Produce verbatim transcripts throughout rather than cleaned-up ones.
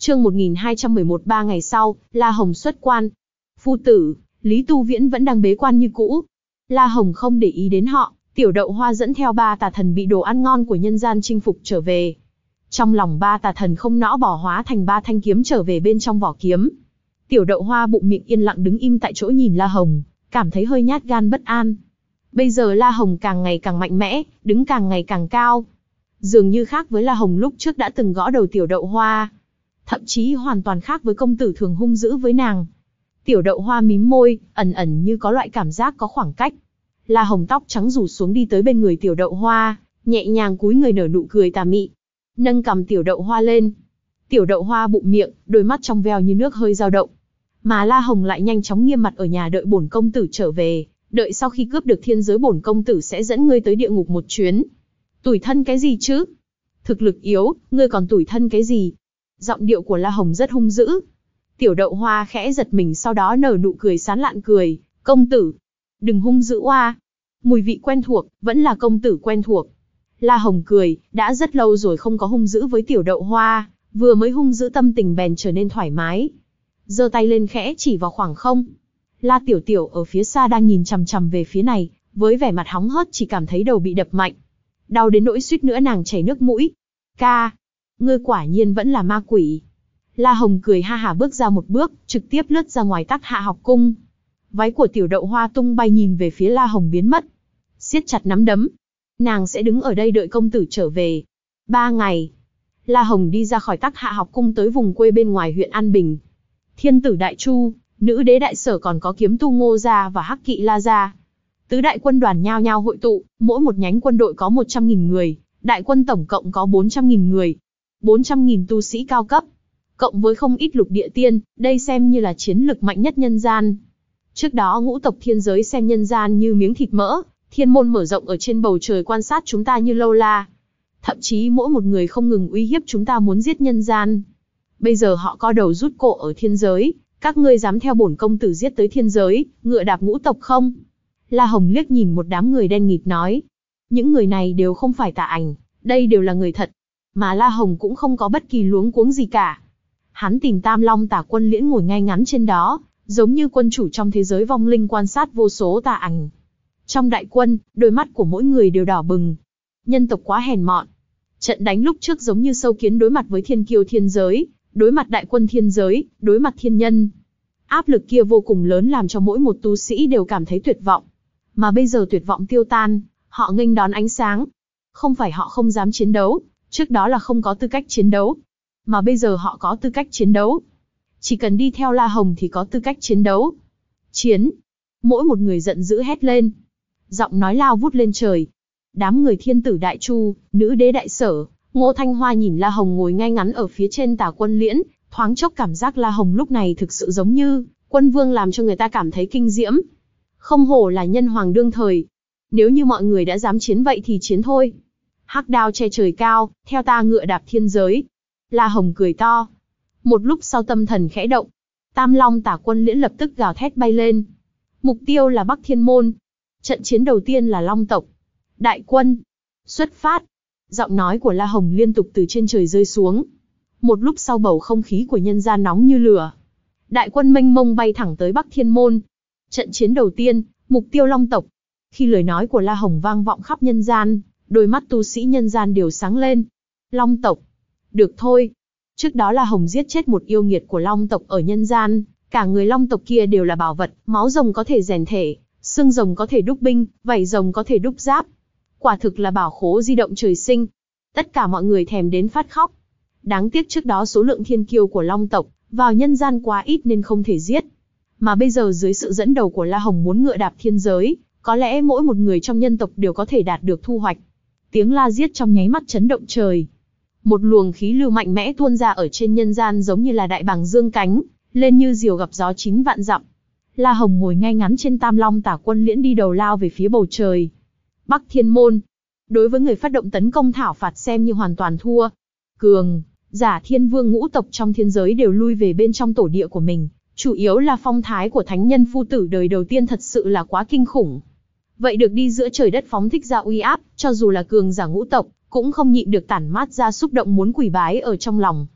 Chương một nghìn hai trăm mười một ba ngày sau, La Hồng xuất quan. Phu tử, Lý Tu Viễn vẫn đang bế quan như cũ. La Hồng không để ý đến họ, Tiểu Đậu Hoa dẫn theo ba tà thần bị đồ ăn ngon của nhân gian chinh phục trở về. Trong lòng ba tà thần không nỡ bỏ hóa thành ba thanh kiếm trở về bên trong vỏ kiếm. Tiểu Đậu Hoa bụng miệng yên lặng đứng im tại chỗ nhìn La Hồng, cảm thấy hơi nhát gan bất an. Bây giờ La Hồng càng ngày càng mạnh mẽ, đứng càng ngày càng cao. Dường như khác với La Hồng lúc trước đã từng gõ đầu Tiểu Đậu Hoa. Thậm chí hoàn toàn khác với công tử thường hung dữ với nàng. Tiểu Đậu Hoa mím môi, ẩn ẩn như có loại cảm giác có khoảng cách. La Hồng tóc trắng rủ xuống đi tới bên người Tiểu Đậu Hoa, nhẹ nhàng cúi người nở nụ cười tà mị. Nâng cằm Tiểu Đậu Hoa lên. Tiểu Đậu Hoa bụng miệng, đôi mắt trong veo như nước hơi dao động. Mà La Hồng lại nhanh chóng nghiêm mặt ở nhà đợi bổn công tử trở về. Đợi sau khi cướp được thiên giới bổn công tử sẽ dẫn ngươi tới địa ngục một chuyến. Tủi thân cái gì chứ? Thực lực yếu, ngươi còn tủi thân cái gì? Giọng điệu của La Hồng rất hung dữ. Tiểu Đậu Hoa khẽ giật mình sau đó nở nụ cười sán lạn cười. Công tử, đừng hung dữ oa. Mùi vị quen thuộc, vẫn là công tử quen thuộc. La Hồng cười, đã rất lâu rồi không có hung dữ với Tiểu Đậu Hoa, vừa mới hung dữ tâm tình bèn trở nên thoải mái. Giơ tay lên khẽ chỉ vào khoảng không. La Tiểu Tiểu ở phía xa đang nhìn chằm chằm về phía này, với vẻ mặt hóng hớt chỉ cảm thấy đầu bị đập mạnh. Đau đến nỗi suýt nữa nàng chảy nước mũi. Ca, ngươi quả nhiên vẫn là ma quỷ. La Hồng cười ha hả bước ra một bước, trực tiếp lướt ra ngoài Tắc Hạ học cung. Váy của Tiểu Đậu Hoa tung bay nhìn về phía La Hồng biến mất. Siết chặt nắm đấm. Nàng sẽ đứng ở đây đợi công tử trở về. Ba ngày. La Hồng đi ra khỏi Tắc Hạ học cung tới vùng quê bên ngoài huyện An Bình. Thiên tử Đại Chu, Nữ Đế Đại Sở còn có kiếm tu Ngô gia và Hắc Kỵ La gia. Tứ đại quân đoàn nhao nhao hội tụ, mỗi một nhánh quân đội có một trăm nghìn người, đại quân tổng cộng có bốn trăm nghìn người. bốn trăm nghìn tu sĩ cao cấp, cộng với không ít lục địa tiên, đây xem như là chiến lực mạnh nhất nhân gian. Trước đó ngũ tộc thiên giới xem nhân gian như miếng thịt mỡ, thiên môn mở rộng ở trên bầu trời quan sát chúng ta như lâu la. Thậm chí mỗi một người không ngừng uy hiếp chúng ta muốn giết nhân gian. Bây giờ họ co đầu rút cổ ở thiên giới, các ngươi dám theo bổn công tử giết tới thiên giới, ngựa đạp ngũ tộc không? La Hồng liếc nhìn một đám người đen nghịt nói. Những người này đều không phải tà ảnh, đây đều là người thật. Mà La Hồng cũng không có bất kỳ luống cuống gì cả. Hắn tìm Tam Long Tả Quân Liễn ngồi ngay ngắn trên đó, giống như quân chủ trong thế giới vong linh quan sát vô số tà ảnh. Trong đại quân, đôi mắt của mỗi người đều đỏ bừng. Nhân tộc quá hèn mọn. Trận đánh lúc trước giống như sâu kiến đối mặt với thiên kiêu thiên giới, đối mặt đại quân thiên giới, đối mặt thiên nhân. Áp lực kia vô cùng lớn làm cho mỗi một tu sĩ đều cảm thấy tuyệt vọng. Mà bây giờ tuyệt vọng tiêu tan, họ nghênh đón ánh sáng. Không phải họ không dám chiến đấu, trước đó là không có tư cách chiến đấu. Mà bây giờ họ có tư cách chiến đấu. Chỉ cần đi theo La Hồng thì có tư cách chiến đấu. Chiến! Mỗi một người giận dữ hét lên. Giọng nói lao vút lên trời. Đám người thiên tử Đại Chu, Nữ Đế Đại Sở, Ngô Thanh Hoa nhìn La Hồng ngồi ngay ngắn ở phía trên Tả Quân Liễn, thoáng chốc cảm giác La Hồng lúc này thực sự giống như quân vương làm cho người ta cảm thấy kinh diễm. Không hổ là nhân hoàng đương thời. Nếu như mọi người đã dám chiến vậy thì chiến thôi. Hắc đao che trời cao, theo ta ngựa đạp thiên giới. La Hồng cười to. Một lúc sau tâm thần khẽ động. Tam Long Tả Quân Liễn lập tức gào thét bay lên. Mục tiêu là Bắc Thiên Môn. Trận chiến đầu tiên là Long tộc. Đại quân. Xuất phát. Giọng nói của La Hồng liên tục từ trên trời rơi xuống. Một lúc sau bầu không khí của nhân gian nóng như lửa. Đại quân mênh mông bay thẳng tới Bắc Thiên Môn. Trận chiến đầu tiên, mục tiêu Long tộc. Khi lời nói của La Hồng vang vọng khắp nhân gian, đôi mắt tu sĩ nhân gian đều sáng lên. Long tộc. Được thôi. Trước đó La Hồng giết chết một yêu nghiệt của Long tộc ở nhân gian, cả người Long tộc kia đều là bảo vật, máu rồng có thể rèn thể, xương rồng có thể đúc binh, vảy rồng có thể đúc giáp. Quả thực là bảo khố di động trời sinh. Tất cả mọi người thèm đến phát khóc. Đáng tiếc trước đó số lượng thiên kiêu của Long tộc vào nhân gian quá ít nên không thể giết. Mà bây giờ dưới sự dẫn đầu của La Hồng muốn ngựa đạp thiên giới, có lẽ mỗi một người trong nhân tộc đều có thể đạt được thu hoạch. Tiếng la giết trong nháy mắt chấn động trời. Một luồng khí lưu mạnh mẽ tuôn ra ở trên nhân gian giống như là đại bàng dương cánh, lên như diều gặp gió chín vạn dặm. La Hồng ngồi ngay ngắn trên Tam Long Tả Quân Liễn đi đầu lao về phía bầu trời. Bắc Thiên Môn. Đối với người phát động tấn công thảo phạt xem như hoàn toàn thua. Cường, giả thiên vương ngũ tộc trong thiên giới đều lui về bên trong tổ địa của mình. Chủ yếu là phong thái của thánh nhân phu tử đời đầu tiên thật sự là quá kinh khủng. Vậy được đi giữa trời đất phóng thích ra uy áp, cho dù là cường giả ngũ tộc, cũng không nhịn được tản mát ra xúc động muốn quỳ bái ở trong lòng.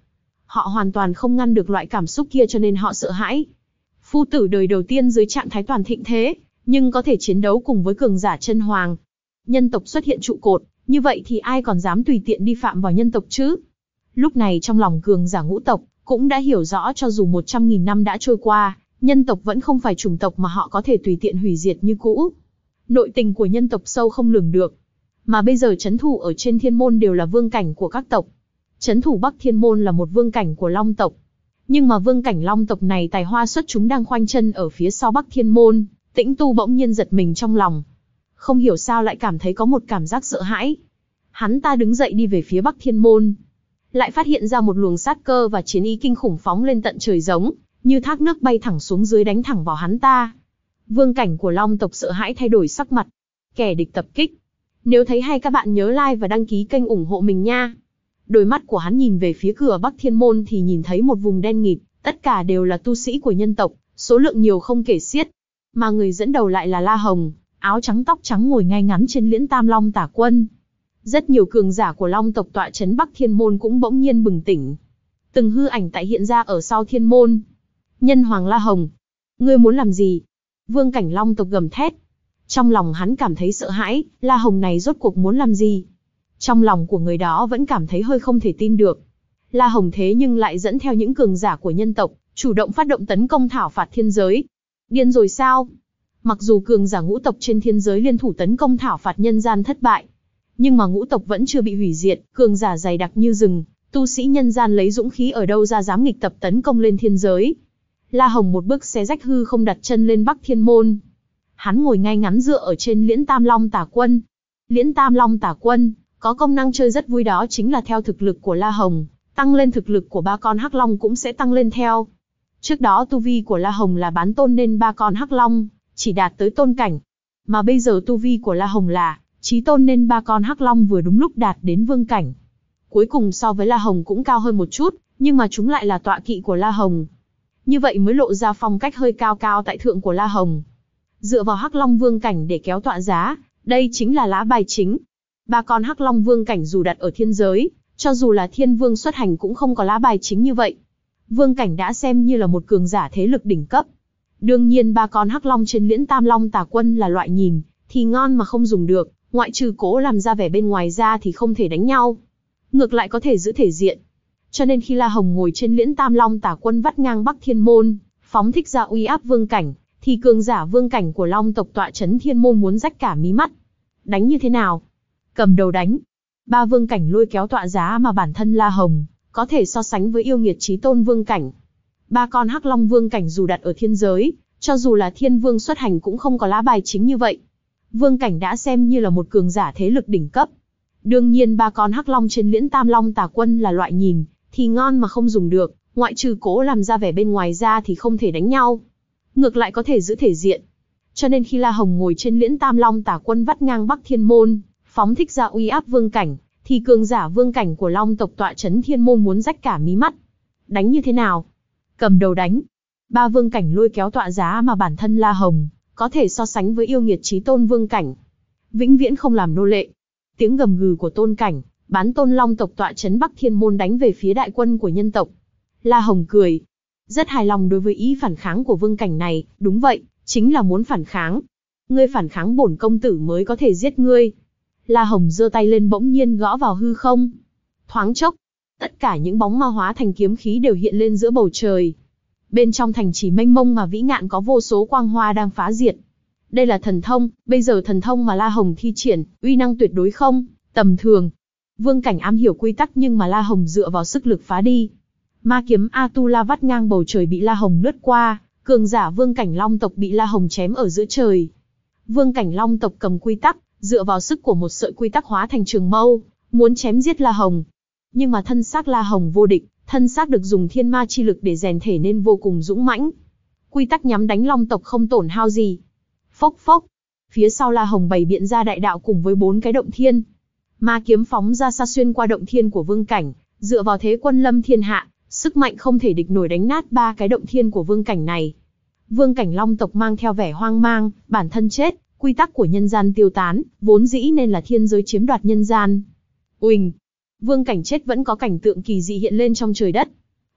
Họ hoàn toàn không ngăn được loại cảm xúc kia cho nên họ sợ hãi. Phu tử đời đầu tiên dưới trạng thái toàn thịnh thế, nhưng có thể chiến đấu cùng với cường giả chân hoàng. Nhân tộc xuất hiện trụ cột, như vậy thì ai còn dám tùy tiện đi phạm vào nhân tộc chứ? Lúc này trong lòng cường giả ngũ tộc, cũng đã hiểu rõ cho dù một trăm nghìn năm đã trôi qua, nhân tộc vẫn không phải chủng tộc mà họ có thể tùy tiện hủy diệt như cũ. Nội tình của nhân tộc sâu không lường được. Mà bây giờ trấn thủ ở trên thiên môn đều là vương cảnh của các tộc. Trấn thủ Bắc Thiên Môn là một vương cảnh của Long tộc. Nhưng mà vương cảnh Long tộc này tài hoa xuất chúng đang khoanh chân ở phía sau Bắc Thiên Môn, Tĩnh Tu bỗng nhiên giật mình trong lòng. Không hiểu sao lại cảm thấy có một cảm giác sợ hãi. Hắn ta đứng dậy đi về phía Bắc Thiên Môn. Lại phát hiện ra một luồng sát cơ và chiến ý kinh khủng phóng lên tận trời giống, như thác nước bay thẳng xuống dưới đánh thẳng vào hắn ta. Vương cảnh của Long tộc sợ hãi thay đổi sắc mặt. Kẻ địch tập kích. Nếu thấy hay các bạn nhớ like và đăng ký kênh ủng hộ mình nha. Đôi mắt của hắn nhìn về phía cửa Bắc Thiên Môn thì nhìn thấy một vùng đen nghịt, tất cả đều là tu sĩ của nhân tộc, số lượng nhiều không kể xiết. Mà người dẫn đầu lại là La Hồng, áo trắng tóc trắng ngồi ngay ngắn trên liễn Tam Long Tả Quân. Rất nhiều cường giả của Long tộc tọa trấn Bắc Thiên Môn cũng bỗng nhiên bừng tỉnh. Từng hư ảnh tại hiện ra ở sau Thiên Môn. Nhân Hoàng La Hồng, ngươi muốn làm gì? Vương cảnh Long tộc gầm thét. Trong lòng hắn cảm thấy sợ hãi, La Hồng này rốt cuộc muốn làm gì? Trong lòng của người đó vẫn cảm thấy hơi không thể tin được. La Hồng thế nhưng lại dẫn theo những cường giả của nhân tộc, chủ động phát động tấn công thảo phạt thiên giới. Điên rồi sao? Mặc dù cường giả ngũ tộc trên thiên giới liên thủ tấn công thảo phạt nhân gian thất bại, nhưng mà ngũ tộc vẫn chưa bị hủy diệt, cường giả dày đặc như rừng, tu sĩ nhân gian lấy dũng khí ở đâu ra dám nghịch tập tấn công lên thiên giới. La Hồng một bước xé rách hư không đặt chân lên Bắc Thiên Môn. Hắn ngồi ngay ngắn dựa ở trên liễn Tam Long Tả Quân. Liễn Tam Long Tả Quân có công năng chơi rất vui, đó chính là theo thực lực của La Hồng, tăng lên thực lực của ba con Hắc Long cũng sẽ tăng lên theo. Trước đó tu vi của La Hồng là bán tôn nên ba con Hắc Long chỉ đạt tới tôn cảnh. Mà bây giờ tu vi của La Hồng là chí tôn nên ba con Hắc Long vừa đúng lúc đạt đến vương cảnh. Cuối cùng so với La Hồng cũng cao hơn một chút, nhưng mà chúng lại là tọa kỵ của La Hồng. Như vậy mới lộ ra phong cách hơi cao cao tại thượng của La Hồng. Dựa vào Hắc Long vương cảnh để kéo tọa giá, đây chính là lá bài chính. Ba con Hắc Long vương cảnh dù đặt ở thiên giới, cho dù là thiên vương xuất hành cũng không có lá bài chính như vậy. Vương cảnh đã xem như là một cường giả thế lực đỉnh cấp. Đương nhiên ba con Hắc Long trên liễn Tam Long Tả Quân là loại nhìn thì ngon mà không dùng được, ngoại trừ cố làm ra vẻ bên ngoài ra thì không thể đánh nhau. Ngược lại có thể giữ thể diện. Cho nên khi La Hồng ngồi trên liễn Tam Long Tả Quân vắt ngang Bắc Thiên Môn, phóng thích ra uy áp vương cảnh, thì cường giả vương cảnh của Long tộc tọa trấn Thiên Môn muốn rách cả mí mắt. Đánh như thế nào? Cầm đầu đánh. Ba vương cảnh lôi kéo tọa giá mà bản thân La Hồng có thể so sánh với yêu nghiệt chí tôn vương cảnh. Ba con Hắc Long vương cảnh dù đặt ở thiên giới, cho dù là thiên vương xuất hành cũng không có lá bài chính như vậy. Vương cảnh đã xem như là một cường giả thế lực đỉnh cấp. Đương nhiên ba con Hắc Long trên liễn Tam Long Tả Quân là loại nhìn thì ngon mà không dùng được, ngoại trừ cố làm ra vẻ bên ngoài ra thì không thể đánh nhau. Ngược lại có thể giữ thể diện. Cho nên khi La Hồng ngồi trên liễn Tam Long Tả Quân vắt ngang Bắc Thiên Môn, phóng thích ra uy áp vương cảnh, thì cường giả vương cảnh của Long tộc tọa trấn Thiên Môn muốn rách cả mí mắt. Đánh như thế nào? Cầm đầu đánh. Ba vương cảnh lôi kéo tọa giá mà bản thân La Hồng có thể so sánh với yêu nghiệt chí tôn vương cảnh. Vĩnh viễn không làm nô lệ. Tiếng gầm gừ của tôn cảnh, bán tôn Long tộc tọa trấn Bắc Thiên Môn đánh về phía đại quân của nhân tộc. La Hồng cười. Rất hài lòng đối với ý phản kháng của vương cảnh này, đúng vậy, chính là muốn phản kháng. Ngươi phản kháng bổn công tử mới có thể giết ngươi. La Hồng giơ tay lên bỗng nhiên gõ vào hư không. Thoáng chốc, tất cả những bóng ma hóa thành kiếm khí đều hiện lên giữa bầu trời. Bên trong thành trì mênh mông mà vĩ ngạn có vô số quang hoa đang phá diệt. Đây là thần thông, bây giờ thần thông mà La Hồng thi triển, uy năng tuyệt đối không tầm thường. Vương cảnh am hiểu quy tắc nhưng mà La Hồng dựa vào sức lực phá đi. Ma kiếm Atula vắt ngang bầu trời bị La Hồng lướt qua, cường giả vương cảnh Long tộc bị La Hồng chém ở giữa trời. Vương cảnh Long tộc cầm quy tắc, dựa vào sức của một sợi quy tắc hóa thành trường mâu, muốn chém giết La Hồng. Nhưng mà thân xác La Hồng vô địch, thân xác được dùng thiên ma chi lực để rèn thể nên vô cùng dũng mãnh. Quy tắc nhắm đánh Long tộc không tổn hao gì. Phốc phốc, phía sau La Hồng bày biện ra đại đạo cùng với bốn cái động thiên. Ma kiếm phóng ra xa xuyên qua động thiên của vương cảnh, dựa vào thế quân lâm thiên hạ, sức mạnh không thể địch nổi đánh nát ba cái động thiên của vương cảnh này. Vương cảnh Long tộc mang theo vẻ hoang mang, bản thân chết, quy tắc của nhân gian tiêu tán, vốn dĩ nên là thiên giới chiếm đoạt nhân gian. Uỳnh, vương cảnh chết vẫn có cảnh tượng kỳ dị hiện lên trong trời đất.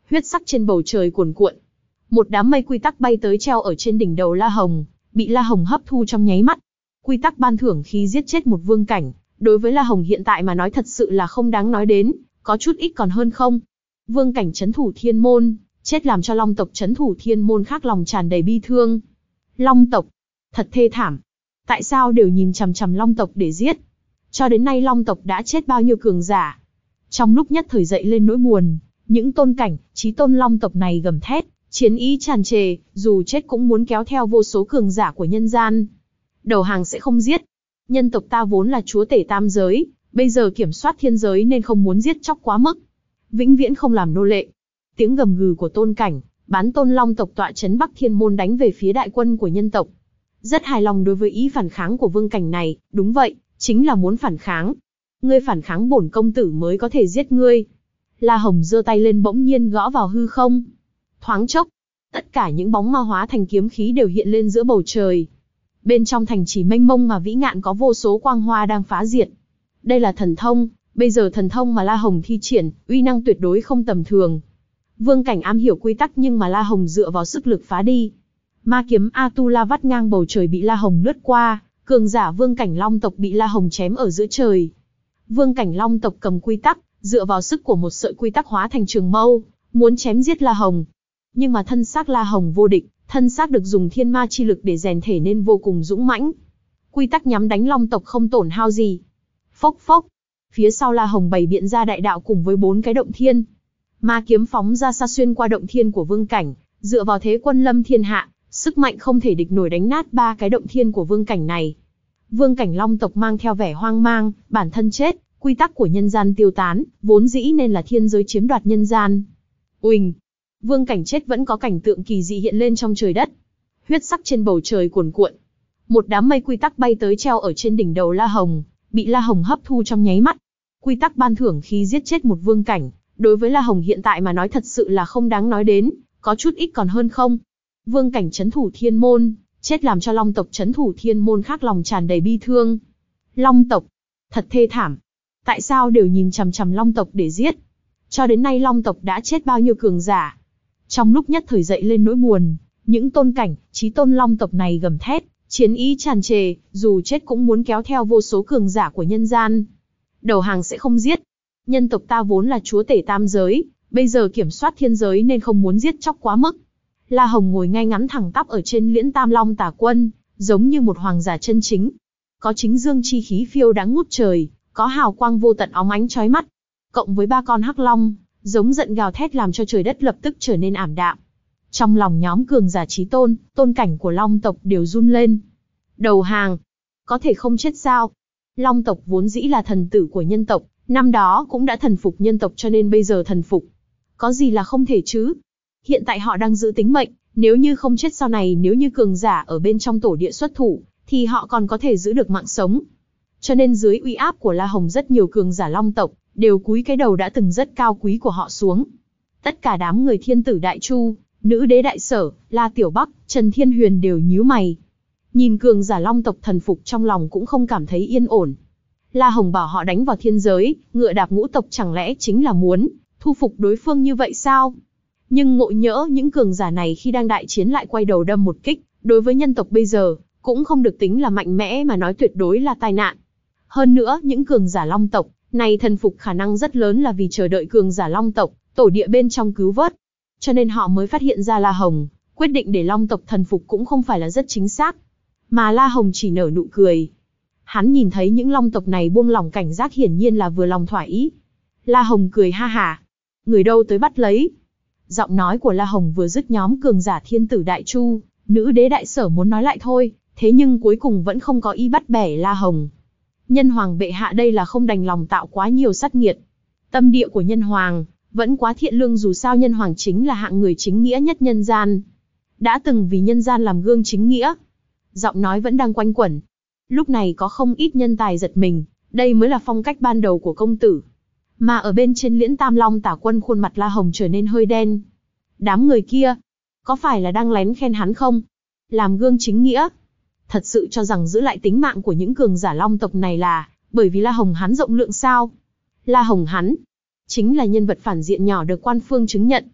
Huyết sắc trên bầu trời cuồn cuộn. Một đám mây quy tắc bay tới treo ở trên đỉnh đầu La Hồng, bị La Hồng hấp thu trong nháy mắt. Quy tắc ban thưởng khi giết chết một vương cảnh, đối với La Hồng hiện tại mà nói thật sự là không đáng nói đến, có chút ít còn hơn không. Vương cảnh trấn thủ thiên môn, chết làm cho Long tộc trấn thủ thiên môn khác lòng tràn đầy bi thương. Long tộc, thật thê thảm. Tại sao đều nhìn chằm chằm Long tộc để giết? Cho đến nay Long tộc đã chết bao nhiêu cường giả? Trong lúc nhất thời dậy lên nỗi buồn, những tôn cảnh, chí tôn Long tộc này gầm thét, chiến ý tràn trề, dù chết cũng muốn kéo theo vô số cường giả của nhân gian. Đầu hàng sẽ không giết. Nhân tộc ta vốn là chúa tể tam giới, bây giờ kiểm soát thiên giới nên không muốn giết chóc quá mức. Vĩnh viễn không làm nô lệ. Tiếng gầm gừ của tôn cảnh, bán tôn Long tộc tọa trấn Bắc Thiên Môn đánh về phía đại quân của nhân tộc. Rất hài lòng đối với ý phản kháng của vương cảnh này, đúng vậy, chính là muốn phản kháng. Ngươi phản kháng bổn công tử mới có thể giết ngươi. La Hồng giơ tay lên bỗng nhiên gõ vào hư không. Thoáng chốc, tất cả những bóng ma hóa thành kiếm khí đều hiện lên giữa bầu trời. Bên trong thành trì mênh mông mà vĩ ngạn có vô số quang hoa đang phá diệt. Đây là thần thông, bây giờ thần thông mà La Hồng thi triển, uy năng tuyệt đối không tầm thường. Vương cảnh am hiểu quy tắc nhưng mà La Hồng dựa vào sức lực phá đi. Ma kiếm Atula vắt ngang bầu trời bị La Hồng lướt qua, cường giả vương cảnh Long tộc bị La Hồng chém ở giữa trời. Vương cảnh Long tộc cầm quy tắc, dựa vào sức của một sợi quy tắc hóa thành trường mâu, muốn chém giết La Hồng. Nhưng mà thân xác La Hồng vô địch, thân xác được dùng thiên ma chi lực để rèn thể nên vô cùng dũng mãnh. Quy tắc nhắm đánh Long tộc không tổn hao gì. Phốc phốc, phía sau La Hồng bày biện ra đại đạo cùng với bốn cái động thiên. Ma kiếm phóng ra xa xuyên qua động thiên của vương cảnh, dựa vào thế quân lâm thiên hạ, sức mạnh không thể địch nổi đánh nát ba cái động thiên của vương cảnh này. Vương cảnh Long tộc mang theo vẻ hoang mang, bản thân chết, quy tắc của nhân gian tiêu tán, vốn dĩ nên là thiên giới chiếm đoạt nhân gian. Uỳnh, vương cảnh chết vẫn có cảnh tượng kỳ dị hiện lên trong trời đất. Huyết sắc trên bầu trời cuồn cuộn. Một đám mây quy tắc bay tới treo ở trên đỉnh đầu La Hồng, bị La Hồng hấp thu trong nháy mắt. Quy tắc ban thưởng khi giết chết một vương cảnh, đối với La Hồng hiện tại mà nói thật sự là không đáng nói đến, có chút ít còn hơn không. Vương cảnh trấn thủ thiên môn, chết làm cho Long tộc trấn thủ thiên môn khác lòng tràn đầy bi thương. Long tộc, thật thê thảm. Tại sao đều nhìn chằm chằm Long tộc để giết? Cho đến nay Long tộc đã chết bao nhiêu cường giả? Trong lúc nhất thời dậy lên nỗi buồn, những tôn cảnh, chí tôn Long tộc này gầm thét, chiến ý tràn trề, dù chết cũng muốn kéo theo vô số cường giả của nhân gian. Đầu hàng sẽ không giết. Nhân tộc ta vốn là chúa tể tam giới, bây giờ kiểm soát thiên giới nên không muốn giết chóc quá mức. La Hồng ngồi ngay ngắn thẳng tắp ở trên liễn Tam Long Tả Quân, giống như một hoàng giả chân chính. Có chính dương chi khí phiêu đáng ngút trời, có hào quang vô tận óng ánh chói mắt. Cộng với ba con hắc long, giống giận gào thét làm cho trời đất lập tức trở nên ảm đạm. Trong lòng nhóm cường giả chí tôn, tôn cảnh của Long tộc đều run lên. Đầu hàng, có thể không chết sao? Long tộc vốn dĩ là thần tử của nhân tộc, năm đó cũng đã thần phục nhân tộc cho nên bây giờ thần phục. Có gì là không thể chứ? Hiện tại họ đang giữ tính mệnh, nếu như không chết sau này nếu như cường giả ở bên trong tổ địa xuất thủ, thì họ còn có thể giữ được mạng sống. Cho nên dưới uy áp của La Hồng rất nhiều cường giả Long tộc, đều cúi cái đầu đã từng rất cao quý của họ xuống. Tất cả đám người thiên tử Đại Chu, nữ đế Đại Sở, La Tiểu Bắc, Trần Thiên Huyền đều nhíu mày. Nhìn cường giả Long tộc thần phục trong lòng cũng không cảm thấy yên ổn. La Hồng bảo họ đánh vào thiên giới, ngựa đạp ngũ tộc chẳng lẽ chính là muốn thu phục đối phương như vậy sao? Nhưng ngộ nhỡ những cường giả này khi đang đại chiến lại quay đầu đâm một kích, đối với nhân tộc bây giờ, cũng không được tính là mạnh mẽ mà nói tuyệt đối là tai nạn. Hơn nữa, những cường giả Long tộc này thần phục khả năng rất lớn là vì chờ đợi cường giả Long tộc, tổ địa bên trong cứu vớt. Cho nên họ mới phát hiện ra La Hồng, quyết định để Long tộc thần phục cũng không phải là rất chính xác. Mà La Hồng chỉ nở nụ cười. Hắn nhìn thấy những Long tộc này buông lỏng cảnh giác hiển nhiên là vừa lòng thỏa ý. La Hồng cười ha hả. Người đâu tới bắt lấy. Giọng nói của La Hồng vừa dứt nhóm cường giả thiên tử Đại Chu, nữ đế Đại Sở muốn nói lại thôi, thế nhưng cuối cùng vẫn không có ý bắt bẻ La Hồng. Nhân hoàng bệ hạ đây là không đành lòng tạo quá nhiều sát nghiệt. Tâm địa của nhân hoàng vẫn quá thiện lương, dù sao nhân hoàng chính là hạng người chính nghĩa nhất nhân gian. Đã từng vì nhân gian làm gương chính nghĩa. Giọng nói vẫn đang quanh quẩn. Lúc này có không ít nhân tài giật mình, đây mới là phong cách ban đầu của công tử. Mà ở bên trên liễn Tam Long Tả Quân khuôn mặt La Hồng trở nên hơi đen. Đám người kia, có phải là đang lén khen hắn không? Làm gương chính nghĩa. Thật sự cho rằng giữ lại tính mạng của những cường giả Long tộc này là bởi vì La Hồng hắn rộng lượng sao? La Hồng hắn chính là nhân vật phản diện nhỏ được quan phương chứng nhận.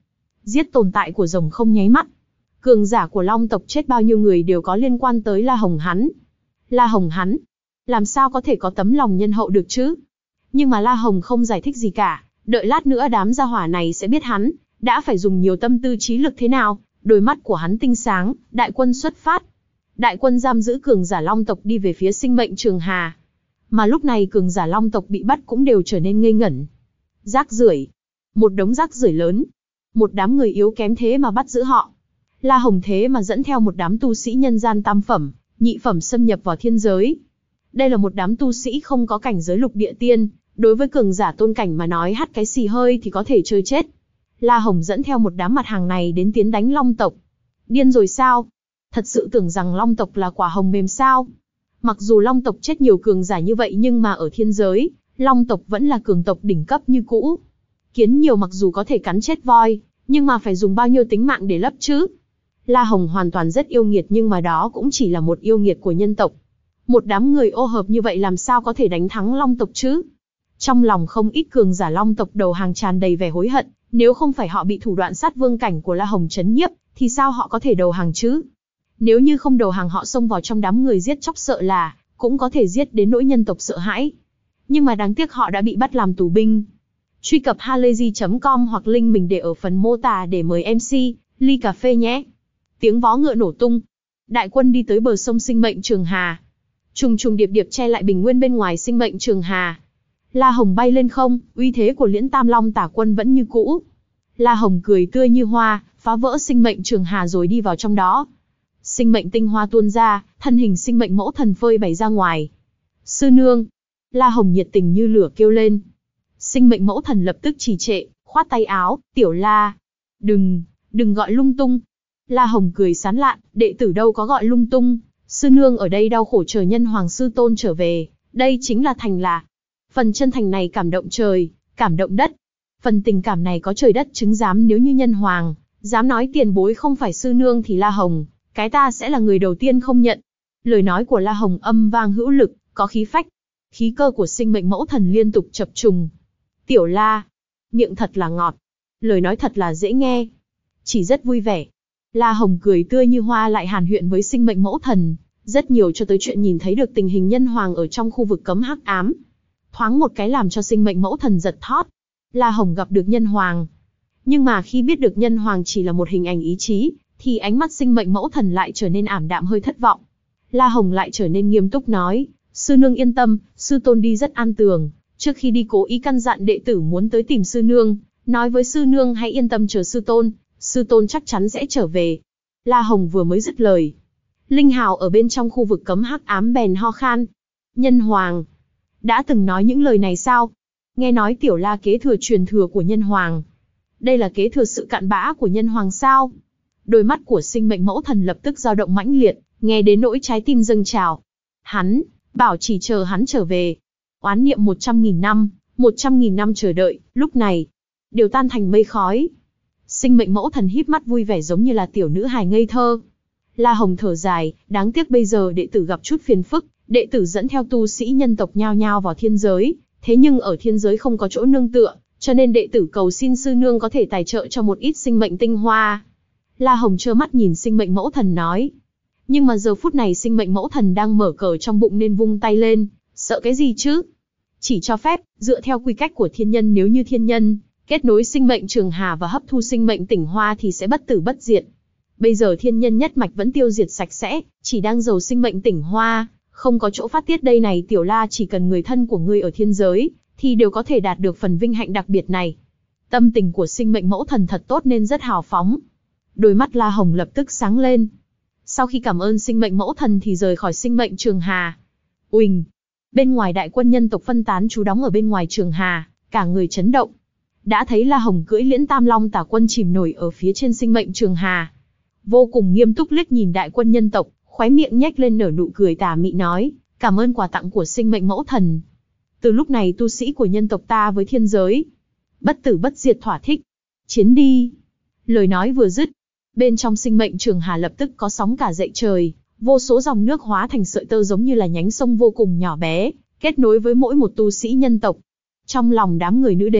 giết tồn tại của rồng không nháy mắt. Cường giả của Long tộc chết bao nhiêu người đều có liên quan tới La Hồng hắn. La Hồng hắn, làm sao có thể có tấm lòng nhân hậu được chứ? Nhưng mà La Hồng không giải thích gì cả, đợi lát nữa đám gia hỏa này sẽ biết hắn đã phải dùng nhiều tâm tư trí lực thế nào. Đôi mắt của hắn tinh sáng, đại quân xuất phát. Đại quân giam giữ cường giả Long tộc đi về phía sinh mệnh Trường Hà. Mà lúc này cường giả Long tộc bị bắt cũng đều trở nên ngây ngẩn. Rác rưởi, một đống rác rưởi lớn, một đám người yếu kém thế mà bắt giữ họ. La Hồng thế mà dẫn theo một đám tu sĩ nhân gian tam phẩm, nhị phẩm xâm nhập vào thiên giới. Đây là một đám tu sĩ không có cảnh giới lục địa tiên, đối với cường giả tôn cảnh mà nói hắt cái xì hơi thì có thể chơi chết. La Hồng dẫn theo một đám mặt hàng này đến tiến đánh Long tộc. Điên rồi sao? Thật sự tưởng rằng Long tộc là quả hồng mềm sao? Mặc dù Long tộc chết nhiều cường giả như vậy nhưng mà ở thiên giới, Long tộc vẫn là cường tộc đỉnh cấp như cũ. Kiến nhiều mặc dù có thể cắn chết voi, nhưng mà phải dùng bao nhiêu tính mạng để lấp chứ? La Hồng hoàn toàn rất yêu nghiệt nhưng mà đó cũng chỉ là một yêu nghiệt của nhân tộc. Một đám người ô hợp như vậy làm sao có thể đánh thắng Long tộc chứ? Trong lòng không ít cường giả Long tộc đầu hàng tràn đầy vẻ hối hận, nếu không phải họ bị thủ đoạn sát vương cảnh của La Hồng trấn nhiếp, thì sao họ có thể đầu hàng chứ? Nếu như không đầu hàng họ xông vào trong đám người giết chóc sợ là, cũng có thể giết đến nỗi nhân tộc sợ hãi. Nhưng mà đáng tiếc họ đã bị bắt làm tù binh. Truy cập halayzi chấm com hoặc link mình để ở phần mô tả để mời em xê, ly cà phê nhé. Tiếng vó ngựa nổ tung. Đại quân đi tới bờ sông sinh mệnh Trường Hà. Trùng trùng điệp điệp che lại bình nguyên bên ngoài sinh mệnh Trường Hà. La Hồng bay lên không, uy thế của Liễn Tam Long Tả Quân vẫn như cũ. La Hồng cười tươi như hoa, phá vỡ sinh mệnh Trường Hà rồi đi vào trong đó. Sinh mệnh tinh hoa tuôn ra, thân hình sinh mệnh mẫu thần phơi bày ra ngoài. Sư nương. La Hồng nhiệt tình như lửa kêu lên. Sinh mệnh mẫu thần lập tức trì trệ, khoát tay áo, Tiểu La. Đừng, đừng gọi lung tung. La Hồng cười sán lạn, đệ tử đâu có gọi lung tung. Sư nương ở đây đau khổ chờ nhân hoàng sư tôn trở về, đây chính là thành là. Phần chân thành này cảm động trời, cảm động đất. Phần tình cảm này có trời đất chứng giám, nếu như nhân hoàng dám nói tiền bối không phải sư nương thì La Hồng, cái ta sẽ là người đầu tiên không nhận. Lời nói của La Hồng âm vang hữu lực, có khí phách. Khí cơ của sinh mệnh mẫu thần liên tục chập trùng. Tiểu La, miệng thật là ngọt, lời nói thật là dễ nghe, chỉ rất vui vẻ. La Hồng cười tươi như hoa lại hàn huyện với sinh mệnh mẫu thần, rất nhiều cho tới chuyện nhìn thấy được tình hình nhân hoàng ở trong khu vực cấm hắc ám. Thoáng một cái làm cho sinh mệnh mẫu thần giật thót. La Hồng gặp được nhân hoàng. Nhưng mà khi biết được nhân hoàng chỉ là một hình ảnh ý chí, thì ánh mắt sinh mệnh mẫu thần lại trở nên ảm đạm hơi thất vọng. La Hồng lại trở nên nghiêm túc nói, sư nương yên tâm, sư tôn đi rất an tường. Trước khi đi cố ý căn dặn đệ tử muốn tới tìm sư nương, nói với sư nương hãy yên tâm chờ sư tôn, sư tôn chắc chắn sẽ trở về. La Hồng vừa mới dứt lời, Linh Hào ở bên trong khu vực cấm hắc ám bèn ho khan. Nhân hoàng đã từng nói những lời này sao? Nghe nói Tiểu La kế thừa truyền thừa của nhân hoàng. Đây là kế thừa sự cặn bã của nhân hoàng sao? Đôi mắt của sinh mệnh mẫu thần lập tức dao động mãnh liệt, nghe đến nỗi trái tim dâng trào. Hắn bảo chỉ chờ hắn trở về. Oán niệm một trăm nghìn năm, một trăm nghìn năm chờ đợi, lúc này đều tan thành mây khói. Sinh mệnh mẫu thần híp mắt vui vẻ giống như là tiểu nữ hài ngây thơ. La Hồng thở dài, đáng tiếc bây giờ đệ tử gặp chút phiền phức, đệ tử dẫn theo tu sĩ nhân tộc nhao nhao vào thiên giới, thế nhưng ở thiên giới không có chỗ nương tựa, cho nên đệ tử cầu xin sư nương có thể tài trợ cho một ít sinh mệnh tinh hoa. La Hồng trơ mắt nhìn sinh mệnh mẫu thần nói. Nhưng mà giờ phút này sinh mệnh mẫu thần đang mở cờ trong bụng nên vung tay lên, sợ cái gì chứ? Chỉ cho phép, dựa theo quy cách của thiên nhân, nếu như thiên nhân kết nối sinh mệnh Trường Hà và hấp thu sinh mệnh tinh hoa thì sẽ bất tử bất diệt. Bây giờ thiên nhân nhất mạch vẫn tiêu diệt sạch sẽ, chỉ đang giàu sinh mệnh tinh hoa, không có chỗ phát tiết đây này. Tiểu La, chỉ cần người thân của ngươi ở thiên giới, thì đều có thể đạt được phần vinh hạnh đặc biệt này. Tâm tình của sinh mệnh mẫu thần thật tốt nên rất hào phóng. Đôi mắt La Hồng lập tức sáng lên. Sau khi cảm ơn sinh mệnh mẫu thần thì rời khỏi sinh mệnh Trường Hà. Uỳnh! Bên ngoài đại quân nhân tộc phân tán trú đóng ở bên ngoài Trường Hà, cả người chấn động. Đã thấy La Hồng cưỡi Liễn Tam Long Tả Quân chìm nổi ở phía trên sinh mệnh Trường Hà. Vô cùng nghiêm túc liếc nhìn đại quân nhân tộc, khóe miệng nhếch lên nở nụ cười tà mị nói, cảm ơn quà tặng của sinh mệnh mẫu thần. Từ lúc này tu sĩ của nhân tộc ta với thiên giới, bất tử bất diệt thỏa thích. Chiến đi! Lời nói vừa dứt, bên trong sinh mệnh Trường Hà lập tức có sóng cả dậy trời, vô số dòng nước hóa thành sợi tơ giống như là nhánh sông vô cùng nhỏ bé, kết nối với mỗi một tu sĩ nhân tộc. Trong lòng đám người nữ đế,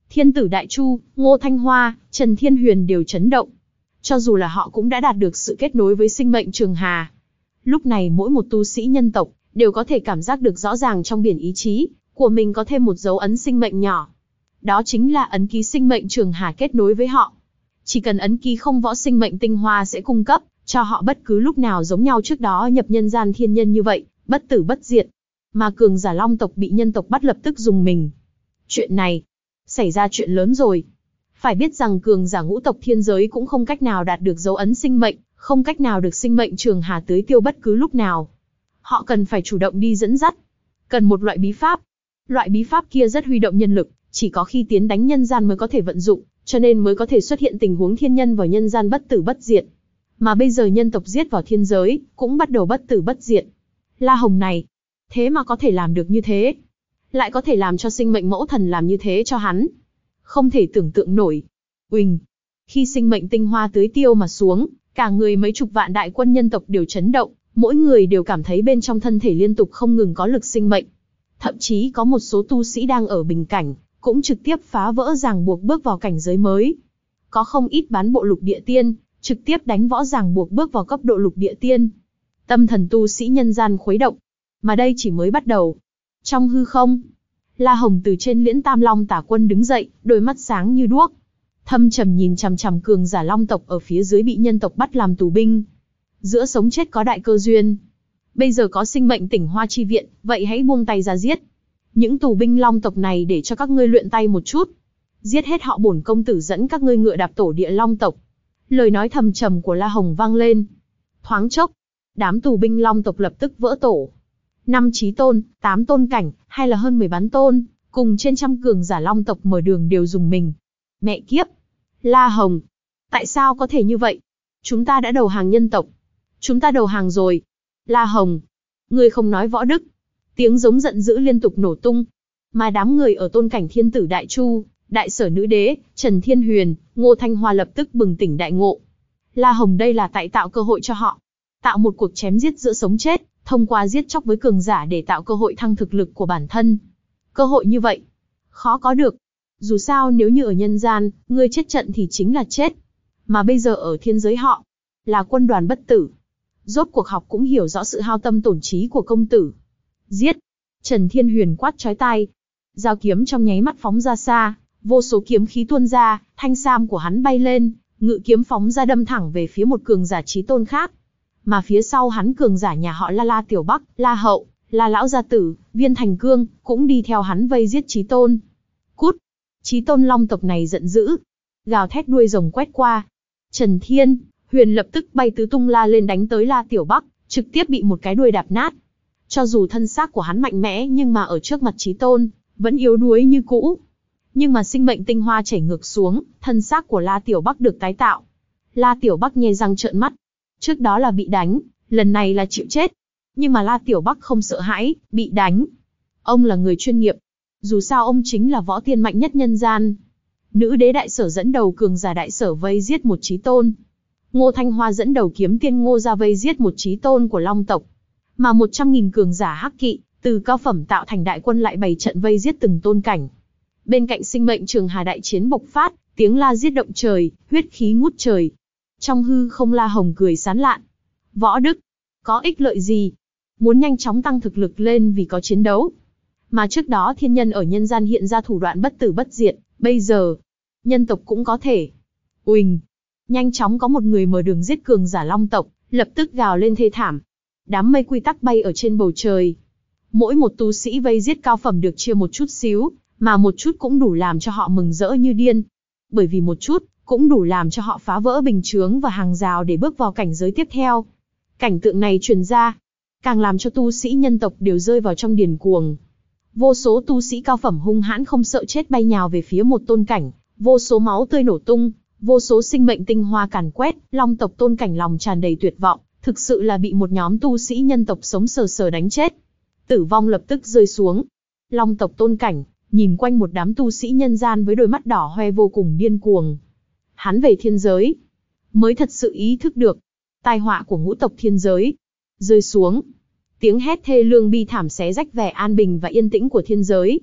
Thiên tử Đại Chu, Ngô Thanh Hoa, Trần Thiên Huyền đều chấn động. Cho dù là họ cũng đã đạt được sự kết nối với sinh mệnh trường hà. Lúc này mỗi một tu sĩ nhân tộc đều có thể cảm giác được rõ ràng trong biển ý chí của mình có thêm một dấu ấn sinh mệnh nhỏ. Đó chính là ấn ký sinh mệnh trường hà kết nối với họ. Chỉ cần ấn ký không võ sinh mệnh tinh hoa sẽ cung cấp cho họ bất cứ lúc nào giống nhau trước đó nhập nhân gian thiên nhân như vậy, bất tử bất diệt. Mà cường giả long tộc bị nhân tộc bắt lập tức dùng mình. Chuyện này, xảy ra chuyện lớn rồi. Phải biết rằng cường giả ngũ tộc thiên giới cũng không cách nào đạt được dấu ấn sinh mệnh, không cách nào được sinh mệnh trường hà tưới tiêu bất cứ lúc nào. Họ cần phải chủ động đi dẫn dắt. Cần một loại bí pháp. Loại bí pháp kia rất huy động nhân lực, chỉ có khi tiến đánh nhân gian mới có thể vận dụng, cho nên mới có thể xuất hiện tình huống thiên nhân vào nhân gian bất tử bất diệt. Mà bây giờ nhân tộc giết vào thiên giới, cũng bắt đầu bất tử bất diệt. La Hồng này, thế mà có thể làm được như thế. Lại có thể làm cho sinh mệnh mẫu thần làm như thế cho hắn. Không thể tưởng tượng nổi. Uỳnh. Khi sinh mệnh tinh hoa tưới tiêu mà xuống, cả người mấy chục vạn đại quân nhân tộc đều chấn động, mỗi người đều cảm thấy bên trong thân thể liên tục không ngừng có lực sinh mệnh. Thậm chí có một số tu sĩ đang ở bình cảnh, cũng trực tiếp phá vỡ ràng buộc bước vào cảnh giới mới. Có không ít bán bộ lục địa tiên, trực tiếp đánh võ ràng buộc bước vào cấp độ lục địa tiên. Tâm thần tu sĩ nhân gian khuấy động. Mà đây chỉ mới bắt đầu. Trong hư không, La Hồng từ trên liễn Tam Long Tả Quân đứng dậy, đôi mắt sáng như đuốc. Thâm trầm nhìn chằm chằm cường giả long tộc ở phía dưới bị nhân tộc bắt làm tù binh. Giữa sống chết có đại cơ duyên. Bây giờ có sinh mệnh tỉnh hoa chi viện, vậy hãy buông tay ra giết. Những tù binh long tộc này để cho các ngươi luyện tay một chút. Giết hết họ bổn công tử dẫn các ngươi ngựa đạp tổ địa long tộc. Lời nói thầm trầm của La Hồng vang lên. Thoáng chốc, đám tù binh long tộc lập tức vỡ tổ. Năm chí tôn, tám tôn cảnh, hay là hơn mười bán tôn, cùng trên trăm cường giả long tộc mở đường đều dùng mình. Mẹ kiếp! La Hồng! Tại sao có thể như vậy? Chúng ta đã đầu hàng nhân tộc. Chúng ta đầu hàng rồi. La Hồng! Ngươi không nói võ đức. Tiếng giống giận dữ liên tục nổ tung. Mà đám người ở tôn cảnh thiên tử Đại Chu, Đại Sở Nữ Đế, Trần Thiên Huyền, Ngô Thanh Hoa lập tức bừng tỉnh đại ngộ. La Hồng đây là tại tạo cơ hội cho họ. Tạo một cuộc chém giết giữa sống chết, thông qua giết chóc với cường giả để tạo cơ hội thăng thực lực của bản thân. Cơ hội như vậy, khó có được. Dù sao nếu như ở nhân gian, ngươi chết trận thì chính là chết. Mà bây giờ ở thiên giới họ, là quân đoàn bất tử. Rốt cuộc học cũng hiểu rõ sự hao tâm tổn trí của công tử. Giết! Trần Thiên Huyền quát chói tai. Dao kiếm trong nháy mắt phóng ra xa, vô số kiếm khí tuôn ra, thanh sam của hắn bay lên, ngự kiếm phóng ra đâm thẳng về phía một cường giả chí tôn khác. Mà phía sau hắn cường giả nhà họ La La Tiểu Bắc, La Hậu, La Lão Gia Tử, Viên Thành Cương, cũng đi theo hắn vây giết chí tôn. Cút! Chí tôn long tộc này giận dữ, gào thét đuôi rồng quét qua. Trần Thiên Huyền lập tức bay tứ tung la lên đánh tới La Tiểu Bắc, trực tiếp bị một cái đuôi đạp nát. Cho dù thân xác của hắn mạnh mẽ nhưng mà ở trước mặt chí tôn, vẫn yếu đuối như cũ. Nhưng mà sinh mệnh tinh hoa chảy ngược xuống, thân xác của La Tiểu Bắc được tái tạo. La Tiểu Bắc nhe răng trợn mắt. Trước đó là bị đánh, lần này là chịu chết. Nhưng mà La Tiểu Bắc không sợ hãi, bị đánh. Ông là người chuyên nghiệp. Dù sao ông chính là võ tiên mạnh nhất nhân gian. Nữ đế Đại Sở dẫn đầu cường giả Đại Sở vây giết một chí tôn. Ngô Thanh Hoa dẫn đầu kiếm tiên Ngô ra vây giết một chí tôn của Long tộc. Mà một trăm nghìn cường giả hắc kỵ, từ cao phẩm tạo thành đại quân lại bày trận vây giết từng tôn cảnh. Bên cạnh sinh mệnh trường hà đại chiến bộc phát, tiếng la giết động trời, huyết khí ngút trời. Trong hư không La Hồng cười sán lạn. Võ đức, có ích lợi gì? Muốn nhanh chóng tăng thực lực lên vì có chiến đấu. Mà trước đó thiên nhân ở nhân gian hiện ra thủ đoạn bất tử bất diệt, bây giờ, nhân tộc cũng có thể. Uỳnh, nhanh chóng có một người mở đường giết cường giả long tộc, lập tức gào lên thê thảm. Đám mây quy tắc bay ở trên bầu trời. Mỗi một tu sĩ vây giết cao phẩm được chia một chút xíu, mà một chút cũng đủ làm cho họ mừng rỡ như điên. Bởi vì một chút, cũng đủ làm cho họ phá vỡ bình chướng và hàng rào để bước vào cảnh giới tiếp theo. Cảnh tượng này truyền ra, càng làm cho tu sĩ nhân tộc đều rơi vào trong điên cuồng. Vô số tu sĩ cao phẩm hung hãn không sợ chết bay nhào về phía một tôn cảnh, vô số máu tươi nổ tung, vô số sinh mệnh tinh hoa càn quét, long tộc tôn cảnh lòng tràn đầy tuyệt vọng, thực sự là bị một nhóm tu sĩ nhân tộc sống sờ sờ đánh chết. Tử vong lập tức rơi xuống. Long tộc tôn cảnh, nhìn quanh một đám tu sĩ nhân gian với đôi mắt đỏ hoe vô cùng điên cuồng. Hắn về thiên giới, mới thật sự ý thức được, tai họa của ngũ tộc thiên giới, rơi xuống. Tiếng hét thê lương bi thảm xé rách vẻ an bình và yên tĩnh của thiên giới.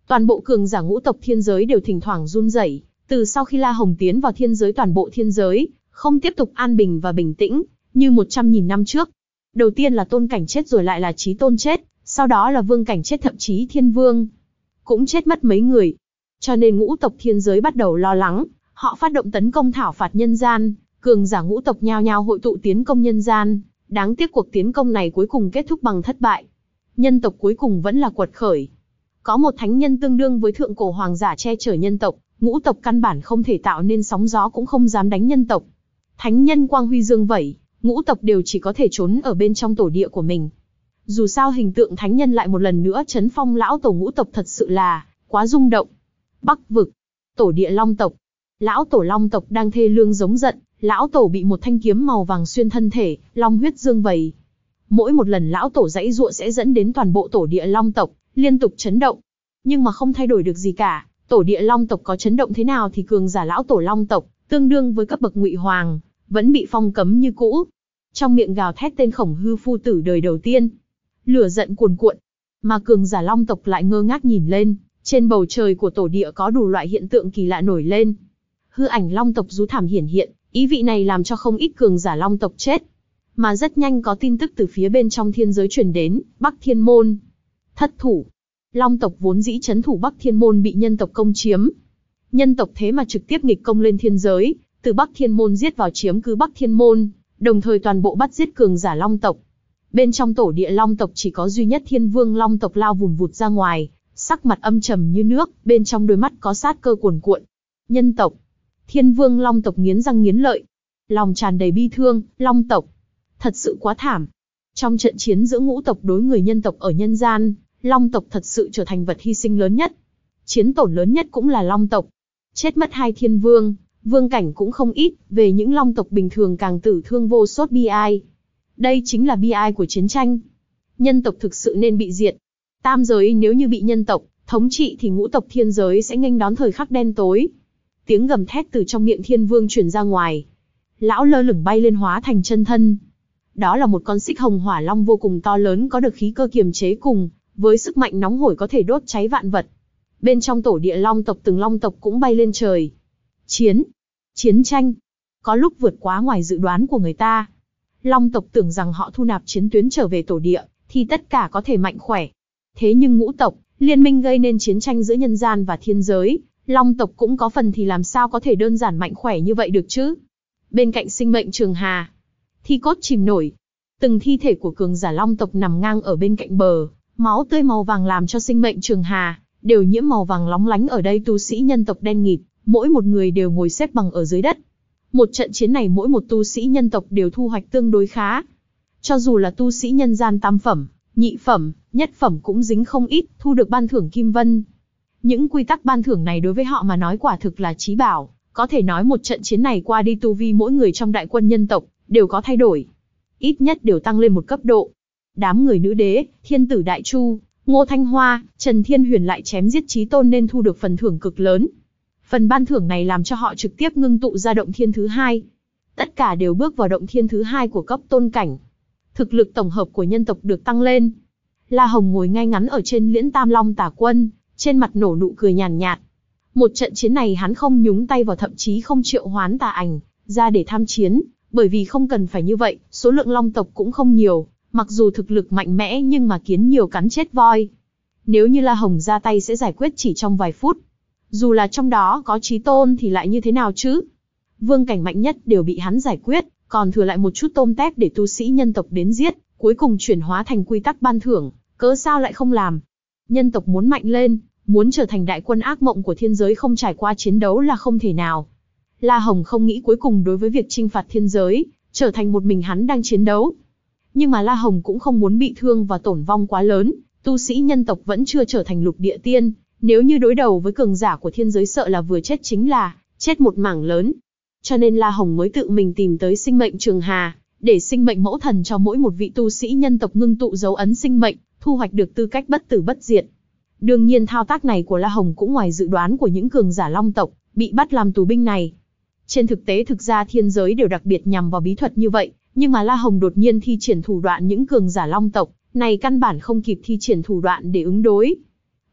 Toàn bộ cường giả ngũ tộc thiên giới đều thỉnh thoảng run rẩy. Từ sau khi La Hồng tiến vào thiên giới, toàn bộ thiên giới không tiếp tục an bình và bình tĩnh như một trăm nghìn năm trước. Đầu tiên là tôn cảnh chết, rồi lại là chí tôn chết, sau đó là vương cảnh chết, thậm chí thiên vương cũng chết mất mấy người. Cho nên ngũ tộc thiên giới bắt đầu lo lắng, họ phát động tấn công thảo phạt nhân gian, cường giả ngũ tộc nhao nhao hội tụ tiến công nhân gian. Đáng tiếc cuộc tiến công này cuối cùng kết thúc bằng thất bại. Nhân tộc cuối cùng vẫn là quật khởi. Có một thánh nhân tương đương với thượng cổ hoàng giả che chở nhân tộc, ngũ tộc căn bản không thể tạo nên sóng gió, cũng không dám đánh nhân tộc. Thánh nhân quang huy dương vẩy, ngũ tộc đều chỉ có thể trốn ở bên trong tổ địa của mình. Dù sao hình tượng thánh nhân lại một lần nữa chấn phong lão tổ ngũ tộc, thật sự là quá rung động. Bắc vực, tổ địa long tộc. Lão tổ long tộc đang thê lương giống giận, lão tổ bị một thanh kiếm màu vàng xuyên thân thể, long huyết dương vẩy. Mỗi một lần lão tổ giãy giụa sẽ dẫn đến toàn bộ tổ địa long tộc liên tục chấn động. Nhưng mà không thay đổi được gì cả, tổ địa long tộc có chấn động thế nào thì cường giả lão tổ long tộc, tương đương với cấp bậc ngụy hoàng, vẫn bị phong cấm như cũ. Trong miệng gào thét tên Khổng Hư phu tử đời đầu tiên, lửa giận cuồn cuộn, mà cường giả long tộc lại ngơ ngác nhìn lên. Trên bầu trời của tổ địa có đủ loại hiện tượng kỳ lạ nổi lên. Hư ảnh long tộc rú thảm hiển hiện, ý vị này làm cho không ít cường giả long tộc chết. Mà rất nhanh có tin tức từ phía bên trong thiên giới truyền đến, Bắc Thiên Môn thất thủ. Long tộc vốn dĩ trấn thủ Bắc Thiên Môn bị nhân tộc công chiếm. Nhân tộc thế mà trực tiếp nghịch công lên thiên giới, từ Bắc Thiên Môn giết vào chiếm cứ Bắc Thiên Môn, đồng thời toàn bộ bắt giết cường giả long tộc. Bên trong tổ địa long tộc chỉ có duy nhất Thiên Vương long tộc lao vùn vụt ra ngoài, sắc mặt âm trầm như nước, bên trong đôi mắt có sát cơ cuồn cuộn. Nhân tộc, Thiên Vương long tộc nghiến răng nghiến lợi, lòng tràn đầy bi thương. Long tộc, thật sự quá thảm. Trong trận chiến giữa ngũ tộc đối người nhân tộc ở nhân gian, long tộc thật sự trở thành vật hy sinh lớn nhất. Chiến tổn lớn nhất cũng là long tộc. Chết mất hai thiên vương, vương cảnh cũng không ít, về những long tộc bình thường càng tử thương vô sốt bi ai. Đây chính là bi ai của chiến tranh. Nhân tộc thực sự nên bị diệt. Tam giới nếu như bị nhân tộc thống trị thì ngũ tộc thiên giới sẽ nghênh đón thời khắc đen tối. Tiếng gầm thét từ trong miệng thiên vương truyền ra ngoài. Lão lơ lửng bay lên hóa thành chân thân. Đó là một con xích hồng hỏa long vô cùng to lớn, có được khí cơ kiềm chế cùng với sức mạnh nóng hổi có thể đốt cháy vạn vật. Bên trong tổ địa long tộc, từng long tộc cũng bay lên trời. Chiến, chiến tranh, có lúc vượt quá ngoài dự đoán của người ta. Long tộc tưởng rằng họ thu nạp chiến tuyến trở về tổ địa thì tất cả có thể mạnh khỏe. Thế nhưng ngũ tộc liên minh gây nên chiến tranh giữa nhân gian và thiên giới, long tộc cũng có phần thì làm sao có thể đơn giản mạnh khỏe như vậy được chứ. Bên cạnh sinh mệnh trường hà, thi cốt chìm nổi, từng thi thể của cường giả long tộc nằm ngang ở bên cạnh bờ, máu tươi màu vàng làm cho sinh mệnh trường hà đều nhiễm màu vàng lóng lánh. Ở đây tu sĩ nhân tộc đen nghịt, mỗi một người đều ngồi xếp bằng ở dưới đất. Một trận chiến này mỗi một tu sĩ nhân tộc đều thu hoạch tương đối khá. Cho dù là tu sĩ nhân gian tam phẩm, nhị phẩm, nhất phẩm cũng dính không ít, thu được ban thưởng kim vân. Những quy tắc ban thưởng này đối với họ mà nói quả thực là chí bảo, có thể nói một trận chiến này qua đi tu vi mỗi người trong đại quân nhân tộc đều có thay đổi, ít nhất đều tăng lên một cấp độ. Đám người nữ đế, thiên tử Đại Chu, Ngô Thanh Hoa, Trần Thiên Huyền lại chém giết chí tôn nên thu được phần thưởng cực lớn. Phần ban thưởng này làm cho họ trực tiếp ngưng tụ ra động thiên thứ hai. Tất cả đều bước vào động thiên thứ hai của cấp tôn cảnh. Thực lực tổng hợp của nhân tộc được tăng lên. La Hồng ngồi ngay ngắn ở trên liễn Tam Long Tả Quân, trên mặt nổ nụ cười nhàn nhạt. Một trận chiến này hắn không nhúng tay vào, thậm chí không triệu hoán tà ảnh ra để tham chiến, bởi vì không cần phải như vậy, số lượng long tộc cũng không nhiều, mặc dù thực lực mạnh mẽ nhưng mà kiến nhiều cắn chết voi. Nếu như La Hồng ra tay sẽ giải quyết chỉ trong vài phút. Dù là trong đó có chí tôn thì lại như thế nào chứ? Vương cảnh mạnh nhất đều bị hắn giải quyết, còn thừa lại một chút tôm tép để tu sĩ nhân tộc đến giết, cuối cùng chuyển hóa thành quy tắc ban thưởng, cớ sao lại không làm? Nhân tộc muốn mạnh lên, muốn trở thành đại quân ác mộng của thiên giới, không trải qua chiến đấu là không thể nào. La Hồng không nghĩ cuối cùng đối với việc chinh phạt thiên giới, trở thành một mình hắn đang chiến đấu. Nhưng mà La Hồng cũng không muốn bị thương và tổn vong quá lớn, tu sĩ nhân tộc vẫn chưa trở thành lục địa tiên, nếu như đối đầu với cường giả của thiên giới sợ là vừa chết chính là chết một mảng lớn. Cho nên La Hồng mới tự mình tìm tới sinh mệnh trường hà, để sinh mệnh mẫu thần cho mỗi một vị tu sĩ nhân tộc ngưng tụ dấu ấn sinh mệnh, thu hoạch được tư cách bất tử bất diệt. Đương nhiên thao tác này của La Hồng cũng ngoài dự đoán của những cường giả long tộc bị bắt làm tù binh này. Trên thực tế thực ra thiên giới đều đặc biệt nhằm vào bí thuật như vậy, nhưng mà La Hồng đột nhiên thi triển thủ đoạn, những cường giả long tộc này căn bản không kịp thi triển thủ đoạn để ứng đối.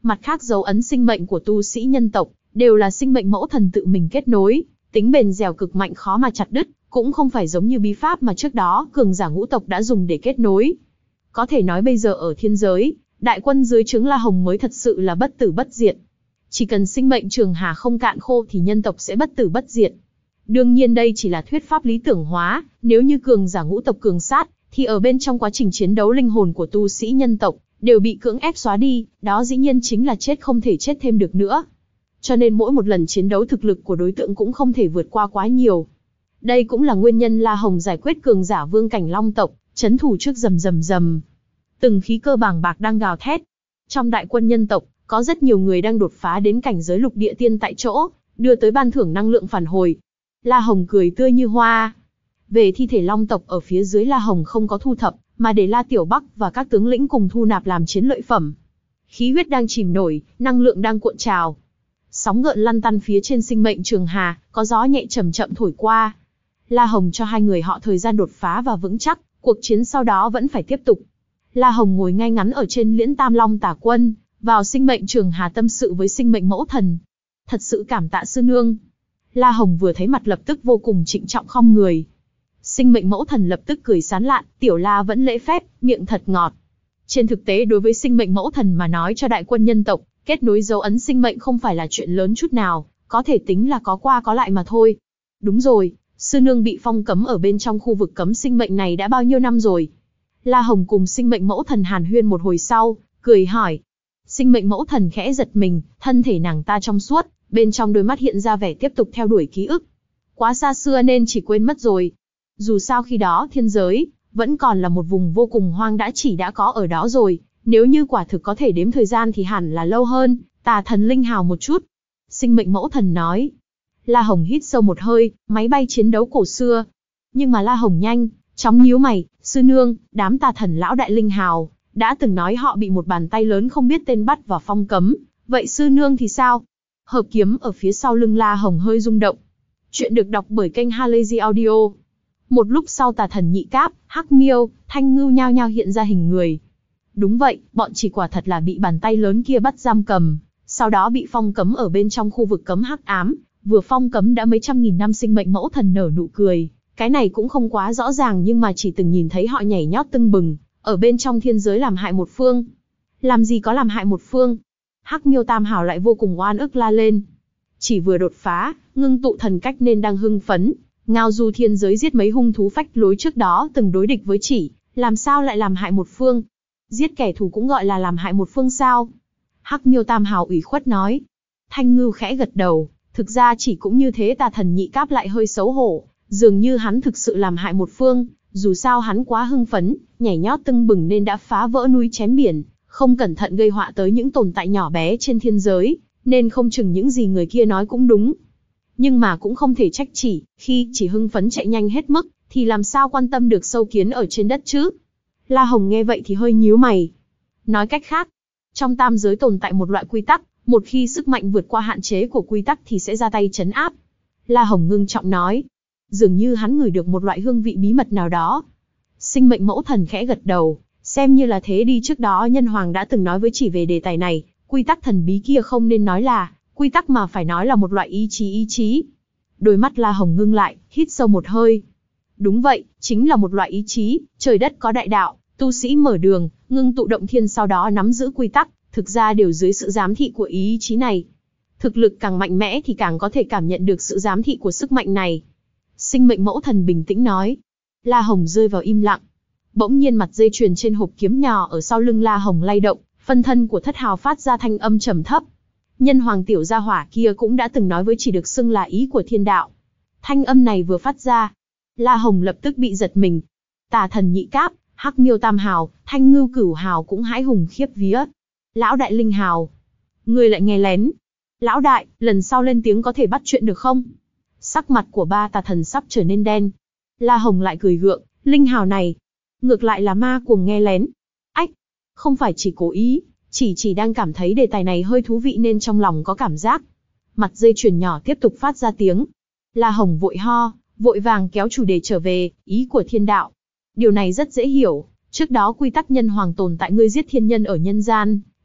Mặt khác dấu ấn sinh mệnh của tu sĩ nhân tộc, đều là sinh mệnh mẫu thần tự mình kết nối, tính bền dẻo cực mạnh khó mà chặt đứt, cũng không phải giống như bí pháp mà trước đó cường giả ngũ tộc đã dùng để kết nối. Có thể nói bây giờ ở thiên giới, đại quân dưới trướng La Hồng mới thật sự là bất tử bất diệt. Chỉ cần sinh mệnh trường hà không cạn khô thì nhân tộc sẽ bất tử bất diệt. Đương nhiên đây chỉ là thuyết pháp lý tưởng hóa, nếu như cường giả ngũ tộc cường sát, thì ở bên trong quá trình chiến đấu linh hồn của tu sĩ nhân tộc đều bị cưỡng ép xóa đi, đó dĩ nhiên chính là chết không thể chết thêm được nữa. Cho nên mỗi một lần chiến đấu thực lực của đối tượng cũng không thể vượt qua quá nhiều. Đây cũng là nguyên nhân La Hồng giải quyết cường giả vương cảnh long tộc, chấn thủ trước rầm rầm rầm. Từng khí cơ bàng bạc đang gào thét. Trong đại quân nhân tộc, có rất nhiều người đang đột phá đến cảnh giới lục địa tiên tại chỗ, đưa tới ban thưởng năng lượng phản hồi. La Hồng cười tươi như hoa. Về thi thể long tộc ở phía dưới La Hồng không có thu thập, mà để La Tiểu Bắc và các tướng lĩnh cùng thu nạp làm chiến lợi phẩm. Khí huyết đang chìm nổi, năng lượng đang cuộn trào. Sóng gợn lăn tăn phía trên sinh mệnh trường hà, có gió nhẹ chậm chậm thổi qua. La Hồng cho hai người họ thời gian đột phá và vững chắc, cuộc chiến sau đó vẫn phải tiếp tục. La Hồng ngồi ngay ngắn ở trên liễn Tam Long Tả Quân, vào sinh mệnh trường hà tâm sự với sinh mệnh mẫu thần. Thật sự cảm tạ sư nương. La Hồng vừa thấy mặt lập tức vô cùng trịnh trọng khom người. Sinh mệnh mẫu thần lập tức cười sán lạn, tiểu La vẫn lễ phép, miệng thật ngọt. Trên thực tế đối với sinh mệnh mẫu thần mà nói cho đại quân nhân tộc, kết nối dấu ấn sinh mệnh không phải là chuyện lớn chút nào, có thể tính là có qua có lại mà thôi. Đúng rồi, sư nương bị phong cấm ở bên trong khu vực cấm sinh mệnh này đã bao nhiêu năm rồi? La Hồng cùng sinh mệnh mẫu thần hàn huyên một hồi sau, cười hỏi. Sinh mệnh mẫu thần khẽ giật mình, thân thể nàng ta trong suốt, bên trong đôi mắt hiện ra vẻ tiếp tục theo đuổi ký ức. Quá xa xưa nên chỉ quên mất rồi. Dù sao khi đó thiên giới, vẫn còn là một vùng vô cùng hoang đã chỉ đã có ở đó rồi, nếu như quả thực có thể đếm thời gian thì hẳn là lâu hơn, tà thần linh hào một chút. Sinh mệnh mẫu thần nói. La Hồng hít sâu một hơi, máy bay chiến đấu cổ xưa. Nhưng mà La Hồng nhanh, chóng nhíu mày, sư nương, đám tà thần lão đại linh hào, đã từng nói họ bị một bàn tay lớn không biết tên bắt vào phong cấm, vậy sư nương thì sao? Hợp kiếm ở phía sau lưng La Hồng hơi rung động. Chuyện được đọc bởi kênh Halazy Audio. Một lúc sau tà thần nhị cáp, hắc miêu, thanh ngưu nhao nhao hiện ra hình người. Đúng vậy, bọn chỉ quả thật là bị bàn tay lớn kia bắt giam cầm, sau đó bị phong cấm ở bên trong khu vực cấm hắc ám, vừa phong cấm đã mấy trăm nghìn năm. Sinh mệnh mẫu thần nở nụ cười, cái này cũng không quá rõ ràng nhưng mà chỉ từng nhìn thấy họ nhảy nhót tưng bừng, ở bên trong thiên giới làm hại một phương. Làm gì có làm hại một phương? Hắc miêu tam hào lại vô cùng oan ức la lên. Chỉ vừa đột phá, ngưng tụ thần cách nên đang hưng phấn, ngao du thiên giới giết mấy hung thú phách lối trước đó từng đối địch với chỉ, làm sao lại làm hại một phương? Giết kẻ thù cũng gọi là làm hại một phương sao? Hắc miêu tam hào ủy khuất nói. Thanh ngưu khẽ gật đầu, thực ra chỉ cũng như thế. Tà thần nhị cáp lại hơi xấu hổ, dường như hắn thực sự làm hại một phương, dù sao hắn quá hưng phấn, nhảy nhót tưng bừng nên đã phá vỡ núi chém biển, không cẩn thận gây họa tới những tồn tại nhỏ bé trên thiên giới, nên không chừng những gì người kia nói cũng đúng. Nhưng mà cũng không thể trách chỉ, khi chỉ hưng phấn chạy nhanh hết mức, thì làm sao quan tâm được sâu kiến ở trên đất chứ? La Hồng nghe vậy thì hơi nhíu mày. Nói cách khác, trong tam giới tồn tại một loại quy tắc, một khi sức mạnh vượt qua hạn chế của quy tắc thì sẽ ra tay trấn áp. La Hồng ngưng trọng nói. Dường như hắn ngửi được một loại hương vị bí mật nào đó. Sinh mệnh mẫu thần khẽ gật đầu, xem như là thế đi. Trước đó Nhân Hoàng đã từng nói với chỉ về đề tài này, quy tắc thần bí kia không nên nói là quy tắc mà phải nói là một loại ý chí ý chí. Đôi mắt La Hồng ngưng lại, hít sâu một hơi. Đúng vậy, chính là một loại ý chí, trời đất có đại đạo, tu sĩ mở đường, ngưng tụ động thiên sau đó nắm giữ quy tắc, thực ra đều dưới sự giám thị của ý chí này. Thực lực càng mạnh mẽ thì càng có thể cảm nhận được sự giám thị của sức mạnh này. Sinh mệnh mẫu thần bình tĩnh nói. La Hồng rơi vào im lặng. Bỗng nhiên mặt dây chuyền trên hộp kiếm nhỏ ở sau lưng La Hồng lay động, phân thân của thất hào phát ra thanh âm trầm thấp. Nhân Hoàng tiểu gia hỏa kia cũng đã từng nói với chỉ được xưng là ý của thiên đạo. Thanh âm này vừa phát ra, La Hồng lập tức bị giật mình. Tà thần nhị cáp, hắc miêu tam hào, thanh ngưu cửu hào cũng hãi hùng khiếp vía. Lão đại linh hào, ngươi lại nghe lén. Lão đại, lần sau lên tiếng có thể bắt chuyện được không? Sắc mặt của ba tà thần sắp trở nên đen. La Hồng lại cười gượng, linh hào này, ngược lại là ma cuồng nghe lén. Ách, không phải chỉ cố ý, chỉ chỉ đang cảm thấy đề tài này hơi thú vị nên trong lòng có cảm giác. Mặt dây chuyền nhỏ tiếp tục phát ra tiếng. La Hồng vội ho, vội vàng kéo chủ đề trở về, ý của thiên đạo. Điều này rất dễ hiểu, trước đó quy tắc nhân hoàng tồn tại, ngươi giết thiên nhân ở nhân gian,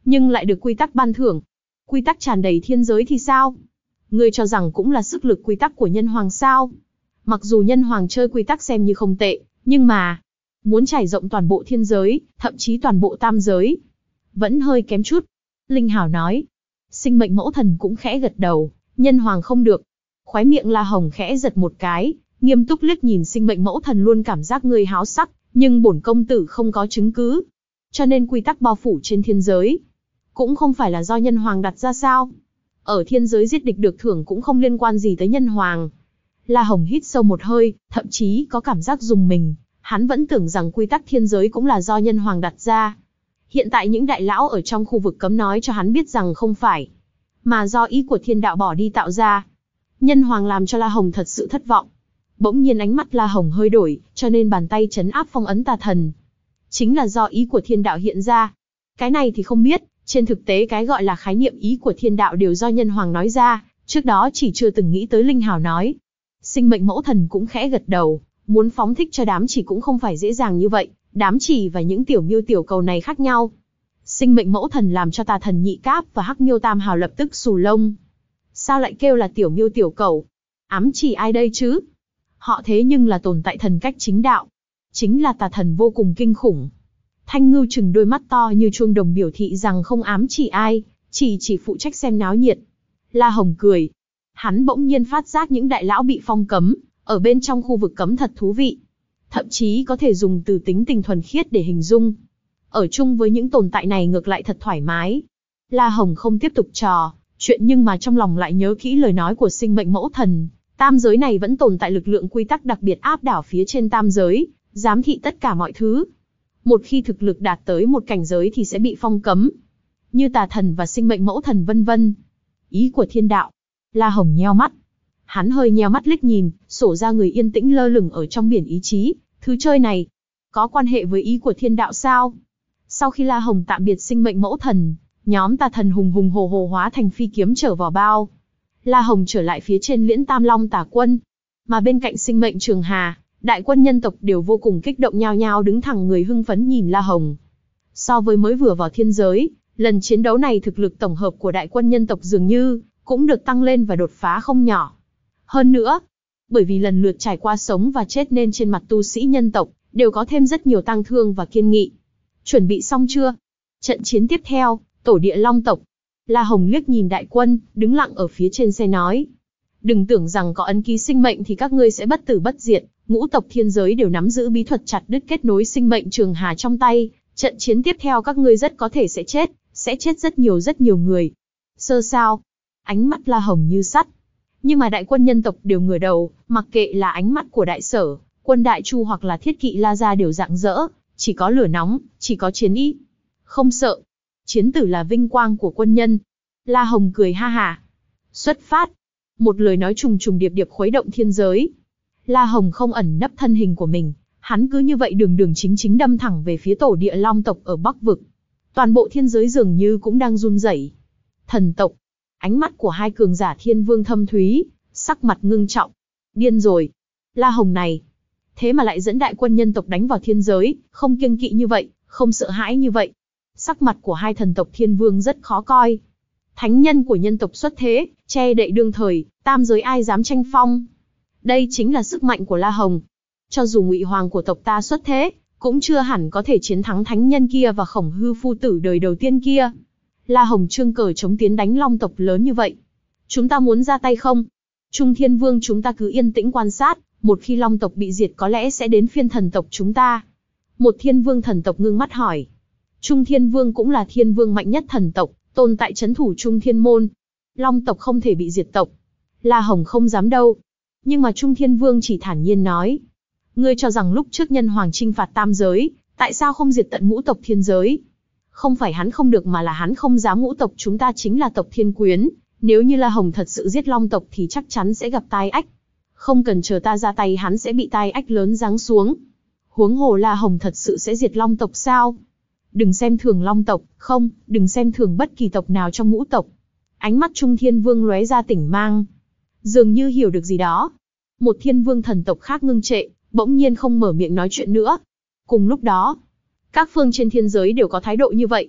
nhưng lại được quy tắc ban thưởng. Quy tắc tràn đầy thiên giới thì sao? Ngươi cho rằng cũng là sức lực quy tắc của nhân hoàng sao? Mặc dù nhân hoàng chơi quy tắc xem như không tệ, nhưng mà muốn trải rộng toàn bộ thiên giới, thậm chí toàn bộ tam giới, vẫn hơi kém chút. Linh Hảo nói. Sinh mệnh mẫu thần cũng khẽ gật đầu, nhân hoàng không được. Khóe miệng La Hồng khẽ giật một cái, nghiêm túc liếc nhìn sinh mệnh mẫu thần, luôn cảm giác ngươi háo sắc, nhưng bổn công tử không có chứng cứ. Cho nên quy tắc bao phủ trên thiên giới, cũng không phải là do nhân hoàng đặt ra sao? Ở thiên giới giết địch được thưởng cũng không liên quan gì tới nhân hoàng. La Hồng hít sâu một hơi, thậm chí có cảm giác rùng mình, hắn vẫn tưởng rằng quy tắc thiên giới cũng là do nhân hoàng đặt ra. Hiện tại những đại lão ở trong khu vực cấm nói cho hắn biết rằng không phải, mà do ý của thiên đạo bỏ đi tạo ra. Nhân hoàng làm cho La Hồng thật sự thất vọng. Bỗng nhiên ánh mắt La Hồng hơi đổi, cho nên bàn tay trấn áp phong ấn tà thần chính là do ý của thiên đạo hiện ra. Cái này thì không biết, trên thực tế cái gọi là khái niệm ý của thiên đạo đều do nhân hoàng nói ra, trước đó chỉ chưa từng nghĩ tới. Linh Hảo nói. Sinh mệnh mẫu thần cũng khẽ gật đầu, muốn phóng thích cho đám chỉ cũng không phải dễ dàng như vậy, đám chỉ và những tiểu miêu tiểu cầu này khác nhau. Sinh mệnh mẫu thần làm cho tà thần nhị cáp và hắc miêu tam hào lập tức xù lông. Sao lại kêu là tiểu miêu tiểu cầu? Ám chỉ ai đây chứ? Họ thế nhưng là tồn tại thần cách chính đạo, chính là tà thần vô cùng kinh khủng. Thanh Ngưu trừng đôi mắt to như chuông đồng biểu thị rằng không ám chỉ ai, chỉ chỉ phụ trách xem náo nhiệt. La Hồng cười. Hắn bỗng nhiên phát giác những đại lão bị phong cấm, ở bên trong khu vực cấm thật thú vị. Thậm chí có thể dùng từ tính tình thuần khiết để hình dung. Ở chung với những tồn tại này ngược lại thật thoải mái. La Hồng không tiếp tục trò chuyện, nhưng mà trong lòng lại nhớ kỹ lời nói của sinh mệnh mẫu thần. Tam giới này vẫn tồn tại lực lượng quy tắc đặc biệt áp đảo phía trên tam giới, giám thị tất cả mọi thứ. Một khi thực lực đạt tới một cảnh giới thì sẽ bị phong cấm, như tà thần và sinh mệnh mẫu thần vân vân. Ý của thiên đạo. La Hồng nheo mắt. Hắn hơi nheo mắt liếc nhìn, sổ ra người yên tĩnh lơ lửng ở trong biển ý chí. Thứ chơi này có quan hệ với ý của thiên đạo sao? Sau khi La Hồng tạm biệt sinh mệnh mẫu thần, nhóm tà thần hùng hùng hồ hồ hóa thành phi kiếm trở vào bao. La Hồng trở lại phía trên Liễn Tam Long tà quân, mà bên cạnh sinh mệnh Trường Hà, đại quân nhân tộc đều vô cùng kích động, nhao nhao đứng thẳng người hưng phấn nhìn La Hồng. So với mới vừa vào thiên giới, lần chiến đấu này thực lực tổng hợp của đại quân nhân tộc dường như cũng được tăng lên và đột phá không nhỏ. Hơn nữa, bởi vì lần lượt trải qua sống và chết nên trên mặt tu sĩ nhân tộc đều có thêm rất nhiều tang thương và kiên nghị. Chuẩn bị xong chưa? Trận chiến tiếp theo, tổ địa Long tộc. La Hồng liếc nhìn đại quân, đứng lặng ở phía trên xe nói. Đừng tưởng rằng có ấn ký sinh mệnh thì các ngươi sẽ bất tử bất diệt, ngũ tộc thiên giới đều nắm giữ bí thuật chặt đứt kết nối sinh mệnh Trường Hà trong tay. Trận chiến tiếp theo các ngươi rất có thể sẽ chết, sẽ chết rất nhiều rất nhiều người. Sơ sao? Ánh mắt La Hồng như sắt. Nhưng mà đại quân nhân tộc đều ngửa đầu, mặc kệ là ánh mắt của đại sở, quân đại chu hoặc là thiết kỵ La Gia đều rạng rỡ, chỉ có lửa nóng, chỉ có chiến ý. Không sợ. Chiến tử là vinh quang của quân nhân. La Hồng cười ha hả. Xuất phát. Một lời nói trùng trùng điệp điệp khuấy động thiên giới. La Hồng không ẩn nấp thân hình của mình, hắn cứ như vậy đường đường chính chính đâm thẳng về phía tổ địa Long tộc ở Bắc Vực. Toàn bộ thiên giới dường như cũng đang run rẩy. Thần tộc. Ánh mắt của hai cường giả thiên vương thâm thúy, sắc mặt ngưng trọng. Điên rồi. La Hồng này, thế mà lại dẫn đại quân nhân tộc đánh vào thiên giới, không kiêng kỵ như vậy, không sợ hãi như vậy. Sắc mặt của hai thần tộc thiên vương rất khó coi. Thánh nhân của nhân tộc xuất thế, che đậy đương thời, tam giới ai dám tranh phong. Đây chính là sức mạnh của La Hồng. Cho dù Ngụy Hoàng của tộc ta xuất thế, cũng chưa hẳn có thể chiến thắng thánh nhân kia và Khổng Hư phu tử đời đầu tiên kia. La Hồng trương cờ chống tiến đánh Long tộc lớn như vậy. Chúng ta muốn ra tay không? Trung Thiên Vương chúng ta cứ yên tĩnh quan sát, một khi Long tộc bị diệt có lẽ sẽ đến phiên thần tộc chúng ta. Một Thiên Vương thần tộc ngưng mắt hỏi. Trung Thiên Vương cũng là Thiên Vương mạnh nhất thần tộc, tồn tại trấn thủ Trung Thiên Môn. Long tộc không thể bị diệt tộc. La Hồng không dám đâu. Nhưng mà Trung Thiên Vương chỉ thản nhiên nói. Ngươi cho rằng lúc trước nhân hoàng chinh phạt tam giới, tại sao không diệt tận ngũ tộc thiên giới? Không phải hắn không được mà là hắn không dám, ngũ tộc chúng ta chính là tộc thiên quyến. Nếu như La Hồng thật sự giết Long tộc thì chắc chắn sẽ gặp tai ách. Không cần chờ ta ra tay hắn sẽ bị tai ách lớn giáng xuống. Huống hồ La Hồng thật sự sẽ diệt Long tộc sao? Đừng xem thường Long tộc, không, đừng xem thường bất kỳ tộc nào trong ngũ tộc. Ánh mắt Trung Thiên Vương lóe ra tỉnh mang, dường như hiểu được gì đó. Một Thiên Vương thần tộc khác ngưng trệ, bỗng nhiên không mở miệng nói chuyện nữa. Cùng lúc đó, các phương trên thiên giới đều có thái độ như vậy.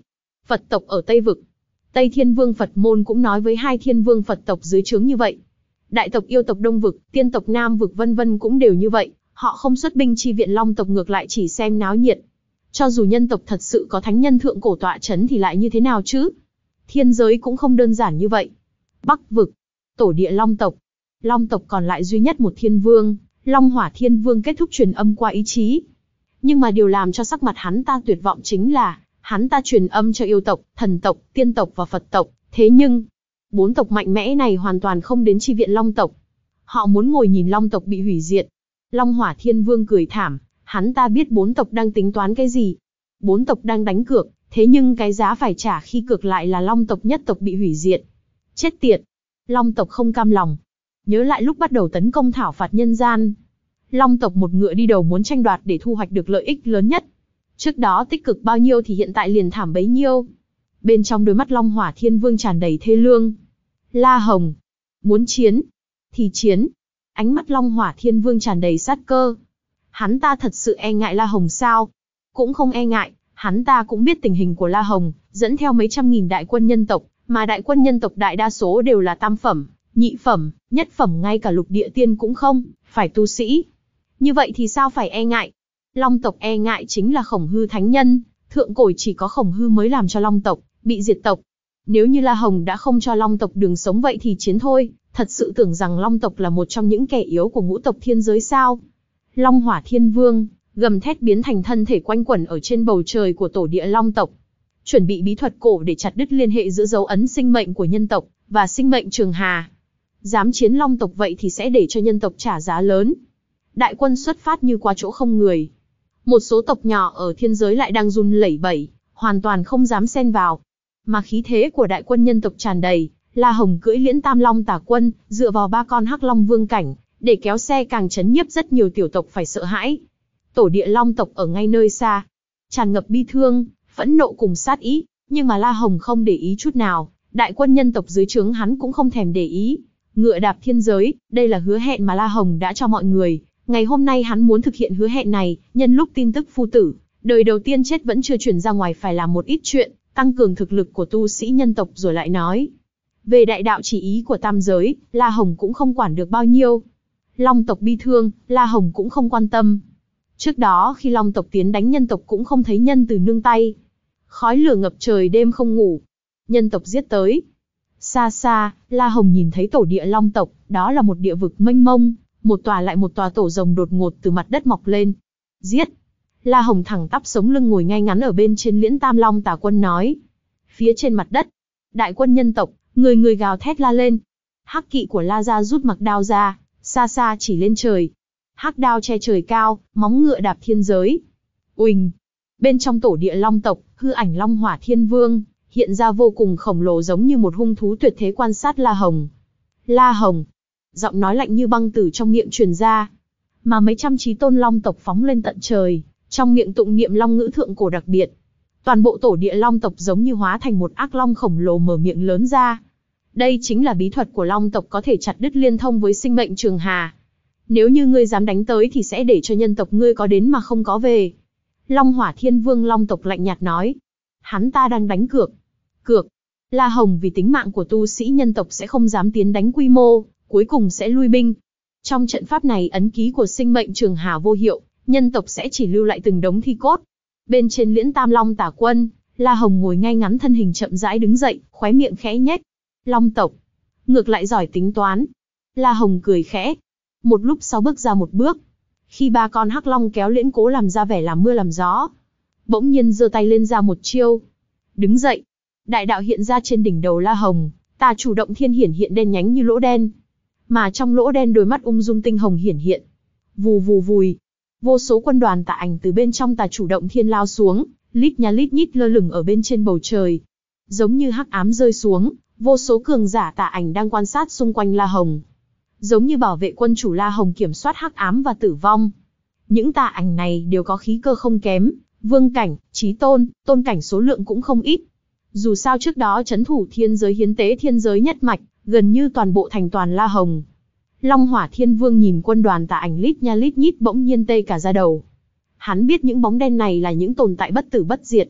Phật tộc ở Tây Vực. Tây Thiên Vương Phật môn cũng nói với hai Thiên Vương Phật tộc dưới trướng như vậy. Đại tộc yêu tộc Đông Vực, tiên tộc Nam Vực vân vân cũng đều như vậy, họ không xuất binh chi viện Long tộc, ngược lại chỉ xem náo nhiệt. Cho dù nhân tộc thật sự có thánh nhân thượng cổ tọa chấn thì lại như thế nào chứ? Thiên giới cũng không đơn giản như vậy. Bắc Vực, tổ địa Long tộc. Long tộc còn lại duy nhất một Thiên Vương, Long Hỏa Thiên Vương kết thúc truyền âm qua ý chí. Nhưng mà điều làm cho sắc mặt hắn ta tuyệt vọng chính là, hắn ta truyền âm cho yêu tộc, thần tộc, tiên tộc và Phật tộc, thế nhưng, bốn tộc mạnh mẽ này hoàn toàn không đến chi viện Long tộc. Họ muốn ngồi nhìn Long tộc bị hủy diệt. Long Hỏa Thiên Vương cười thảm, hắn ta biết bốn tộc đang tính toán cái gì. Bốn tộc đang đánh cược, thế nhưng cái giá phải trả khi cược lại là Long tộc nhất tộc bị hủy diệt. Chết tiệt! Long tộc không cam lòng. Nhớ lại lúc bắt đầu tấn công thảo phạt nhân gian. Long tộc một ngựa đi đầu muốn tranh đoạt để thu hoạch được lợi ích lớn nhất. Trước đó tích cực bao nhiêu thì hiện tại liền thảm bấy nhiêu. Bên trong đôi mắt Long Hỏa Thiên Vương tràn đầy thê lương. La Hồng! Muốn chiến! Thì chiến! Ánh mắt Long Hỏa Thiên Vương tràn đầy sát cơ. Hắn ta thật sự e ngại La Hồng sao? Cũng không e ngại, hắn ta cũng biết tình hình của La Hồng, dẫn theo mấy trăm nghìn đại quân nhân tộc, mà đại quân nhân tộc đại đa số đều là tam phẩm, nhị phẩm, nhất phẩm, ngay cả lục địa tiên cũng không, phải tu sĩ. Như vậy thì sao phải e ngại? Long tộc e ngại chính là Khổng Hư thánh nhân, thượng cổ chỉ có Khổng Hư mới làm cho Long tộc bị diệt tộc. Nếu như La Hồng đã không cho Long tộc đường sống vậy thì chiến thôi, thật sự tưởng rằng Long tộc là một trong những kẻ yếu của ngũ tộc thiên giới sao? Long Hỏa Thiên Vương gầm thét biến thành thân thể quanh quẩn ở trên bầu trời của tổ địa Long tộc, chuẩn bị bí thuật cổ để chặt đứt liên hệ giữa dấu ấn sinh mệnh của nhân tộc và sinh mệnh Trường Hà. Dám chiến Long tộc vậy thì sẽ để cho nhân tộc trả giá lớn. Đại quân xuất phát như qua chỗ không người. Một số tộc nhỏ ở thiên giới lại đang run lẩy bẩy, hoàn toàn không dám xen vào. Mà khí thế của đại quân nhân tộc tràn đầy, La Hồng cưỡi liễn tam long tả quân, dựa vào ba con hắc long vương cảnh, để kéo xe càng chấn nhiếp rất nhiều tiểu tộc phải sợ hãi. Tổ địa Long tộc ở ngay nơi xa, tràn ngập bi thương, phẫn nộ cùng sát ý, nhưng mà La Hồng không để ý chút nào, đại quân nhân tộc dưới trướng hắn cũng không thèm để ý. Ngựa đạp thiên giới, đây là hứa hẹn mà La Hồng đã cho mọi người, ngày hôm nay hắn muốn thực hiện hứa hẹn này, nhân lúc tin tức phu tử, đời đầu tiên chết vẫn chưa truyền ra ngoài phải làm một ít chuyện, tăng cường thực lực của tu sĩ nhân tộc rồi lại nói. Về đại đạo chỉ ý của tam giới, La Hồng cũng không quản được bao nhiêu. Long tộc bi thương, La Hồng cũng không quan tâm. Trước đó khi Long tộc tiến đánh nhân tộc cũng không thấy nhân từ nương tay. Khói lửa ngập trời đêm không ngủ. Nhân tộc giết tới. Xa xa, La Hồng nhìn thấy tổ địa Long tộc, đó là một địa vực mênh mông, một tòa lại một tòa tổ rồng đột ngột từ mặt đất mọc lên. Giết! La Hồng thẳng tắp sống lưng ngồi ngay ngắn ở bên trên liễn tam long tà quân nói. Phía trên mặt đất, đại quân nhân tộc, người người gào thét la lên. Hắc kỵ của La gia rút mặc đao ra, xa xa chỉ lên trời. Hắc đao che trời cao, móng ngựa đạp thiên giới. Uỳnh! Bên trong tổ địa Long tộc, hư ảnh Long Hỏa Thiên Vương hiện ra vô cùng khổng lồ, giống như một hung thú tuyệt thế quan sát La Hồng. La Hồng! Giọng nói lạnh như băng từ trong miệng truyền ra. Mà mấy trăm chí tôn Long tộc phóng lên tận trời, trong miệng tụng niệm long ngữ thượng cổ đặc biệt. Toàn bộ tổ địa Long tộc giống như hóa thành một ác long khổng lồ mở miệng lớn ra. Đây chính là bí thuật của Long tộc, có thể chặt đứt liên thông với sinh mệnh Trường Hà. Nếu như ngươi dám đánh tới thì sẽ để cho nhân tộc ngươi có đến mà không có về. Long Hỏa Thiên Vương Long tộc lạnh nhạt nói. Hắn ta đang đánh cược. Cược. La Hồng vì tính mạng của tu sĩ nhân tộc sẽ không dám tiến đánh quy mô, cuối cùng sẽ lui binh. Trong trận pháp này ấn ký của sinh mệnh Trường Hà vô hiệu, nhân tộc sẽ chỉ lưu lại từng đống thi cốt. Bên trên liễn tam long tả quân, La Hồng ngồi ngay ngắn, thân hình chậm rãi đứng dậy, khóe miệng khẽ nhếch. Long tộc, ngược lại giỏi tính toán. La Hồng cười khẽ. Một lúc sau bước ra một bước. Khi ba con hắc long kéo liễn cố làm ra vẻ làm mưa làm gió, bỗng nhiên giơ tay lên ra một chiêu. Đứng dậy. Đại đạo hiện ra trên đỉnh đầu La Hồng, Tà Chủ Động Thiên hiển hiện đen nhánh như lỗ đen. Mà trong lỗ đen đôi mắt ung dung tinh hồng hiển hiện. Vù vù vùi. Vô số quân đoàn tà ảnh từ bên trong Tà Chủ Động Thiên lao xuống, lít nha lít nhít lơ lửng ở bên trên bầu trời. Giống như hắc ám rơi xuống, vô số cường giả tà ảnh đang quan sát xung quanh La Hồng. Giống như bảo vệ quân chủ La Hồng kiểm soát hắc ám và tử vong. Những tà ảnh này đều có khí cơ không kém, vương cảnh, chí tôn, tôn cảnh số lượng cũng không ít. Dù sao trước đó trấn thủ thiên giới hiến tế thiên giới nhất mạch, gần như toàn bộ thành toàn La Hồng. Long Hỏa Thiên Vương nhìn quân đoàn tà ảnh lít nha lít nhít bỗng nhiên tê cả da đầu. Hắn biết những bóng đen này là những tồn tại bất tử bất diệt.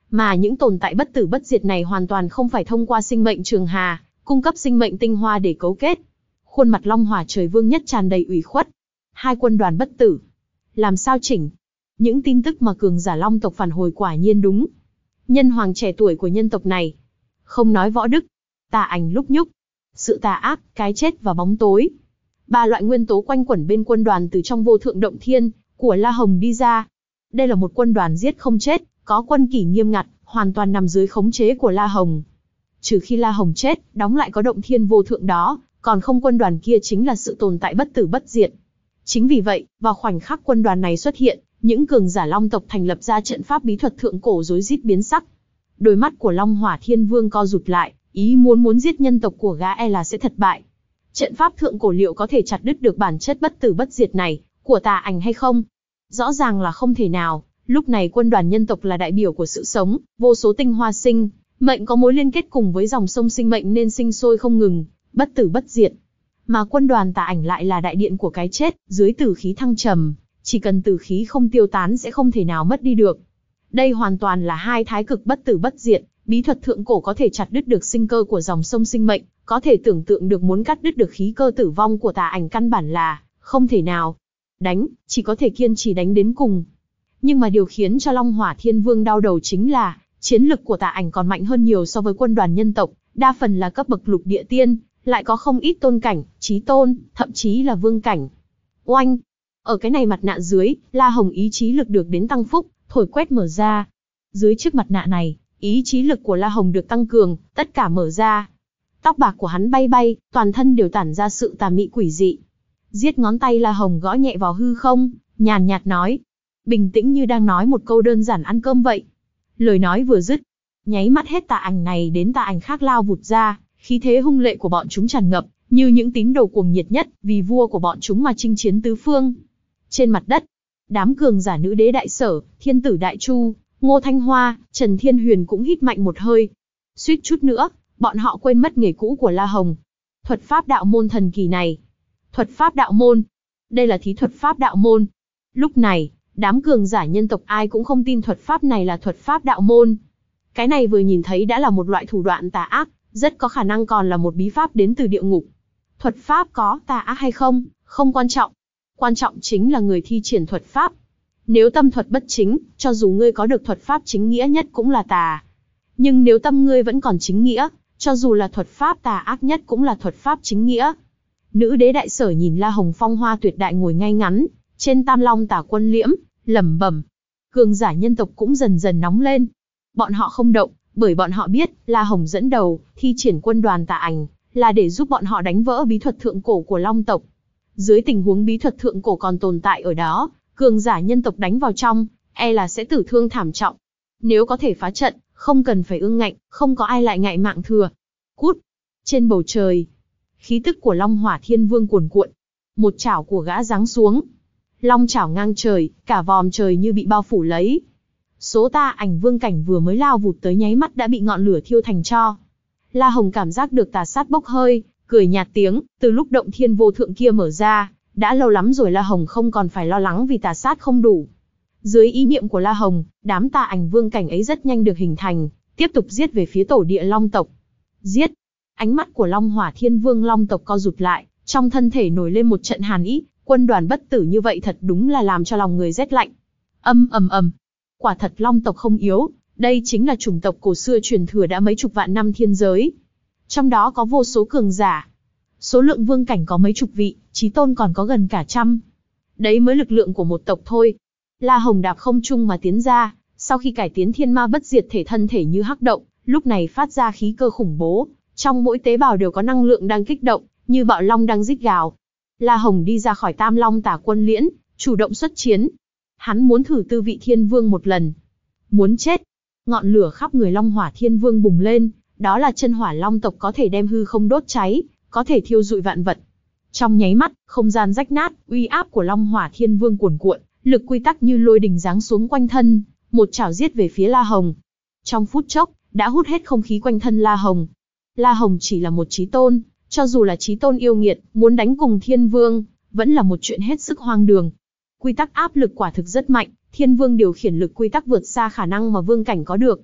Mà những tồn tại bất tử bất diệt này hoàn toàn không phải thông qua sinh mệnh trường hà, cung cấp sinh mệnh tinh hoa để cấu kết. Khuôn mặt Long Hỏa Trời Vương nhất tràn đầy ủy khuất. Hai quân đoàn bất tử. Làm sao chỉnh? Những tin tức mà cường giả Long tộc phản hồi quả nhiên đúng. Nhân hoàng trẻ tuổi của nhân tộc này. Không nói võ đức. Tà ảnh lúc nhúc. Sự tà ác, cái chết và bóng tối. Ba loại nguyên tố quanh quẩn bên quân đoàn từ trong vô thượng động thiên của La Hồng đi ra. Đây là một quân đoàn giết không chết, có quân kỷ nghiêm ngặt, hoàn toàn nằm dưới khống chế của La Hồng. Trừ khi La Hồng chết, đóng lại có động thiên vô thượng đó, còn không quân đoàn kia chính là sự tồn tại bất tử bất diệt. Chính vì vậy, vào khoảnh khắc quân đoàn này xuất hiện, những cường giả Long tộc thành lập ra trận pháp bí thuật thượng cổ rối rít biến sắc. Đôi mắt của Long Hỏa Thiên Vương co rụt lại, ý muốn muốn giết nhân tộc của gã e là sẽ thất bại. Trận pháp thượng cổ liệu có thể chặt đứt được bản chất bất tử bất diệt này của tà ảnh hay không? Rõ ràng là không thể nào. Lúc này quân đoàn nhân tộc là đại biểu của sự sống, vô số tinh hoa sinh mệnh có mối liên kết cùng với dòng sông sinh mệnh nên sinh sôi không ngừng, bất tử bất diệt. Mà quân đoàn tà ảnh lại là đại điện của cái chết, dưới tử khí thăng trầm, chỉ cần tử khí không tiêu tán sẽ không thể nào mất đi được. Đây hoàn toàn là hai thái cực bất tử bất diệt, bí thuật thượng cổ có thể chặt đứt được sinh cơ của dòng sông sinh mệnh, có thể tưởng tượng được muốn cắt đứt được khí cơ tử vong của tà ảnh căn bản là không thể nào. Đánh, chỉ có thể kiên trì đánh đến cùng. Nhưng mà điều khiến cho Long Hỏa Thiên Vương đau đầu chính là, chiến lực của tà ảnh còn mạnh hơn nhiều so với quân đoàn nhân tộc, đa phần là cấp bậc lục địa tiên, lại có không ít tôn cảnh, chí tôn, thậm chí là vương cảnh. Oanh! Ở cái này mặt nạ dưới, La Hồng ý chí lực được đến tăng phúc, thổi quét mở ra. Dưới chiếc mặt nạ này, ý chí lực của La Hồng được tăng cường, tất cả mở ra. Tóc bạc của hắn bay bay, toàn thân đều tản ra sự tà mị quỷ dị. Giết ngón tay La Hồng gõ nhẹ vào hư không, nhàn nhạt nói. Bình tĩnh như đang nói một câu đơn giản ăn cơm vậy. Lời nói vừa dứt, nháy mắt hết tà ảnh này đến tà ảnh khác lao vụt ra, khí thế hung lệ của bọn chúng tràn ngập, như những tín đồ cuồng nhiệt nhất, vì vua của bọn chúng mà chinh chiến tứ phương. Trên mặt đất, đám cường giả nữ đế đại sở, thiên tử đại chu, Ngô Thanh Hoa, Trần Thiên Huyền cũng hít mạnh một hơi. Suýt chút nữa, bọn họ quên mất nghề cũ của La Hồng. Thuật pháp đạo môn thần kỳ này. Thuật pháp đạo môn. Đây là thí thuật pháp đạo môn. Lúc này, đám cường giả nhân tộc ai cũng không tin thuật pháp này là thuật pháp đạo môn. Cái này vừa nhìn thấy đã là một loại thủ đoạn tà ác, rất có khả năng còn là một bí pháp đến từ địa ngục. Thuật pháp có tà ác hay không, không quan trọng. Quan trọng chính là người thi triển thuật pháp. Nếu tâm thuật bất chính, cho dù ngươi có được thuật pháp chính nghĩa nhất cũng là tà. Nhưng nếu tâm ngươi vẫn còn chính nghĩa, cho dù là thuật pháp tà ác nhất cũng là thuật pháp chính nghĩa. Nữ đế đại sở nhìn La Hồng phong hoa tuyệt đại ngồi ngay ngắn, trên tam long tả quân liễm, lẩm bẩm. Cường giả nhân tộc cũng dần dần nóng lên. Bọn họ không động, bởi bọn họ biết, La Hồng dẫn đầu, thi triển quân đoàn tà ảnh, là để giúp bọn họ đánh vỡ bí thuật thượng cổ của Long tộc. Dưới tình huống bí thuật thượng cổ còn tồn tại ở đó, cường giả nhân tộc đánh vào trong, e là sẽ tử thương thảm trọng. Nếu có thể phá trận, không cần phải ương ngạnh, không có ai lại ngại mạng thừa. Cút! Trên bầu trời, khí tức của Long Hỏa Thiên Vương cuồn cuộn. Một chảo của gã giáng xuống. Long chảo ngang trời, cả vòm trời như bị bao phủ lấy. Số tà ảnh vương cảnh vừa mới lao vụt tới nháy mắt đã bị ngọn lửa thiêu thành tro. La Hồng cảm giác được tà sát bốc hơi, cười nhạt tiếng, từ lúc động thiên vô thượng kia mở ra, đã lâu lắm rồi La Hồng không còn phải lo lắng vì tà sát không đủ. Dưới ý niệm của La Hồng, đám tà ảnh vương cảnh ấy rất nhanh được hình thành, tiếp tục giết về phía tổ địa Long tộc. Giết! Ánh mắt của Long Hỏa Thiên Vương Long tộc co rụt lại, trong thân thể nổi lên một trận hàn ý, quân đoàn bất tử như vậy thật đúng là làm cho lòng người rét lạnh. Âm ầm ầm. Quả thật Long tộc không yếu, đây chính là chủng tộc cổ xưa truyền thừa đã mấy chục vạn năm thiên giới. Trong đó có vô số cường giả. Số lượng vương cảnh có mấy chục vị, chí tôn còn có gần cả trăm. Đấy mới lực lượng của một tộc thôi. La Hồng đạp không trung mà tiến ra, sau khi cải tiến thiên ma bất diệt thể thân thể như hắc động, lúc này phát ra khí cơ khủng bố, trong mỗi tế bào đều có năng lượng đang kích động, như bạo long đang rít gào. La Hồng đi ra khỏi tam long tả quân liễn, chủ động xuất chiến. Hắn muốn thử tư vị thiên vương một lần. Muốn chết. Ngọn lửa khắp người Long Hỏa Thiên Vương bùng lên, đó là chân hỏa long tộc có thể đem hư không đốt cháy, có thể thiêu rụi vạn vật. Trong nháy mắt, không gian rách nát, uy áp của Long Hỏa Thiên Vương cuồn cuộn, lực quy tắc như lôi đình giáng xuống quanh thân, một chảo giết về phía La Hồng. Trong phút chốc, đã hút hết không khí quanh thân La Hồng. La Hồng chỉ là một chí tôn, cho dù là chí tôn yêu nghiệt, muốn đánh cùng Thiên Vương, vẫn là một chuyện hết sức hoang đường. Quy tắc áp lực quả thực rất mạnh, Thiên Vương điều khiển lực quy tắc vượt xa khả năng mà vương cảnh có được.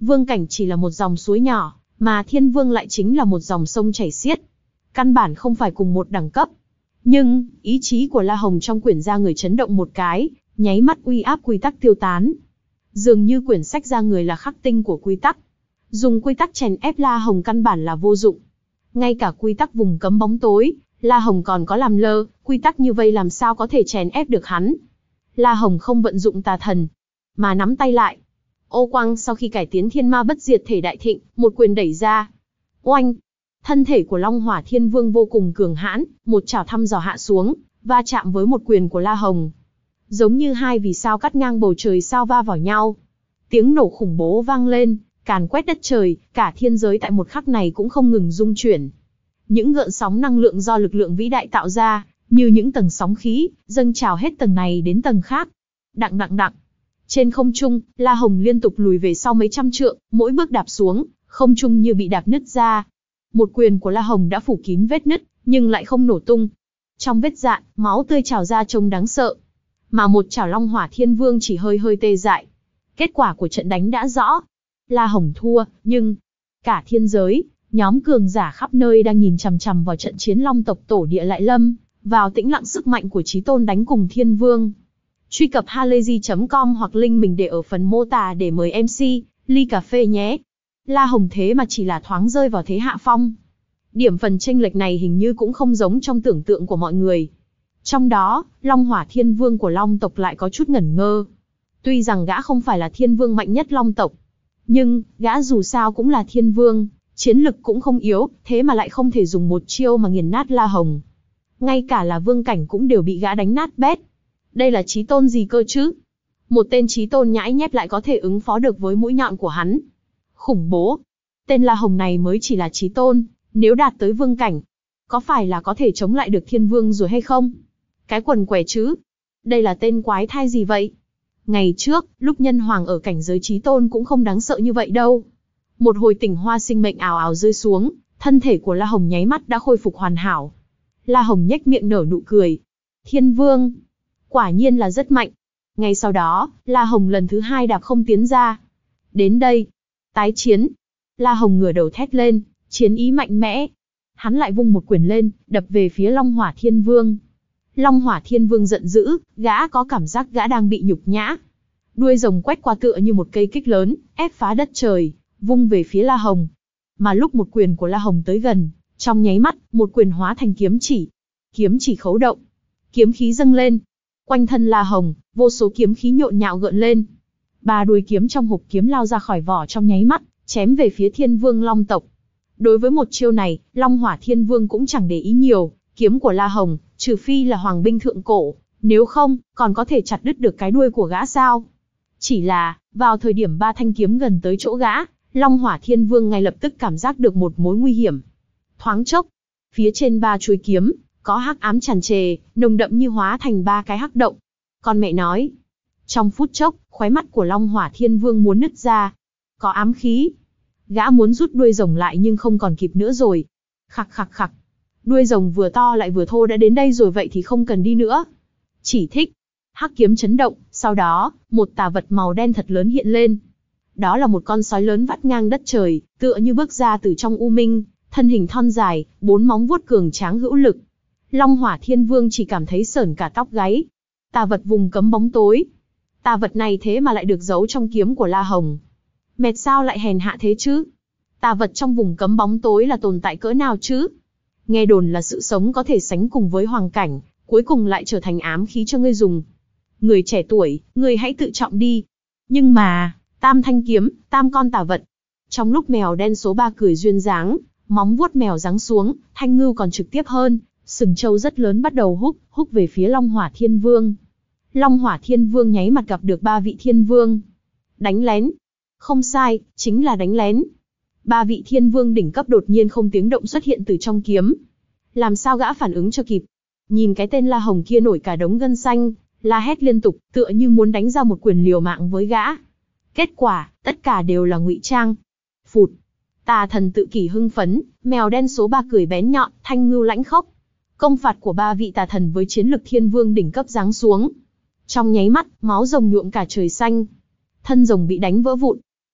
Vương cảnh chỉ là một dòng suối nhỏ, mà Thiên Vương lại chính là một dòng sông chảy xiết. Căn bản không phải cùng một đẳng cấp. Nhưng, ý chí của La Hồng trong quyển ra người chấn động một cái, nháy mắt uy áp quy tắc tiêu tán. Dường như quyển sách ra người là khắc tinh của quy tắc. Dùng quy tắc chèn ép La Hồng căn bản là vô dụng. Ngay cả quy tắc vùng cấm bóng tối, La Hồng còn có làm lơ, quy tắc như vậy làm sao có thể chèn ép được hắn. La Hồng không vận dụng tà thần, mà nắm tay lại. Ô quang sau khi cải tiến thiên ma bất diệt thể đại thịnh, một quyền đẩy ra. Oanh! Thân thể của Long Hỏa Thiên Vương vô cùng cường hãn, một chảo thăm dò hạ xuống, va chạm với một quyền của La Hồng. Giống như hai vì sao cắt ngang bầu trời sao va vào nhau. Tiếng nổ khủng bố vang lên, càn quét đất trời, cả thiên giới tại một khắc này cũng không ngừng rung chuyển. Những gợn sóng năng lượng do lực lượng vĩ đại tạo ra, như những tầng sóng khí, dâng trào hết tầng này đến tầng khác. Đặng đặng đặng. Trên không trung, La Hồng liên tục lùi về sau mấy trăm trượng, mỗi bước đạp xuống, không trung như bị đạp nứt ra. Một quyền của La Hồng đã phủ kín vết nứt, nhưng lại không nổ tung. Trong vết dạn, máu tươi trào ra trông đáng sợ. Mà một chảo Long Hỏa Thiên Vương chỉ hơi hơi tê dại. Kết quả của trận đánh đã rõ. La Hồng thua, nhưng cả thiên giới, nhóm cường giả khắp nơi đang nhìn chằm chằm vào trận chiến Long tộc tổ địa lại lâm vào tĩnh lặng sức mạnh của Chí Tôn đánh cùng Thiên Vương. Truy cập halayzi chấm com hoặc link mình để ở phần mô tả để mời em xê, ly cà phê nhé. La Hồng thế mà chỉ là thoáng rơi vào thế hạ phong. Điểm phần chênh lệch này hình như cũng không giống trong tưởng tượng của mọi người. Trong đó, Long Hỏa Thiên Vương của Long tộc lại có chút ngẩn ngơ. Tuy rằng gã không phải là Thiên Vương mạnh nhất Long tộc, nhưng gã dù sao cũng là Thiên Vương, chiến lực cũng không yếu, thế mà lại không thể dùng một chiêu mà nghiền nát La Hồng. Ngay cả là vương cảnh cũng đều bị gã đánh nát bét. Đây là Chí Tôn gì cơ chứ? Một tên Chí Tôn nhãi nhép lại có thể ứng phó được với mũi nhọn của hắn. Khủng bố. Tên La Hồng này mới chỉ là Chí Tôn, nếu đạt tới vương cảnh, có phải là có thể chống lại được Thiên Vương rồi hay không? Cái quần què chứ. Đây là tên quái thai gì vậy? Ngày trước, lúc Nhân Hoàng ở cảnh giới Chí Tôn cũng không đáng sợ như vậy đâu. Một hồi tỉnh hoa sinh mệnh ào ào rơi xuống, thân thể của La Hồng nháy mắt đã khôi phục hoàn hảo. La Hồng nhếch miệng nở nụ cười. Thiên Vương, quả nhiên là rất mạnh. Ngay sau đó, La Hồng lần thứ hai đạp không tiến ra. Đến đây, tái chiến. La Hồng ngửa đầu thét lên, chiến ý mạnh mẽ. Hắn lại vung một quyền lên, đập về phía Long Hỏa Thiên Vương. Long Hỏa Thiên Vương giận dữ, gã có cảm giác gã đang bị nhục nhã. Đuôi rồng quét qua tựa như một cây kích lớn, ép phá đất trời, vung về phía La Hồng. Mà lúc một quyền của La Hồng tới gần, trong nháy mắt, một quyền hóa thành kiếm chỉ. Kiếm chỉ khấu động, kiếm khí dâng lên. Quanh thân La Hồng, vô số kiếm khí nhộn nhạo gợn lên. Ba đuôi kiếm trong hộp kiếm lao ra khỏi vỏ trong nháy mắt, chém về phía Thiên Vương Long tộc. Đối với một chiêu này, Long Hỏa Thiên Vương cũng chẳng để ý nhiều, kiếm của La Hồng, trừ phi là hoàng binh thượng cổ, nếu không, còn có thể chặt đứt được cái đuôi của gã sao? Chỉ là, vào thời điểm ba thanh kiếm gần tới chỗ gã, Long Hỏa Thiên Vương ngay lập tức cảm giác được một mối nguy hiểm. Thoáng chốc, phía trên ba chuôi kiếm, có hắc ám tràn trề, nồng đậm như hóa thành ba cái hắc động. Con mẹ nói, trong phút chốc, khóe mắt của Long Hỏa Thiên Vương muốn nứt ra. Có ám khí. Gã muốn rút đuôi rồng lại nhưng không còn kịp nữa rồi. Khặc khặc khặc. Đuôi rồng vừa to lại vừa thô đã đến đây rồi, vậy thì không cần đi nữa. Chỉ thích. Hắc kiếm chấn động, sau đó, một tà vật màu đen thật lớn hiện lên. Đó là một con sói lớn vắt ngang đất trời, tựa như bước ra từ trong u minh, thân hình thon dài, bốn móng vuốt cường tráng hữu lực. Long Hỏa Thiên Vương chỉ cảm thấy sởn cả tóc gáy. Tà vật vùng cấm bóng tối. Tà vật này thế mà lại được giấu trong kiếm của La Hồng. Mệt sao lại hèn hạ thế chứ? Tà vật trong vùng cấm bóng tối là tồn tại cỡ nào chứ? Nghe đồn là sự sống có thể sánh cùng với hoàng cảnh, cuối cùng lại trở thành ám khí cho ngươi dùng. Người trẻ tuổi, ngươi hãy tự trọng đi. Nhưng mà, tam thanh kiếm, tam con tà vật. Trong lúc mèo đen số ba cười duyên dáng, móng vuốt mèo giáng xuống, thanh ngưu còn trực tiếp hơn, sừng trâu rất lớn bắt đầu húc, húc về phía Long Hỏa Thiên Vương. Long Hỏa Thiên Vương nháy mặt gặp được ba vị thiên vương. Đánh lén. Không sai, chính là đánh lén. Ba vị thiên vương đỉnh cấp đột nhiên không tiếng động xuất hiện từ trong kiếm. Làm sao gã phản ứng cho kịp? Nhìn cái tên La Hồng kia nổi cả đống gân xanh, la hét liên tục, tựa như muốn đánh ra một quyền liều mạng với gã. Kết quả, tất cả đều là ngụy trang. Phụt. Tà thần tự kỷ hưng phấn, mèo đen số ba cười bén nhọn, thanh ngưu lãnh khốc. Công phạt của ba vị tà thần với chiến lực thiên vương đỉnh cấp giáng xuống. Trong nháy mắt, máu rồng nhuộm cả trời xanh. Thân rồng bị đánh vỡ vụn.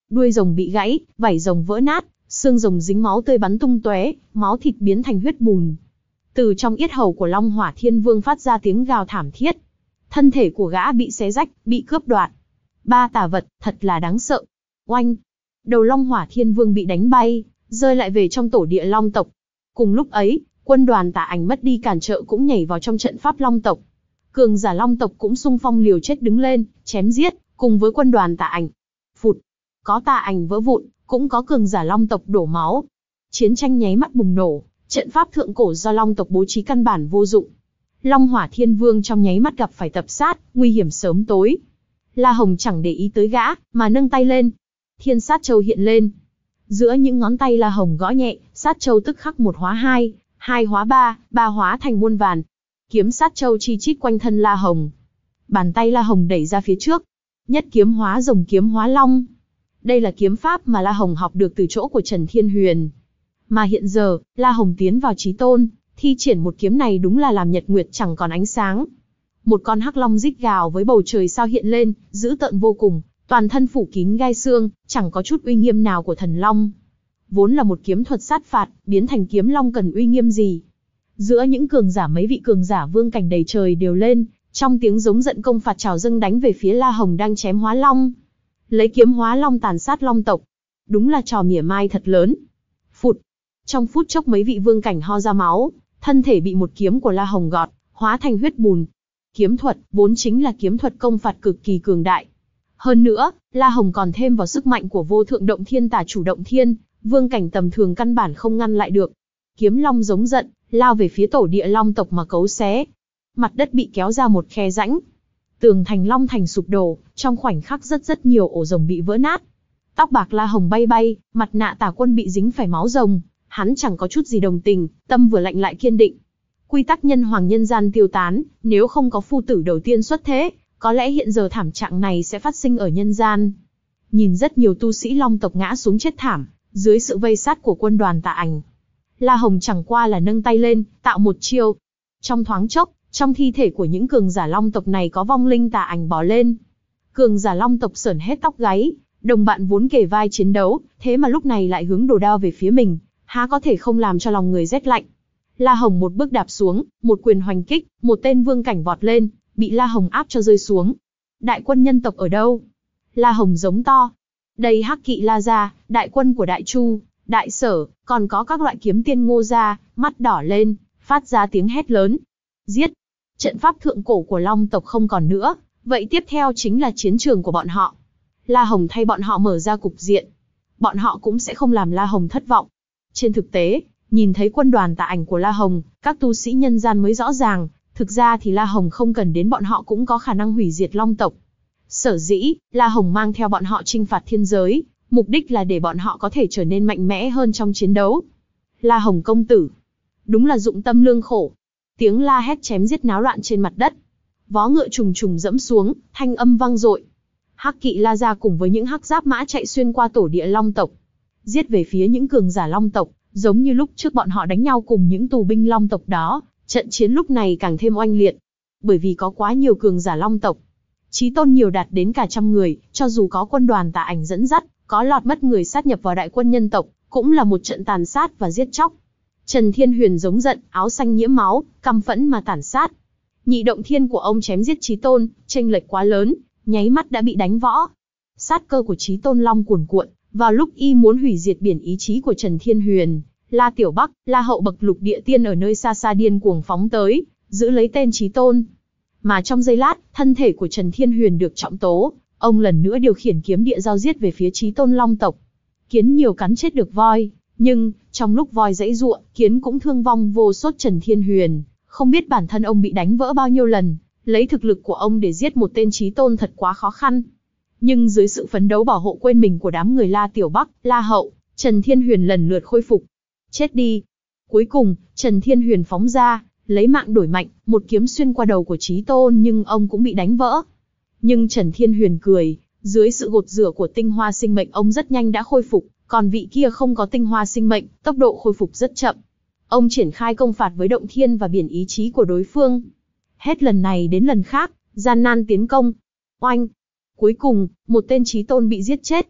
Đuôi rồng bị gãy, vảy rồng vỡ nát, xương rồng dính máu tươi bắn tung tóe, máu thịt biến thành huyết bùn. Từ trong yết hầu của Long Hỏa Thiên Vương phát ra tiếng gào thảm thiết. Thân thể của gã bị xé rách, bị cướp đoạt. Ba tà vật, thật là đáng sợ. Oanh! Đầu Long Hỏa Thiên Vương bị đánh bay, rơi lại về trong tổ địa Long tộc. Cùng lúc ấy, quân đoàn Tà Ảnh mất đi cản trợ cũng nhảy vào trong trận pháp Long tộc. Cường giả Long tộc cũng xung phong liều chết đứng lên, chém giết, cùng với quân đoàn Tà Ảnh. Phụt! Có Tà Ảnh vỡ vụn, cũng có cường giả Long tộc đổ máu. Chiến tranh nháy mắt bùng nổ, trận pháp thượng cổ do Long tộc bố trí căn bản vô dụng. Long Hỏa Thiên Vương trong nháy mắt gặp phải tập sát, nguy hiểm sớm tối. La Hồng chẳng để ý tới gã, mà nâng tay lên. Thiên sát châu hiện lên. Giữa những ngón tay La Hồng gõ nhẹ, sát châu tức khắc một hóa hai, hai hóa ba, ba hóa thành muôn vàn. Kiếm sát châu chi chít quanh thân La Hồng. Bàn tay La Hồng đẩy ra phía trước. Nhất kiếm hóa rồng, kiếm hóa long. Đây là kiếm pháp mà La Hồng học được từ chỗ của Trần Thiên Huyền. Mà hiện giờ, La Hồng tiến vào Chí Tôn, thi triển một kiếm này đúng là làm nhật nguyệt chẳng còn ánh sáng. Một con hắc long rít gào với bầu trời sao hiện lên, dữ tợn vô cùng, toàn thân phủ kín gai xương, chẳng có chút uy nghiêm nào của thần long. Vốn là một kiếm thuật sát phạt, biến thành kiếm long cần uy nghiêm gì? Giữa những cường giả mấy vị cường giả vương cảnh đầy trời đều lên, trong tiếng giống giận công phạt trào dâng đánh về phía La Hồng đang chém hóa long. Lấy kiếm hóa long tàn sát long tộc. Đúng là trò mỉa mai thật lớn. Phụt! Trong phút chốc mấy vị vương cảnh ho ra máu, thân thể bị một kiếm của La Hồng gọt, hóa thành huyết bùn. Kiếm thuật, vốn chính là kiếm thuật công phạt cực kỳ cường đại. Hơn nữa, La Hồng còn thêm vào sức mạnh của vô thượng động thiên tả chủ động thiên, vương cảnh tầm thường căn bản không ngăn lại được. Kiếm long giống giận, lao về phía tổ địa long tộc mà cấu xé. Mặt đất bị kéo ra một khe rãnh. Tường thành long thành sụp đổ, trong khoảnh khắc rất rất nhiều ổ rồng bị vỡ nát. Tóc bạc La Hồng bay bay, mặt nạ Tả Quân bị dính phải máu rồng. Hắn chẳng có chút gì đồng tình, tâm vừa lạnh lại kiên định. Quy tắc nhân hoàng nhân gian tiêu tán, nếu không có phu tử đầu tiên xuất thế, có lẽ hiện giờ thảm trạng này sẽ phát sinh ở nhân gian. Nhìn rất nhiều tu sĩ long tộc ngã xuống chết thảm, dưới sự vây sát của quân đoàn Tà Ảnh. La Hồng chẳng qua là nâng tay lên, tạo một chiêu. Trong thoáng chốc, trong thi thể của những cường giả long tộc này có vong linh Tà Ảnh bò lên. Cường giả long tộc sởn hết tóc gáy, đồng bạn vốn kề vai chiến đấu, thế mà lúc này lại hướng đồ đao về phía mình, há có thể không làm cho lòng người rét lạnh. La Hồng một bước đạp xuống, một quyền hoành kích, một tên vương cảnh vọt lên, bị La Hồng áp cho rơi xuống. Đại quân nhân tộc ở đâu? La Hồng giống to. Đây Hắc Kỵ La gia, đại quân của Đại Chu, Đại Sở, còn có các loại kiếm tiên Ngô gia, mắt đỏ lên, phát ra tiếng hét lớn. Giết! Trận pháp thượng cổ của Long tộc không còn nữa, vậy tiếp theo chính là chiến trường của bọn họ. La Hồng thay bọn họ mở ra cục diện. Bọn họ cũng sẽ không làm La Hồng thất vọng. Trên thực tế, nhìn thấy quân đoàn Tà Ảnh của La Hồng, các tu sĩ nhân gian mới rõ ràng, thực ra thì La Hồng không cần đến bọn họ cũng có khả năng hủy diệt Long tộc. Sở dĩ, La Hồng mang theo bọn họ chinh phạt thiên giới, mục đích là để bọn họ có thể trở nên mạnh mẽ hơn trong chiến đấu. La Hồng công tử, đúng là dụng tâm lương khổ. Tiếng la hét chém giết náo loạn trên mặt đất. Vó ngựa trùng trùng dẫm xuống, thanh âm vang dội. Hắc Kỵ La gia cùng với những hắc giáp mã chạy xuyên qua tổ địa Long tộc, giết về phía những cường giả Long tộc, giống như lúc trước bọn họ đánh nhau cùng những tù binh Long tộc đó, trận chiến lúc này càng thêm oanh liệt. Bởi vì có quá nhiều cường giả Long tộc, Chí Tôn nhiều đạt đến cả trăm người, cho dù có quân đoàn Tà Ảnh dẫn dắt, có lọt mất người sát nhập vào đại quân nhân tộc, cũng là một trận tàn sát và giết chóc. Trần Thiên Huyền giống giận, áo xanh nhiễm máu, căm phẫn mà tàn sát. Nhị động thiên của ông chém giết Chí Tôn, chênh lệch quá lớn, nháy mắt đã bị đánh võ. Sát cơ của Chí Tôn Long cuồn cuộn, vào lúc y muốn hủy diệt biển ý chí của Trần Thiên Huyền, La Tiểu Bắc, La Hậu bậc lục địa tiên ở nơi xa xa điên cuồng phóng tới, giữ lấy tên Chí Tôn. Mà trong giây lát, thân thể của Trần Thiên Huyền được trọng tố, ông lần nữa điều khiển kiếm địa giao giết về phía Chí Tôn Long tộc. Kiến nhiều cắn chết được voi, nhưng trong lúc voi giãy giụa, kiến cũng thương vong vô số. Trần Thiên Huyền không biết bản thân ông bị đánh vỡ bao nhiêu lần, lấy thực lực của ông để giết một tên Chí Tôn thật quá khó khăn. Nhưng dưới sự phấn đấu bảo hộ quên mình của đám người La Tiểu Bắc, La Hậu, Trần Thiên Huyền lần lượt khôi phục. Chết đi! Cuối cùng, Trần Thiên Huyền phóng ra, lấy mạng đổi mạnh, một kiếm xuyên qua đầu của Chí Tôn nhưng ông cũng bị đánh vỡ. Nhưng Trần Thiên Huyền cười, dưới sự gột rửa của tinh hoa sinh mệnh ông rất nhanh đã khôi phục, còn vị kia không có tinh hoa sinh mệnh, tốc độ khôi phục rất chậm. Ông triển khai công phạt với động thiên và biển ý chí của đối phương. Hết lần này đến lần khác, gian nan tiến công. Oanh! Cuối cùng, một tên Chí Tôn bị giết chết.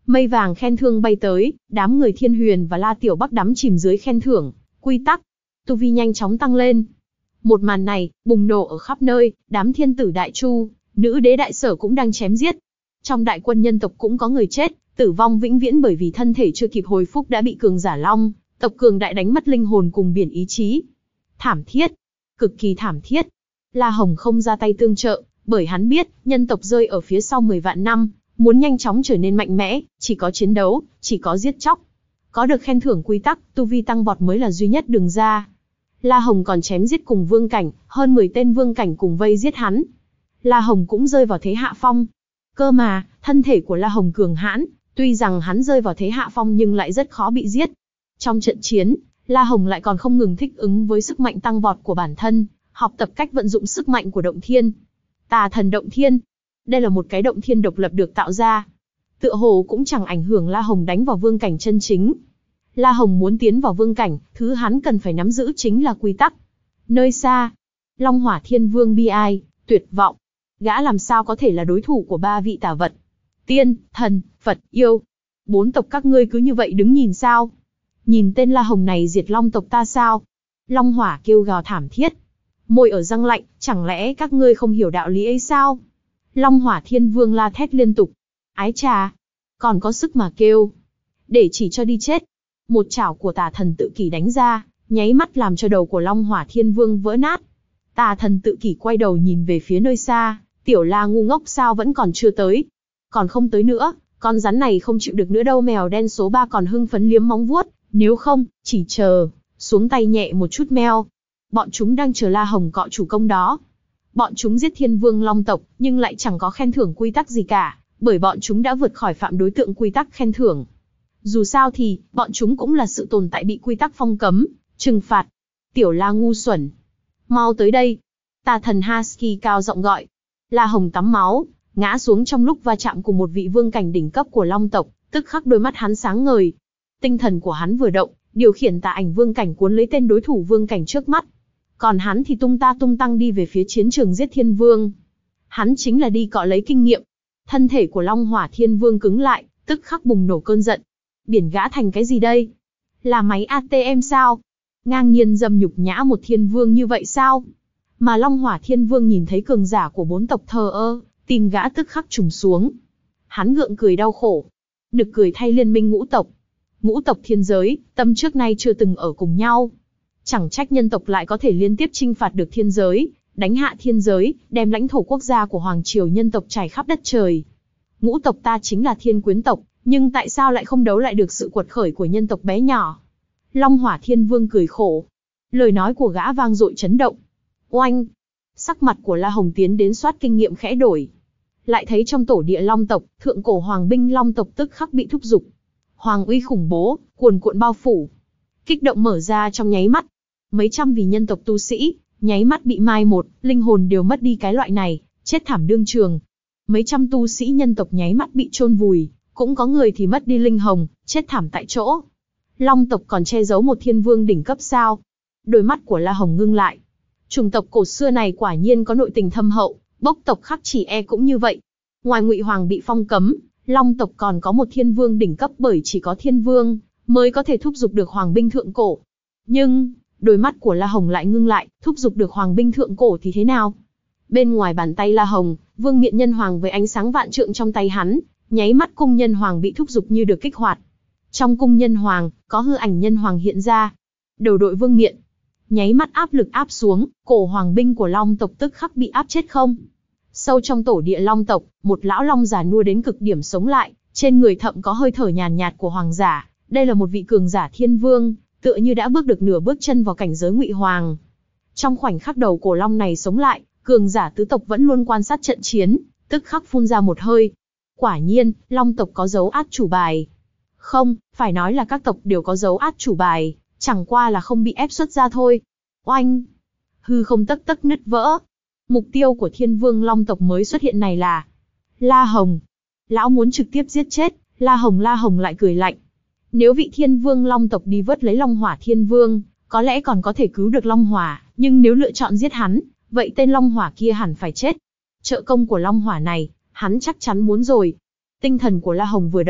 Mây vàng khen thưởng bay tới, đám người Thiên Huyền và La Tiểu Bắc đắm chìm dưới khen thưởng, quy tắc, tu vi nhanh chóng tăng lên. Một màn này, bùng nổ ở khắp nơi, đám thiên tử đại chu, nữ đế đại sở cũng đang chém giết. Trong đại quân nhân tộc cũng có người chết, tử vong vĩnh viễn bởi vì thân thể chưa kịp hồi phục đã bị cường giả long, tộc cường đại đánh mất linh hồn cùng biển ý chí. Thảm thiết, cực kỳ thảm thiết. La Hồng không ra tay tương trợ, bởi hắn biết, nhân tộc rơi ở phía sau mười vạn năm, muốn nhanh chóng trở nên mạnh mẽ, chỉ có chiến đấu, chỉ có giết chóc. Có được khen thưởng quy tắc, tu vi tăng vọt mới là duy nhất đường ra. La Hồng còn chém giết cùng vương cảnh, hơn mười tên vương cảnh cùng vây giết hắn. La Hồng cũng rơi vào thế hạ phong. Cơ mà, thân thể của La Hồng cường hãn, tuy rằng hắn rơi vào thế hạ phong nhưng lại rất khó bị giết. Trong trận chiến, La Hồng lại còn không ngừng thích ứng với sức mạnh tăng vọt của bản thân, học tập cách vận dụng sức mạnh của động thiên. Tà thần động thiên. Đây là một cái động thiên độc lập được tạo ra. Tựa hồ cũng chẳng ảnh hưởng La Hồng đánh vào vương cảnh chân chính. La Hồng muốn tiến vào vương cảnh, thứ hắn cần phải nắm giữ chính là quy tắc. Nơi xa, Long Hỏa Thiên Vương bi ai, tuyệt vọng. Gã làm sao có thể là đối thủ của ba vị tà vật? Tiên, thần, Phật, yêu. Bốn tộc các ngươi cứ như vậy đứng nhìn sao? Nhìn tên La Hồng này diệt Long tộc ta sao? Long Hỏa kêu gào thảm thiết. Môi ở răng lạnh, chẳng lẽ các ngươi không hiểu đạo lý ấy sao? Long Hỏa Thiên Vương la thét liên tục. Ái trà, còn có sức mà kêu. Để chỉ cho đi chết. Một chảo của tà thần tự kỷ đánh ra, nháy mắt làm cho đầu của Long Hỏa Thiên Vương vỡ nát. Tà thần tự kỷ quay đầu nhìn về phía nơi xa, Tiểu La ngu ngốc sao vẫn còn chưa tới. Còn không tới nữa, con rắn này không chịu được nữa đâu. Mèo đen số ba còn hưng phấn liếm móng vuốt, nếu không, chỉ chờ, xuống tay nhẹ một chút meo. Bọn chúng đang chờ La Hồng cọ chủ công đó. Bọn chúng giết Thiên Vương Long tộc, nhưng lại chẳng có khen thưởng quy tắc gì cả, bởi bọn chúng đã vượt khỏi phạm đối tượng quy tắc khen thưởng. Dù sao thì, bọn chúng cũng là sự tồn tại bị quy tắc phong cấm, trừng phạt. Tiểu La ngu xuẩn, mau tới đây. Tà thần Husky cao giọng gọi. La Hồng tắm máu, ngã xuống trong lúc va chạm cùng một vị vương cảnh đỉnh cấp của Long tộc, tức khắc đôi mắt hắn sáng ngời. Tinh thần của hắn vừa động, điều khiển tà ảnh vương cảnh cuốn lấy tên đối thủ vương cảnh trước mắt. Còn hắn thì tung ta tung tăng đi về phía chiến trường giết Thiên Vương. Hắn chính là đi cọ lấy kinh nghiệm. Thân thể của Long Hỏa Thiên Vương cứng lại, tức khắc bùng nổ cơn giận. Biển gã thành cái gì đây? Là máy a tê em sao? Ngang nhiên dâm nhục nhã một Thiên Vương như vậy sao? Mà Long Hỏa Thiên Vương nhìn thấy cường giả của bốn tộc thờ ơ, tim gã tức khắc trùng xuống. Hắn gượng cười đau khổ. Nực cười thay liên minh ngũ tộc. Ngũ tộc thiên giới, tâm trước nay chưa từng ở cùng nhau. Chẳng trách nhân tộc lại có thể liên tiếp chinh phạt được thiên giới, đánh hạ thiên giới, đem lãnh thổ quốc gia của Hoàng Triều nhân tộc trải khắp đất trời. Ngũ tộc ta chính là thiên quyến tộc, nhưng tại sao lại không đấu lại được sự quật khởi của nhân tộc bé nhỏ? Long Hỏa Thiên Vương cười khổ. Lời nói của gã vang dội chấn động. Oanh! Sắc mặt của La Hồng tiến đến soát kinh nghiệm khẽ đổi. Lại thấy trong tổ địa Long tộc, thượng cổ hoàng binh Long tộc tức khắc bị thúc giục. Hoàng uy khủng bố, cuồn cuộn bao phủ. Kích động mở ra trong nháy mắt. Mấy trăm vì nhân tộc tu sĩ, nháy mắt bị mai một, linh hồn đều mất đi cái loại này, chết thảm đương trường. Mấy trăm tu sĩ nhân tộc nháy mắt bị chôn vùi, cũng có người thì mất đi linh hồn, chết thảm tại chỗ. Long tộc còn che giấu một thiên vương đỉnh cấp sao? Đôi mắt của La Hồng ngưng lại. Chủng tộc cổ xưa này quả nhiên có nội tình thâm hậu, bốc tộc Khắc Chỉ E cũng như vậy. Ngoài Ngụy Hoàng bị phong cấm, Long tộc còn có một thiên vương đỉnh cấp, bởi chỉ có thiên vương mới có thể thúc giục được hoàng binh thượng cổ. Nhưng, đôi mắt của La Hồng lại ngưng lại, thúc giục được hoàng binh thượng cổ thì thế nào? Bên ngoài bàn tay La Hồng, vương miện nhân hoàng với ánh sáng vạn trượng trong tay hắn, nháy mắt cung nhân hoàng bị thúc giục như được kích hoạt. Trong cung nhân hoàng, có hư ảnh nhân hoàng hiện ra. Đầu đội vương miện, nháy mắt áp lực áp xuống, cổ hoàng binh của Long tộc tức khắc bị áp chết không. Sâu trong tổ địa Long tộc, một lão long già nua đến cực điểm sống lại, trên người thậm có hơi thở nhàn nhạt của hoàng giả. Đây là một vị cường giả thiên vương, tựa như đã bước được nửa bước chân vào cảnh giới Ngụy Hoàng. Trong khoảnh khắc đầu cổ long này sống lại, cường giả tứ tộc vẫn luôn quan sát trận chiến, tức khắc phun ra một hơi. Quả nhiên, Long tộc có dấu át chủ bài. Không, phải nói là các tộc đều có dấu át chủ bài, chẳng qua là không bị ép xuất ra thôi. Oanh! Hư không tấc tấc nứt vỡ. Mục tiêu của thiên vương Long tộc mới xuất hiện này là La Hồng. Lão muốn trực tiếp giết chết, La Hồng La Hồng lại cười lạnh. Nếu vị thiên vương Long tộc đi vớt lấy Long Hỏa Thiên Vương, có lẽ còn có thể cứu được Long Hỏa, nhưng nếu lựa chọn giết hắn, vậy tên Long Hỏa kia hẳn phải chết. Trợ công của Long Hỏa này, hắn chắc chắn muốn rồi. Tinh thần của La Hồng vừa động,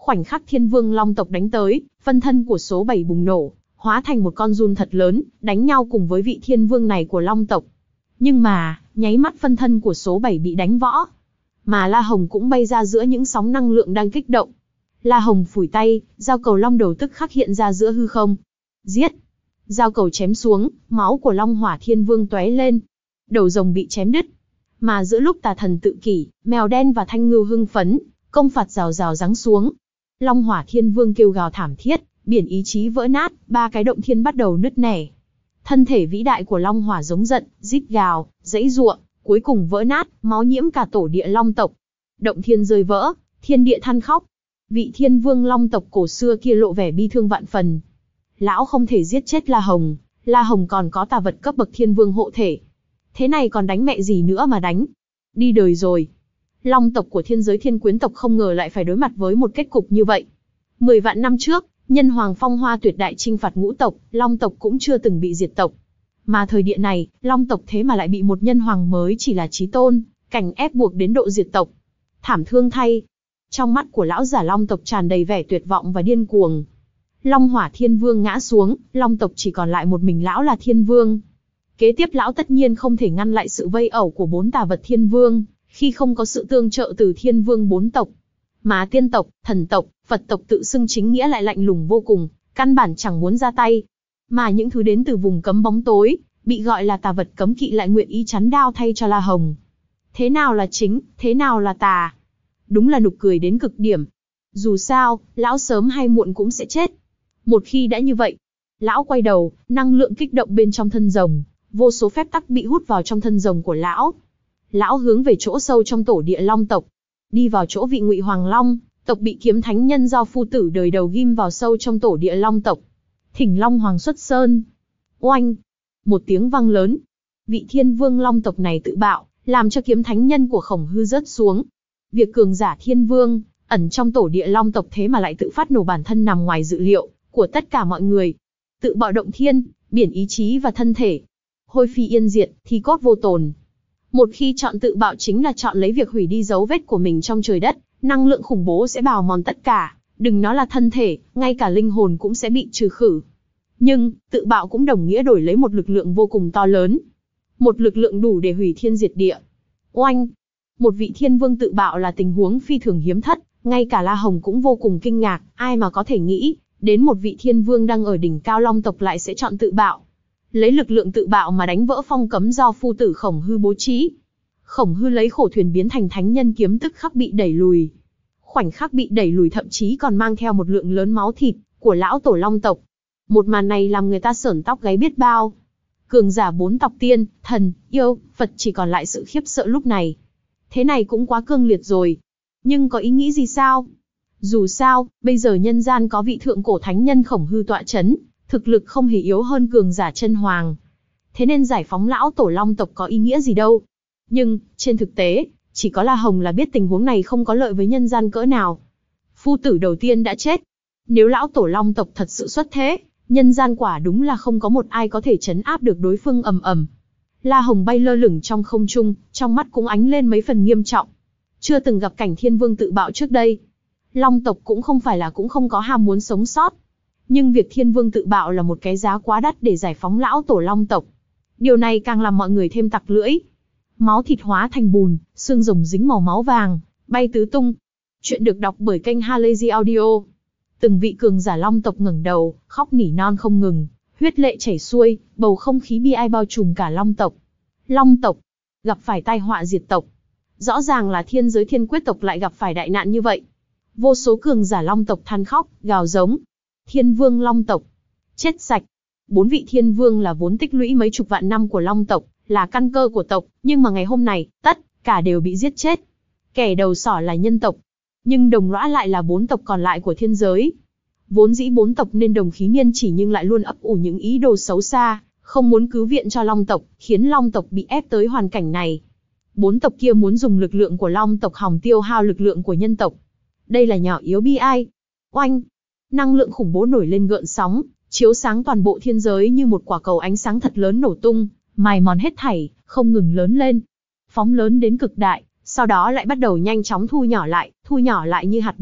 Khoảnh khắc Thiên Vương Long tộc đánh tới, phân thân của số bảy bùng nổ, hóa thành một con giun thật lớn, đánh nhau cùng với vị Thiên Vương này của Long tộc. Nhưng mà, nháy mắt phân thân của số bảy bị đánh võ, mà La Hồng cũng bay ra giữa những sóng năng lượng đang kích động. La Hồng phủi tay, dao cầu long đầu tức khắc hiện ra giữa hư không. Giết! Dao cầu chém xuống, máu của Long Hỏa Thiên Vương tóe lên. Đầu rồng bị chém đứt. Mà giữa lúc Tà Thần tự kỷ, Mèo Đen và Thanh Ngưu hưng phấn, công phạt rào rào giáng xuống. Long Hỏa Thiên Vương kêu gào thảm thiết, biển ý chí vỡ nát, ba cái động thiên bắt đầu nứt nẻ. Thân thể vĩ đại của Long Hỏa giống giận, rít gào, giãy giụa, cuối cùng vỡ nát, máu nhiễm cả tổ địa Long tộc. Động thiên rơi vỡ, thiên địa than khóc. Vị Thiên Vương Long tộc cổ xưa kia lộ vẻ bi thương vạn phần. Lão không thể giết chết La Hồng, La Hồng còn có tà vật cấp bậc Thiên Vương hộ thể. Thế này còn đánh mẹ gì nữa mà đánh. Đi đời rồi. Long tộc của thiên giới Thiên Quyến tộc không ngờ lại phải đối mặt với một kết cục như vậy. Mười vạn năm trước, nhân hoàng phong hoa tuyệt đại chinh phạt ngũ tộc, Long tộc cũng chưa từng bị diệt tộc. Mà thời địa này, Long tộc thế mà lại bị một nhân hoàng mới chỉ là chí tôn, cảnh ép buộc đến độ diệt tộc. Thảm thương thay. Trong mắt của lão giả Long tộc tràn đầy vẻ tuyệt vọng và điên cuồng. Long Hỏa Thiên Vương ngã xuống, Long tộc chỉ còn lại một mình lão là Thiên Vương. Kế tiếp lão tất nhiên không thể ngăn lại sự vây ẩu của bốn tà vật Thiên Vương, khi không có sự tương trợ từ Thiên Vương bốn tộc. Mà tiên tộc, thần tộc, Phật tộc tự xưng chính nghĩa lại lạnh lùng vô cùng, căn bản chẳng muốn ra tay. Mà những thứ đến từ vùng cấm bóng tối, bị gọi là tà vật cấm kỵ lại nguyện ý chắn đao thay cho La Hồng. Thế nào là chính, thế nào là tà? Đúng là nực cười đến cực điểm. Dù sao, lão sớm hay muộn cũng sẽ chết. Một khi đã như vậy, lão quay đầu, năng lượng kích động bên trong thân rồng, vô số phép tắc bị hút vào trong thân rồng của lão. Lão hướng về chỗ sâu trong tổ địa Long tộc, đi vào chỗ vị Ngụy Hoàng Long tộc bị kiếm thánh nhân do phu tử đời đầu ghim vào sâu trong tổ địa Long tộc. Thỉnh Long Hoàng xuất sơn. Oanh! Một tiếng vang lớn. Vị Thiên Vương Long tộc này tự bạo, làm cho kiếm thánh nhân của Khổng Hư rớt xuống. Việc cường giả Thiên Vương ẩn trong tổ địa Long tộc thế mà lại tự phát nổ bản thân nằm ngoài dự liệu của tất cả mọi người. Tự bạo động thiên, biển ý chí và thân thể. Hôi phi yên diệt, thi cốt vô tồn. Một khi chọn tự bạo chính là chọn lấy việc hủy đi dấu vết của mình trong trời đất, năng lượng khủng bố sẽ bào mòn tất cả, đừng nói là thân thể, ngay cả linh hồn cũng sẽ bị trừ khử. Nhưng, tự bạo cũng đồng nghĩa đổi lấy một lực lượng vô cùng to lớn. Một lực lượng đủ để hủy thiên diệt địa. Oanh! Một vị Thiên Vương tự bạo là tình huống phi thường hiếm thất, ngay cả La Hồng cũng vô cùng kinh ngạc, ai mà có thể nghĩ, đến một vị Thiên Vương đang ở đỉnh cao Long tộc lại sẽ chọn tự bạo. Lấy lực lượng tự bạo mà đánh vỡ phong cấm do phu tử Khổng Hư bố trí. Khổng Hư lấy khổ thuyền biến thành thánh nhân kiếm tức khắc bị đẩy lùi. Khoảnh khắc bị đẩy lùi thậm chí còn mang theo một lượng lớn máu thịt của lão tổ Long tộc. Một màn này làm người ta sởn tóc gáy biết bao. Cường giả bốn tộc tiên, thần, yêu, Phật chỉ còn lại sự khiếp sợ lúc này. Thế này cũng quá cương liệt rồi. Nhưng có ý nghĩ gì sao? Dù sao, bây giờ nhân gian có vị thượng cổ thánh nhân Khổng Hư tọa chấn, thực lực không hề yếu hơn cường giả chân hoàng. Thế nên giải phóng lão tổ Long tộc có ý nghĩa gì đâu. Nhưng, trên thực tế, chỉ có La Hồng là biết tình huống này không có lợi với nhân gian cỡ nào. Phu tử đầu tiên đã chết. Nếu lão tổ Long tộc thật sự xuất thế, nhân gian quả đúng là không có một ai có thể trấn áp được đối phương ầm ầm. La Hồng bay lơ lửng trong không trung, trong mắt cũng ánh lên mấy phần nghiêm trọng. Chưa từng gặp cảnh Thiên Vương tự bạo trước đây. Long tộc cũng không phải là cũng không có ham muốn sống sót. Nhưng việc Thiên Vương tự bạo là một cái giá quá đắt để giải phóng lão tổ Long tộc. Điều này càng làm mọi người thêm tặc lưỡi. Máu thịt hóa thành bùn, xương rồng dính màu máu vàng, bay tứ tung. Chuyện được đọc bởi kênh Halazy Audio. Từng vị cường giả Long tộc ngẩng đầu, khóc nỉ non không ngừng, huyết lệ chảy xuôi, bầu không khí bi ai bao trùm cả Long tộc. Long tộc gặp phải tai họa diệt tộc. Rõ ràng là thiên giới Thiên Quyết tộc lại gặp phải đại nạn như vậy. Vô số cường giả Long tộc than khóc, gào giống. Thiên Vương Long tộc chết sạch. Bốn vị Thiên Vương là vốn tích lũy mấy chục vạn năm của Long tộc, là căn cơ của tộc, nhưng mà ngày hôm này, tất cả đều bị giết chết. Kẻ đầu sỏ là nhân tộc, nhưng đồng lõa lại là bốn tộc còn lại của thiên giới. Vốn dĩ bốn tộc nên đồng khí niên chỉ nhưng lại luôn ấp ủ những ý đồ xấu xa, không muốn cứu viện cho Long tộc, khiến Long tộc bị ép tới hoàn cảnh này. Bốn tộc kia muốn dùng lực lượng của Long tộc hòng tiêu hao lực lượng của nhân tộc. Đây là nhỏ yếu bi ai. Oanh! Năng lượng khủng bố nổi lên gợn sóng, chiếu sáng toàn bộ thiên giới như một quả cầu ánh sáng thật lớn nổ tung, mài mòn hết thảy, không ngừng lớn lên. Phóng lớn đến cực đại, sau đó lại bắt đầu nhanh chóng thu nhỏ lại, thu nhỏ lại như hạt bụi,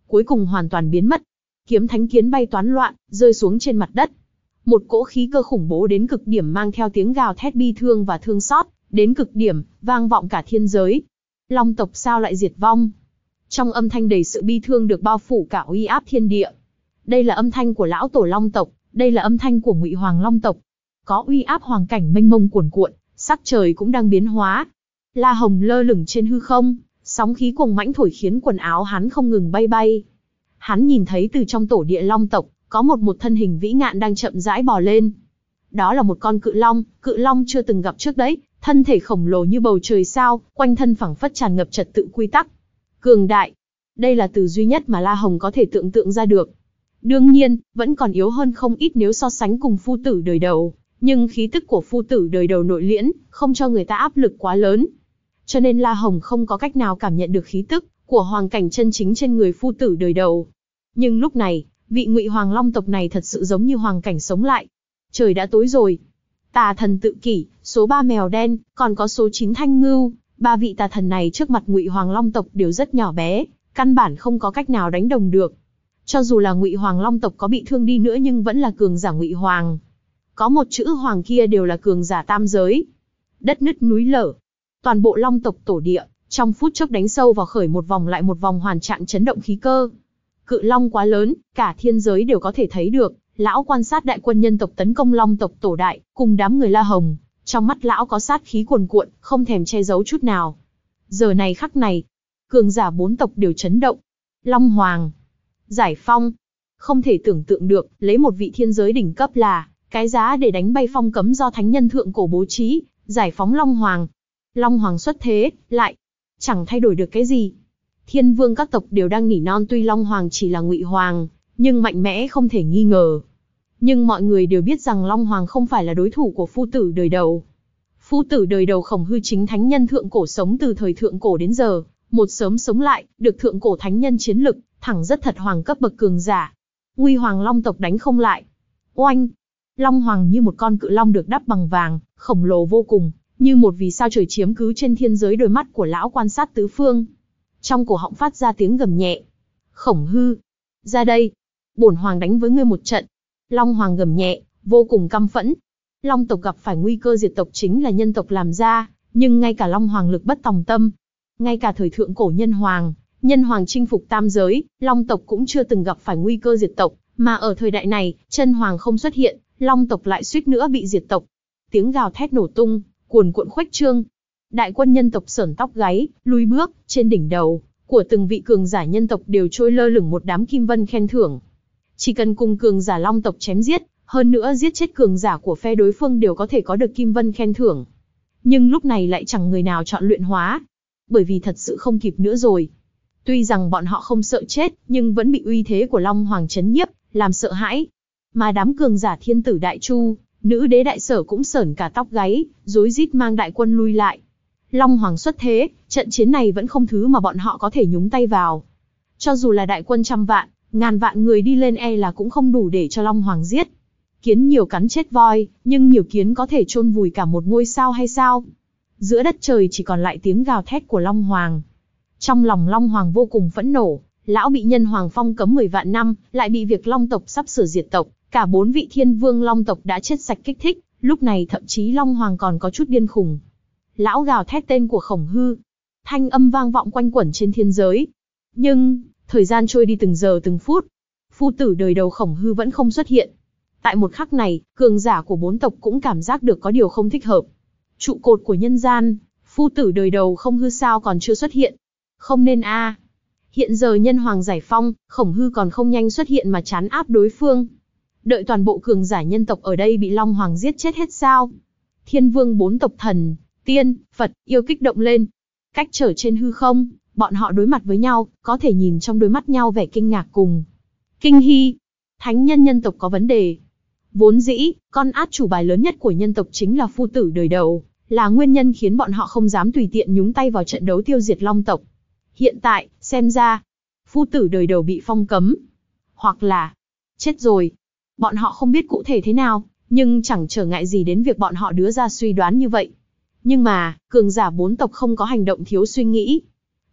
cuối cùng hoàn toàn biến mất. Kiếm thánh kiến bay toán loạn, rơi xuống trên mặt đất. Một cỗ khí cơ khủng bố đến cực điểm mang theo tiếng gào thét bi thương và thương xót, đến cực điểm, vang vọng cả thiên giới. Long tộc sao lại diệt vong? Trong âm thanh đầy sự bi thương được bao phủ cả uy áp thiên địa. Đây là âm thanh của lão tổ Long tộc, đây là âm thanh của Ngụy Hoàng Long tộc. Có uy áp hoàng cảnh mênh mông cuồn cuộn, sắc trời cũng đang biến hóa. La Hồng lơ lửng trên hư không, sóng khí cuồng mãnh thổi khiến quần áo hắn không ngừng bay bay. Hắn nhìn thấy từ trong tổ địa Long tộc, có một một thân hình vĩ ngạn đang chậm rãi bò lên. Đó là một con cự long, cự long chưa từng gặp trước đấy, thân thể khổng lồ như bầu trời sao, quanh thân phẳng phất tràn ngập trật tự quy tắc. Cường đại. Đây là từ duy nhất mà La Hồng có thể tưởng tượng ra được. Đương nhiên, vẫn còn yếu hơn không ít nếu so sánh cùng phu tử đời đầu, nhưng khí tức của phu tử đời đầu nội liễn, không cho người ta áp lực quá lớn. Cho nên La Hồng không có cách nào cảm nhận được khí tức của hoàng cảnh chân chính trên người phu tử đời đầu. Nhưng lúc này, vị Ngụy Hoàng Long tộc này thật sự giống như hoàng cảnh sống lại. Trời đã tối rồi. Tà thần tự kỷ, số ba mèo đen, còn có số chín thanh ngưu, ba vị tà thần này trước mặt Ngụy Hoàng Long tộc đều rất nhỏ bé, căn bản không có cách nào đánh đồng được. Cho dù là Ngụy Hoàng Long tộc có bị thương đi nữa nhưng vẫn là cường giả Ngụy Hoàng. Có một chữ hoàng kia đều là cường giả tam giới. Đất nứt núi lở. Toàn bộ Long tộc tổ địa, trong phút chốc đánh sâu vào khởi một vòng lại một vòng hoàn trạng chấn động khí cơ. Cự long quá lớn, cả thiên giới đều có thể thấy được. Lão quan sát đại quân nhân tộc tấn công Long tộc tổ đại, cùng đám người La Hồng. Trong mắt lão có sát khí cuồn cuộn, không thèm che giấu chút nào. Giờ này khắc này, cường giả bốn tộc đều chấn động. Long Hoàng, Giải Phong. Không thể tưởng tượng được, lấy một vị thiên giới đỉnh cấp là cái giá để đánh bay phong cấm do thánh nhân thượng cổ bố trí, giải phóng Long Hoàng. Long Hoàng xuất thế, lại chẳng thay đổi được cái gì. Thiên vương các tộc đều đang nỉ non tuy Long Hoàng chỉ là Ngụy Hoàng, nhưng mạnh mẽ không thể nghi ngờ. Nhưng mọi người đều biết rằng Long Hoàng không phải là đối thủ của phu tử đời đầu. Phu tử đời đầu Khổng Hư chính thánh nhân thượng cổ sống từ thời thượng cổ đến giờ, một sớm sống lại, được thượng cổ thánh nhân chiến lực, thẳng rất thật hoàng cấp bậc cường giả. Ngụy Hoàng Long tộc đánh không lại. Oanh! Long Hoàng như một con cự long được đắp bằng vàng, khổng lồ vô cùng, như một vì sao trời chiếm cứ trên thiên giới. Đôi mắt của lão quan sát tứ phương. Trong cổ họng phát ra tiếng gầm nhẹ. Khổng Hư! Ra đây! Bổn Hoàng đánh với ngươi một trận. Long Hoàng gầm nhẹ, vô cùng căm phẫn. Long tộc gặp phải nguy cơ diệt tộc chính là nhân tộc làm ra, nhưng ngay cả Long Hoàng lực bất tòng tâm. Ngay cả thời thượng cổ nhân hoàng, nhân hoàng chinh phục tam giới, Long tộc cũng chưa từng gặp phải nguy cơ diệt tộc, mà ở thời đại này, chân hoàng không xuất hiện, Long tộc lại suýt nữa bị diệt tộc. Tiếng gào thét nổ tung, cuồn cuộn khuếch trương. Đại quân nhân tộc sởn tóc gáy, lùi bước, trên đỉnh đầu của từng vị cường giả nhân tộc đều trôi lơ lửng một đám kim vân khen thưởng. Chỉ cần cùng cường giả Long tộc chém giết, hơn nữa giết chết cường giả của phe đối phương đều có thể có được kim vân khen thưởng. Nhưng lúc này lại chẳng người nào chọn luyện hóa, bởi vì thật sự không kịp nữa rồi. Tuy rằng bọn họ không sợ chết, nhưng vẫn bị uy thế của Long Hoàng chấn nhiếp, làm sợ hãi. Mà đám cường giả thiên tử đại chu, nữ đế đại sở cũng sởn cả tóc gáy, rối rít mang đại quân lui lại. Long Hoàng xuất thế, trận chiến này vẫn không thứ mà bọn họ có thể nhúng tay vào. Cho dù là đại quân trăm vạn, ngàn vạn người đi lên e là cũng không đủ để cho Long Hoàng giết. Kiến nhiều cắn chết voi, nhưng nhiều kiến có thể chôn vùi cả một ngôi sao hay sao? Giữa đất trời chỉ còn lại tiếng gào thét của Long Hoàng. Trong lòng Long Hoàng vô cùng phẫn nộ, lão bị nhân hoàng phong cấm mười vạn năm, lại bị việc Long tộc sắp sửa diệt tộc, cả bốn vị thiên vương Long tộc đã chết sạch kích thích, lúc này thậm chí Long Hoàng còn có chút điên khùng. Lão gào thét tên của Khổng Hư, thanh âm vang vọng quanh quẩn trên thiên giới. Nhưng, thời gian trôi đi từng giờ từng phút, phu tử đời đầu Khổng Hư vẫn không xuất hiện. Tại một khắc này, cường giả của bốn tộc cũng cảm giác được có điều không thích hợp. Trụ cột của nhân gian, phu tử đời đầu Khổng Hư sao còn chưa xuất hiện? Không nên a. À. Hiện giờ nhân hoàng giải phong, Khổng Hư còn không nhanh xuất hiện mà trấn áp đối phương. Đợi toàn bộ cường giả nhân tộc ở đây bị Long Hoàng giết chết hết sao? Thiên vương bốn tộc thần, tiên, Phật, yêu kích động lên. Cách trở trên hư không, bọn họ đối mặt với nhau, có thể nhìn trong đôi mắt nhau vẻ kinh ngạc cùng kinh hy. Thánh nhân nhân tộc có vấn đề. Vốn dĩ, con át chủ bài lớn nhất của nhân tộc chính là phu tử đời đầu, là nguyên nhân khiến bọn họ không dám tùy tiện nhúng tay vào trận đấu tiêu diệt Long tộc. Hiện tại, xem ra, phu tử đời đầu bị phong cấm. Hoặc là, chết rồi. Bọn họ không biết cụ thể thế nào, nhưng chẳng trở ngại gì đến việc bọn họ đưa ra suy đoán như vậy. Nhưng mà, cường giả bốn tộc không có hành động thiếu suy nghĩ.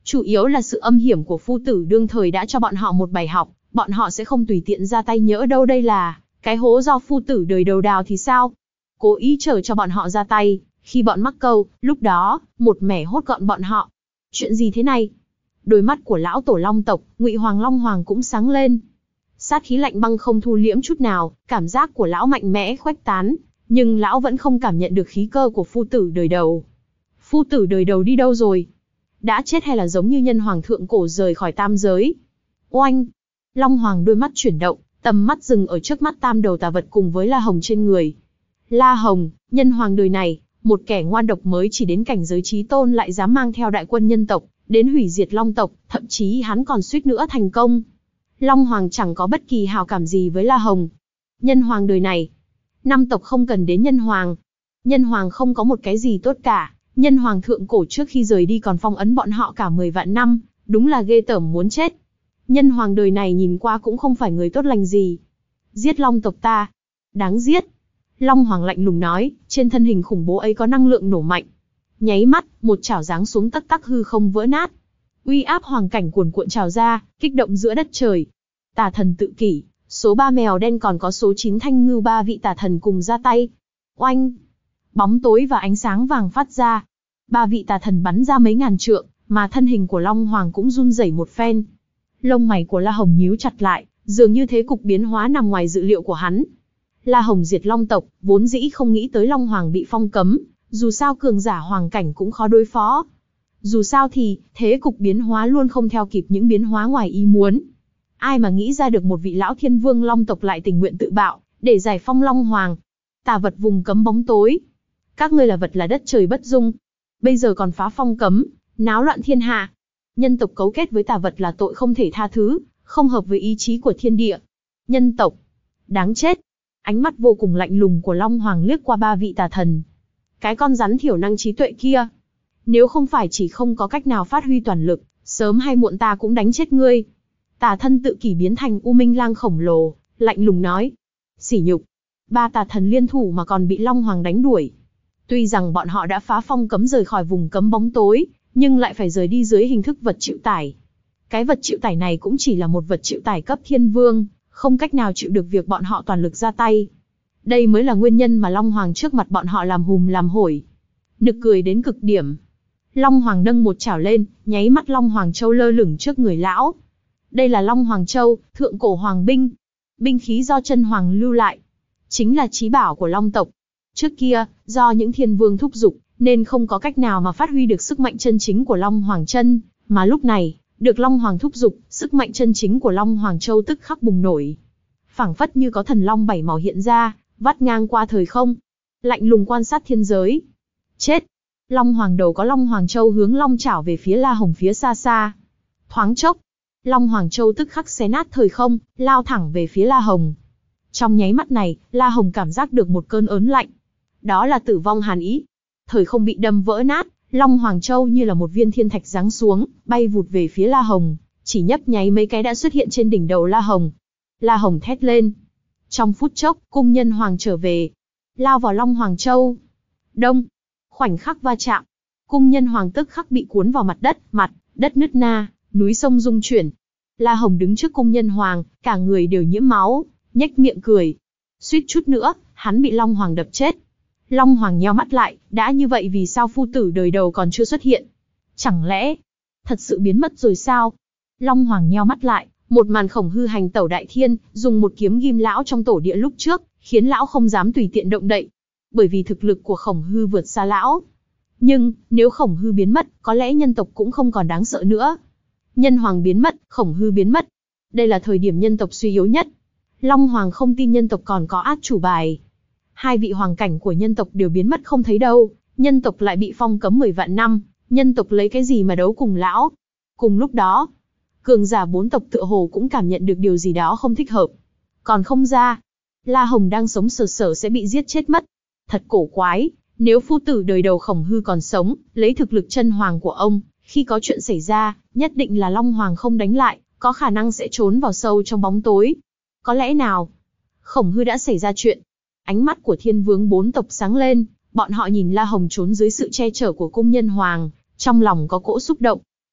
Chủ yếu là sự âm hiểm của phu tử đương thời đã cho bọn họ một bài học, bọn họ sẽ không tùy tiện ra tay, nhỡ đâu đây là cái hố do phu tử đời đầu đào thì sao? Cố ý chờ cho bọn họ ra tay, khi bọn mắc câu, lúc đó, một mẻ hốt gọn bọn họ. Chuyện gì thế này? Đôi mắt của lão tổ Long tộc, Ngụy Hoàng Long Hoàng cũng sáng lên. Sát khí lạnh băng không thu liễm chút nào, cảm giác của lão mạnh mẽ khuếch tán, nhưng lão vẫn không cảm nhận được khí cơ của phu tử đời đầu. Phu tử đời đầu đi đâu rồi? Đã chết hay là giống như nhân hoàng thượng cổ rời khỏi tam giới? Oanh! Long Hoàng đôi mắt chuyển động, tầm mắt dừng ở trước mắt tam đầu tà vật cùng với La Hồng trên người. La Hồng, nhân hoàng đời này, một kẻ ngoan độc mới chỉ đến cảnh giới chí tôn lại dám mang theo đại quân nhân tộc, đến hủy diệt Long tộc, thậm chí hắn còn suýt nữa thành công. Long Hoàng chẳng có bất kỳ hào cảm gì với La Hồng. Nhân hoàng đời này, năm tộc không cần đến nhân hoàng. Nhân hoàng không có một cái gì tốt cả, nhân hoàng thượng cổ trước khi rời đi còn phong ấn bọn họ cả mười vạn năm, đúng là ghê tởm muốn chết. Nhân hoàng đời này nhìn qua cũng không phải người tốt lành gì. Giết Long tộc ta. Đáng giết. Long Hoàng lạnh lùng nói, trên thân hình khủng bố ấy có năng lượng nổ mạnh. Nháy mắt, một chảo giáng xuống tắc tắc hư không vỡ nát. Uy áp hoàng cảnh cuồn cuộn trào ra, kích động giữa đất trời. Tà thần tự kỷ, số ba mèo đen còn có số chín thanh ngưu ba vị tà thần cùng ra tay. Oanh! Bóng tối và ánh sáng vàng phát ra. Ba vị tà thần bắn ra mấy ngàn trượng, mà thân hình của Long Hoàng cũng run rẩy một phen. Lông mày của La Hồng nhíu chặt lại, dường như thế cục biến hóa nằm ngoài dự liệu của hắn. La Hồng diệt Long tộc, vốn dĩ không nghĩ tới Long Hoàng bị phong cấm, dù sao cường giả hoàng cảnh cũng khó đối phó. Dù sao thì, thế cục biến hóa luôn không theo kịp những biến hóa ngoài ý muốn. Ai mà nghĩ ra được một vị lão thiên vương Long tộc lại tình nguyện tự bạo, để giải phong Long Hoàng. Tà vật vùng cấm bóng tối. Các ngươi là vật là đất trời bất dung. Bây giờ còn phá phong cấm, náo loạn thiên hạ. Nhân tộc cấu kết với tà vật là tội không thể tha thứ, không hợp với ý chí của thiên địa. Nhân tộc, đáng chết. Ánh mắt vô cùng lạnh lùng của Long Hoàng liếc qua ba vị tà thần. Cái con rắn thiểu năng trí tuệ kia. Nếu không phải chỉ không có cách nào phát huy toàn lực, sớm hay muộn ta cũng đánh chết ngươi. Tà thân tự kỷ biến thành U Minh Lang khổng lồ, lạnh lùng nói. Sỉ nhục. Ba tà thần liên thủ mà còn bị Long Hoàng đánh đuổi. Tuy rằng bọn họ đã phá phong cấm rời khỏi vùng cấm bóng tối, nhưng lại phải rời đi dưới hình thức vật chịu tải. Cái vật chịu tải này cũng chỉ là một vật chịu tải cấp thiên vương, không cách nào chịu được việc bọn họ toàn lực ra tay. Đây mới là nguyên nhân mà Long Hoàng trước mặt bọn họ làm hùm làm hổi. Nực cười đến cực điểm. Long Hoàng nâng một chảo lên, nháy mắt Long Hoàng Châu lơ lửng trước người lão. Đây là Long Hoàng Châu, thượng cổ hoàng binh. Binh khí do chân hoàng lưu lại. Chính là chí bảo của Long tộc. Trước kia, do những thiên vương thúc giục, nên không có cách nào mà phát huy được sức mạnh chân chính của Long Hoàng Chân, mà lúc này, được Long Hoàng thúc giục, sức mạnh chân chính của Long Hoàng Châu tức khắc bùng nổi. Phảng phất như có thần long bảy màu hiện ra, vắt ngang qua thời không. Lạnh lùng quan sát thiên giới. Chết! Long Hoàng đầu có Long Hoàng Châu hướng Long chảo về phía La Hồng phía xa xa. Thoáng chốc, Long Hoàng Châu tức khắc xé nát thời không, lao thẳng về phía La Hồng. Trong nháy mắt này, La Hồng cảm giác được một cơn ớn lạnh. Đó là tử vong hàn ý. Thời không bị đâm vỡ nát, Long Hoàng Châu như là một viên thiên thạch giáng xuống, bay vụt về phía La Hồng, chỉ nhấp nháy mấy cái đã xuất hiện trên đỉnh đầu La Hồng. La Hồng thét lên. Trong phút chốc, cung nhân hoàng trở về, lao vào Long Hoàng Châu. Đông, khoảnh khắc va chạm, cung nhân hoàng tức khắc bị cuốn vào mặt đất, mặt đất nứt na, núi sông rung chuyển. La Hồng đứng trước cung nhân hoàng, cả người đều nhiễm máu, nhếch miệng cười. Suýt chút nữa, hắn bị Long Hoàng đập chết. Long Hoàng nheo mắt lại, đã như vậy vì sao phu tử đời đầu còn chưa xuất hiện? Chẳng lẽ, thật sự biến mất rồi sao? Long Hoàng nheo mắt lại, một màn khổng hư hành tẩu đại thiên, dùng một kiếm ghim lão trong tổ địa lúc trước, khiến lão không dám tùy tiện động đậy. Bởi vì thực lực của khổng hư vượt xa lão. Nhưng, nếu khổng hư biến mất, có lẽ nhân tộc cũng không còn đáng sợ nữa. Nhân Hoàng biến mất, khổng hư biến mất. Đây là thời điểm nhân tộc suy yếu nhất. Long Hoàng không tin nhân tộc còn có át chủ bài. Hai vị hoàng cảnh của nhân tộc đều biến mất không thấy đâu, nhân tộc lại bị phong cấm mười vạn năm, nhân tộc lấy cái gì mà đấu cùng lão? Cùng lúc đó, cường giả bốn tộc tựa hồ cũng cảm nhận được điều gì đó không thích hợp. Còn không ra, La Hồng đang sống sờ sờ sẽ bị giết chết mất. Thật cổ quái, nếu phu tử đời đầu khổng hư còn sống, lấy thực lực chân hoàng của ông, khi có chuyện xảy ra, nhất định là Long Hoàng không đánh lại, có khả năng sẽ trốn vào sâu trong bóng tối. Có lẽ nào, khổng hư đã xảy ra chuyện. Ánh mắt của thiên vương bốn tộc sáng lên, bọn họ nhìn La Hồng trốn dưới sự che chở của cung nhân hoàng, trong lòng có cỗ xúc động.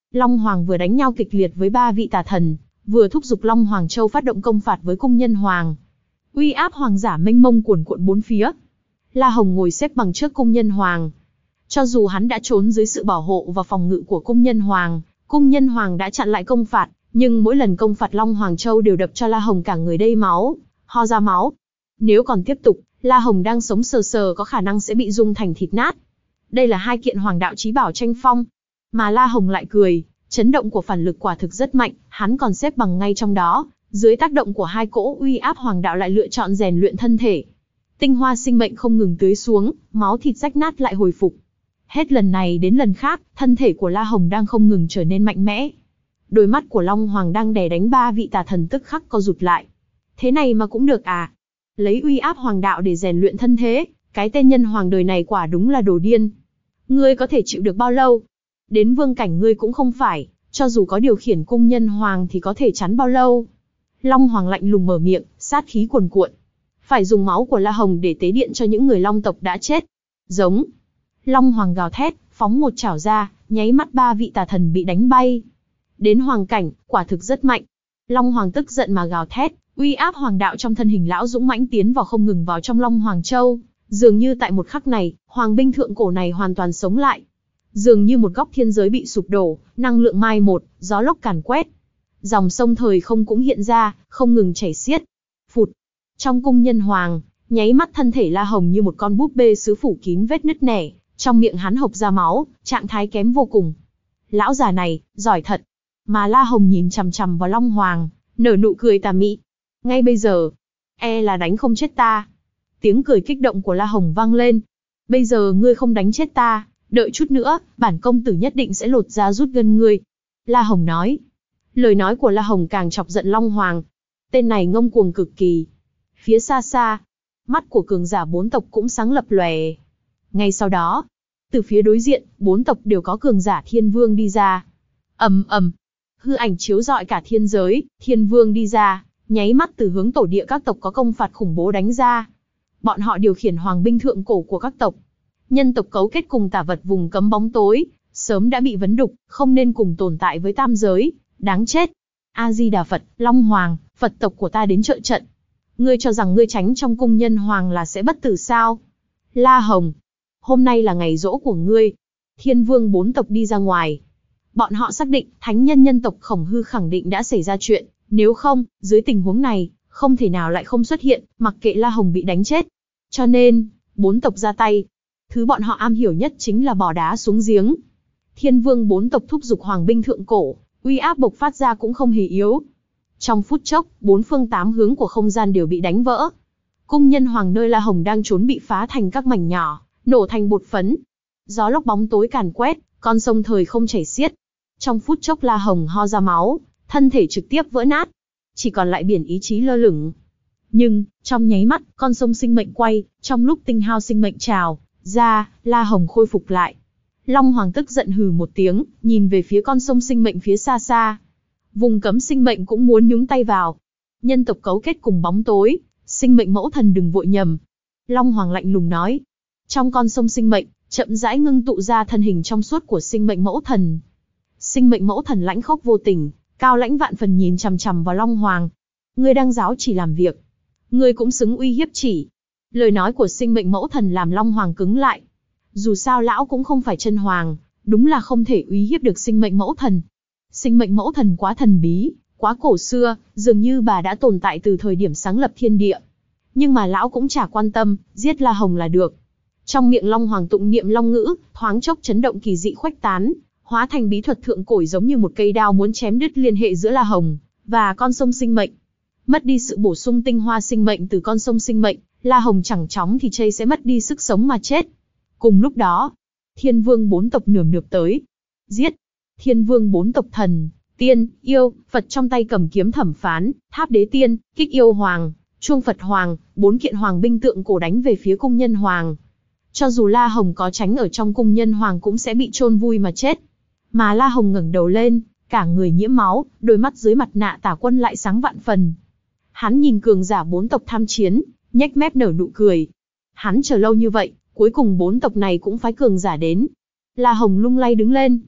Long Hoàng vừa đánh nhau kịch liệt với ba vị tà thần, vừa thúc giục Long Hoàng Châu phát động công phạt với cung nhân hoàng. Uy áp hoàng giả mênh mông cuồn cuộn bốn phía. La Hồng ngồi xếp bằng trước cung nhân hoàng. Cho dù hắn đã trốn dưới sự bảo hộ và phòng ngự của cung nhân hoàng, cung nhân hoàng đã chặn lại công phạt, nhưng mỗi lần công phạt Long Hoàng Châu đều đập cho La Hồng cả người đầy máu, ho ra máu. Nếu còn tiếp tục, La Hồng đang sống sờ sờ có khả năng sẽ bị rung thành thịt nát. Đây là hai kiện hoàng đạo chí bảo tranh phong. Mà La Hồng lại cười, chấn động của phản lực quả thực rất mạnh, hắn còn xếp bằng ngay trong đó, dưới tác động của hai cỗ uy áp hoàng đạo lại lựa chọn rèn luyện thân thể. Tinh hoa sinh mệnh không ngừng tưới xuống, máu thịt rách nát lại hồi phục. Hết lần này đến lần khác, thân thể của La Hồng đang không ngừng trở nên mạnh mẽ. Đôi mắt của Long Hoàng đang đè đánh ba vị tà thần tức khắc co rụt lại. Thế này mà cũng được à? Lấy uy áp hoàng đạo để rèn luyện thân thế, cái tên nhân hoàng đời này quả đúng là đồ điên. Ngươi có thể chịu được bao lâu? Đến vương cảnh ngươi cũng không phải, cho dù có điều khiển cung nhân hoàng thì có thể chắn bao lâu? Long Hoàng lạnh lùng mở miệng, sát khí cuồn cuộn. Phải dùng máu của La Hồng để tế điện cho những người Long tộc đã chết. Giống. Long Hoàng gào thét, phóng một chảo ra, nháy mắt ba vị tà thần bị đánh bay. Đến hoàng cảnh, quả thực rất mạnh. Long Hoàng tức giận mà gào thét, uy áp hoàng đạo trong thân hình lão dũng mãnh tiến vào không ngừng vào trong Long Hoàng Châu. Dường như tại một khắc này, hoàng binh thượng cổ này hoàn toàn sống lại. Dường như một góc thiên giới bị sụp đổ, năng lượng mai một, gió lốc càn quét. Dòng sông thời không cũng hiện ra, không ngừng chảy xiết. Phụt. Trong cung nhân hoàng, nháy mắt thân thể La Hồng như một con búp bê sứ phủ kín vết nứt nẻ, trong miệng hắn hộc ra máu, trạng thái kém vô cùng. Lão già này, giỏi thật. Mà La Hồng nhìn chằm chằm vào Long Hoàng, nở nụ cười tà mị. Ngay bây giờ, e là đánh không chết ta. Tiếng cười kích động của La Hồng vang lên. Bây giờ ngươi không đánh chết ta, đợi chút nữa, bản công tử nhất định sẽ lột da rút gân ngươi. La Hồng nói. Lời nói của La Hồng càng chọc giận Long Hoàng. Tên này ngông cuồng cực kỳ. Phía xa xa, mắt của cường giả bốn tộc cũng sáng lập lòe. Ngay sau đó, từ phía đối diện, bốn tộc đều có cường giả thiên vương đi ra. Ầm ầm, hư ảnh chiếu rọi cả thiên giới, thiên vương đi ra, nháy mắt từ hướng tổ địa các tộc có công phạt khủng bố đánh ra. Bọn họ điều khiển hoàng binh thượng cổ của các tộc. Nhân tộc cấu kết cùng tà vật vùng cấm bóng tối, sớm đã bị vấn đục, không nên cùng tồn tại với tam giới, đáng chết. A Di Đà Phật, Long Hoàng, Phật tộc của ta đến trợ trận. Ngươi cho rằng ngươi tránh trong cung nhân hoàng là sẽ bất tử sao? La Hồng, hôm nay là ngày giỗ của ngươi. Thiên vương bốn tộc đi ra ngoài. Bọn họ xác định, thánh nhân nhân tộc Khổng Hư khẳng định đã xảy ra chuyện, nếu không, dưới tình huống này, không thể nào lại không xuất hiện, mặc kệ La Hồng bị đánh chết. Cho nên, bốn tộc ra tay. Thứ bọn họ am hiểu nhất chính là bỏ đá xuống giếng. Thiên vương bốn tộc thúc giục hoàng binh thượng cổ, uy áp bộc phát ra cũng không hề yếu. Trong phút chốc, bốn phương tám hướng của không gian đều bị đánh vỡ. Cung nhân hoàng nơi La Hồng đang trốn bị phá thành các mảnh nhỏ, nổ thành bột phấn. Gió lốc bóng tối càn quét, con sông thời không chảy xiết. Trong phút chốc La Hồng ho ra máu, thân thể trực tiếp vỡ nát. Chỉ còn lại biển ý chí lơ lửng. Nhưng, trong nháy mắt, con sông sinh mệnh quay, trong lúc tinh hao sinh mệnh trào ra, La Hồng khôi phục lại. Long Hoàng tức giận hừ một tiếng, nhìn về phía con sông sinh mệnh phía xa xa. Vùng cấm sinh mệnh cũng muốn nhúng tay vào. Nhân tộc cấu kết cùng bóng tối, sinh mệnh mẫu thần đừng vội nhầm. Long Hoàng lạnh lùng nói. Trong con sông sinh mệnh, chậm rãi ngưng tụ ra thân hình trong suốt của sinh mệnh mẫu thần. Sinh mệnh mẫu thần lãnh khốc vô tình, cao lãnh vạn phần nhìn chằm chằm vào Long Hoàng. Ngươi đang giáo chỉ làm việc. Ngươi cũng xứng uy hiếp chỉ. Lời nói của sinh mệnh mẫu thần làm Long Hoàng cứng lại. Dù sao lão cũng không phải chân hoàng, đúng là không thể uy hiếp được sinh mệnh mẫu thần. Sinh mệnh mẫu thần quá thần bí, quá cổ xưa, dường như bà đã tồn tại từ thời điểm sáng lập thiên địa. Nhưng mà lão cũng chả quan tâm, giết La Hồng là được. Trong miệng Long Hoàng tụng niệm long ngữ, thoáng chốc chấn động kỳ dị khuếch tán, hóa thành bí thuật thượng cổ giống như một cây đao muốn chém đứt liên hệ giữa La Hồng và con sông sinh mệnh. Mất đi sự bổ sung tinh hoa sinh mệnh từ con sông sinh mệnh, La Hồng chẳng chóng thì chây sẽ mất đi sức sống mà chết. Cùng lúc đó, Thiên Vương bốn tộc nườm nượp tới. Giết! Thiên Vương bốn tộc thần, tiên, yêu, Phật trong tay cầm kiếm thẩm phán, tháp đế tiên, kích yêu hoàng, chuông Phật hoàng, bốn kiện hoàng binh tượng cổ đánh về phía cung nhân hoàng. Cho dù La Hồng có tránh ở trong cung nhân hoàng cũng sẽ bị chôn vui mà chết. Mà La Hồng ngẩng đầu lên, cả người nhiễm máu, đôi mắt dưới mặt nạ tà quân lại sáng vạn phần. Hắn nhìn cường giả bốn tộc tham chiến, nhếch mép nở nụ cười. Hắn chờ lâu như vậy, cuối cùng bốn tộc này cũng phái cường giả đến. La Hồng lung lay đứng lên.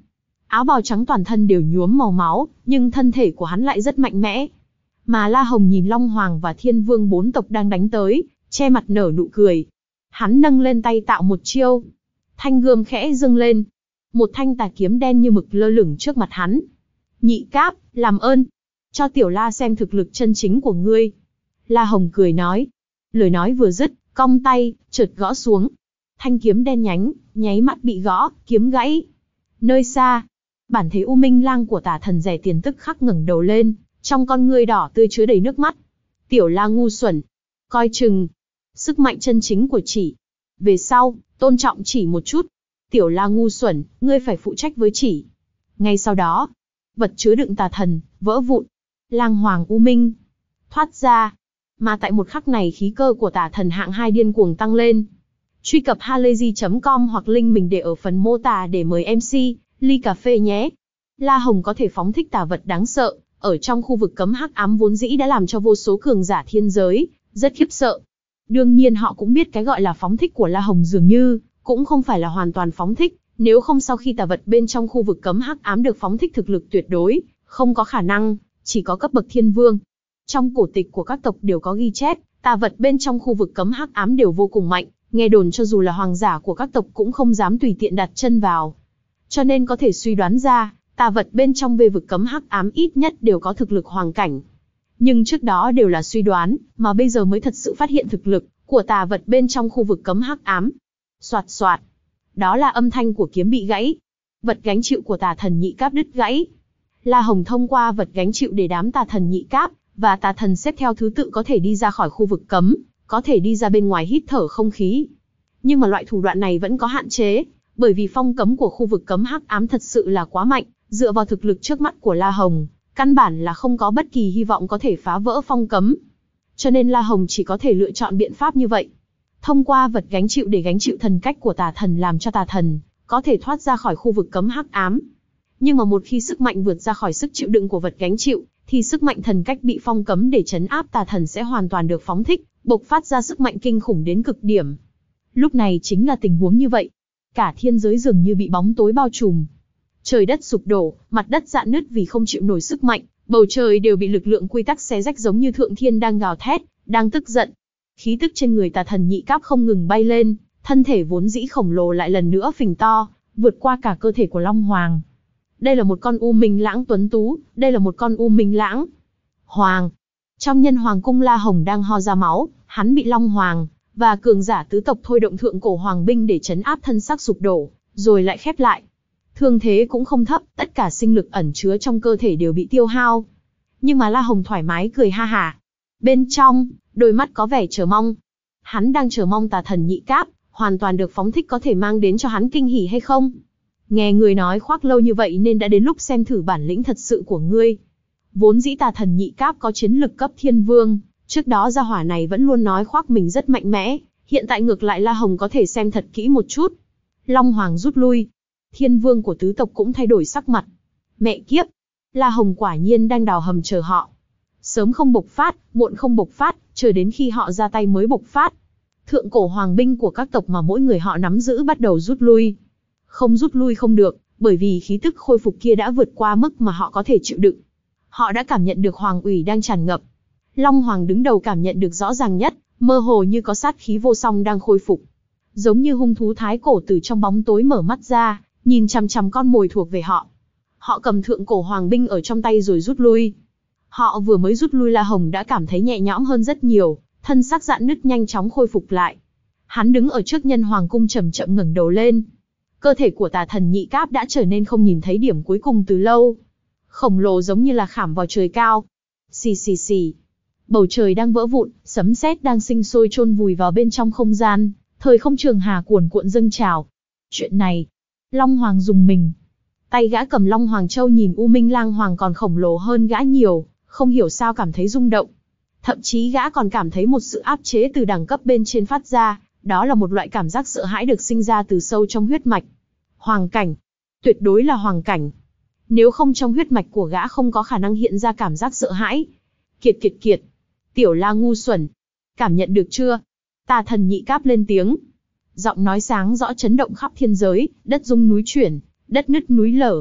Áo bào trắng toàn thân đều nhuốm màu máu, nhưng thân thể của hắn lại rất mạnh mẽ. Mà La Hồng nhìn Long Hoàng và Thiên Vương bốn tộc đang đánh tới, che mặt nở nụ cười. Hắn nâng lên tay tạo một chiêu. Thanh gươm khẽ dâng lên. Một thanh tà kiếm đen như mực lơ lửng trước mặt hắn. Nhị Cáp, làm ơn. Cho Tiểu La xem thực lực chân chính của ngươi. La Hồng cười nói. Lời nói vừa dứt, cong tay, chợt gõ xuống. Thanh kiếm đen nhánh, nháy mắt bị gõ, kiếm gãy. Nơi xa, bản thể U Minh Lang của Tà Thần rẻ tiền tức khắc ngẩng đầu lên, trong con ngươi đỏ tươi chứa đầy nước mắt. Tiểu La ngu xuẩn, coi chừng. Sức mạnh chân chính của chỉ. Về sau, tôn trọng chỉ một chút. Tiểu La ngu xuẩn, ngươi phải phụ trách với chỉ. Ngay sau đó, vật chứa đựng Tà Thần vỡ vụn. Lang Hoàng U Minh thoát ra. Mà tại một khắc này khí cơ của Tà Thần hạng hai điên cuồng tăng lên. Truy cập halayzi chấm com hoặc link mình để ở phần mô tả để mời em xê, ly cà phê nhé. La Hồng có thể phóng thích tà vật đáng sợ, ở trong khu vực cấm hắc ám vốn dĩ đã làm cho vô số cường giả thiên giới rất khiếp sợ. Đương nhiên họ cũng biết cái gọi là phóng thích của La Hồng dường như cũng không phải là hoàn toàn phóng thích, nếu không sau khi tà vật bên trong khu vực cấm hắc ám được phóng thích thực lực tuyệt đối, không có khả năng, chỉ có cấp bậc thiên vương. Trong cổ tịch của các tộc đều có ghi chép, tà vật bên trong khu vực cấm hắc ám đều vô cùng mạnh, nghe đồn cho dù là hoàng giả của các tộc cũng không dám tùy tiện đặt chân vào. Cho nên có thể suy đoán ra, tà vật bên trong về vực cấm hắc ám ít nhất đều có thực lực hoàng cảnh. Nhưng trước đó đều là suy đoán, mà bây giờ mới thật sự phát hiện thực lực của tà vật bên trong khu vực cấm hắc ám. Soạt soạt. Đó là âm thanh của kiếm bị gãy. Vật gánh chịu của Tà Thần Nhị Cáp đứt gãy. La Hồng thông qua vật gánh chịu để đám Tà Thần Nhị Cáp và Tà Thần xếp theo thứ tự có thể đi ra khỏi khu vực cấm, có thể đi ra bên ngoài hít thở không khí. Nhưng mà loại thủ đoạn này vẫn có hạn chế, bởi vì phong cấm của khu vực cấm hắc ám thật sự là quá mạnh, dựa vào thực lực trước mắt của La Hồng, căn bản là không có bất kỳ hy vọng có thể phá vỡ phong cấm. Cho nên La Hồng chỉ có thể lựa chọn biện pháp như vậy. Thông qua vật gánh chịu để gánh chịu thần cách của Tà Thần làm cho Tà Thần có thể thoát ra khỏi khu vực cấm hắc ám. Nhưng mà một khi sức mạnh vượt ra khỏi sức chịu đựng của vật gánh chịu, thì sức mạnh thần cách bị phong cấm để trấn áp Tà Thần sẽ hoàn toàn được phóng thích, bộc phát ra sức mạnh kinh khủng đến cực điểm. Lúc này chính là tình huống như vậy. Cả thiên giới dường như bị bóng tối bao trùm. Trời đất sụp đổ, mặt đất rạn nứt vì không chịu nổi sức mạnh, bầu trời đều bị lực lượng quy tắc xé rách giống như thượng thiên đang gào thét, đang tức giận. Khí tức trên người Tà Thần Nhị Cáp không ngừng bay lên, thân thể vốn dĩ khổng lồ lại lần nữa phình to, vượt qua cả cơ thể của Long Hoàng. Đây là một con U Minh Lãng tuấn tú, đây là một con U Minh Lãng. Hoàng. Trong nhân hoàng cung La Hồng đang ho ra máu, hắn bị Long Hoàng và cường giả tứ tộc thôi động thượng cổ hoàng binh để trấn áp thân xác sụp đổ, rồi lại khép lại. Thương thế cũng không thấp, tất cả sinh lực ẩn chứa trong cơ thể đều bị tiêu hao. Nhưng mà La Hồng thoải mái cười ha hả. Bên trong, đôi mắt có vẻ chờ mong. Hắn đang chờ mong Tà Thần Nhị Cáp hoàn toàn được phóng thích có thể mang đến cho hắn kinh hỉ hay không. Nghe người nói khoác lâu như vậy nên đã đến lúc xem thử bản lĩnh thật sự của ngươi. Vốn dĩ Tà Thần Nhị Cáp có chiến lực cấp thiên vương, trước đó gia hỏa này vẫn luôn nói khoác mình rất mạnh mẽ, hiện tại ngược lại La Hồng có thể xem thật kỹ một chút. Long Hoàng rút lui. Thiên vương của tứ tộc cũng thay đổi sắc mặt. Mẹ kiếp, La Hồng quả nhiên đang đào hầm chờ họ. Sớm không bộc phát, muộn không bộc phát, chờ đến khi họ ra tay mới bộc phát. Thượng cổ hoàng binh của các tộc mà mỗi người họ nắm giữ bắt đầu rút lui. Không rút lui không được, bởi vì khí tức khôi phục kia đã vượt qua mức mà họ có thể chịu đựng. Họ đã cảm nhận được hoàng ủy đang tràn ngập. Long Hoàng đứng đầu cảm nhận được rõ ràng nhất, mơ hồ như có sát khí vô song đang khôi phục. Giống như hung thú thái cổ từ trong bóng tối mở mắt ra, nhìn chằm chằm con mồi thuộc về họ. Họ cầm thượng cổ hoàng binh ở trong tay rồi rút lui. Họ vừa mới rút lui La Hồng đã cảm thấy nhẹ nhõm hơn rất nhiều, thân xác rạn nứt nhanh chóng khôi phục lại. Hắn đứng ở trước nhân hoàng cung chậm chậm ngẩng đầu lên. Cơ thể của Tà Thần Nhị Cáp đã trở nên không nhìn thấy điểm cuối cùng từ lâu. Khổng lồ giống như là khảm vào trời cao. Xì xì xì. Bầu trời đang vỡ vụn, sấm sét đang sinh sôi chôn vùi vào bên trong không gian, thời không trường hà cuồn cuộn dâng trào. Chuyện này, Long Hoàng dùng mình. Tay gã cầm Long Hoàng Châu nhìn U Minh Lang Hoàng còn khổng lồ hơn gã nhiều, không hiểu sao cảm thấy rung động. Thậm chí gã còn cảm thấy một sự áp chế từ đẳng cấp bên trên phát ra, đó là một loại cảm giác sợ hãi được sinh ra từ sâu trong huyết mạch. Hoàng cảnh, tuyệt đối là hoàng cảnh. Nếu không trong huyết mạch của gã không có khả năng hiện ra cảm giác sợ hãi. Kiệt kiệt kiệt, Tiểu La ngu xuẩn, cảm nhận được chưa? Tà Thần Nhị Cáp lên tiếng. Giọng nói sáng rõ chấn động khắp thiên giới, đất rung núi chuyển, đất nứt núi lở.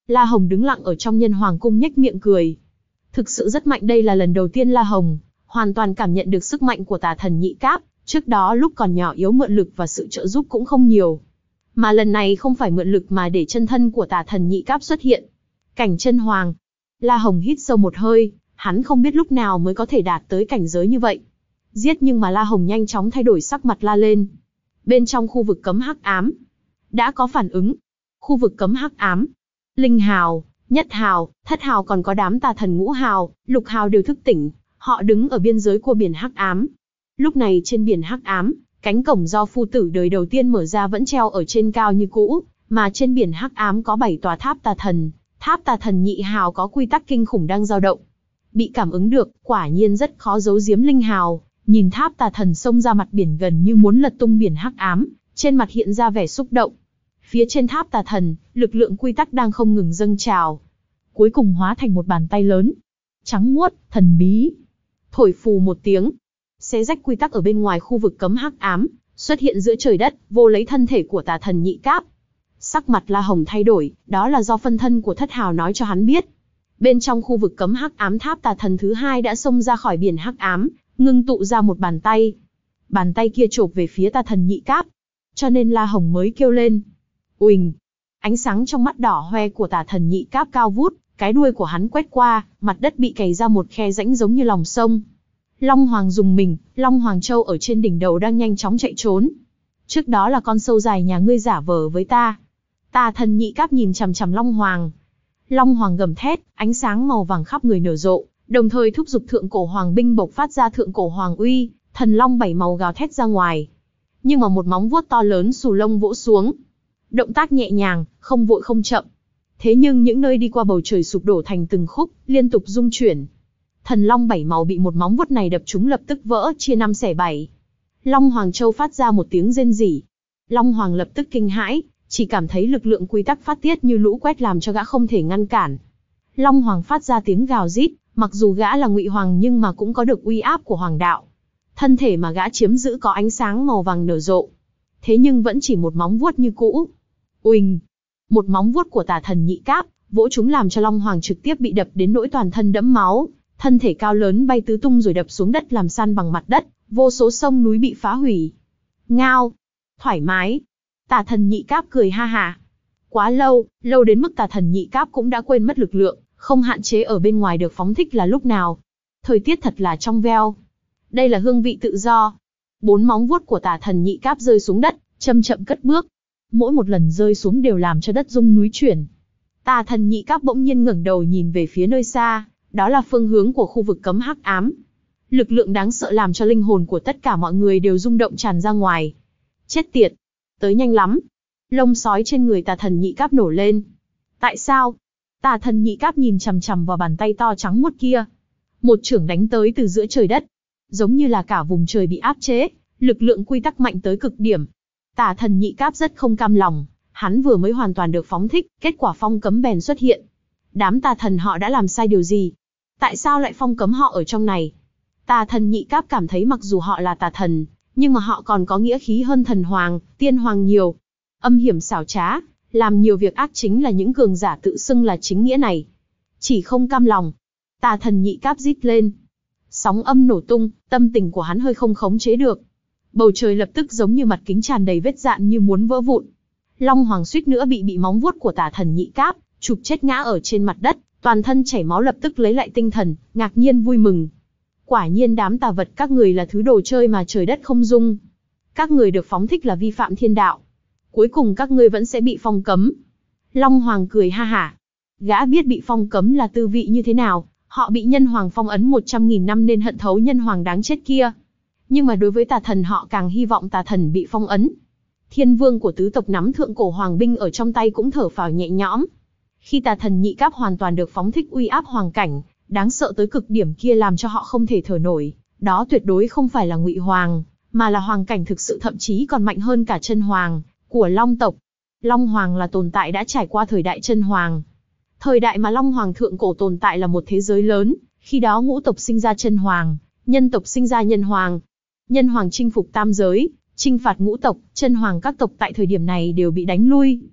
La Hồng đứng lặng ở trong Nhân Hoàng cung nhếch miệng cười. Thực sự rất mạnh, đây là lần đầu tiên La Hồng hoàn toàn cảm nhận được sức mạnh của Tà Thần Nhị Cáp, trước đó lúc còn nhỏ yếu mượn lực và sự trợ giúp cũng không nhiều. Mà lần này không phải mượn lực mà để chân thân của Tà Thần Nhị Cáp xuất hiện. Cảnh chân hoàng. La Hồng hít sâu một hơi, hắn không biết lúc nào mới có thể đạt tới cảnh giới như vậy. Giết, nhưng mà La Hồng nhanh chóng thay đổi sắc mặt la lên. Bên trong khu vực cấm hắc ám, đã có phản ứng. Khu vực cấm hắc ám, Linh Hào, Nhất Hào, Thất Hào còn có đám tà thần Ngũ Hào, Lục Hào đều thức tỉnh, họ đứng ở biên giới của biển hắc ám. Lúc này trên biển hắc ám, cánh cổng do phu tử đời đầu tiên mở ra vẫn treo ở trên cao như cũ, mà trên biển hắc ám có bảy tòa tháp tà thần, tháp tà thần Nhị Hào có quy tắc kinh khủng đang dao động. Bị cảm ứng được, quả nhiên rất khó giấu giếm Linh Hào, nhìn tháp tà thần xông ra mặt biển gần như muốn lật tung biển hắc ám, trên mặt hiện ra vẻ xúc động. Phía trên tháp tà thần, lực lượng quy tắc đang không ngừng dâng trào, cuối cùng hóa thành một bàn tay lớn, trắng muốt, thần bí. Thổi phù một tiếng, xé rách quy tắc ở bên ngoài khu vực cấm hắc ám, xuất hiện giữa trời đất, vô lấy thân thể của Tà Thần Nhị Cáp. Sắc mặt La Hồng thay đổi, đó là do phân thân của Thất Hào nói cho hắn biết. Bên trong khu vực cấm hắc ám, tháp tà thần thứ hai đã xông ra khỏi biển hắc ám, ngưng tụ ra một bàn tay. Bàn tay kia chộp về phía Tà Thần Nhị Cáp, cho nên La Hồng mới kêu lên. Uỳnh! Ánh sáng trong mắt đỏ hoe của Tà Thần Nhị Cáp cao vút, cái đuôi của hắn quét qua, mặt đất bị cày ra một khe rãnh giống như lòng sông. Long Hoàng dùng mình, Long Hoàng Châu ở trên đỉnh đầu đang nhanh chóng chạy trốn. Trước đó là con sâu dài nhà ngươi giả vờ với ta. Tà Thần Nhị Cáp nhìn chằm chằm Long Hoàng. Long Hoàng gầm thét, ánh sáng màu vàng khắp người nở rộ, đồng thời thúc giục thượng cổ hoàng binh bộc phát ra thượng cổ hoàng uy, thần long bảy màu gào thét ra ngoài. Nhưng mà một móng vuốt to lớn xù lông vỗ xuống. Động tác nhẹ nhàng, không vội không chậm. Thế nhưng những nơi đi qua bầu trời sụp đổ thành từng khúc, liên tục rung chuyển. Thần long bảy màu bị một móng vuốt này đập trúng lập tức vỡ chia năm xẻ bảy. Long Hoàng Châu phát ra một tiếng rên rỉ. Long Hoàng lập tức kinh hãi, chỉ cảm thấy lực lượng quy tắc phát tiết như lũ quét làm cho gã không thể ngăn cản. Long Hoàng phát ra tiếng gào rít, mặc dù gã là Ngụy Hoàng nhưng mà cũng có được uy áp của hoàng đạo. Thân thể mà gã chiếm giữ có ánh sáng màu vàng nở rộ. Thế nhưng vẫn chỉ một móng vuốt như cũ. Uỳnh! Một móng vuốt của Tà Thần Nhị Cáp, vỗ chúng làm cho Long Hoàng trực tiếp bị đập đến nỗi toàn thân đẫm máu, thân thể cao lớn bay tứ tung rồi đập xuống đất làm san bằng mặt đất, vô số sông núi bị phá hủy. Ngao! Thoải mái! Tà Thần Nhị Cáp cười ha ha. Quá lâu, lâu đến mức Tà Thần Nhị Cáp cũng đã quên mất lực lượng, không hạn chế ở bên ngoài được phóng thích là lúc nào. Thời tiết thật là trong veo. Đây là hương vị tự do. Bốn móng vuốt của Tà Thần Nhị Cáp rơi xuống đất, chậm chậm cất bước. Mỗi một lần rơi xuống đều làm cho đất rung núi chuyển. Tà Thần Nhị Cáp bỗng nhiên ngẩng đầu nhìn về phía nơi xa, đó là phương hướng của khu vực cấm hắc ám. Lực lượng đáng sợ làm cho linh hồn của tất cả mọi người đều rung động tràn ra ngoài. Chết tiệt! Tới nhanh lắm! Lông sói trên người Tà Thần Nhị Cáp nổ lên. Tại sao? Tà Thần Nhị Cáp nhìn chằm chằm vào bàn tay to trắng muốt kia. Một chưởng đánh tới từ giữa trời đất. Giống như là cả vùng trời bị áp chế, lực lượng quy tắc mạnh tới cực điểm. Tà Thần Nhị Cáp rất không cam lòng, hắn vừa mới hoàn toàn được phóng thích, kết quả phong cấm bèn xuất hiện. Đám tà thần họ đã làm sai điều gì? Tại sao lại phong cấm họ ở trong này? Tà Thần Nhị Cáp cảm thấy mặc dù họ là tà thần, nhưng mà họ còn có nghĩa khí hơn thần hoàng, tiên hoàng nhiều. Âm hiểm xảo trá, làm nhiều việc ác chính là những cường giả tự xưng là chính nghĩa này. Chỉ không cam lòng. Tà Thần Nhị Cáp rít lên. Sóng âm nổ tung, tâm tình của hắn hơi không khống chế được. Bầu trời lập tức giống như mặt kính tràn đầy vết dạn như muốn vỡ vụn. Long Hoàng suýt nữa bị bị móng vuốt của Tà Thần Nhị Cáp chụp chết ngã ở trên mặt đất, toàn thân chảy máu lập tức lấy lại tinh thần, ngạc nhiên vui mừng. Quả nhiên đám tà vật các người là thứ đồ chơi mà trời đất không dung. Các người được phóng thích là vi phạm thiên đạo. Cuối cùng các ngươi vẫn sẽ bị phong cấm. Long Hoàng cười ha hả. Gã biết bị phong cấm là tư vị như thế nào, họ bị nhân hoàng phong ấn một trăm nghìn năm nên hận thấu nhân hoàng đáng chết kia. Nhưng mà đối với tà thần họ càng hy vọng tà thần bị phong ấn. Thiên vương của tứ tộc nắm thượng cổ hoàng binh ở trong tay cũng thở phào nhẹ nhõm. Khi Tà Thần Nhị Cáp hoàn toàn được phóng thích uy áp hoàng cảnh, đáng sợ tới cực điểm kia làm cho họ không thể thở nổi, đó tuyệt đối không phải là Ngụy Hoàng, mà là hoàng cảnh thực sự, thậm chí còn mạnh hơn cả chân hoàng của Long tộc. Long Hoàng là tồn tại đã trải qua thời đại chân hoàng. Thời đại mà Long Hoàng thượng cổ tồn tại là một thế giới lớn, khi đó ngũ tộc sinh ra chân hoàng, nhân tộc sinh ra nhân hoàng. Nhân hoàng chinh phục tam giới, chinh phạt ngũ tộc, chân hoàng các tộc tại thời điểm này đều bị đánh lui.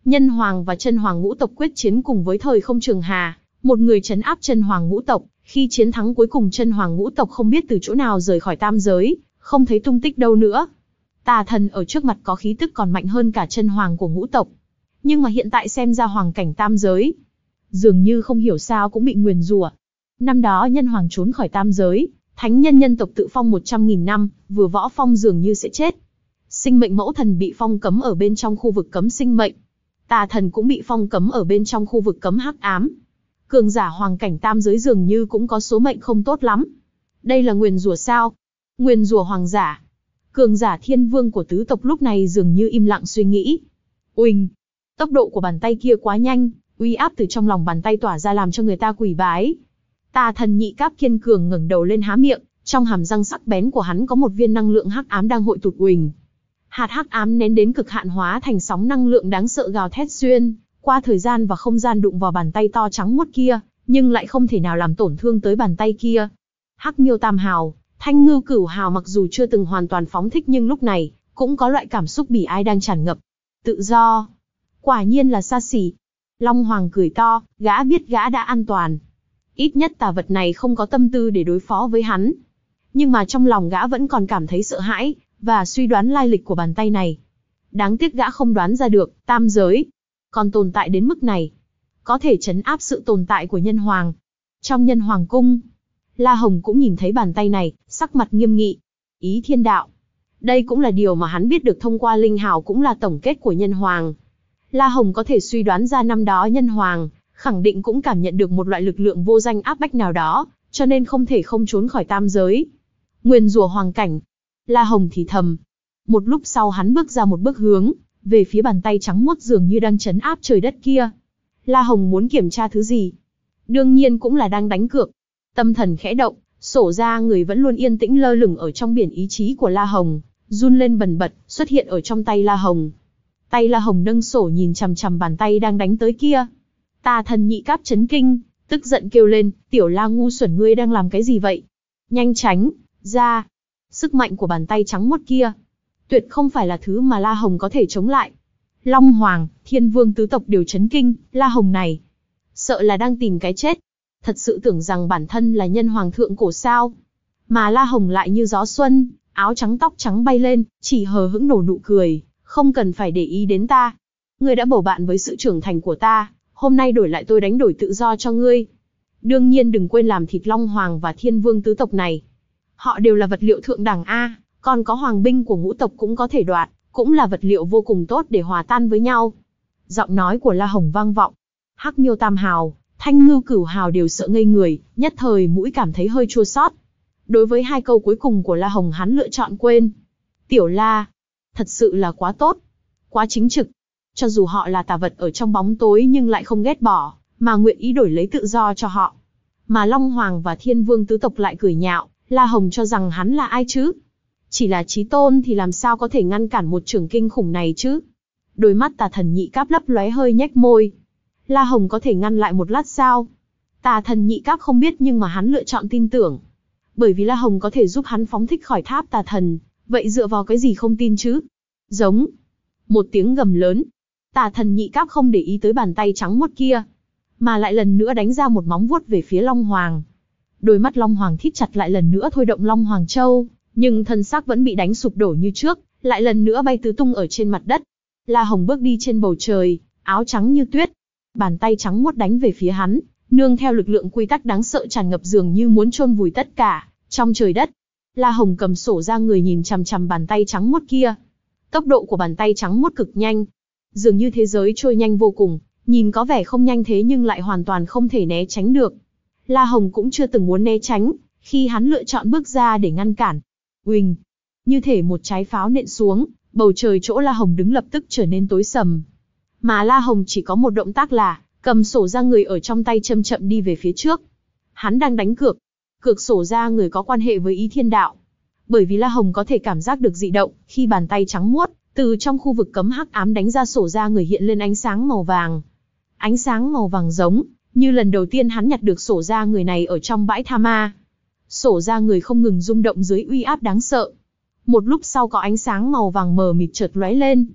Nhân hoàng và chân hoàng ngũ tộc quyết chiến cùng với thời không trường hà, một người trấn áp chân hoàng ngũ tộc, khi chiến thắng cuối cùng chân hoàng ngũ tộc không biết từ chỗ nào rời khỏi tam giới, không thấy tung tích đâu nữa. Tà thần ở trước mặt có khí tức còn mạnh hơn cả chân hoàng của ngũ tộc. Nhưng mà hiện tại xem ra hoàng cảnh tam giới, dường như không hiểu sao cũng bị nguyền rủa. Năm đó nhân hoàng trốn khỏi tam giới, thánh nhân nhân tộc tự phong một trăm nghìn năm, vừa võ phong dường như sẽ chết. Sinh mệnh mẫu thần bị phong cấm ở bên trong khu vực cấm sinh mệnh. Tà thần cũng bị phong cấm ở bên trong khu vực cấm hắc ám. Cường giả hoàng cảnh tam giới dường như cũng có số mệnh không tốt lắm. Đây là nguyền rủa sao? Nguyền rủa hoàng giả. Cường giả thiên vương của tứ tộc lúc này dường như im lặng suy nghĩ. Uỳnh! Tốc độ của bàn tay kia quá nhanh, uy áp từ trong lòng bàn tay tỏa ra làm cho người ta quỳ bái. Tà thần nhị cáp kiên cường ngẩng đầu lên há miệng, trong hàm răng sắc bén của hắn có một viên năng lượng hắc ám đang hội tụ uỳnh. Hạt hắc ám nén đến cực hạn hóa thành sóng năng lượng đáng sợ gào thét xuyên qua thời gian và không gian đụng vào bàn tay to trắng muốt kia, nhưng lại không thể nào làm tổn thương tới bàn tay kia. Hắc Miêu Tam Hào, Thanh Ngưu Cửu Hào mặc dù chưa từng hoàn toàn phóng thích nhưng lúc này cũng có loại cảm xúc bỉ ai đang tràn ngập. Tự do, quả nhiên là xa xỉ. Long Hoàng cười to, gã biết gã đã an toàn. Ít nhất tà vật này không có tâm tư để đối phó với hắn. Nhưng mà trong lòng gã vẫn còn cảm thấy sợ hãi, và suy đoán lai lịch của bàn tay này. Đáng tiếc gã không đoán ra được, tam giới còn tồn tại đến mức này, có thể trấn áp sự tồn tại của nhân hoàng. Trong nhân hoàng cung, La Hồng cũng nhìn thấy bàn tay này, sắc mặt nghiêm nghị. Ý thiên đạo. Đây cũng là điều mà hắn biết được thông qua linh hào cũng là tổng kết của nhân hoàng. La Hồng có thể suy đoán ra năm đó nhân hoàng, khẳng định cũng cảm nhận được một loại lực lượng vô danh áp bách nào đó, cho nên không thể không trốn khỏi tam giới. Nguyền rủa hoàng cảnh. La Hồng thì thầm. Một lúc sau hắn bước ra một bước hướng, về phía bàn tay trắng muốt dường như đang trấn áp trời đất kia. La Hồng muốn kiểm tra thứ gì? Đương nhiên cũng là đang đánh cược. Tâm thần khẽ động, sổ ra người vẫn luôn yên tĩnh lơ lửng ở trong biển ý chí của La Hồng, run lên bần bật, xuất hiện ở trong tay La Hồng. Tay La Hồng nâng sổ nhìn chằm chằm bàn tay đang đánh tới kia. Tà thần nhị cáp chấn kinh, tức giận kêu lên, tiểu La ngu xuẩn ngươi đang làm cái gì vậy? Nhanh tránh ra! Sức mạnh của bàn tay trắng muốt kia, tuyệt không phải là thứ mà La Hồng có thể chống lại. Long Hoàng, Thiên Vương tứ tộc đều chấn kinh, La Hồng này, sợ là đang tìm cái chết. Thật sự tưởng rằng bản thân là nhân hoàng thượng cổ sao? Mà La Hồng lại như gió xuân, áo trắng tóc trắng bay lên, chỉ hờ hững nở nụ cười, không cần phải để ý đến ta. Ngươi đã bầu bạn với sự trưởng thành của ta, hôm nay đổi lại tôi đánh đổi tự do cho ngươi. Đương nhiên đừng quên làm thịt Long Hoàng và Thiên Vương tứ tộc này. Họ đều là vật liệu thượng đẳng A, còn có hoàng binh của ngũ tộc cũng có thể đoạt, cũng là vật liệu vô cùng tốt để hòa tan với nhau. Giọng nói của La Hồng vang vọng. Hắc Miêu Tam Hào, Thanh Ngưu Cửu Hào đều sợ ngây người, nhất thời mũi cảm thấy hơi chua xót. Đối với hai câu cuối cùng của La Hồng hắn lựa chọn quên. Tiểu La, thật sự là quá tốt, quá chính trực. Cho dù họ là tà vật ở trong bóng tối nhưng lại không ghét bỏ, mà nguyện ý đổi lấy tự do cho họ. Mà Long Hoàng và Thiên Vương tứ tộc lại cười nhạo, La Hồng cho rằng hắn là ai chứ? Chỉ là chí tôn thì làm sao có thể ngăn cản một trường kinh khủng này chứ? Đôi mắt tà thần nhị cáp lấp lóe hơi nhếch môi. La Hồng có thể ngăn lại một lát sao? Tà thần nhị cáp không biết nhưng mà hắn lựa chọn tin tưởng. Bởi vì La Hồng có thể giúp hắn phóng thích khỏi tháp tà thần, vậy dựa vào cái gì không tin chứ? Giống. Một tiếng gầm lớn. Tà thần nhị cáp không để ý tới bàn tay trắng muốt kia, mà lại lần nữa đánh ra một móng vuốt về phía Long Hoàng. Đôi mắt Long Hoàng thít chặt lại lần nữa thôi động Long Hoàng Châu, nhưng thân xác vẫn bị đánh sụp đổ như trước, lại lần nữa bay tứ tung ở trên mặt đất. La Hồng bước đi trên bầu trời, áo trắng như tuyết. Bàn tay trắng muốt đánh về phía hắn, nương theo lực lượng quy tắc đáng sợ tràn ngập dường như muốn chôn vùi tất cả trong trời đất. La Hồng cầm sổ ra người nhìn chằm chằm bàn tay trắng muốt kia. Tốc độ của bàn tay trắng muốt cực nhanh, dường như thế giới trôi nhanh vô cùng, nhìn có vẻ không nhanh thế nhưng lại hoàn toàn không thể né tránh được. La Hồng cũng chưa từng muốn né tránh, khi hắn lựa chọn bước ra để ngăn cản. Uỳnh, như thể một trái pháo nện xuống, bầu trời chỗ La Hồng đứng lập tức trở nên tối sầm. Mà La Hồng chỉ có một động tác là cầm sổ ra người ở trong tay chậm chậm đi về phía trước. Hắn đang đánh cược. Cược sổ ra người có quan hệ với ý thiên đạo. Bởi vì La Hồng có thể cảm giác được dị động khi bàn tay trắng muốt từ trong khu vực cấm hắc ám đánh ra sổ ra người hiện lên ánh sáng màu vàng. Ánh sáng màu vàng giống như lần đầu tiên hắn nhặt được sổ ra người này ở trong bãi tha ma. Sổ ra người không ngừng rung động dưới uy áp đáng sợ. Một lúc sau có ánh sáng màu vàng mờ mịt chợt lóe lên.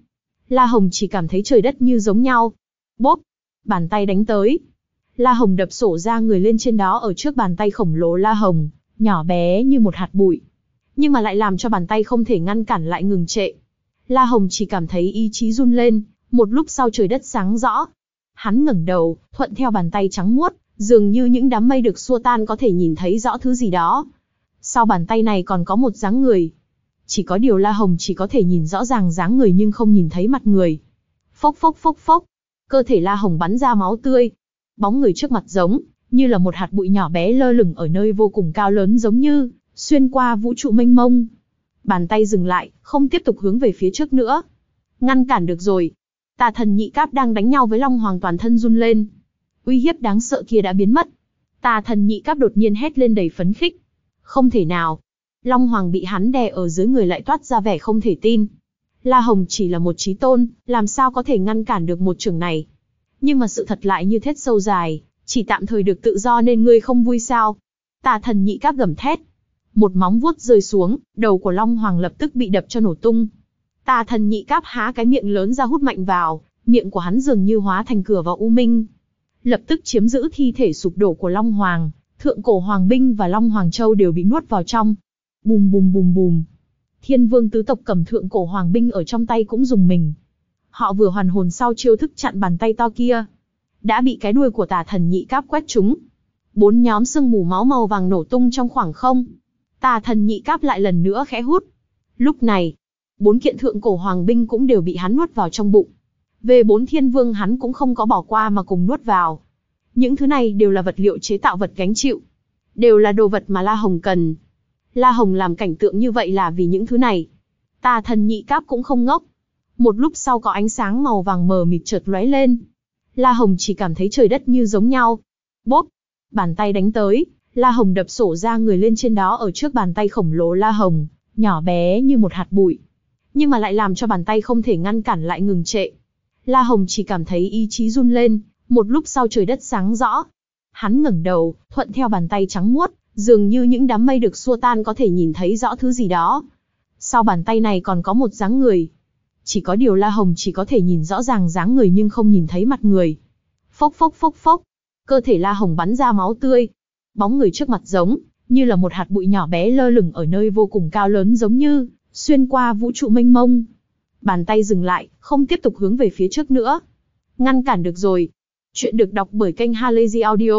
La Hồng chỉ cảm thấy trời đất như giống nhau. Bốp, bàn tay đánh tới. La Hồng đập sổ ra người lên trên đó ở trước bàn tay khổng lồ La Hồng, nhỏ bé như một hạt bụi. Nhưng mà lại làm cho bàn tay không thể ngăn cản lại ngừng trệ. La Hồng chỉ cảm thấy ý chí run lên, một lúc sau trời đất sáng rõ. Hắn ngẩng đầu, thuận theo bàn tay trắng muốt, dường như những đám mây được xua tan có thể nhìn thấy rõ thứ gì đó. Sau bàn tay này còn có một dáng người. Chỉ có điều La Hồng chỉ có thể nhìn rõ ràng dáng người nhưng không nhìn thấy mặt người. Phốc phốc phốc phốc, cơ thể La Hồng bắn ra máu tươi. Bóng người trước mặt giống như là một hạt bụi nhỏ bé lơ lửng ở nơi vô cùng cao lớn, giống như xuyên qua vũ trụ mênh mông. Bàn tay dừng lại, không tiếp tục hướng về phía trước nữa. Ngăn cản được rồi. Tà thần nhị cáp đang đánh nhau với Long Hoàng toàn thân run lên. Uy hiếp đáng sợ kia đã biến mất. Tà thần nhị cáp đột nhiên hét lên đầy phấn khích. Không thể nào. Long Hoàng bị hắn đè ở dưới người lại toát ra vẻ không thể tin. La Hồng chỉ là một chí tôn, làm sao có thể ngăn cản được một chưởng này. Nhưng mà sự thật lại như thét sâu dài, chỉ tạm thời được tự do nên ngươi không vui sao? Tà thần nhị cáp gầm thét. Một móng vuốt rơi xuống, đầu của Long Hoàng lập tức bị đập cho nổ tung. Tà thần nhị cáp há cái miệng lớn ra hút mạnh vào, miệng của hắn dường như hóa thành cửa vào u minh. Lập tức chiếm giữ thi thể sụp đổ của Long Hoàng, Thượng Cổ Hoàng Binh và Long Hoàng Châu đều bị nuốt vào trong. Bùm bùm bùm bùm. Thiên Vương tứ tộc cầm Thượng Cổ Hoàng Binh ở trong tay cũng rùng mình. Họ vừa hoàn hồn sau chiêu thức chặn bàn tay to kia, đã bị cái đuôi của tà thần nhị cáp quét trúng. Bốn nhóm sương mù máu màu vàng nổ tung trong khoảng không. Tà thần nhị cáp lại lần nữa khẽ hút. Lúc này, bốn kiện Thượng Cổ Hoàng Binh cũng đều bị hắn nuốt vào trong bụng. Về bốn thiên vương hắn cũng không có bỏ qua mà cùng nuốt vào. Những thứ này đều là vật liệu chế tạo vật gánh chịu. Đều là đồ vật mà La Hồng cần. La Hồng làm cảnh tượng như vậy là vì những thứ này. Tà thần nhị cáp cũng không ngốc. Một lúc sau có ánh sáng màu vàng mờ mịt chợt lóe lên. La Hồng chỉ cảm thấy trời đất như giống nhau. Bốp, bàn tay đánh tới. La Hồng đập sổ ra người lên trên đó ở trước bàn tay khổng lồ La Hồng, nhỏ bé như một hạt bụi. Nhưng mà lại làm cho bàn tay không thể ngăn cản lại ngừng trệ. La Hồng chỉ cảm thấy ý chí run lên, một lúc sau trời đất sáng rõ. Hắn ngẩng đầu, thuận theo bàn tay trắng muốt, dường như những đám mây được xua tan có thể nhìn thấy rõ thứ gì đó. Sau bàn tay này còn có một dáng người. Chỉ có điều La Hồng chỉ có thể nhìn rõ ràng dáng người nhưng không nhìn thấy mặt người. Phốc phốc phốc phốc, cơ thể La Hồng bắn ra máu tươi. Bóng người trước mặt giống như là một hạt bụi nhỏ bé lơ lửng ở nơi vô cùng cao lớn, giống như xuyên qua vũ trụ mênh mông. Bàn tay dừng lại, không tiếp tục hướng về phía trước nữa. Ngăn cản được rồi. Chuyện được đọc bởi kênh Halazy Audio.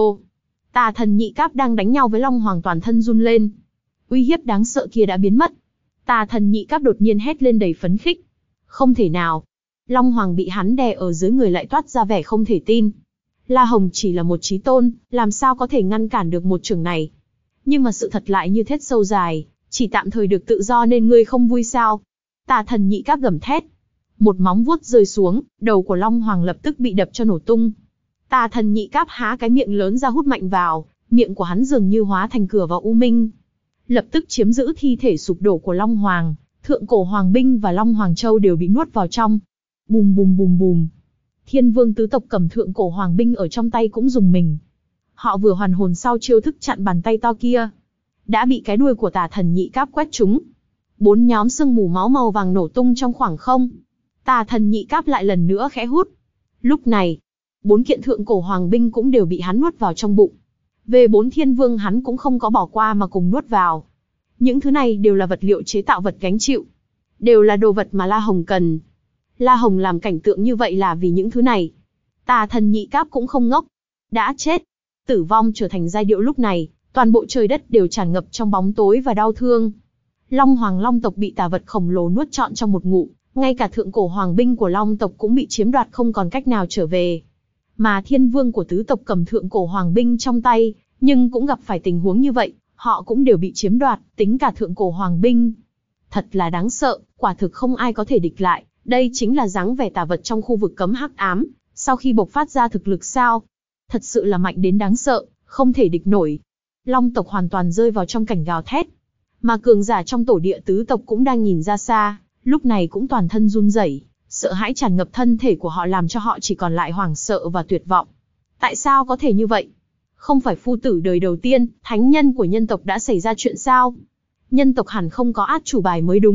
Tà thần nhị cáp đang đánh nhau với Long Hoàng toàn thân run lên. Uy hiếp đáng sợ kia đã biến mất. Tà thần nhị cáp đột nhiên hét lên đầy phấn khích. Không thể nào. Long Hoàng bị hắn đè ở dưới người lại toát ra vẻ không thể tin. La Hồng chỉ là một chí tôn, làm sao có thể ngăn cản được một chưởng này. Nhưng mà sự thật lại như thét sâu dài, chỉ tạm thời được tự do nên ngươi không vui sao? Tà thần nhị cáp gầm thét. Một móng vuốt rơi xuống, đầu của Long Hoàng lập tức bị đập cho nổ tung. Tà thần nhị cáp há cái miệng lớn ra hút mạnh vào, miệng của hắn dường như hóa thành cửa vào u minh. Lập tức chiếm giữ thi thể sụp đổ của Long Hoàng, Thượng Cổ Hoàng Binh và Long Hoàng Châu đều bị nuốt vào trong. Bùm bùm bùm bùm. Thiên Vương tứ tộc cầm Thượng Cổ Hoàng Binh ở trong tay cũng rùng mình. Họ vừa hoàn hồn sau chiêu thức chặn bàn tay to kia, đã bị cái đuôi của tà thần nhị cáp quét trúng. Bốn nhóm sương mù máu màu vàng nổ tung trong khoảng không. Tà thần nhị cáp lại lần nữa khẽ hút. Lúc này, bốn kiện Thượng Cổ Hoàng Binh cũng đều bị hắn nuốt vào trong bụng. Về bốn thiên vương hắn cũng không có bỏ qua mà cùng nuốt vào. Những thứ này đều là vật liệu chế tạo vật gánh chịu. Đều là đồ vật mà La Hồng cần. La Hồng làm cảnh tượng như vậy là vì những thứ này. Tà thần nhị cáp cũng không ngốc. Đã chết. Tử vong trở thành giai điệu lúc này, toàn bộ trời đất đều tràn ngập trong bóng tối và đau thương. Long Hoàng Long tộc bị tà vật khổng lồ nuốt trọn trong một ngụm, ngay cả Thượng Cổ Hoàng Binh của Long tộc cũng bị chiếm đoạt không còn cách nào trở về. Mà thiên vương của tứ tộc cầm Thượng Cổ Hoàng Binh trong tay, nhưng cũng gặp phải tình huống như vậy, họ cũng đều bị chiếm đoạt, tính cả Thượng Cổ Hoàng Binh. Thật là đáng sợ, quả thực không ai có thể địch lại, đây chính là dáng vẻ tà vật trong khu vực cấm hắc ám, sau khi bộc phát ra thực lực sao? Thật sự là mạnh đến đáng sợ, không thể địch nổi. Long tộc hoàn toàn rơi vào trong cảnh gào thét. Mà cường giả trong tổ địa tứ tộc cũng đang nhìn ra xa, lúc này cũng toàn thân run rẩy, sợ hãi tràn ngập thân thể của họ làm cho họ chỉ còn lại hoảng sợ và tuyệt vọng. Tại sao có thể như vậy? Không phải phu tử đời đầu tiên, thánh nhân của nhân tộc đã xảy ra chuyện sao? Nhân tộc hẳn không có át chủ bài mới đúng,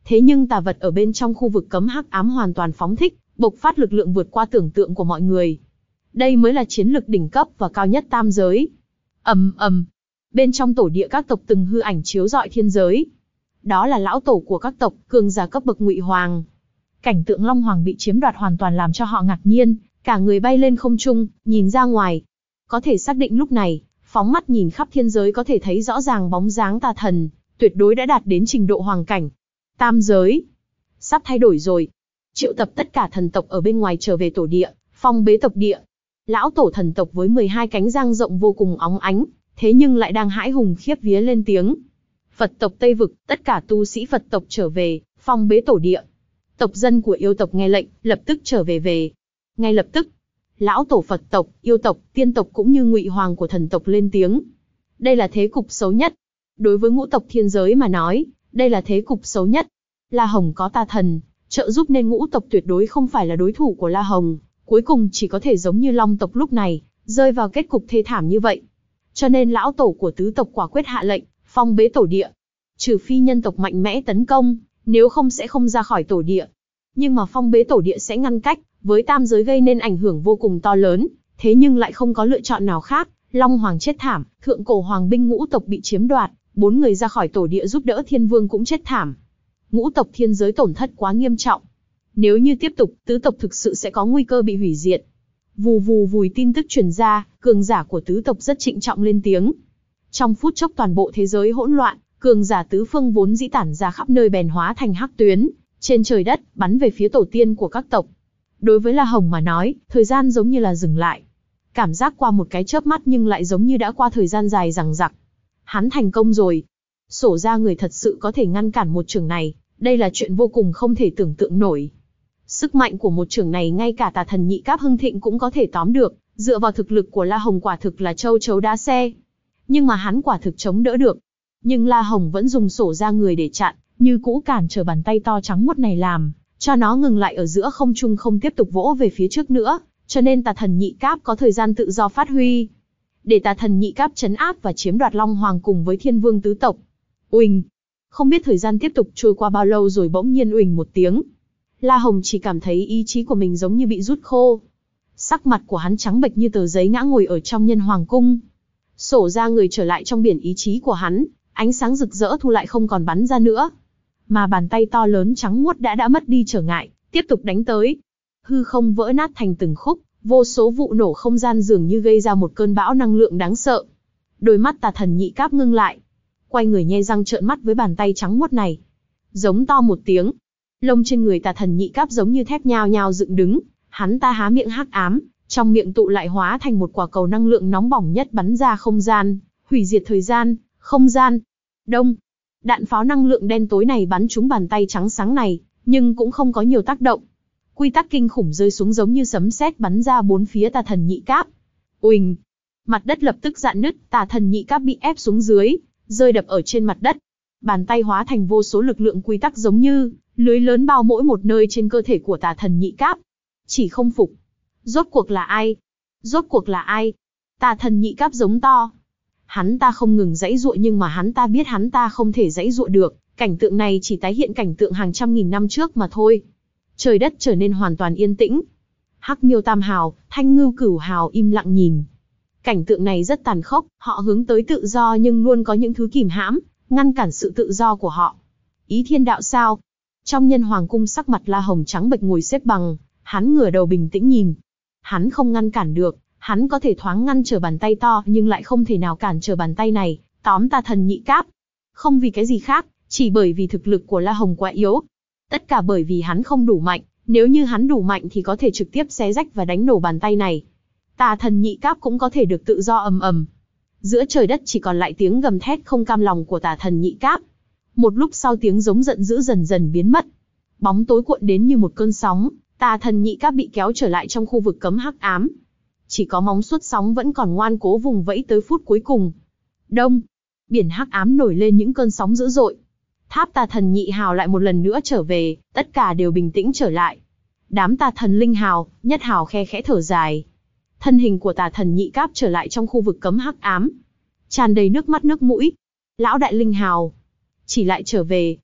Thế nhưng tà vật ở bên trong khu vực cấm hắc ám hoàn toàn phóng thích, bộc phát lực lượng vượt qua tưởng tượng của mọi người. Đây mới là chiến lực đỉnh cấp và cao nhất tam giới. Ầm ầm. Bên trong tổ địa các tộc từng hư ảnh chiếu rọi thiên giới. Đó là lão tổ của các tộc, cường giả cấp bậc Ngụy Hoàng. Cảnh tượng Long Hoàng bị chiếm đoạt hoàn toàn làm cho họ ngạc nhiên, cả người bay lên không trung, nhìn ra ngoài. Có thể xác định lúc này, phóng mắt nhìn khắp thiên giới có thể thấy rõ ràng bóng dáng tà thần, tuyệt đối đã đạt đến trình độ hoàng cảnh. Tam giới sắp thay đổi rồi. Triệu tập tất cả thần tộc ở bên ngoài trở về tổ địa, phong bế tộc địa. Lão tổ thần tộc với mười hai cánh răng rộng vô cùng óng ánh, thế nhưng lại đang hãi hùng khiếp vía lên tiếng. Phật tộc Tây Vực, tất cả tu sĩ Phật tộc trở về, phong bế tổ địa. Tộc dân của yêu tộc nghe lệnh, lập tức trở về về. Ngay lập tức, lão tổ Phật tộc, yêu tộc, tiên tộc cũng như Ngụy Hoàng của thần tộc lên tiếng. Đây là thế cục xấu nhất. Đối với ngũ tộc thiên giới mà nói, đây là thế cục xấu nhất. La Hồng có tà thần trợ giúp nên ngũ tộc tuyệt đối không phải là đối thủ của La Hồng, cuối cùng chỉ có thể giống như Long tộc lúc này, rơi vào kết cục thê thảm như vậy. Cho nên lão tổ của tứ tộc quả quyết hạ lệnh, phong bế tổ địa. Trừ phi nhân tộc mạnh mẽ tấn công, nếu không sẽ không ra khỏi tổ địa. Nhưng mà phong bế tổ địa sẽ ngăn cách, với tam giới gây nên ảnh hưởng vô cùng to lớn, thế nhưng lại không có lựa chọn nào khác. Long Hoàng chết thảm, thượng cổ hoàng binh ngũ tộc bị chiếm đoạt, bốn người ra khỏi tổ địa giúp đỡ thiên vương cũng chết thảm. Ngũ tộc thiên giới tổn thất quá nghiêm trọng. Nếu như tiếp tục, tứ tộc thực sự sẽ có nguy cơ bị hủy diệt. Vù vù vùi tin tức truyền ra, cường giả của tứ tộc rất trịnh trọng lên tiếng. Trong phút chốc toàn bộ thế giới hỗn loạn, cường giả tứ phương vốn dĩ tản ra khắp nơi bèn hóa thành hắc tuyến, trên trời đất, bắn về phía tổ tiên của các tộc. Đối với La Hồng mà nói, thời gian giống như là dừng lại. Cảm giác qua một cái chớp mắt nhưng lại giống như đã qua thời gian dài dằng dặc. Hắn thành công rồi. Sổ ra người thật sự có thể ngăn cản một chưởng này, đây là chuyện vô cùng không thể tưởng tượng nổi. Sức mạnh của một chưởng này ngay cả tà thần nhị cáp hưng thịnh cũng có thể tóm được, dựa vào thực lực của La Hồng quả thực là châu chấu đá xe. Nhưng mà hắn quả thực chống đỡ được. Nhưng La Hồng vẫn dùng sổ ra người để chặn, như cũ cản trở bàn tay to trắng muốt này làm, cho nó ngừng lại ở giữa không trung không tiếp tục vỗ về phía trước nữa, cho nên tà thần nhị cáp có thời gian tự do phát huy. Để tà thần nhị cáp trấn áp và chiếm đoạt Long Hoàng cùng với thiên vương tứ tộc. Uỳnh! Không biết thời gian tiếp tục trôi qua bao lâu rồi bỗng nhiên uỳnh một tiếng. La Hồng chỉ cảm thấy ý chí của mình giống như bị rút khô. Sắc mặt của hắn trắng bệch như tờ giấy ngã ngồi ở trong nhân hoàng cung. Sổ ra người trở lại trong biển ý chí của hắn, ánh sáng rực rỡ thu lại không còn bắn ra nữa. Mà bàn tay to lớn trắng muốt đã đã mất đi trở ngại, tiếp tục đánh tới. Hư không vỡ nát thành từng khúc, vô số vụ nổ không gian dường như gây ra một cơn bão năng lượng đáng sợ. Đôi mắt tà thần nhị cáp ngưng lại. Quay người nhe răng trợn mắt với bàn tay trắng muốt này. Giống to một tiếng. Lông trên người tà thần nhị cáp giống như thép nhao nhao dựng đứng. Hắn ta há miệng hắc ám, trong miệng tụ lại hóa thành một quả cầu năng lượng nóng bỏng nhất bắn ra không gian, hủy diệt thời gian, không gian. Đông. Đạn pháo năng lượng đen tối này bắn trúng bàn tay trắng sáng này, nhưng cũng không có nhiều tác động. Quy tắc kinh khủng rơi xuống giống như sấm sét bắn ra bốn phía tà thần nhị cáp. Uỳnh! Mặt đất lập tức rạn nứt, tà thần nhị cáp bị ép xuống dưới, rơi đập ở trên mặt đất. Bàn tay hóa thành vô số lực lượng quy tắc giống như lưới lớn bao mỗi một nơi trên cơ thể của tà thần nhị cáp. Chỉ không phục. Rốt cuộc là ai? Rốt cuộc là ai? Tà thần nhị cáp giống to. Hắn ta không ngừng giãy giụa nhưng mà hắn ta biết hắn ta không thể giãy giụa được, cảnh tượng này chỉ tái hiện cảnh tượng hàng trăm nghìn năm trước mà thôi. Trời đất trở nên hoàn toàn yên tĩnh. Hắc Miêu Tam Hào, Thanh Ngưu Cửu Hào im lặng nhìn. Cảnh tượng này rất tàn khốc, họ hướng tới tự do nhưng luôn có những thứ kìm hãm, ngăn cản sự tự do của họ. Ý thiên đạo sao? Trong nhân hoàng cung sắc mặt La Hồng trắng bệch ngồi xếp bằng, hắn ngửa đầu bình tĩnh nhìn. Hắn không ngăn cản được, hắn có thể thoáng ngăn trở bàn tay to nhưng lại không thể nào cản trở bàn tay này, tóm tà thần nhị cáp. Không vì cái gì khác, chỉ bởi vì thực lực của La Hồng quá yếu. Tất cả bởi vì hắn không đủ mạnh, nếu như hắn đủ mạnh thì có thể trực tiếp xé rách và đánh nổ bàn tay này. Tà thần nhị cáp cũng có thể được tự do ầm ầm. Giữa trời đất chỉ còn lại tiếng gầm thét không cam lòng của tà thần nhị cáp. Một lúc sau tiếng giống giận dữ dần dần biến mất. Bóng tối cuộn đến như một cơn sóng, tà thần nhị cáp bị kéo trở lại trong khu vực cấm hắc ám. Chỉ có móng vuốt sóng vẫn còn ngoan cố vùng vẫy tới phút cuối cùng. Đông, biển hắc ám nổi lên những cơn sóng dữ dội. Tháp tà thần nhị hào lại một lần nữa trở về, tất cả đều bình tĩnh trở lại. Đám tà thần linh hào, nhất hào khe khẽ thở dài. Thân hình của tà thần nhị cáp trở lại trong khu vực cấm hắc ám, tràn đầy nước mắt nước mũi. Lão đại linh hào, chỉ lại trở về.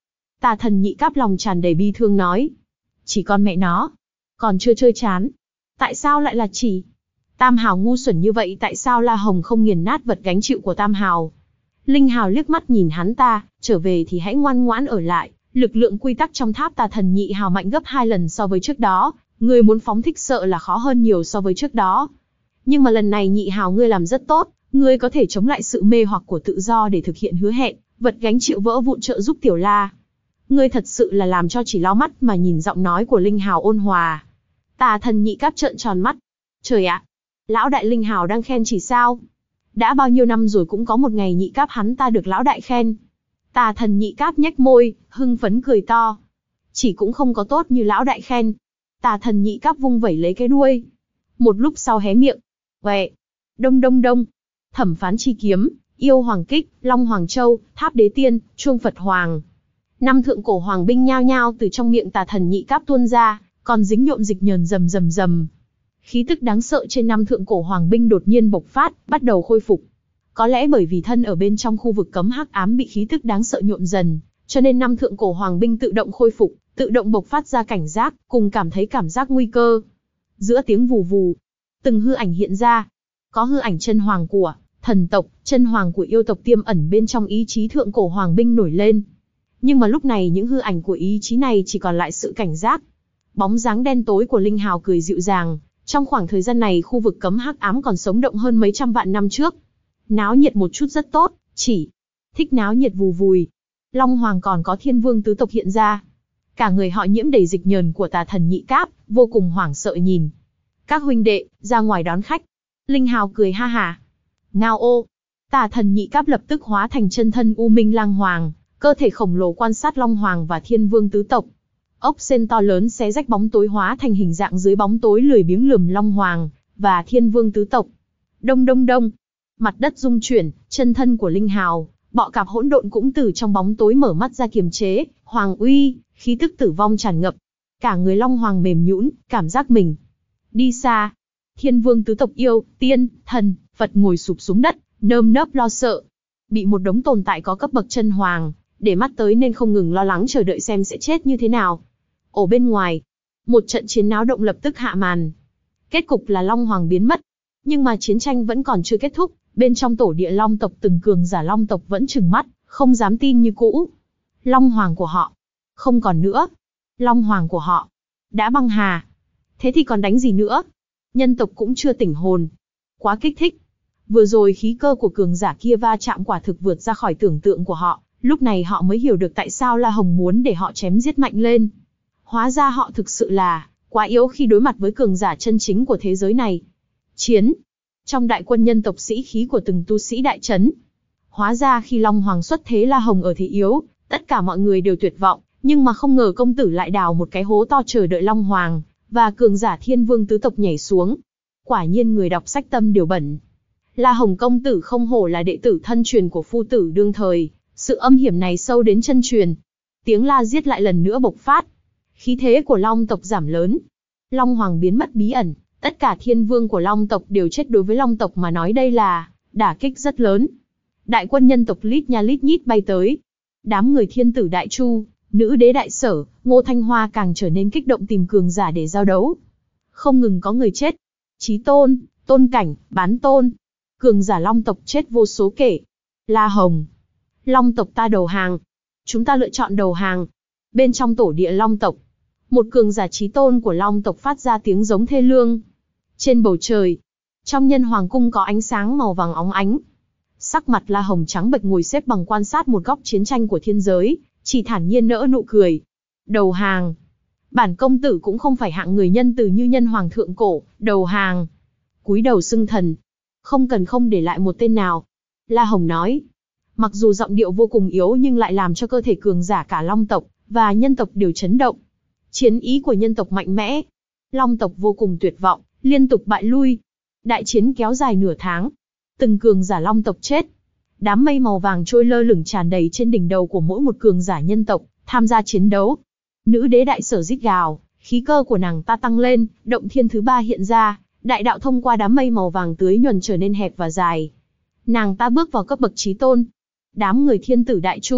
Tà thần nhị cáp lòng tràn đầy bi thương nói. Chỉ con mẹ nó. Còn chưa chơi chán. Tại sao lại là chỉ? Tam Hào ngu xuẩn như vậy, tại sao La Hồng không nghiền nát vật gánh chịu của Tam Hào? Linh Hào liếc mắt nhìn hắn ta, trở về thì hãy ngoan ngoãn ở lại. Lực lượng quy tắc trong tháp tà thần nhị hào mạnh gấp hai lần so với trước đó. Ngươi muốn phóng thích sợ là khó hơn nhiều so với trước đó. Nhưng mà lần này nhị hào ngươi làm rất tốt. Ngươi có thể chống lại sự mê hoặc của tự do để thực hiện hứa hẹn. Vật gánh chịu vỡ vụn trợ giúp Tiểu La. Ngươi thật sự là làm cho chỉ lau mắt mà nhìn. Giọng nói của Linh Hào ôn hòa. Tà thần nhị cáp trợn tròn mắt. Trời ạ! Lão đại Linh Hào đang khen chỉ sao? Đã bao nhiêu năm rồi cũng có một ngày nhị cáp hắn ta được lão đại khen. Tà thần nhị cáp nhếch môi, hưng phấn cười to. Chỉ cũng không có tốt như lão đại khen. Tà thần nhị cáp vung vẩy lấy cái đuôi. Một lúc sau hé miệng. Quẹ! Đông đông đông! Thẩm phán chi kiếm, yêu hoàng kích, long hoàng châu, tháp đế tiên, chuông Phật hoàng. Năm thượng cổ hoàng binh nhao nhao từ trong miệng tà thần nhị cáp tuôn ra, còn dính nhộm dịch nhờn rầm rầm rầm. Khí tức đáng sợ trên năm thượng cổ hoàng binh đột nhiên bộc phát, bắt đầu khôi phục. Có lẽ bởi vì thân ở bên trong khu vực cấm hắc ám bị khí tức đáng sợ nhuộm dần, cho nên năm thượng cổ hoàng binh tự động khôi phục, tự động bộc phát ra cảnh giác, cùng cảm thấy cảm giác nguy cơ. Giữa tiếng vù vù, từng hư ảnh hiện ra. Có hư ảnh chân hoàng của thần tộc, chân hoàng của yêu tộc tiềm ẩn bên trong ý chí thượng cổ hoàng binh nổi lên. Nhưng mà lúc này những hư ảnh của ý chí này chỉ còn lại sự cảnh giác. Bóng dáng đen tối của Linh Hào cười dịu dàng. Trong khoảng thời gian này khu vực cấm hắc ám còn sống động hơn mấy trăm vạn năm trước. Náo nhiệt một chút rất tốt, chỉ thích náo nhiệt vù vùi. Long Hoàng còn có Thiên Vương tứ tộc hiện ra. Cả người họ nhiễm đầy dịch nhờn của tà thần nhị cáp, vô cùng hoảng sợ nhìn. Các huynh đệ, ra ngoài đón khách. Linh Hào cười ha hả. Ngao ô. Tà thần nhị cáp lập tức hóa thành chân thân U Minh Lang Hoàng, cơ thể khổng lồ quan sát Long Hoàng và Thiên Vương tứ tộc. Ốc sên to lớn xé rách bóng tối hóa thành hình dạng dưới bóng tối lười biếng lườm Long Hoàng và Thiên Vương tứ tộc. Đông đông đông, mặt đất rung chuyển, chân thân của Linh Hào, bọ cạp hỗn độn cũng từ trong bóng tối mở mắt ra kiềm chế, hoàng uy, khí tức tử vong tràn ngập. Cả người Long Hoàng mềm nhũn, cảm giác mình đi xa. Thiên Vương tứ tộc yêu, tiên, thần, Phật ngồi sụp xuống đất, nơm nớp lo sợ. Bị một đống tồn tại có cấp bậc chân hoàng để mắt tới nên không ngừng lo lắng chờ đợi xem sẽ chết như thế nào. Ở bên ngoài, một trận chiến náo động lập tức hạ màn. Kết cục là Long Hoàng biến mất. Nhưng mà chiến tranh vẫn còn chưa kết thúc, bên trong tổ địa Long tộc từng cường giả Long tộc vẫn trừng mắt, không dám tin như cũ. Long Hoàng của họ không còn nữa. Long Hoàng của họ đã băng hà. Thế thì còn đánh gì nữa? Nhân tộc cũng chưa tỉnh hồn. Quá kích thích. Vừa rồi khí cơ của cường giả kia va chạm quả thực vượt ra khỏi tưởng tượng của họ, lúc này họ mới hiểu được tại sao La Hồng muốn để họ chém giết mạnh lên. Hóa ra họ thực sự là quá yếu khi đối mặt với cường giả chân chính của thế giới này. Chiến. Trong đại quân nhân tộc sĩ khí của từng tu sĩ đại trấn. Hóa ra khi Long Hoàng xuất thế La Hồng ở thế yếu, tất cả mọi người đều tuyệt vọng, nhưng mà không ngờ công tử lại đào một cái hố to chờ đợi Long Hoàng, và cường giả Thiên Vương tứ tộc nhảy xuống. Quả nhiên người đọc sách tâm đều bẩn. La Hồng công tử không hổ là đệ tử thân truyền của phu tử đương thời, sự âm hiểm này sâu đến chân truyền. Tiếng la giết lại lần nữa bộc phát. Khí thế của Long tộc giảm lớn. Long Hoàng biến mất bí ẩn, tất cả thiên vương của Long tộc đều chết. Đối với Long tộc mà nói đây là đả kích rất lớn. Đại quân nhân tộc lít nha lít nhít bay tới. Đám người thiên tử đại chu, nữ đế đại sở, Ngô Thanh Hoa càng trở nên kích động tìm cường giả để giao đấu. Không ngừng có người chết. Chí tôn, tôn cảnh, bán tôn. Cường giả Long tộc chết vô số kể. La Hồng. Long tộc ta đầu hàng. Chúng ta lựa chọn đầu hàng. Bên trong tổ địa Long tộc, một cường giả chí tôn của Long tộc phát ra tiếng giống thê lương. Trên bầu trời, trong nhân hoàng cung có ánh sáng màu vàng óng ánh. Sắc mặt La Hồng trắng bệch ngồi xếp bằng quan sát một góc chiến tranh của thiên giới, chỉ thản nhiên nở nụ cười. Đầu hàng. Bản công tử cũng không phải hạng người nhân từ như nhân hoàng thượng cổ, đầu hàng. Cúi đầu xưng thần. Không cần không để lại một tên nào. La Hồng nói. Mặc dù giọng điệu vô cùng yếu nhưng lại làm cho cơ thể cường giả cả Long tộc và nhân tộc đều chấn động. Chiến ý của nhân tộc mạnh mẽ. Long tộc vô cùng tuyệt vọng, liên tục bại lui. Đại chiến kéo dài nửa tháng. Từng cường giả Long tộc chết. Đám mây màu vàng trôi lơ lửng tràn đầy trên đỉnh đầu của mỗi một cường giả nhân tộc tham gia chiến đấu. Nữ đế đại sở rít gào, khí cơ của nàng ta tăng lên, động thiên thứ ba hiện ra, đại đạo thông qua đám mây màu vàng tưới nhuần trở nên hẹp và dài. Nàng ta bước vào cấp bậc chí tôn. Đám người thiên tử đại chu,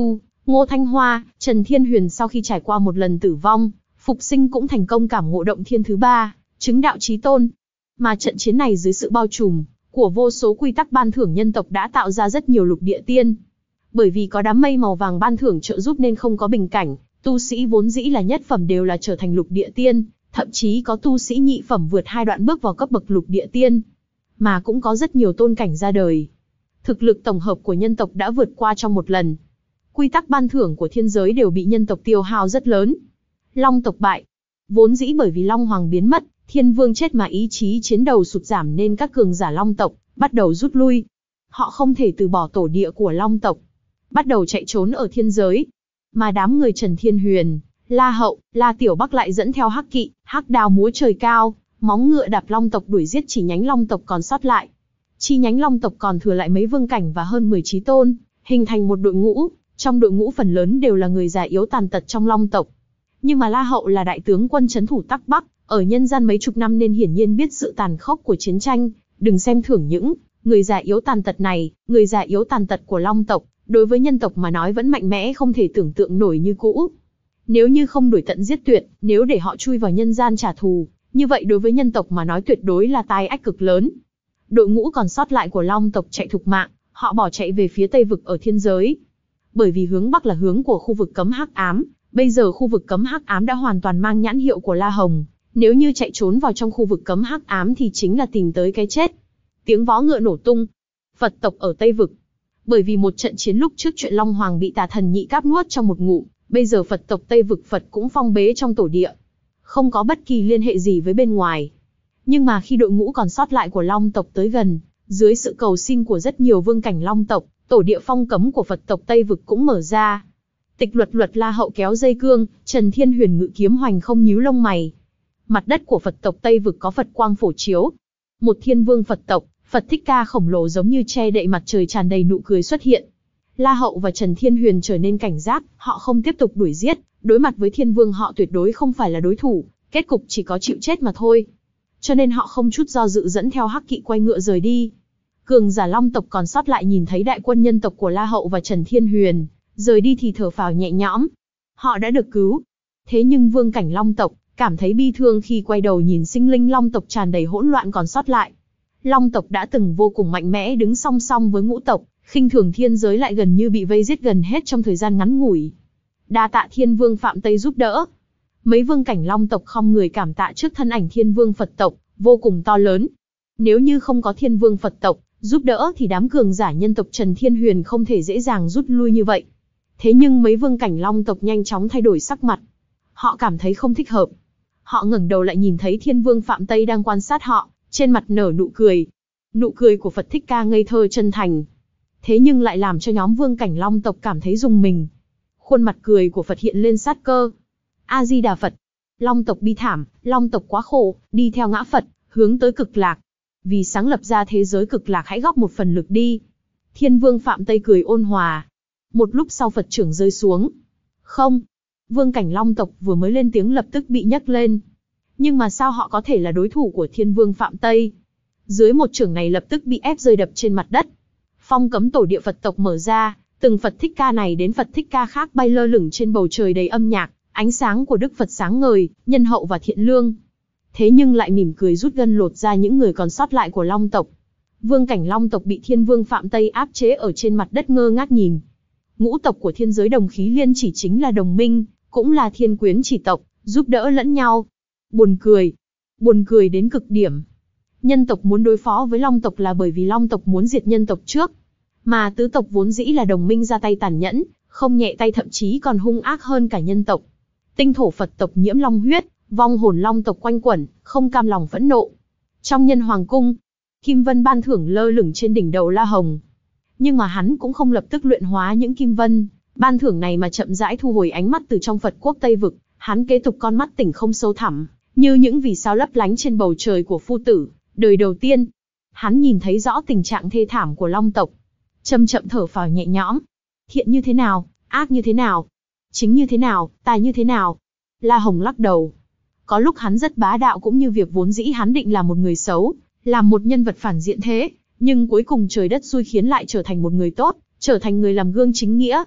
Ngô Thanh Hoa, Trần Thiên Huyền sau khi trải qua một lần tử vong, phục sinh cũng thành công cảm ngộ động thiên thứ ba, chứng đạo chí tôn. Mà trận chiến này dưới sự bao trùm của vô số quy tắc ban thưởng nhân tộc đã tạo ra rất nhiều lục địa tiên. Bởi vì có đám mây màu vàng ban thưởng trợ giúp nên không có bình cảnh, tu sĩ vốn dĩ là nhất phẩm đều là trở thành lục địa tiên, thậm chí có tu sĩ nhị phẩm vượt hai đoạn bước vào cấp bậc lục địa tiên. Mà cũng có rất nhiều tôn cảnh ra đời. Thực lực tổng hợp của nhân tộc đã vượt qua trong một lần. Quy tắc ban thưởng của thiên giới đều bị nhân tộc tiêu hao rất lớn. Long tộc bại. Vốn dĩ bởi vì Long Hoàng biến mất, Thiên Vương chết mà ý chí chiến đầu sụt giảm nên các cường giả Long tộc bắt đầu rút lui. Họ không thể từ bỏ tổ địa của Long tộc, bắt đầu chạy trốn ở thiên giới. Mà đám người Trần Thiên Huyền, La Hậu, La Tiểu Bắc lại dẫn theo hắc kỵ, hắc đao múa trời cao, móng ngựa đạp Long tộc đuổi giết chỉ nhánh Long tộc còn sót lại. Chi nhánh Long tộc còn thừa lại mấy vương cảnh và hơn mười chí tôn, hình thành một đội ngũ. Trong đội ngũ phần lớn đều là người già yếu tàn tật trong Long tộc. Nhưng mà La Hậu là đại tướng quân trấn thủ Tắc Bắc, ở nhân gian mấy chục năm nên hiển nhiên biết sự tàn khốc của chiến tranh. Đừng xem thường những người già yếu tàn tật này, người già yếu tàn tật của Long tộc, đối với nhân tộc mà nói vẫn mạnh mẽ không thể tưởng tượng nổi như cũ. Nếu như không đuổi tận giết tuyệt, nếu để họ chui vào nhân gian trả thù, như vậy đối với nhân tộc mà nói tuyệt đối là tai ách cực lớn. Đội ngũ còn sót lại của Long tộc chạy thục mạng, họ bỏ chạy về phía Tây vực ở thiên giới. Bởi vì hướng Bắc là hướng của khu vực cấm hắc ám, bây giờ khu vực cấm hắc ám đã hoàn toàn mang nhãn hiệu của La Hồng, nếu như chạy trốn vào trong khu vực cấm hắc ám thì chính là tìm tới cái chết. Tiếng vó ngựa nổ tung. Phật tộc ở Tây vực. Bởi vì một trận chiến lúc trước chuyện Long Hoàng bị tà thần nhị cáp nuốt trong một ngụm, bây giờ Phật tộc Tây vực Phật cũng phong bế trong tổ địa, không có bất kỳ liên hệ gì với bên ngoài. Nhưng mà khi đội ngũ còn sót lại của Long tộc tới gần, dưới sự cầu xin của rất nhiều vương cảnh Long tộc, tổ địa phong cấm của Phật tộc Tây vực cũng mở ra. Tịch luật luật La Hậu kéo dây cương, Trần Thiên Huyền ngự kiếm hoành không nhíu lông mày. Mặt đất của Phật tộc Tây vực có Phật quang phổ chiếu. Một thiên vương Phật tộc, Phật Thích Ca khổng lồ giống như che đậy mặt trời tràn đầy nụ cười xuất hiện. La Hậu và Trần Thiên Huyền trở nên cảnh giác, họ không tiếp tục đuổi giết, đối mặt với thiên vương họ tuyệt đối không phải là đối thủ, kết cục chỉ có chịu chết mà thôi. Cho nên họ không chút do dự dẫn theo hắc kỵ quay ngựa rời đi. Cường giả Long tộc còn sót lại nhìn thấy đại quân nhân tộc của La Hậu và Trần Thiên Huyền rời đi thì thở phào nhẹ nhõm. Họ đã được cứu. Thế nhưng vương cảnh Long tộc cảm thấy bi thương khi quay đầu nhìn sinh linh Long tộc tràn đầy hỗn loạn còn sót lại. Long tộc đã từng vô cùng mạnh mẽ đứng song song với ngũ tộc, khinh thường thiên giới lại gần như bị vây giết gần hết trong thời gian ngắn ngủi. Đa tạ Thiên Vương Phạm Tây giúp đỡ. Mấy vương cảnh Long tộc không người cảm tạ trước thân ảnh Thiên Vương Phật tộc, vô cùng to lớn. Nếu như không có Thiên Vương Phật tộc giúp đỡ thì đám cường giả nhân tộc Trần Thiên Huyền không thể dễ dàng rút lui như vậy. Thế nhưng mấy vương cảnh Long tộc nhanh chóng thay đổi sắc mặt. Họ cảm thấy không thích hợp. Họ ngẩng đầu lại nhìn thấy Thiên Vương Phạm Tây đang quan sát họ, trên mặt nở nụ cười. Nụ cười của Phật Thích Ca ngây thơ chân thành. Thế nhưng lại làm cho nhóm vương cảnh Long tộc cảm thấy rùng mình. Khuôn mặt cười của Phật hiện lên sát cơ. A-di-đà Phật. Long tộc bi thảm, Long tộc quá khổ, đi theo ngã Phật, hướng tới cực lạc. Vì sáng lập ra thế giới cực lạc hãy góp một phần lực đi. Thiên Vương Phạm Tây cười ôn hòa. Một lúc sau Phật trưởng rơi xuống. Không. Vương cảnh Long tộc vừa mới lên tiếng lập tức bị nhấc lên. Nhưng mà sao họ có thể là đối thủ của Thiên Vương Phạm Tây? Dưới một trưởng này lập tức bị ép rơi đập trên mặt đất. Phong cấm tổ địa Phật tộc mở ra, từng Phật Thích Ca này đến Phật Thích Ca khác bay lơ lửng trên bầu trời đầy âm nhạc, ánh sáng của Đức Phật sáng ngời, nhân hậu và thiện lương. Thế nhưng lại mỉm cười rút gân lột ra những người còn sót lại của Long tộc. Vương cảnh Long tộc bị Thiên Vương Phạm Tây áp chế ở trên mặt đất ngơ ngác nhìn. Ngũ tộc của thiên giới đồng khí liên chỉ chính là đồng minh, cũng là thiên quyến chỉ tộc, giúp đỡ lẫn nhau. Buồn cười. Buồn cười đến cực điểm. Nhân tộc muốn đối phó với Long tộc là bởi vì Long tộc muốn diệt nhân tộc trước. Mà tứ tộc vốn dĩ là đồng minh ra tay tàn nhẫn, không nhẹ tay thậm chí còn hung ác hơn cả nhân tộc. Tinh thổ Phật tộc nhiễm long huyết, vong hồn Long tộc quanh quẩn, không cam lòng phẫn nộ. Trong nhân hoàng cung, Kim Vân ban thưởng lơ lửng trên đỉnh đầu La Hồng. Nhưng mà hắn cũng không lập tức luyện hóa những Kim Vân ban thưởng này mà chậm rãi thu hồi ánh mắt từ trong Phật quốc Tây vực. Hắn kế tục con mắt tỉnh không sâu thẳm, như những vì sao lấp lánh trên bầu trời của phu tử, đời đầu tiên. Hắn nhìn thấy rõ tình trạng thê thảm của Long tộc. Chậm chậm thở phào nhẹ nhõm. Thiện như thế nào, ác như thế nào, chính như thế nào, tài như thế nào. La Hồng lắc đầu. Có lúc hắn rất bá đạo cũng như việc vốn dĩ hắn định là một người xấu, làm một nhân vật phản diện thế, nhưng cuối cùng trời đất xui khiến lại trở thành một người tốt, trở thành người làm gương chính nghĩa.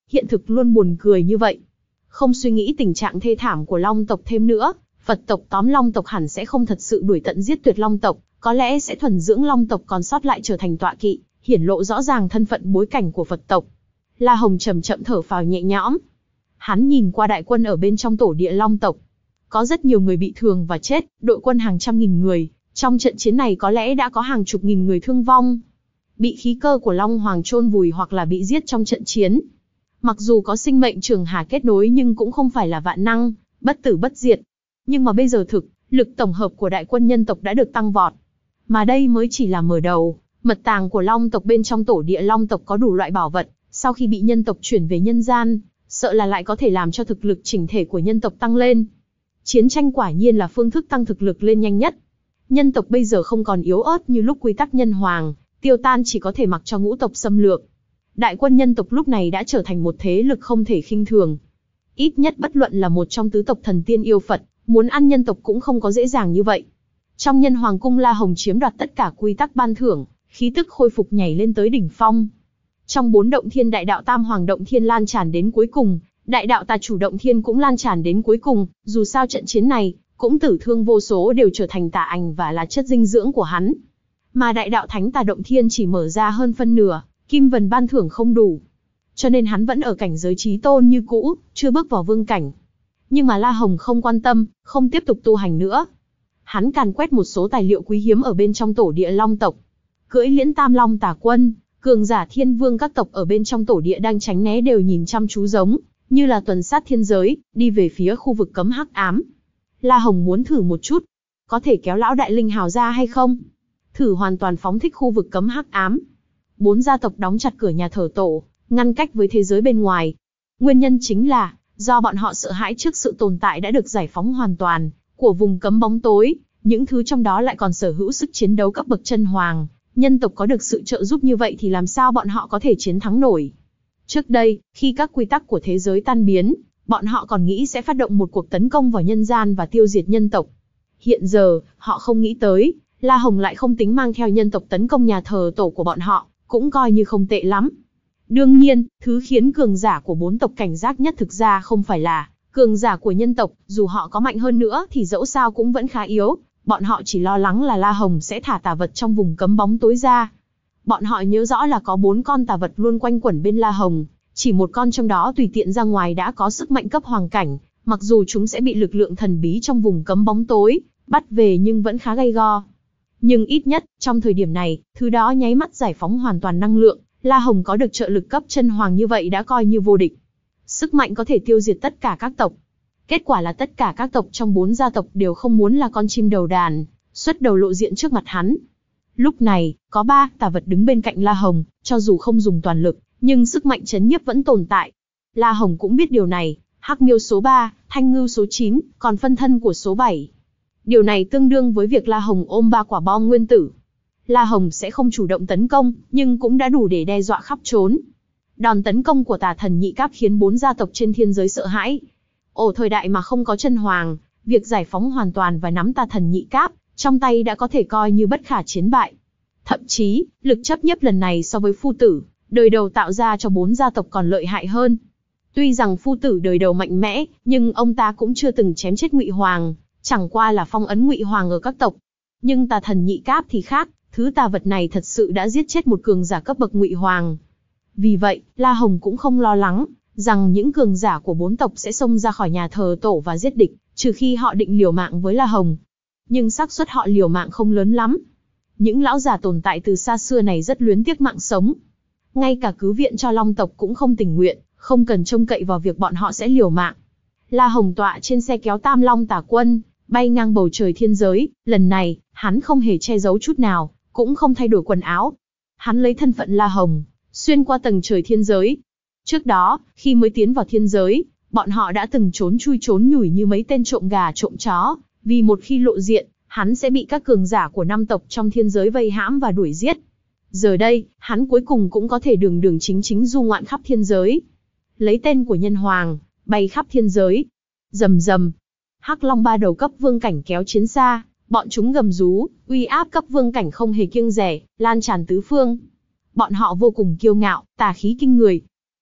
hiện thực luôn buồn cười như vậy. Không suy nghĩ tình trạng thê thảm của Long tộc thêm nữa, Phật tộc tóm Long tộc hẳn sẽ không thật sự đuổi tận giết tuyệt Long tộc, có lẽ sẽ thuần dưỡng Long tộc còn sót lại trở thành tọa kỵ, hiển lộ rõ ràng thân phận bối cảnh của Phật tộc. La Hồng chậm chậm thở phào nhẹ nhõm. Hắn nhìn qua đại quân ở bên trong tổ địa Long tộc. Có rất nhiều người bị thương và chết, đội quân hàng trăm nghìn người. Trong trận chiến này có lẽ đã có hàng chục nghìn người thương vong. Bị khí cơ của Long Hoàng chôn vùi hoặc là bị giết trong trận chiến. Mặc dù có sinh mệnh trường hà kết nối nhưng cũng không phải là vạn năng, bất tử bất diệt. Nhưng mà bây giờ thực, lực tổng hợp của đại quân nhân tộc đã được tăng vọt. Mà đây mới chỉ là mở đầu, mật tàng của Long tộc bên trong tổ địa Long tộc có đủ loại bảo vật, sau khi bị nhân tộc chuyển về nhân gian, sợ là lại có thể làm cho thực lực chỉnh thể của nhân tộc tăng lên. Chiến tranh quả nhiên là phương thức tăng thực lực lên nhanh nhất. Nhân tộc bây giờ không còn yếu ớt như lúc quy tắc nhân hoàng, tiêu tan chỉ có thể mặc cho ngũ tộc xâm lược. Đại quân nhân tộc lúc này đã trở thành một thế lực không thể khinh thường. Ít nhất bất luận là một trong tứ tộc thần tiên yêu Phật, muốn ăn nhân tộc cũng không có dễ dàng như vậy. Trong nhân hoàng cung La Hồng chiếm đoạt tất cả quy tắc ban thưởng, khí tức khôi phục nhảy lên tới đỉnh phong. Trong bốn động thiên đại đạo tam hoàng động thiên lan tràn đến cuối cùng, đại đạo tà chủ động thiên cũng lan tràn đến cuối cùng, dù sao trận chiến này, cũng tử thương vô số đều trở thành tà ảnh và là chất dinh dưỡng của hắn. Mà đại đạo thánh tà động thiên chỉ mở ra hơn phân nửa, kim vần ban thưởng không đủ. Cho nên hắn vẫn ở cảnh giới chí tôn như cũ, chưa bước vào vương cảnh. Nhưng mà La Hồng không quan tâm, không tiếp tục tu hành nữa. Hắn càn quét một số tài liệu quý hiếm ở bên trong tổ địa Long tộc. Cưỡi liễn tam long tà quân, cường giả thiên vương các tộc ở bên trong tổ địa đang tránh né đều nhìn chăm chú giống, như là tuần sát thiên giới, đi về phía khu vực cấm hắc ám. La Hồng muốn thử một chút, có thể kéo lão đại linh hào ra hay không? Thử hoàn toàn phóng thích khu vực cấm hắc ám. Bốn gia tộc đóng chặt cửa nhà thờ tổ, ngăn cách với thế giới bên ngoài. Nguyên nhân chính là, do bọn họ sợ hãi trước sự tồn tại đã được giải phóng hoàn toàn, của vùng cấm bóng tối, những thứ trong đó lại còn sở hữu sức chiến đấu cấp bậc chân hoàng. Nhân tộc có được sự trợ giúp như vậy thì làm sao bọn họ có thể chiến thắng nổi? Trước đây, khi các quy tắc của thế giới tan biến, bọn họ còn nghĩ sẽ phát động một cuộc tấn công vào nhân gian và tiêu diệt nhân tộc. Hiện giờ, họ không nghĩ tới, La Hồng lại không tính mang theo nhân tộc tấn công nhà thờ tổ của bọn họ, cũng coi như không tệ lắm. Đương nhiên, thứ khiến cường giả của bốn tộc cảnh giác nhất thực ra không phải là cường giả của nhân tộc, dù họ có mạnh hơn nữa thì dẫu sao cũng vẫn khá yếu. Bọn họ chỉ lo lắng là La Hồng sẽ thả tà vật trong vùng cấm bóng tối ra. Bọn họ nhớ rõ là có bốn con tà vật luôn quanh quẩn bên La Hồng, chỉ một con trong đó tùy tiện ra ngoài đã có sức mạnh cấp hoàng cảnh, mặc dù chúng sẽ bị lực lượng thần bí trong vùng cấm bóng tối bắt về nhưng vẫn khá gay go. Nhưng ít nhất, trong thời điểm này, thứ đó nháy mắt giải phóng hoàn toàn năng lượng, La Hồng có được trợ lực cấp chân hoàng như vậy đã coi như vô địch. Sức mạnh có thể tiêu diệt tất cả các tộc. Kết quả là tất cả các tộc trong bốn gia tộc đều không muốn là con chim đầu đàn, xuất đầu lộ diện trước mặt hắn. Lúc này, có ba tà vật đứng bên cạnh La Hồng, cho dù không dùng toàn lực, nhưng sức mạnh chấn nhiếp vẫn tồn tại. La Hồng cũng biết điều này, Hắc Miêu số ba, Thanh Ngưu số chín, còn phân thân của số bảy. Điều này tương đương với việc La Hồng ôm ba quả bom nguyên tử. La Hồng sẽ không chủ động tấn công, nhưng cũng đã đủ để đe dọa khắp trốn. Đòn tấn công của tà thần nhị cáp khiến bốn gia tộc trên thiên giới sợ hãi. Ổ thời đại mà không có chân hoàng, việc giải phóng hoàn toàn và nắm tà thần nhị cáp trong tay đã có thể coi như bất khả chiến bại. Thậm chí, lực chấp nhiếp lần này so với Phu Tử, đời đầu tạo ra cho bốn gia tộc còn lợi hại hơn. Tuy rằng Phu Tử đời đầu mạnh mẽ, nhưng ông ta cũng chưa từng chém chết Ngụy Hoàng, chẳng qua là phong ấn Ngụy Hoàng ở các tộc. Nhưng tà thần nhị cáp thì khác, thứ tà vật này thật sự đã giết chết một cường giả cấp bậc Ngụy Hoàng. Vì vậy, La Hồng cũng không lo lắng rằng những cường giả của bốn tộc sẽ xông ra khỏi nhà thờ tổ và giết địch, trừ khi họ định liều mạng với La Hồng. Nhưng xác suất họ liều mạng không lớn lắm. Những lão già tồn tại từ xa xưa này rất luyến tiếc mạng sống. Ngay cả cứu viện cho Long tộc cũng không tình nguyện, không cần trông cậy vào việc bọn họ sẽ liều mạng. La Hồng tọa trên xe kéo Tam Long Tả Quân, bay ngang bầu trời thiên giới, lần này, hắn không hề che giấu chút nào, cũng không thay đổi quần áo. Hắn lấy thân phận La Hồng, xuyên qua tầng trời thiên giới. Trước đó, khi mới tiến vào thiên giới, bọn họ đã từng trốn chui trốn nhủi như mấy tên trộm gà trộm chó, vì một khi lộ diện, hắn sẽ bị các cường giả của năm tộc trong thiên giới vây hãm và đuổi giết. Giờ đây, hắn cuối cùng cũng có thể đường đường chính chính du ngoạn khắp thiên giới. Lấy tên của nhân hoàng, bay khắp thiên giới. Rầm rầm, Hắc Long ba đầu cấp vương cảnh kéo chiến xa, bọn chúng gầm rú, uy áp cấp vương cảnh không hề kiêng dè, lan tràn tứ phương. Bọn họ vô cùng kiêu ngạo, tà khí kinh người.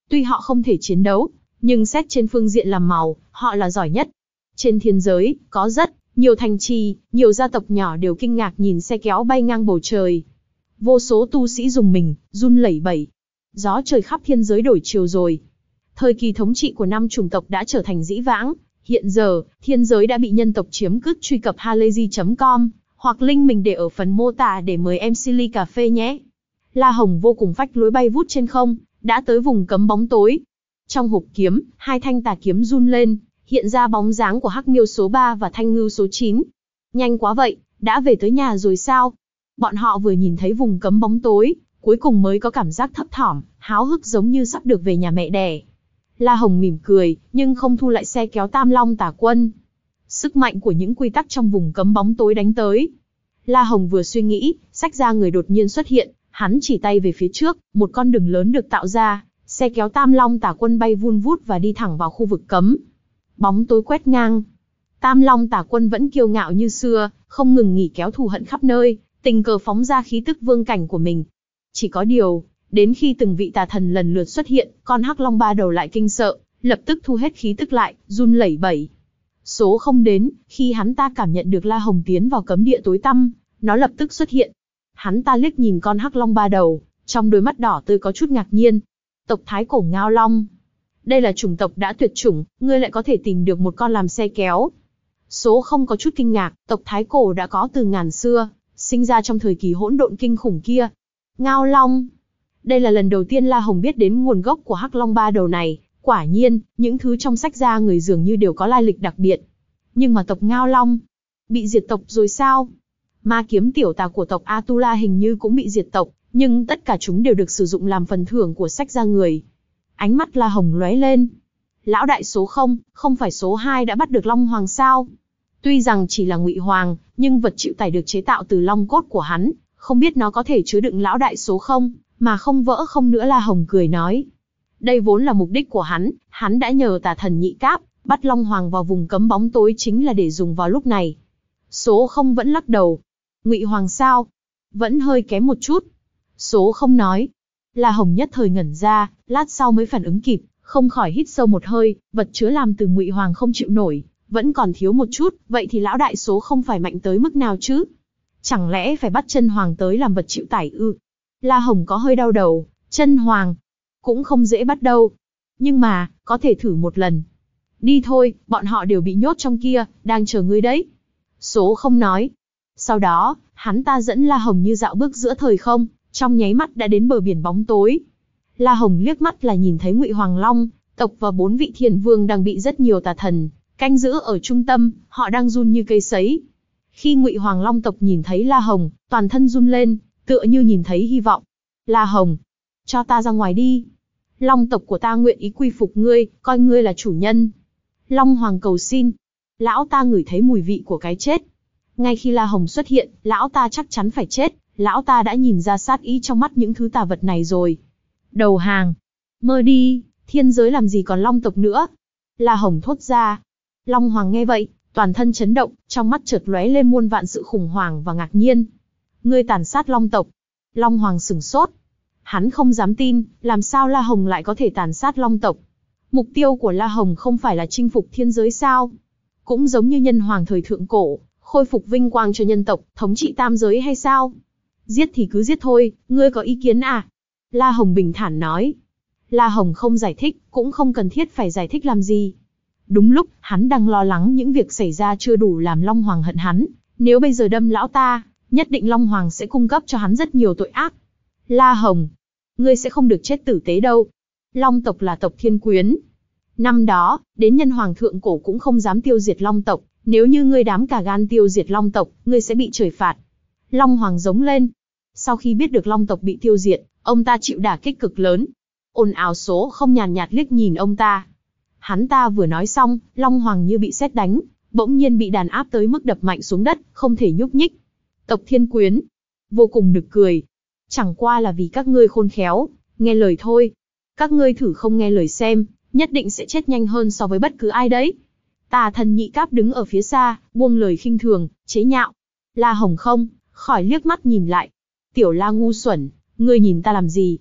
Tuy họ không thể chiến đấu, nhưng xét trên phương diện làm màu, họ là giỏi nhất. Trên thiên giới, có rất nhiều thành trì, nhiều gia tộc nhỏ đều kinh ngạc nhìn xe kéo bay ngang bầu trời. Vô số tu sĩ dùng mình, run lẩy bẩy. Gió trời khắp thiên giới đổi chiều rồi. Thời kỳ thống trị của năm chủng tộc đã trở thành dĩ vãng. Hiện giờ, thiên giới đã bị nhân tộc chiếm cứ. Truy cập halayzi chấm com hoặc link mình để ở phần mô tả để mời em xê ly cà phê nhé. La Hồng vô cùng phách lối bay vút trên không, đã tới vùng cấm bóng tối. Trong hộp kiếm, hai thanh tà kiếm run lên, hiện ra bóng dáng của Hắc Miêu số ba và Thanh Ngưu số chín. Nhanh quá vậy, đã về tới nhà rồi sao? Bọn họ vừa nhìn thấy vùng cấm bóng tối, cuối cùng mới có cảm giác thấp thỏm, háo hức giống như sắp được về nhà mẹ đẻ. La Hồng mỉm cười, nhưng không thu lại xe kéo Tam Long Tả Quân. Sức mạnh của những quy tắc trong vùng cấm bóng tối đánh tới. La Hồng vừa suy nghĩ, xách ra người đột nhiên xuất hiện, hắn chỉ tay về phía trước, một con đường lớn được tạo ra, xe kéo Tam Long Tả Quân bay vun vút và đi thẳng vào khu vực cấm. Bóng tối quét ngang. Tam Long Tả Quân vẫn kiêu ngạo như xưa, không ngừng nghỉ kéo thù hận khắp nơi, tình cờ phóng ra khí tức vương cảnh của mình. Chỉ có điều, đến khi từng vị tà thần lần lượt xuất hiện, con Hắc Long ba đầu lại kinh sợ, lập tức thu hết khí tức lại, run lẩy bẩy. Số không đến, khi hắn ta cảm nhận được La Hồng tiến vào cấm địa tối tăm, nó lập tức xuất hiện. Hắn ta liếc nhìn con Hắc Long ba đầu, trong đôi mắt đỏ tươi có chút ngạc nhiên. Tộc Thái Cổ Ngao Long. Đây là chủng tộc đã tuyệt chủng, ngươi lại có thể tìm được một con làm xe kéo. Số không có chút kinh ngạc, tộc Thái Cổ đã có từ ngàn xưa, sinh ra trong thời kỳ hỗn độn kinh khủng kia. Ngao Long. Đây là lần đầu tiên La Hồng biết đến nguồn gốc của Hắc Long ba đầu này, quả nhiên, những thứ trong sách ra người dường như đều có lai lịch đặc biệt. Nhưng mà tộc Ngao Long, bị diệt tộc rồi sao? Ma kiếm tiểu tà của tộc Atula hình như cũng bị diệt tộc, nhưng tất cả chúng đều được sử dụng làm phần thưởng của sách ra người. Ánh mắt La Hồng lóe lên. Lão đại số không, không phải số hai đã bắt được Long Hoàng sao? Tuy rằng chỉ là ngụy hoàng, nhưng vật chịu tải được chế tạo từ long cốt của hắn, không biết nó có thể chứa đựng lão đại số không, mà không vỡ không nữa. La Hồng cười nói. Đây vốn là mục đích của hắn, hắn đã nhờ tà thần nhị cáp, bắt Long Hoàng vào vùng cấm bóng tối chính là để dùng vào lúc này. Số không vẫn lắc đầu. Ngụy Hoàng sao? Vẫn hơi kém một chút. Số không nói. La Hồng nhất thời ngẩn ra, lát sau mới phản ứng kịp, không khỏi hít sâu một hơi, vật chứa làm từ Ngụy Hoàng không chịu nổi, vẫn còn thiếu một chút, vậy thì lão đại số không phải mạnh tới mức nào chứ? Chẳng lẽ phải bắt chân hoàng tới làm vật chịu tải ư? La Hồng có hơi đau đầu, chân hoàng cũng không dễ bắt đâu. Nhưng mà, có thể thử một lần. Đi thôi, bọn họ đều bị nhốt trong kia, đang chờ ngươi đấy. Số không nói. Sau đó, hắn ta dẫn La Hồng như dạo bước giữa thời không, trong nháy mắt đã đến bờ biển bóng tối. La Hồng liếc mắt là nhìn thấy Ngụy Hoàng Long tộc và bốn vị thiên vương đang bị rất nhiều tà thần canh giữ ở trung tâm, họ đang run như cây sấy. Khi Ngụy Hoàng Long tộc nhìn thấy La Hồng, toàn thân run lên, tựa như nhìn thấy hy vọng. La Hồng, cho ta ra ngoài đi. Long tộc của ta nguyện ý quy phục ngươi, coi ngươi là chủ nhân. Long Hoàng cầu xin. Lão ta ngửi thấy mùi vị của cái chết. Ngay khi La Hồng xuất hiện, lão ta chắc chắn phải chết. Lão ta đã nhìn ra sát ý trong mắt những thứ tà vật này rồi. Đầu hàng. Mơ đi, thiên giới làm gì còn Long tộc nữa. La Hồng thốt ra. Long Hoàng nghe vậy, toàn thân chấn động, trong mắt chợt lóe lên muôn vạn sự khủng hoảng và ngạc nhiên. Ngươi tàn sát Long tộc. Long Hoàng sửng sốt. Hắn không dám tin, làm sao La Hồng lại có thể tàn sát Long tộc. Mục tiêu của La Hồng không phải là chinh phục thiên giới sao? Cũng giống như nhân hoàng thời thượng cổ, khôi phục vinh quang cho nhân tộc, thống trị tam giới hay sao? Giết thì cứ giết thôi, ngươi có ý kiến à? La Hồng bình thản nói. La Hồng không giải thích, cũng không cần thiết phải giải thích làm gì. Đúng lúc, hắn đang lo lắng những việc xảy ra chưa đủ làm Long Hoàng hận hắn. Nếu bây giờ đâm lão ta, nhất định Long Hoàng sẽ cung cấp cho hắn rất nhiều tội ác. La Hồng, ngươi sẽ không được chết tử tế đâu. Long tộc là tộc thiên quyến. Năm đó, đến nhân hoàng thượng cổ cũng không dám tiêu diệt Long tộc. Nếu như ngươi dám cả gan tiêu diệt Long tộc, ngươi sẽ bị trời phạt. Long Hoàng giống lên. Sau khi biết được Long tộc bị tiêu diệt, ông ta chịu đả kích cực lớn. Ồn ào số không nhàn nhạt liếc nhìn ông ta. Hắn ta vừa nói xong, Long Hoàng như bị sét đánh, bỗng nhiên bị đàn áp tới mức đập mạnh xuống đất, không thể nhúc nhích. Tộc thiên quyến, vô cùng nực cười. Chẳng qua là vì các ngươi khôn khéo, nghe lời thôi. Các ngươi thử không nghe lời xem, nhất định sẽ chết nhanh hơn so với bất cứ ai đấy. Tà thần nhị cáp đứng ở phía xa, buông lời khinh thường, chế nhạo. La Hồng không khỏi liếc mắt nhìn lại. Tiểu La ngu xuẩn, ngươi nhìn ta làm gì?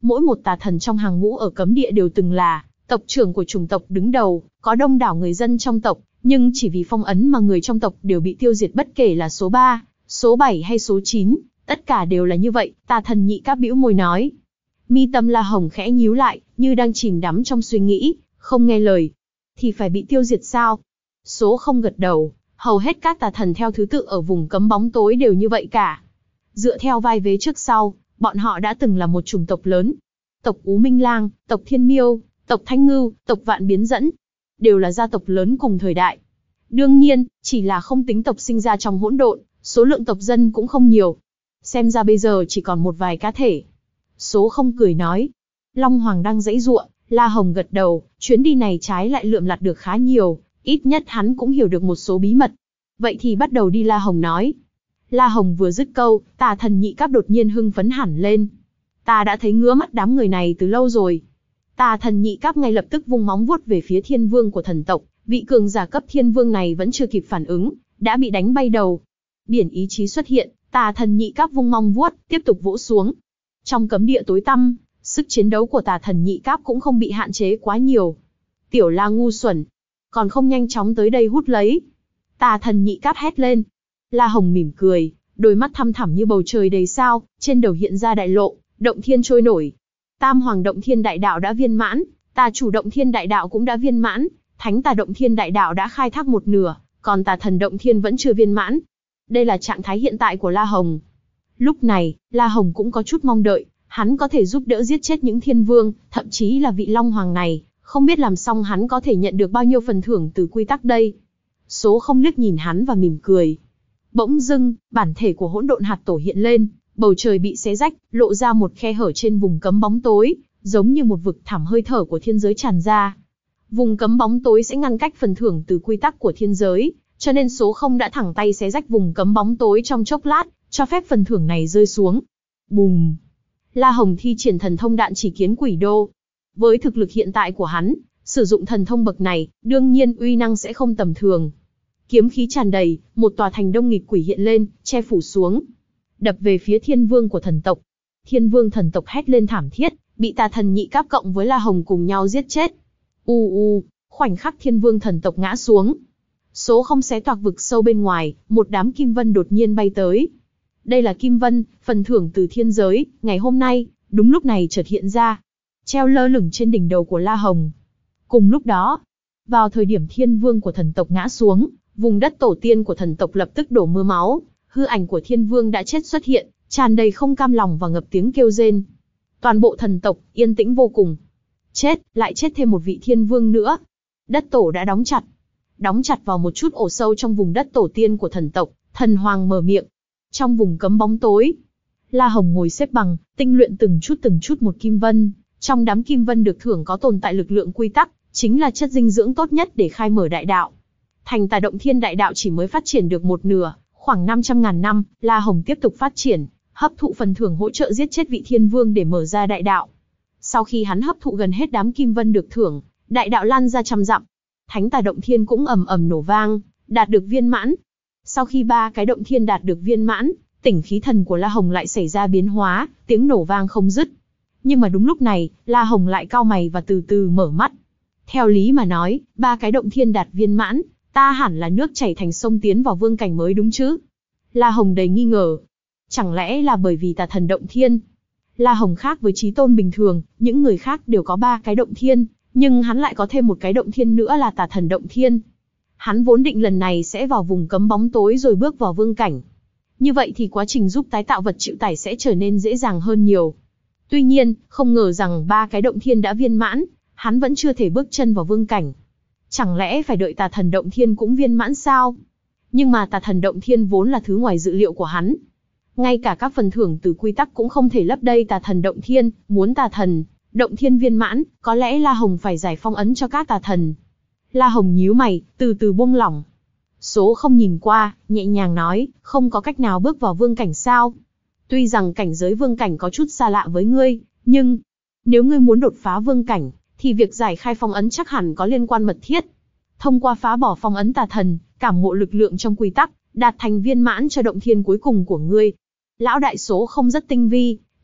mỗi một tà thần trong hàng ngũ ở cấm địa đều từng là tộc trưởng của chủng tộc đứng đầu, có đông đảo người dân trong tộc, nhưng chỉ vì phong ấn mà người trong tộc đều bị tiêu diệt, bất kể là số ba, số bảy hay số chín, tất cả đều là như vậy. Tà thần nhị cáp bĩu môi nói. Mi tâm La Hồng khẽ nhíu lại, như đang chìm đắm trong suy nghĩ, không nghe lời. Thì phải bị tiêu diệt sao? Số không gật đầu, hầu hết các tà thần theo thứ tự ở vùng cấm bóng tối đều như vậy cả. Dựa theo vai vế trước sau, bọn họ đã từng là một chủng tộc lớn. Tộc Ú Minh Lang, tộc Thiên Miêu, tộc Thanh Ngưu, tộc Vạn Biến Dẫn, đều là gia tộc lớn cùng thời đại. Đương nhiên, chỉ là không tính tộc sinh ra trong hỗn độn, số lượng tộc dân cũng không nhiều. Xem ra bây giờ chỉ còn một vài cá thể. Số không cười nói. Long Hoàng đang giãy giụa, La Hồng gật đầu, chuyến đi này trái lại lượm lặt được khá nhiều, ít nhất hắn cũng hiểu được một số bí mật. Vậy thì bắt đầu đi, La Hồng nói. La Hồng vừa dứt câu, tà thần nhị cáp đột nhiên hưng phấn hẳn lên. Ta đã thấy ngứa mắt đám người này từ lâu rồi. Tà thần nhị cáp ngay lập tức vung móng vuốt về phía thiên vương của thần tộc, vị cường giả cấp thiên vương này vẫn chưa kịp phản ứng, đã bị đánh bay đầu. Biển ý chí xuất hiện, tà thần nhị cáp vung móng vuốt, tiếp tục vỗ xuống. Trong cấm địa tối tăm, sức chiến đấu của tà thần nhị cáp cũng không bị hạn chế quá nhiều. Tiểu La ngu xuẩn, còn không nhanh chóng tới đây hút lấy. Tà thần nhị cáp hét lên. La Hồng mỉm cười, đôi mắt thăm thẳm như bầu trời đầy sao, trên đầu hiện ra đại lộ, động thiên trôi nổi. Tam hoàng động thiên đại đạo đã viên mãn, tà chủ động thiên đại đạo cũng đã viên mãn, thánh tà động thiên đại đạo đã khai thác một nửa, còn tà thần động thiên vẫn chưa viên mãn. Đây là trạng thái hiện tại của La Hồng. Lúc này, La Hồng cũng có chút mong đợi, hắn có thể giúp đỡ giết chết những thiên vương, thậm chí là vị Long Hoàng này, không biết làm xong hắn có thể nhận được bao nhiêu phần thưởng từ quy tắc đây. Số không liếc nhìn hắn và mỉm cười. Bỗng dưng, bản thể của hỗn độn hạt tổ hiện lên, bầu trời bị xé rách, lộ ra một khe hở trên vùng cấm bóng tối, giống như một vực thẳm hơi thở của thiên giới tràn ra. Vùng cấm bóng tối sẽ ngăn cách phần thưởng từ quy tắc của thiên giới, cho nên số không đã thẳng tay xé rách vùng cấm bóng tối trong chốc lát, cho phép phần thưởng này rơi xuống. Bùm! La Hồng thi triển thần thông đạn chỉ kiến quỷ đô. Với thực lực hiện tại của hắn, sử dụng thần thông bậc này, đương nhiên uy năng sẽ không tầm thường. Kiếm khí tràn đầy, một tòa thành đông nghịt quỷ hiện lên, che phủ xuống, đập về phía thiên vương của thần tộc. Thiên vương thần tộc hét lên thảm thiết, bị tà thần nhị cáp cộng với La Hồng cùng nhau giết chết. U u, khoảnh khắc thiên vương thần tộc ngã xuống. Số không xé toạc vực sâu bên ngoài, một đám kim vân đột nhiên bay tới. Đây là kim vân, phần thưởng từ thiên giới, ngày hôm nay, đúng lúc này chợt hiện ra, treo lơ lửng trên đỉnh đầu của La Hồng. Cùng lúc đó, vào thời điểm thiên vương của thần tộc ngã xuống, vùng đất tổ tiên của thần tộc lập tức đổ mưa máu, hư ảnh của thiên vương đã chết xuất hiện, tràn đầy không cam lòng và ngập tiếng kêu rên. Toàn bộ thần tộc yên tĩnh vô cùng. Chết, lại chết thêm một vị thiên vương nữa. Đất tổ đã đóng chặt, đóng chặt vào một chút ổ sâu trong vùng đất tổ tiên của thần tộc. Thần hoàng mở miệng. Trong vùng cấm bóng tối, La Hồng ngồi xếp bằng, tinh luyện từng chút từng chút một kim vân. Trong đám kim vân được thưởng có tồn tại lực lượng quy tắc, chính là chất dinh dưỡng tốt nhất để khai mở đại đạo. Thành tà động thiên đại đạo chỉ mới phát triển được một nửa, khoảng năm trăm ngàn năm, La Hồng tiếp tục phát triển, hấp thụ phần thưởng hỗ trợ giết chết vị thiên vương để mở ra đại đạo. Sau khi hắn hấp thụ gần hết đám kim vân được thưởng, đại đạo lan ra trăm dặm. Thánh tà động thiên cũng ầm ầm nổ vang, đạt được viên mãn. Sau khi ba cái động thiên đạt được viên mãn, tỉnh khí thần của La Hồng lại xảy ra biến hóa, tiếng nổ vang không dứt. Nhưng mà đúng lúc này, La Hồng lại cau mày và từ từ mở mắt. Theo lý mà nói, ba cái động thiên đạt viên mãn, ta hẳn là nước chảy thành sông tiến vào vương cảnh mới đúng chứ? La Hồng đầy nghi ngờ. Chẳng lẽ là bởi vì tà thần động thiên? La Hồng khác với chí tôn bình thường, những người khác đều có ba cái động thiên, nhưng hắn lại có thêm một cái động thiên nữa là tà thần động thiên. Hắn vốn định lần này sẽ vào vùng cấm bóng tối rồi bước vào vương cảnh. Như vậy thì quá trình giúp tái tạo vật chịu tải sẽ trở nên dễ dàng hơn nhiều. Tuy nhiên, không ngờ rằng ba cái động thiên đã viên mãn, hắn vẫn chưa thể bước chân vào vương cảnh. Chẳng lẽ phải đợi tà thần động thiên cũng viên mãn sao? Nhưng mà tà thần động thiên vốn là thứ ngoài dự liệu của hắn. Ngay cả các phần thưởng từ quy tắc cũng không thể lấp đầy tà thần động thiên, muốn tà thần động thiên viên mãn, có lẽ La Hồng phải giải phong ấn cho các tà thần. La Hồng nhíu mày, từ từ buông lỏng. Số không nhìn qua, nhẹ nhàng nói, không có cách nào bước vào vương cảnh sao? Tuy rằng cảnh giới vương cảnh có chút xa lạ với ngươi, nhưng nếu ngươi muốn đột phá vương cảnh, thì việc giải khai phong ấn chắc hẳn có liên quan mật thiết. Thông qua phá bỏ phong ấn tà thần, cảm ngộ lực lượng trong quy tắc, đạt thành viên mãn cho động thiên cuối cùng của ngươi. Lão đại số không rất tinh vi,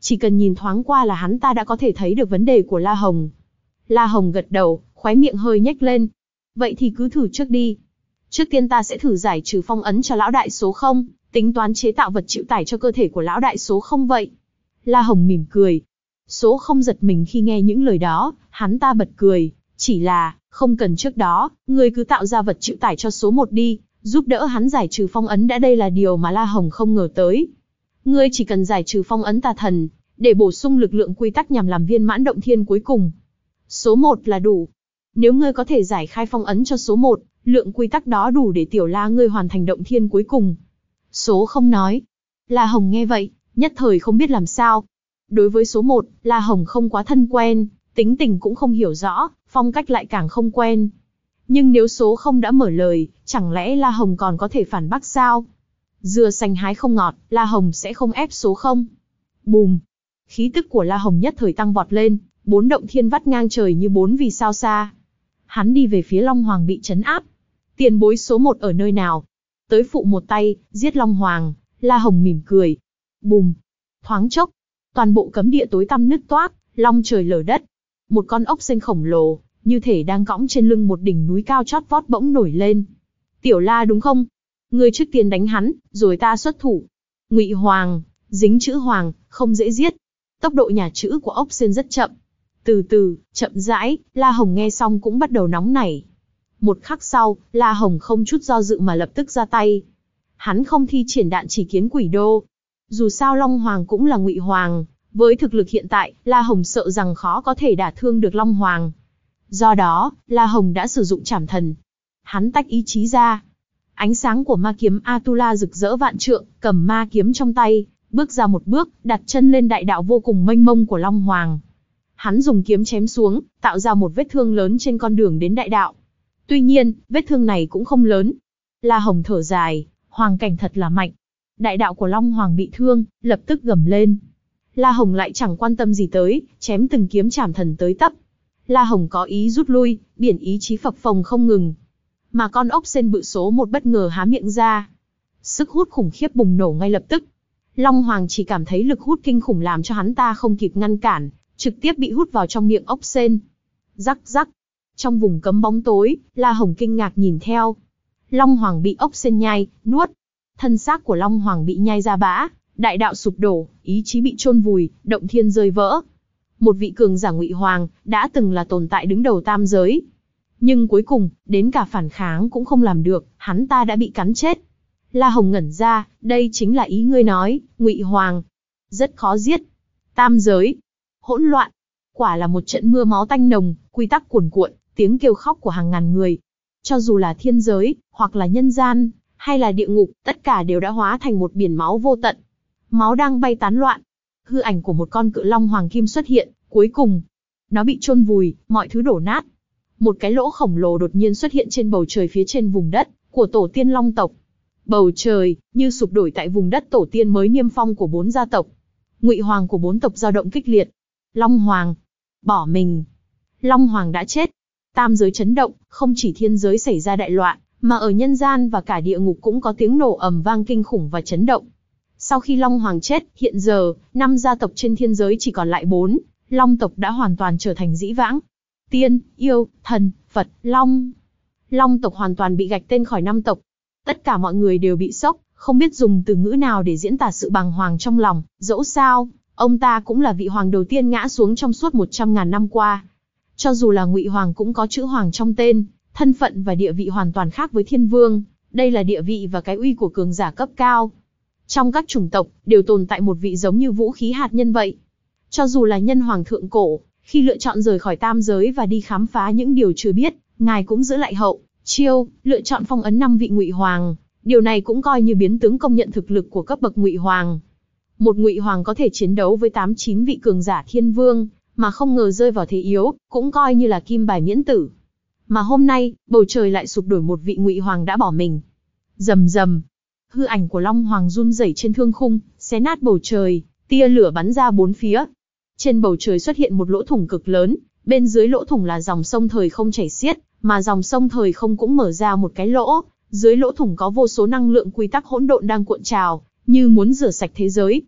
Chỉ cần nhìn thoáng qua là hắn ta đã có thể thấy được vấn đề của La Hồng. La Hồng gật đầu, khóe miệng hơi nhếch lên. Vậy thì cứ thử trước đi. Trước tiên ta sẽ thử giải trừ phong ấn cho lão đại số không, tính toán chế tạo vật chịu tải cho cơ thể của lão đại số không vậy. La Hồng mỉm cười. Số không giật mình khi nghe những lời đó, hắn ta bật cười. Chỉ là, không cần trước đó, ngươi cứ tạo ra vật chịu tải cho số một đi, giúp đỡ hắn giải trừ phong ấn đã. Đây là điều mà La Hồng không ngờ tới. Ngươi chỉ cần giải trừ phong ấn tà thần, để bổ sung lực lượng quy tắc nhằm làm viên mãn động thiên cuối cùng. Số một là đủ. Nếu ngươi có thể giải khai phong ấn cho số một, lượng quy tắc đó đủ để tiểu La ngươi hoàn thành động thiên cuối cùng. Số không nói. La Hồng nghe vậy, nhất thời không biết làm sao. Đối với số một, La Hồng không quá thân quen, tính tình cũng không hiểu rõ, phong cách lại càng không quen. Nhưng nếu số không đã mở lời, chẳng lẽ La Hồng còn có thể phản bác sao? Dưa xanh hái không ngọt, La Hồng sẽ không ép số không. Bùm! Khí tức của La Hồng nhất thời tăng vọt lên, bốn động thiên vắt ngang trời như bốn vì sao xa. Hắn đi về phía Long Hoàng bị trấn áp. Tiền bối số một ở nơi nào? Tới phụ một tay, giết Long Hoàng. La Hồng mỉm cười. Bùm! Thoáng chốc, toàn bộ cấm địa tối tăm nứt toác, long trời lở đất. Một con ốc sên khổng lồ, như thể đang cõng trên lưng một đỉnh núi cao chót vót bỗng nổi lên. Tiểu La đúng không? Ngươi trước tiên đánh hắn, rồi ta xuất thủ. Ngụy Hoàng, dính chữ Hoàng, không dễ giết. Tốc độ nhả chữ của ốc sên rất chậm. Từ từ, chậm rãi, La Hồng nghe xong cũng bắt đầu nóng nảy. Một khắc sau, La Hồng không chút do dự mà lập tức ra tay. Hắn không thi triển đạn chỉ kiến quỷ đô. Dù sao Long Hoàng cũng là Ngụy Hoàng, với thực lực hiện tại, La Hồng sợ rằng khó có thể đả thương được Long Hoàng. Do đó, La Hồng đã sử dụng trảm thần. Hắn tách ý chí ra. Ánh sáng của ma kiếm Atula rực rỡ vạn trượng, cầm ma kiếm trong tay, bước ra một bước, đặt chân lên đại đạo vô cùng mênh mông của Long Hoàng. Hắn dùng kiếm chém xuống, tạo ra một vết thương lớn trên con đường đến đại đạo. Tuy nhiên, vết thương này cũng không lớn. La Hồng thở dài, hoàng cảnh thật là mạnh. Đại đạo của Long Hoàng bị thương, lập tức gầm lên. La Hồng lại chẳng quan tâm gì tới, chém từng kiếm trảm thần tới tấp. La Hồng có ý rút lui, biển ý chí phập phồng không ngừng. Mà con ốc sên bự số một bất ngờ há miệng ra. Sức hút khủng khiếp bùng nổ ngay lập tức. Long Hoàng chỉ cảm thấy lực hút kinh khủng làm cho hắn ta không kịp ngăn cản, trực tiếp bị hút vào trong miệng ốc sên. Rắc rắc. Trong vùng cấm bóng tối, La Hồng kinh ngạc nhìn theo. Long Hoàng bị ốc sên nhai, nuốt. Thân xác của Long Hoàng bị nhai ra bã, đại đạo sụp đổ, ý chí bị chôn vùi, động thiên rơi vỡ. Một vị cường giả Ngụy Hoàng, đã từng là tồn tại đứng đầu tam giới. Nhưng cuối cùng, đến cả phản kháng cũng không làm được, hắn ta đã bị cắn chết. La Hồng ngẩn ra, đây chính là ý ngươi nói, Ngụy Hoàng. Rất khó giết. Tam giới. Hỗn loạn. Quả là một trận mưa máu tanh nồng, quy tắc cuồn cuộn, tiếng kêu khóc của hàng ngàn người. Cho dù là thiên giới, hoặc là nhân gian, hay là địa ngục, tất cả đều đã hóa thành một biển máu vô tận. Máu đang bay tán loạn. Hư ảnh của một con cự long hoàng kim xuất hiện, cuối cùng. Nó bị chôn vùi, mọi thứ đổ nát. Một cái lỗ khổng lồ đột nhiên xuất hiện trên bầu trời phía trên vùng đất của tổ tiên long tộc. Bầu trời như sụp đổi tại vùng đất tổ tiên mới niêm phong của bốn gia tộc. Ngụy Hoàng của bốn tộc dao động kịch liệt. Long Hoàng bỏ mình. Long Hoàng đã chết. Tam giới chấn động, không chỉ thiên giới xảy ra đại loạn, mà ở nhân gian và cả địa ngục cũng có tiếng nổ ầm vang kinh khủng và chấn động. Sau khi Long Hoàng chết, hiện giờ, năm gia tộc trên thiên giới chỉ còn lại bốn, Long tộc đã hoàn toàn trở thành dĩ vãng. Tiên, yêu, thần, Phật, Long. Long tộc hoàn toàn bị gạch tên khỏi năm tộc. Tất cả mọi người đều bị sốc, không biết dùng từ ngữ nào để diễn tả sự bàng hoàng trong lòng, dẫu sao, ông ta cũng là vị hoàng đầu tiên ngã xuống trong suốt một trăm ngàn năm qua. Cho dù là Ngụy Hoàng cũng có chữ Hoàng trong tên, thân phận và địa vị hoàn toàn khác với Thiên Vương, đây là địa vị và cái uy của cường giả cấp cao. Trong các chủng tộc, đều tồn tại một vị giống như vũ khí hạt nhân vậy. Cho dù là nhân hoàng thượng cổ, khi lựa chọn rời khỏi tam giới và đi khám phá những điều chưa biết, ngài cũng giữ lại hậu, chiêu, lựa chọn phong ấn năm vị Ngụy Hoàng. Điều này cũng coi như biến tướng công nhận thực lực của cấp bậc Ngụy Hoàng. Một Ngụy Hoàng có thể chiến đấu với tám chín vị cường giả Thiên Vương, mà không ngờ rơi vào thế yếu, cũng coi như là kim bài miễn tử. Mà hôm nay, bầu trời lại sụp đổi một vị Ngụy Hoàng đã bỏ mình. Rầm rầm, hư ảnh của Long Hoàng run rẩy trên thương khung, xé nát bầu trời, tia lửa bắn ra bốn phía. Trên bầu trời xuất hiện một lỗ thủng cực lớn, bên dưới lỗ thủng là dòng sông thời không chảy xiết, mà dòng sông thời không cũng mở ra một cái lỗ, dưới lỗ thủng có vô số năng lượng quy tắc hỗn độn đang cuộn trào, như muốn rửa sạch thế giới.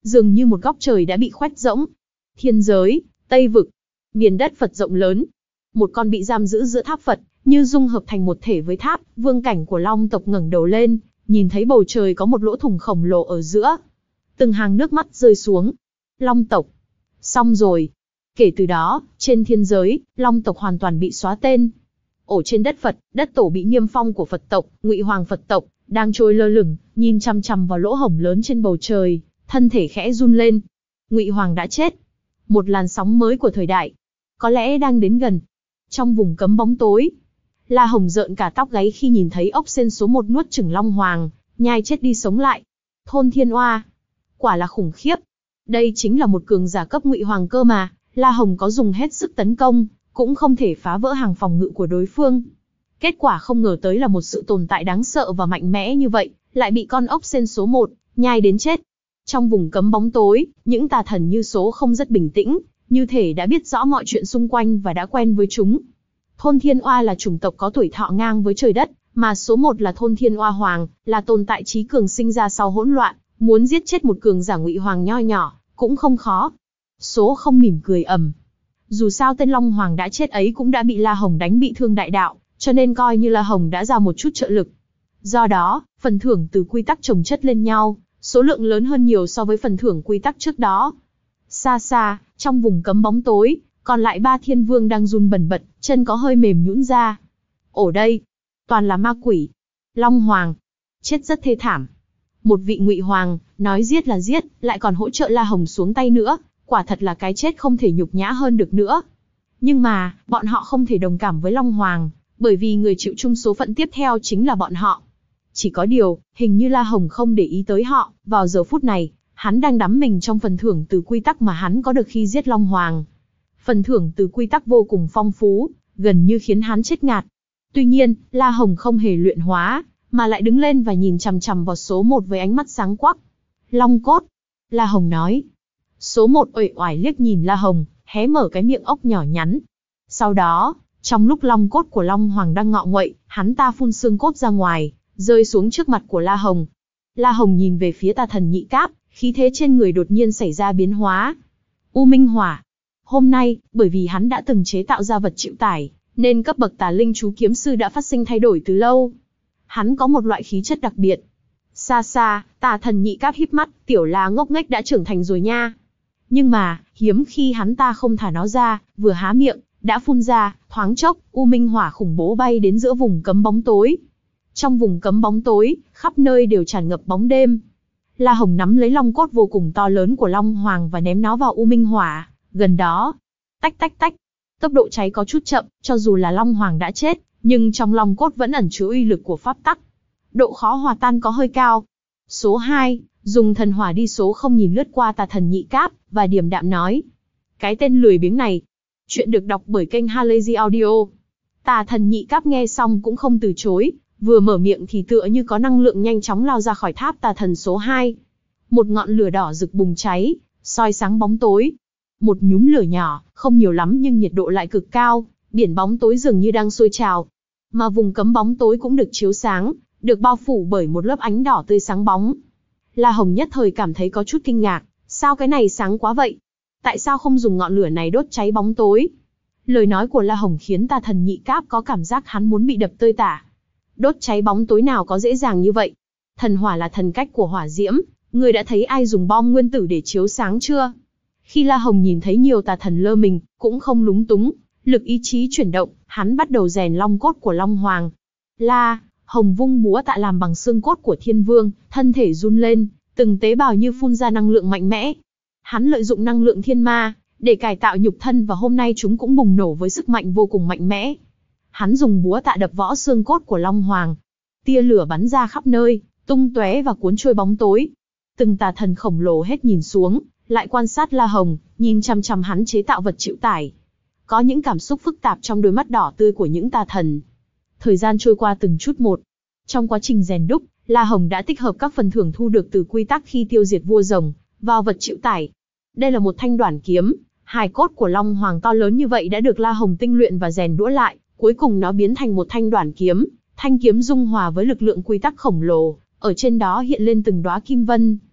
Dường như một góc trời đã bị khoét rỗng. Thiên giới, Tây vực, miền đất Phật rộng lớn. Một con bị giam giữ giữa tháp Phật, như dung hợp thành một thể với tháp, vương cảnh của Long tộc ngẩng đầu lên, nhìn thấy bầu trời có một lỗ thủng khổng lồ ở giữa. Từng hàng nước mắt rơi xuống. Long tộc. Xong rồi. Kể từ đó, trên thiên giới, Long tộc hoàn toàn bị xóa tên. Ở trên đất Phật, đất tổ bị niêm phong của Phật tộc, Ngụy Hoàng Phật tộc, đang trôi lơ lửng, nhìn chằm chằm vào lỗ hổng lớn trên bầu trời, thân thể khẽ run lên. Ngụy Hoàng đã chết. Một làn sóng mới của thời đại, có lẽ đang đến gần. Trong vùng cấm bóng tối, La Hồng rợn cả tóc gáy khi nhìn thấy ốc sên số một nuốt chửng Long Hoàng, nhai chết đi sống lại. Thôn Thiên Oa. Quả là khủng khiếp. Đây chính là một cường giả cấp Ngụy Hoàng cơ mà, La Hồng có dùng hết sức tấn công, cũng không thể phá vỡ hàng phòng ngự của đối phương. Kết quả không ngờ tới là một sự tồn tại đáng sợ và mạnh mẽ như vậy, lại bị con ốc sên số một, nhai đến chết. Trong vùng cấm bóng tối, những tà thần như số không rất bình tĩnh, như thể đã biết rõ mọi chuyện xung quanh và đã quen với chúng. Thôn Thiên Oa là chủng tộc có tuổi thọ ngang với trời đất, mà số một là Thôn Thiên Oa Hoàng, là tồn tại trí cường sinh ra sau hỗn loạn, muốn giết chết một cường giả Ngụy Hoàng nho nhỏ, cũng không khó. Số không mỉm cười ầm. Dù sao tên Long Hoàng đã chết ấy cũng đã bị La Hồng đánh bị thương đại đạo, cho nên coi như La Hồng đã ra một chút trợ lực. Do đó, phần thưởng từ quy tắc chồng chất lên nhau, số lượng lớn hơn nhiều so với phần thưởng quy tắc trước đó. Xa xa, trong vùng cấm bóng tối, còn lại ba thiên vương đang run bần bật, chân có hơi mềm nhũn ra. Ở đây, toàn là ma quỷ. Long Hoàng, chết rất thê thảm. Một vị Ngụy Hoàng, nói giết là giết, lại còn hỗ trợ La Hồng xuống tay nữa, quả thật là cái chết không thể nhục nhã hơn được nữa. Nhưng mà, bọn họ không thể đồng cảm với Long Hoàng, bởi vì người chịu chung số phận tiếp theo chính là bọn họ. Chỉ có điều, hình như La Hồng không để ý tới họ, vào giờ phút này, hắn đang đắm mình trong phần thưởng từ quy tắc mà hắn có được khi giết Long Hoàng. Phần thưởng từ quy tắc vô cùng phong phú, gần như khiến hắn chết ngạt. Tuy nhiên, La Hồng không hề luyện hóa, mà lại đứng lên và nhìn chằm chằm vào số một với ánh mắt sáng quắc. Long cốt. La Hồng nói. Số một uể oải liếc nhìn La Hồng, hé mở cái miệng ốc nhỏ nhắn. Sau đó, trong lúc long cốt của Long Hoàng đang ngọ nguậy, hắn ta phun xương cốt ra ngoài, rơi xuống trước mặt của La Hồng. La Hồng nhìn về phía tà thần Nhị Cáp, khí thế trên người đột nhiên xảy ra biến hóa. U Minh Hỏa. Hôm nay, bởi vì hắn đã từng chế tạo ra vật chịu tải, nên cấp bậc tà linh chú kiếm sư đã phát sinh thay đổi từ lâu. Hắn có một loại khí chất đặc biệt. Xa xa, tà thần Nhị Cáp híp mắt, tiểu La ngốc nghếch đã trưởng thành rồi nha. Nhưng mà, hiếm khi hắn ta không thả nó ra, vừa há miệng, đã phun ra, thoáng chốc, U Minh Hỏa khủng bố bay đến giữa vùng cấm bóng tối. Trong vùng cấm bóng tối, khắp nơi đều tràn ngập bóng đêm. La Hồng nắm lấy long cốt vô cùng to lớn của Long Hoàng và ném nó vào U Minh Hỏa, gần đó. Tách tách tách. Tốc độ cháy có chút chậm, cho dù là Long Hoàng đã chết, nhưng trong long cốt vẫn ẩn chứa uy lực của pháp tắc. Độ khó hòa tan có hơi cao. Số hai, dùng thần hỏa đi. Số không nhìn lướt qua tà thần Nhị Cáp, và điềm đạm nói. Cái tên lười biếng này. Chuyện được đọc bởi kênh Halazy Audio. Tà thần Nhị Cáp nghe xong cũng không từ chối, vừa mở miệng thì tựa như có năng lượng nhanh chóng lao ra khỏi tháp tà thần số hai. Một ngọn lửa đỏ rực bùng cháy, soi sáng bóng tối. Một nhúm lửa nhỏ, không nhiều lắm nhưng nhiệt độ lại cực cao, biển bóng tối dường như đang sôi trào. Mà vùng cấm bóng tối cũng được chiếu sáng, được bao phủ bởi một lớp ánh đỏ tươi sáng bóng. La Hồng nhất thời cảm thấy có chút kinh ngạc, sao cái này sáng quá vậy? Tại sao không dùng ngọn lửa này đốt cháy bóng tối? Lời nói của La Hồng khiến tà thần Nhị Cáp có cảm giác hắn muốn bị đập tơi tả. Đốt cháy bóng tối nào có dễ dàng như vậy? Thần hỏa là thần cách của hỏa diễm, người đã thấy ai dùng bom nguyên tử để chiếu sáng chưa? Khi La Hồng nhìn thấy nhiều tà thần lơ mình, cũng không lúng túng, lực ý chí chuyển động, hắn bắt đầu rèn long cốt của Long Hoàng. La Hồng vung búa tạ làm bằng xương cốt của Thiên Vương, thân thể run lên, từng tế bào như phun ra năng lượng mạnh mẽ. Hắn lợi dụng năng lượng thiên ma để cải tạo nhục thân và hôm nay chúng cũng bùng nổ với sức mạnh vô cùng mạnh mẽ. Hắn dùng búa tạ đập võ xương cốt của Long Hoàng. Tia lửa bắn ra khắp nơi, tung tóe và cuốn trôi bóng tối. Từng tà thần khổng lồ hết nhìn xuống, lại quan sát La Hồng, nhìn chằm chằm hắn chế tạo vật chịu tải. Có những cảm xúc phức tạp trong đôi mắt đỏ tươi của những tà thần. Thời gian trôi qua từng chút một. Trong quá trình rèn đúc, La Hồng đã tích hợp các phần thưởng thu được từ quy tắc khi tiêu diệt vua rồng vào vật chịu tải. Đây là một thanh đoản kiếm, hài cốt của Long Hoàng to lớn như vậy đã được La Hồng tinh luyện và rèn đũa lại, cuối cùng nó biến thành một thanh đoản kiếm. Thanh kiếm dung hòa với lực lượng quy tắc khổng lồ, ở trên đó hiện lên từng đóa kim vân.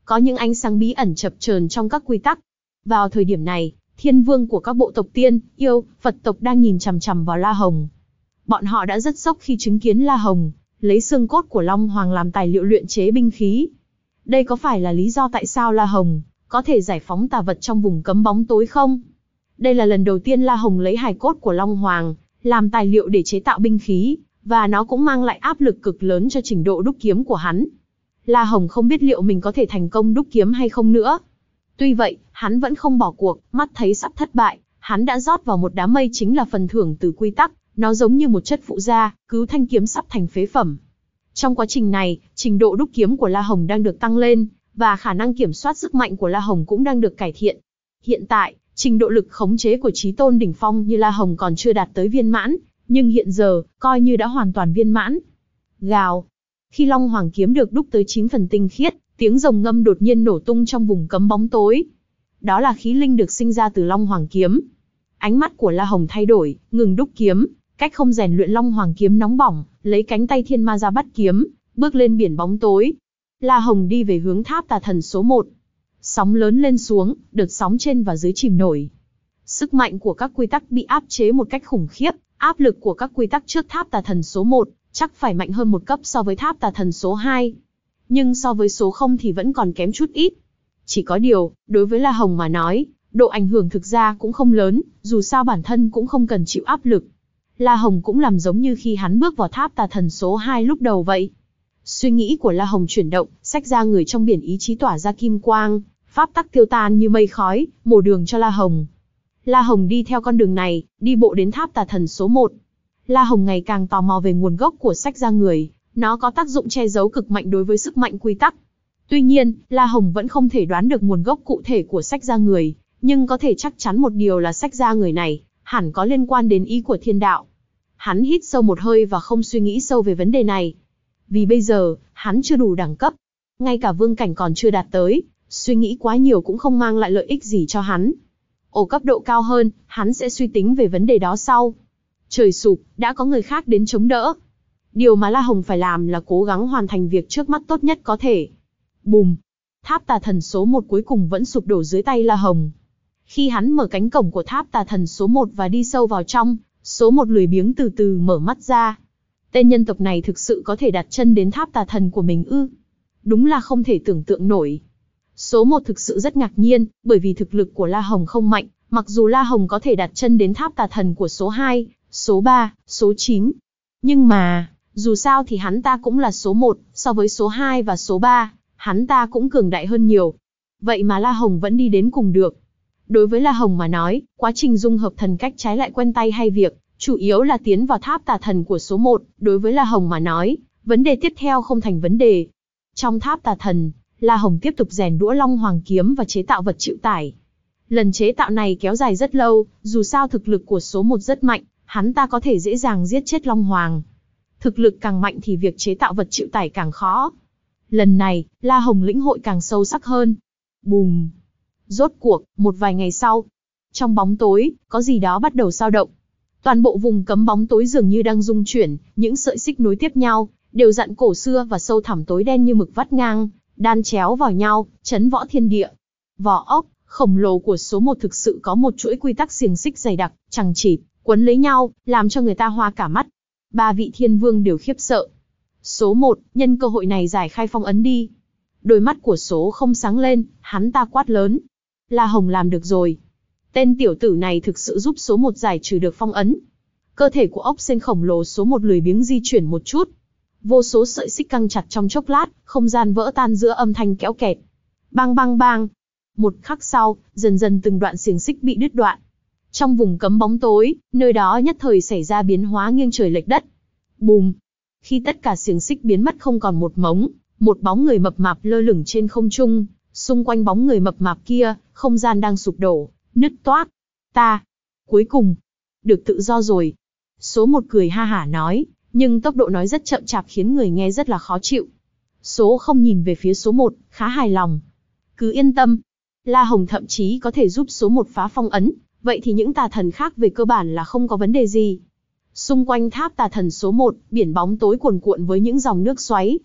có những ánh sáng bí ẩn chập chờn trong các quy tắc. Vào thời điểm này, thiên vương của các bộ tộc tiên, yêu, Phật tộc đang nhìn chằm chằm vào La Hồng. Bọn họ đã rất sốc khi chứng kiến La Hồng lấy xương cốt của Long Hoàng làm tài liệu luyện chế binh khí. Đây có phải là lý do tại sao La Hồng có thể giải phóng tà vật trong vùng cấm bóng tối không? Đây là lần đầu tiên La Hồng lấy hài cốt của Long Hoàng làm tài liệu để chế tạo binh khí, và nó cũng mang lại áp lực cực lớn cho trình độ đúc kiếm của hắn. La Hồng không biết liệu mình có thể thành công đúc kiếm hay không nữa. Tuy vậy, hắn vẫn không bỏ cuộc, mắt thấy sắp thất bại, hắn đã rót vào một đám mây chính là phần thưởng từ quy tắc, nó giống như một chất phụ gia, cứu thanh kiếm sắp thành phế phẩm. Trong quá trình này, trình độ đúc kiếm của La Hồng đang được tăng lên, và khả năng kiểm soát sức mạnh của La Hồng cũng đang được cải thiện. Hiện tại, trình độ lực khống chế của chí tôn đỉnh phong như La Hồng còn chưa đạt tới viên mãn, nhưng hiện giờ, coi như đã hoàn toàn viên mãn. Gào. Khi Long Hoàng kiếm được đúc tới chín phần tinh khiết, tiếng rồng ngâm đột nhiên nổ tung trong vùng cấm bóng tối. Đó là khí linh được sinh ra từ Long Hoàng kiếm. Ánh mắt của La Hồng thay đổi, ngừng đúc kiếm, cách không rèn luyện Long Hoàng kiếm nóng bỏng, lấy cánh tay thiên ma ra bắt kiếm, bước lên biển bóng tối. La Hồng đi về hướng tháp tà thần số một. Sóng lớn lên xuống, đợt sóng trên và dưới chìm nổi. Sức mạnh của các quy tắc bị áp chế một cách khủng khiếp, áp lực của các quy tắc trước tháp tà thần số một chắc phải mạnh hơn một cấp so với tháp tà thần số hai. Nhưng so với số không thì vẫn còn kém chút ít. Chỉ có điều, đối với La Hồng mà nói, độ ảnh hưởng thực ra cũng không lớn, dù sao bản thân cũng không cần chịu áp lực. La Hồng cũng làm giống như khi hắn bước vào tháp tà thần số hai lúc đầu vậy. Suy nghĩ của La Hồng chuyển động, xách ra người trong biển ý chí tỏa ra kim quang, pháp tắc tiêu tan như mây khói, mổ đường cho La Hồng. La Hồng đi theo con đường này, đi bộ đến tháp tà thần số một. La Hồng ngày càng tò mò về nguồn gốc của xách ra người, nó có tác dụng che giấu cực mạnh đối với sức mạnh quy tắc. Tuy nhiên, La Hồng vẫn không thể đoán được nguồn gốc cụ thể của xách ra người, nhưng có thể chắc chắn một điều là xách ra người này hẳn có liên quan đến ý của thiên đạo. Hắn hít sâu một hơi và không suy nghĩ sâu về vấn đề này. Vì bây giờ, hắn chưa đủ đẳng cấp. Ngay cả vương cảnh còn chưa đạt tới, suy nghĩ quá nhiều cũng không mang lại lợi ích gì cho hắn. Ở cấp độ cao hơn, hắn sẽ suy tính về vấn đề đó sau. Trời sụp, đã có người khác đến chống đỡ. Điều mà La Hồng phải làm là cố gắng hoàn thành việc trước mắt tốt nhất có thể. Bùm! Tháp tà thần số một cuối cùng vẫn sụp đổ dưới tay La Hồng. Khi hắn mở cánh cổng của tháp tà thần số một và đi sâu vào trong, số một lười biếng từ từ mở mắt ra. Tên nhân tộc này thực sự có thể đặt chân đến tháp tà thần của mình ư? Đúng là không thể tưởng tượng nổi. Số một thực sự rất ngạc nhiên, bởi vì thực lực của La Hồng không mạnh, mặc dù La Hồng có thể đặt chân đến tháp tà thần của số hai, số ba, số chín. Nhưng mà, dù sao thì hắn ta cũng là số một, so với số hai và số ba, hắn ta cũng cường đại hơn nhiều. Vậy mà La Hồng vẫn đi đến cùng được. Đối với La Hồng mà nói, quá trình dung hợp thần cách trái lại quen tay hay việc, chủ yếu là tiến vào tháp tà thần của số một, đối với La Hồng mà nói, vấn đề tiếp theo không thành vấn đề. Trong tháp tà thần, La Hồng tiếp tục rèn đũa Long Hoàng kiếm và chế tạo vật chịu tải. Lần chế tạo này kéo dài rất lâu, dù sao thực lực của số một rất mạnh, hắn ta có thể dễ dàng giết chết Long Hoàng. Thực lực càng mạnh thì việc chế tạo vật chịu tải càng khó. Lần này, La Hồng lĩnh hội càng sâu sắc hơn. Bùm! Rốt cuộc, một vài ngày sau, trong bóng tối, có gì đó bắt đầu dao động. Toàn bộ vùng cấm bóng tối dường như đang rung chuyển, những sợi xích nối tiếp nhau, đều dặn cổ xưa và sâu thẳm tối đen như mực vắt ngang, đan chéo vào nhau, chấn võ thiên địa. Vỏ ốc khổng lồ của số một thực sự có một chuỗi quy tắc xiềng xích dày đặc, chằng chịt, quấn lấy nhau, làm cho người ta hoa cả mắt. Ba vị thiên vương đều khiếp sợ. Số một, nhân cơ hội này giải khai phong ấn đi. Đôi mắt của số không sáng lên, hắn ta quát lớn. La Hồng làm được rồi. Tên tiểu tử này thực sự giúp số một giải trừ được phong ấn. Cơ thể của ốc sên khổng lồ số một lười biếng di chuyển một chút. Vô số sợi xích căng chặt trong chốc lát, không gian vỡ tan giữa âm thanh kéo kẹt. Bang bang bang. Một khắc sau, dần dần từng đoạn xiềng xích bị đứt đoạn. Trong vùng cấm bóng tối, nơi đó nhất thời xảy ra biến hóa nghiêng trời lệch đất. Bùm! Khi tất cả xiềng xích biến mất không còn một mống, một bóng người mập mạp lơ lửng trên không trung. Xung quanh bóng người mập mạp kia, không gian đang sụp đổ, nứt toác. Ta! Cuối cùng! Được tự do rồi. Số một cười ha hả nói, nhưng tốc độ nói rất chậm chạp khiến người nghe rất là khó chịu. Số không nhìn về phía số một, khá hài lòng. Cứ yên tâm. La Hồng thậm chí có thể giúp số một phá phong ấn, vậy thì những tà thần khác về cơ bản là không có vấn đề gì. Xung quanh tháp tà thần số một, biển bóng tối cuồn cuộn với những dòng nước xoáy.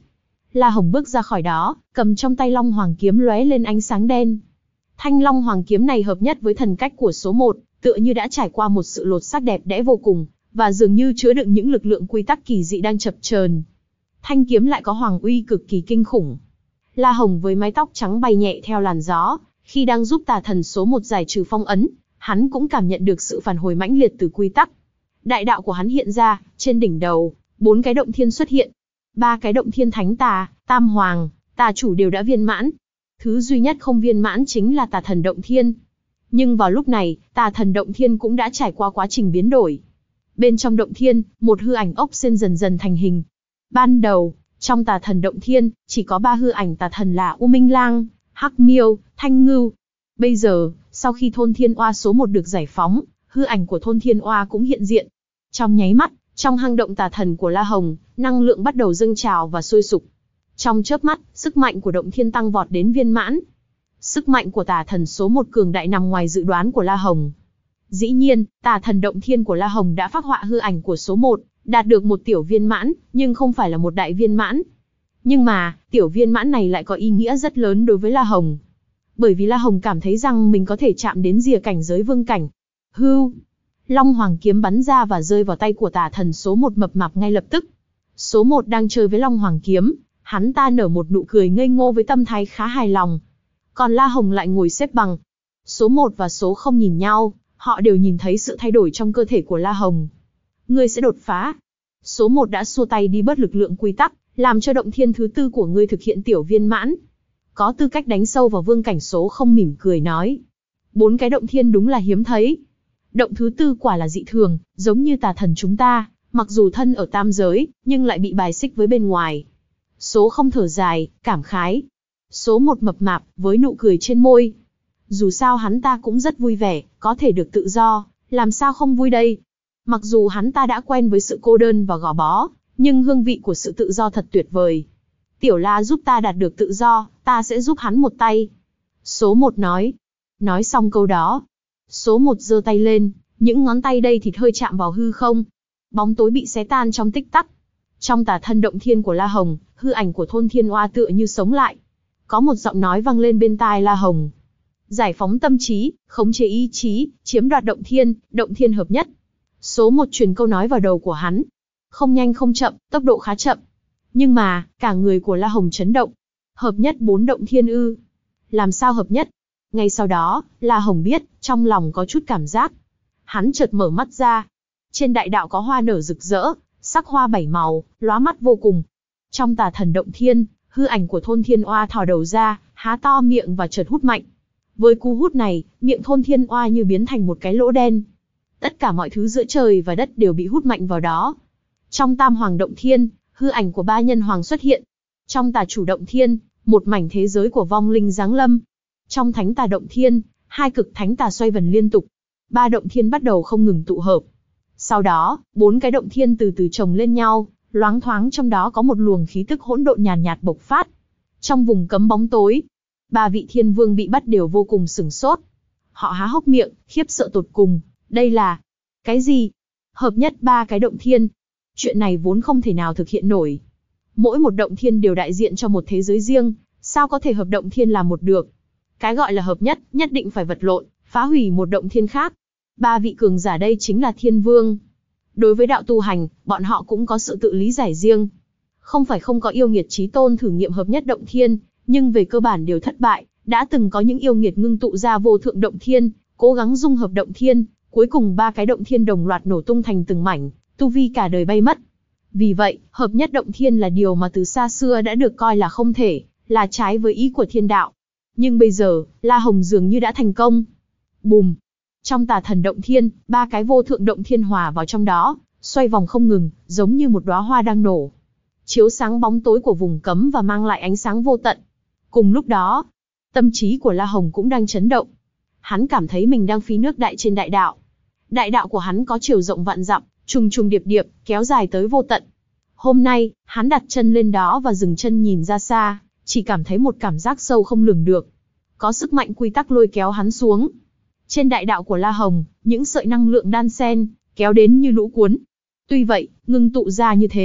La Hồng bước ra khỏi đó, cầm trong tay Long Hoàng kiếm lóe lên ánh sáng đen. Thanh Long Hoàng kiếm này hợp nhất với thần cách của số một, tựa như đã trải qua một sự lột xác đẹp đẽ vô cùng, và dường như chứa đựng những lực lượng quy tắc kỳ dị đang chập chờn. Thanh kiếm lại có hoàng uy cực kỳ kinh khủng. La Hồng với mái tóc trắng bay nhẹ theo làn gió, khi đang giúp tà thần số một giải trừ phong ấn, hắn cũng cảm nhận được sự phản hồi mãnh liệt từ quy tắc. Đại đạo của hắn hiện ra, trên đỉnh đầu, bốn cái động thiên xuất hiện. Ba cái động thiên thánh tà, tam hoàng, tà chủ đều đã viên mãn. Thứ duy nhất không viên mãn chính là tà thần động thiên. Nhưng vào lúc này, tà thần động thiên cũng đã trải qua quá trình biến đổi. Bên trong động thiên, một hư ảnh ốc sên dần dần thành hình. Ban đầu, trong tà thần động thiên, chỉ có ba hư ảnh tà thần là U Minh Lang, Hắc Miêu, Thanh Ngưu. Bây giờ, sau khi thôn thiên oa số một được giải phóng, hư ảnh của thôn thiên oa cũng hiện diện. Trong nháy mắt, trong hang động tà thần của La Hồng, năng lượng bắt đầu dâng trào và sôi sục. Trong chớp mắt, sức mạnh của động thiên tăng vọt đến viên mãn. Sức mạnh của tà thần số một cường đại nằm ngoài dự đoán của La Hồng. Dĩ nhiên, tà thần động thiên của La Hồng đã phác họa hư ảnh của số một, đạt được một tiểu viên mãn, nhưng không phải là một đại viên mãn. Nhưng mà, tiểu viên mãn này lại có ý nghĩa rất lớn đối với La Hồng. Bởi vì La Hồng cảm thấy rằng mình có thể chạm đến rìa cảnh giới vương cảnh. Hưu! Long Hoàng kiếm bắn ra và rơi vào tay của tà thần số một mập mạp ngay lập tức. Số một đang chơi với Long Hoàng kiếm, hắn ta nở một nụ cười ngây ngô với tâm thái khá hài lòng. Còn La Hồng lại ngồi xếp bằng. Số một và số không nhìn nhau, họ đều nhìn thấy sự thay đổi trong cơ thể của La Hồng. Ngươi sẽ đột phá. Số một đã xua tay đi bớt lực lượng quy tắc, làm cho động thiên thứ tư của ngươi thực hiện tiểu viên mãn. Có tư cách đánh sâu vào vương cảnh. Số không mỉm cười nói. Bốn cái động thiên đúng là hiếm thấy. Động thứ tư quả là dị thường, giống như tà thần chúng ta, mặc dù thân ở tam giới, nhưng lại bị bài xích với bên ngoài. Số không thở dài, cảm khái. Số một mập mạp, với nụ cười trên môi. Dù sao hắn ta cũng rất vui vẻ, có thể được tự do, làm sao không vui đây. Mặc dù hắn ta đã quen với sự cô đơn và gò bó, nhưng hương vị của sự tự do thật tuyệt vời. Tiểu La giúp ta đạt được tự do, ta sẽ giúp hắn một tay. Số một nói. Nói xong câu đó, số một giơ tay lên, những ngón tay đây thịt hơi chạm vào hư không. Bóng tối bị xé tan trong tích tắc. Trong tà thân động thiên của La Hồng, hư ảnh của thôn thiên oa tựa như sống lại. Có một giọng nói vang lên bên tai La Hồng. Giải phóng tâm trí, khống chế ý chí, chiếm đoạt động thiên, động thiên hợp nhất. Số một truyền câu nói vào đầu của hắn. Không nhanh không chậm, tốc độ khá chậm. Nhưng mà, cả người của La Hồng chấn động. Hợp nhất bốn động thiên ư? Làm sao hợp nhất? Ngay sau đó, La Hồng biết, trong lòng có chút cảm giác. Hắn chợt mở mắt ra. Trên đại đạo có hoa nở rực rỡ, sắc hoa bảy màu, lóa mắt vô cùng. Trong tà thần động thiên, hư ảnh của thôn thiên oa thò đầu ra, há to miệng và chợt hút mạnh. Với cú hút này, miệng thôn thiên oa như biến thành một cái lỗ đen. Tất cả mọi thứ giữa trời và đất đều bị hút mạnh vào đó. Trong tam hoàng động thiên, hư ảnh của ba nhân hoàng xuất hiện. Trong tà chủ động thiên, một mảnh thế giới của vong linh giáng lâm. Trong thánh tà động thiên, hai cực thánh tà xoay vần liên tục. Ba động thiên bắt đầu không ngừng tụ hợp. Sau đó, bốn cái động thiên từ từ chồng lên nhau, loáng thoáng trong đó có một luồng khí tức hỗn độn nhàn nhạt, nhạt bộc phát. Trong vùng cấm bóng tối, ba vị thiên vương bị bắt đều vô cùng sửng sốt. Họ há hốc miệng, khiếp sợ tột cùng. Đây là cái gì? Hợp nhất ba cái động thiên. Chuyện này vốn không thể nào thực hiện nổi. Mỗi một động thiên đều đại diện cho một thế giới riêng, sao có thể hợp động thiên làm một được? Cái gọi là hợp nhất, nhất định phải vật lộn, phá hủy một động thiên khác. Ba vị cường giả đây chính là thiên vương. Đối với đạo tu hành, bọn họ cũng có sự tự lý giải riêng. Không phải không có yêu nghiệt chí tôn thử nghiệm hợp nhất động thiên, nhưng về cơ bản đều thất bại. Đã từng có những yêu nghiệt ngưng tụ ra vô thượng động thiên, cố gắng dung hợp động thiên, cuối cùng ba cái động thiên đồng loạt nổ tung thành từng mảnh, tu vi cả đời bay mất. Vì vậy, hợp nhất động thiên là điều mà từ xa xưa đã được coi là không thể, là trái với ý của thiên đạo. Nhưng bây giờ, La Hồng dường như đã thành công. Bùm! Trong tà thần động thiên, ba cái vô thượng động thiên hòa vào trong đó, xoay vòng không ngừng, giống như một đóa hoa đang nổ. Chiếu sáng bóng tối của vùng cấm và mang lại ánh sáng vô tận. Cùng lúc đó, tâm trí của La Hồng cũng đang chấn động. Hắn cảm thấy mình đang phi nước đại trên đại đạo. Đại đạo của hắn có chiều rộng vạn dặm, trùng trùng điệp điệp, kéo dài tới vô tận. Hôm nay, hắn đặt chân lên đó và dừng chân nhìn ra xa, chỉ cảm thấy một cảm giác sâu không lường được. Có sức mạnh quy tắc lôi kéo hắn xuống. Trên đại đạo của La Hồng, những sợi năng lượng đan xen, kéo đến như lũ cuốn. Tuy vậy, ngưng tụ ra như thế,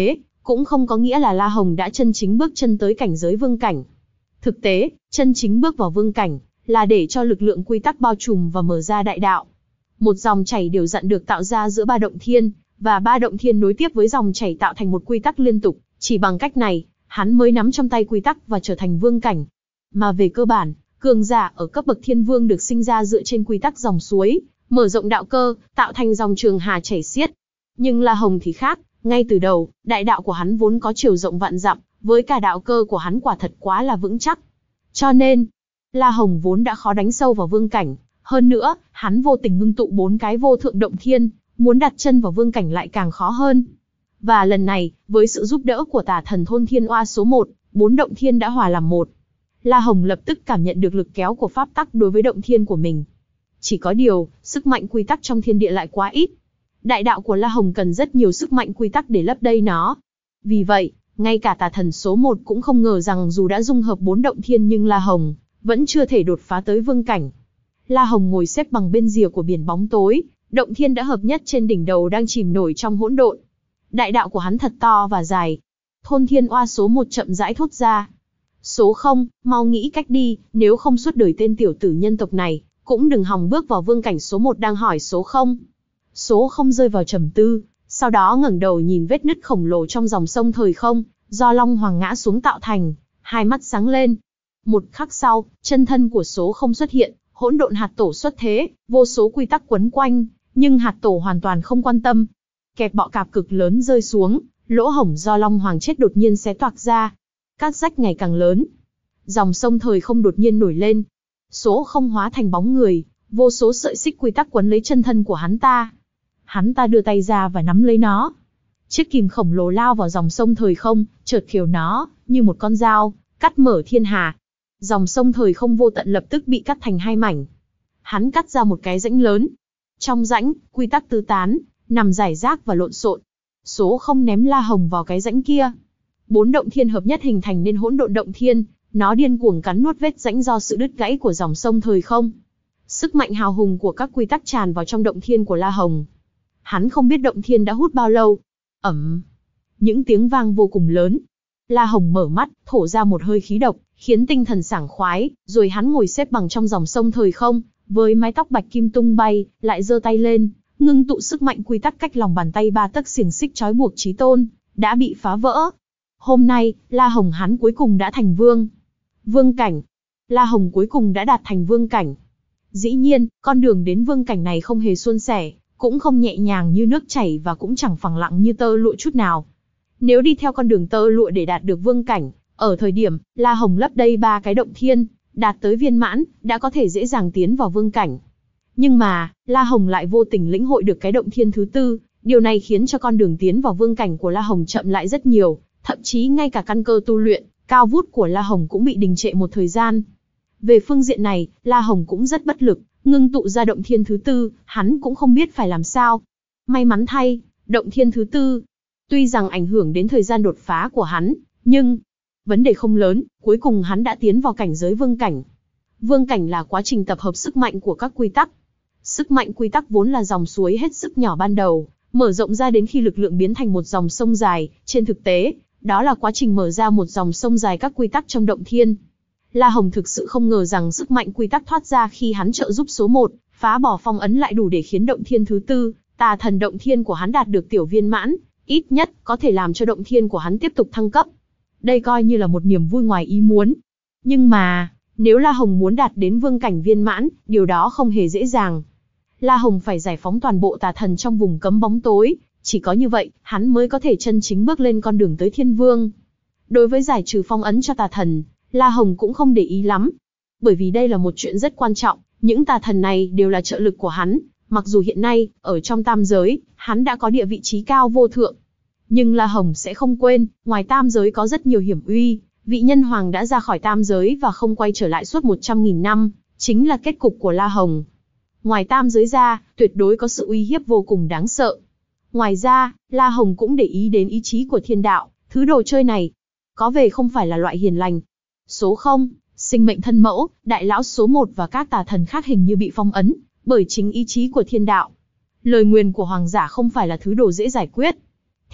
cũng không có nghĩa là La Hồng đã chân chính bước chân tới cảnh giới vương cảnh. Thực tế, chân chính bước vào vương cảnh, là để cho lực lượng quy tắc bao trùm và mở ra đại đạo. Một dòng chảy đều dặn được tạo ra giữa ba động thiên, và ba động thiên nối tiếp với dòng chảy tạo thành một quy tắc liên tục, chỉ bằng cách này, hắn mới nắm trong tay quy tắc và trở thành vương cảnh. Mà về cơ bản, cường giả ở cấp bậc thiên vương được sinh ra dựa trên quy tắc dòng suối, mở rộng đạo cơ, tạo thành dòng trường hà chảy xiết. Nhưng La Hồng thì khác, ngay từ đầu, đại đạo của hắn vốn có chiều rộng vạn dặm, với cả đạo cơ của hắn quả thật quá là vững chắc. Cho nên, La Hồng vốn đã khó đánh sâu vào vương cảnh, hơn nữa, hắn vô tình ngưng tụ bốn cái vô thượng động thiên, muốn đặt chân vào vương cảnh lại càng khó hơn. Và lần này, với sự giúp đỡ của tà thần thôn thiên oa số một, bốn động thiên đã hòa làm một. La Hồng lập tức cảm nhận được lực kéo của pháp tắc đối với động thiên của mình. Chỉ có điều, sức mạnh quy tắc trong thiên địa lại quá ít. Đại đạo của La Hồng cần rất nhiều sức mạnh quy tắc để lấp đầy nó. Vì vậy, ngay cả tà thần số một cũng không ngờ rằng dù đã dung hợp bốn động thiên nhưng La Hồng vẫn chưa thể đột phá tới vương cảnh. La Hồng ngồi xếp bằng bên rìa của biển bóng tối, động thiên đã hợp nhất trên đỉnh đầu đang chìm nổi trong hỗn độn. Đại đạo của hắn thật to và dài. Thôn thiên oa số một chậm rãi thốt ra. Số không, mau nghĩ cách đi, nếu không suốt đời tên tiểu tử nhân tộc này, cũng đừng hòng bước vào vương cảnh. Số một đang hỏi số không. Số không rơi vào trầm tư, sau đó ngẩng đầu nhìn vết nứt khổng lồ trong dòng sông thời không, do Long Hoàng ngã xuống tạo thành, hai mắt sáng lên. Một khắc sau, chân thân của số không xuất hiện, hỗn độn hạt tổ xuất thế, vô số quy tắc quấn quanh, nhưng hạt tổ hoàn toàn không quan tâm. Kẹp bọ cạp cực lớn rơi xuống, lỗ hổng do Long Hoàng chết đột nhiên xé toạc ra. Các rách ngày càng lớn. Dòng sông thời không đột nhiên nổi lên. Số không hóa thành bóng người, vô số sợi xích quy tắc quấn lấy chân thân của hắn ta. Hắn ta đưa tay ra và nắm lấy nó. Chiếc kìm khổng lồ lao vào dòng sông thời không, chợt khiêu nó, như một con dao, cắt mở thiên hà. Dòng sông thời không vô tận lập tức bị cắt thành hai mảnh. Hắn cắt ra một cái rãnh lớn. Trong rãnh, quy tắc tứ tán, nằm rải rác và lộn xộn. Số không ném La Hồng vào cái rãnh kia. Bốn động thiên hợp nhất hình thành nên hỗn độn động thiên, nó điên cuồng cắn nuốt vết rãnh do sự đứt gãy của dòng sông thời không. Sức mạnh hào hùng của các quy tắc tràn vào trong động thiên của La Hồng. Hắn không biết động thiên đã hút bao lâu. Ẩm. Những tiếng vang vô cùng lớn. La Hồng mở mắt, thổ ra một hơi khí độc, khiến tinh thần sảng khoái, rồi hắn ngồi xếp bằng trong dòng sông thời không, với mái tóc bạch kim tung bay, lại giơ tay lên, ngưng tụ sức mạnh quy tắc cách lòng bàn tay ba tấc xiềng xích trói buộc chí tôn, đã bị phá vỡ. Hôm nay, La Hồng hắn cuối cùng đã thành vương. Vương cảnh. La Hồng cuối cùng đã đạt thành vương cảnh. Dĩ nhiên, con đường đến vương cảnh này không hề suôn sẻ, cũng không nhẹ nhàng như nước chảy và cũng chẳng phẳng lặng như tơ lụa chút nào. Nếu đi theo con đường tơ lụa để đạt được vương cảnh, ở thời điểm La Hồng lấp đầy ba cái động thiên, đạt tới viên mãn, đã có thể dễ dàng tiến vào vương cảnh. Nhưng mà, La Hồng lại vô tình lĩnh hội được cái động thiên thứ tư, điều này khiến cho con đường tiến vào vương cảnh của La Hồng chậm lại rất nhiều, thậm chí ngay cả căn cơ tu luyện cao vút của La Hồng cũng bị đình trệ một thời gian. Về phương diện này, La Hồng cũng rất bất lực, ngưng tụ ra động thiên thứ tư, hắn cũng không biết phải làm sao. May mắn thay, động thiên thứ tư, tuy rằng ảnh hưởng đến thời gian đột phá của hắn, nhưng vấn đề không lớn, cuối cùng hắn đã tiến vào cảnh giới vương cảnh. Vương cảnh là quá trình tập hợp sức mạnh của các quy tắc. Sức mạnh quy tắc vốn là dòng suối hết sức nhỏ ban đầu, mở rộng ra đến khi lực lượng biến thành một dòng sông dài, trên thực tế, đó là quá trình mở ra một dòng sông dài các quy tắc trong động thiên. La Hồng thực sự không ngờ rằng sức mạnh quy tắc thoát ra khi hắn trợ giúp số một, phá bỏ phong ấn lại đủ để khiến động thiên thứ tư, tà thần động thiên của hắn đạt được tiểu viên mãn, ít nhất có thể làm cho động thiên của hắn tiếp tục thăng cấp. Đây coi như là một niềm vui ngoài ý muốn. Nhưng mà, nếu La Hồng muốn đạt đến vương cảnh viên mãn, điều đó không hề dễ dàng. La Hồng phải giải phóng toàn bộ tà thần trong vùng cấm bóng tối, chỉ có như vậy, hắn mới có thể chân chính bước lên con đường tới thiên vương. Đối với giải trừ phong ấn cho tà thần, La Hồng cũng không để ý lắm. Bởi vì đây là một chuyện rất quan trọng, những tà thần này đều là trợ lực của hắn, mặc dù hiện nay, ở trong tam giới, hắn đã có địa vị trí cao vô thượng. Nhưng La Hồng sẽ không quên, ngoài tam giới có rất nhiều hiểm uy, vị nhân hoàng đã ra khỏi tam giới và không quay trở lại suốt một trăm nghìn năm, chính là kết cục của La Hồng. Ngoài tam giới ra, tuyệt đối có sự uy hiếp vô cùng đáng sợ. Ngoài ra, La Hồng cũng để ý đến ý chí của thiên đạo, thứ đồ chơi này, có vẻ không phải là loại hiền lành. Số không, sinh mệnh thân mẫu, đại lão số một và các tà thần khác hình như bị phong ấn, bởi chính ý chí của thiên đạo. Lời nguyền của hoàng giả không phải là thứ đồ dễ giải quyết.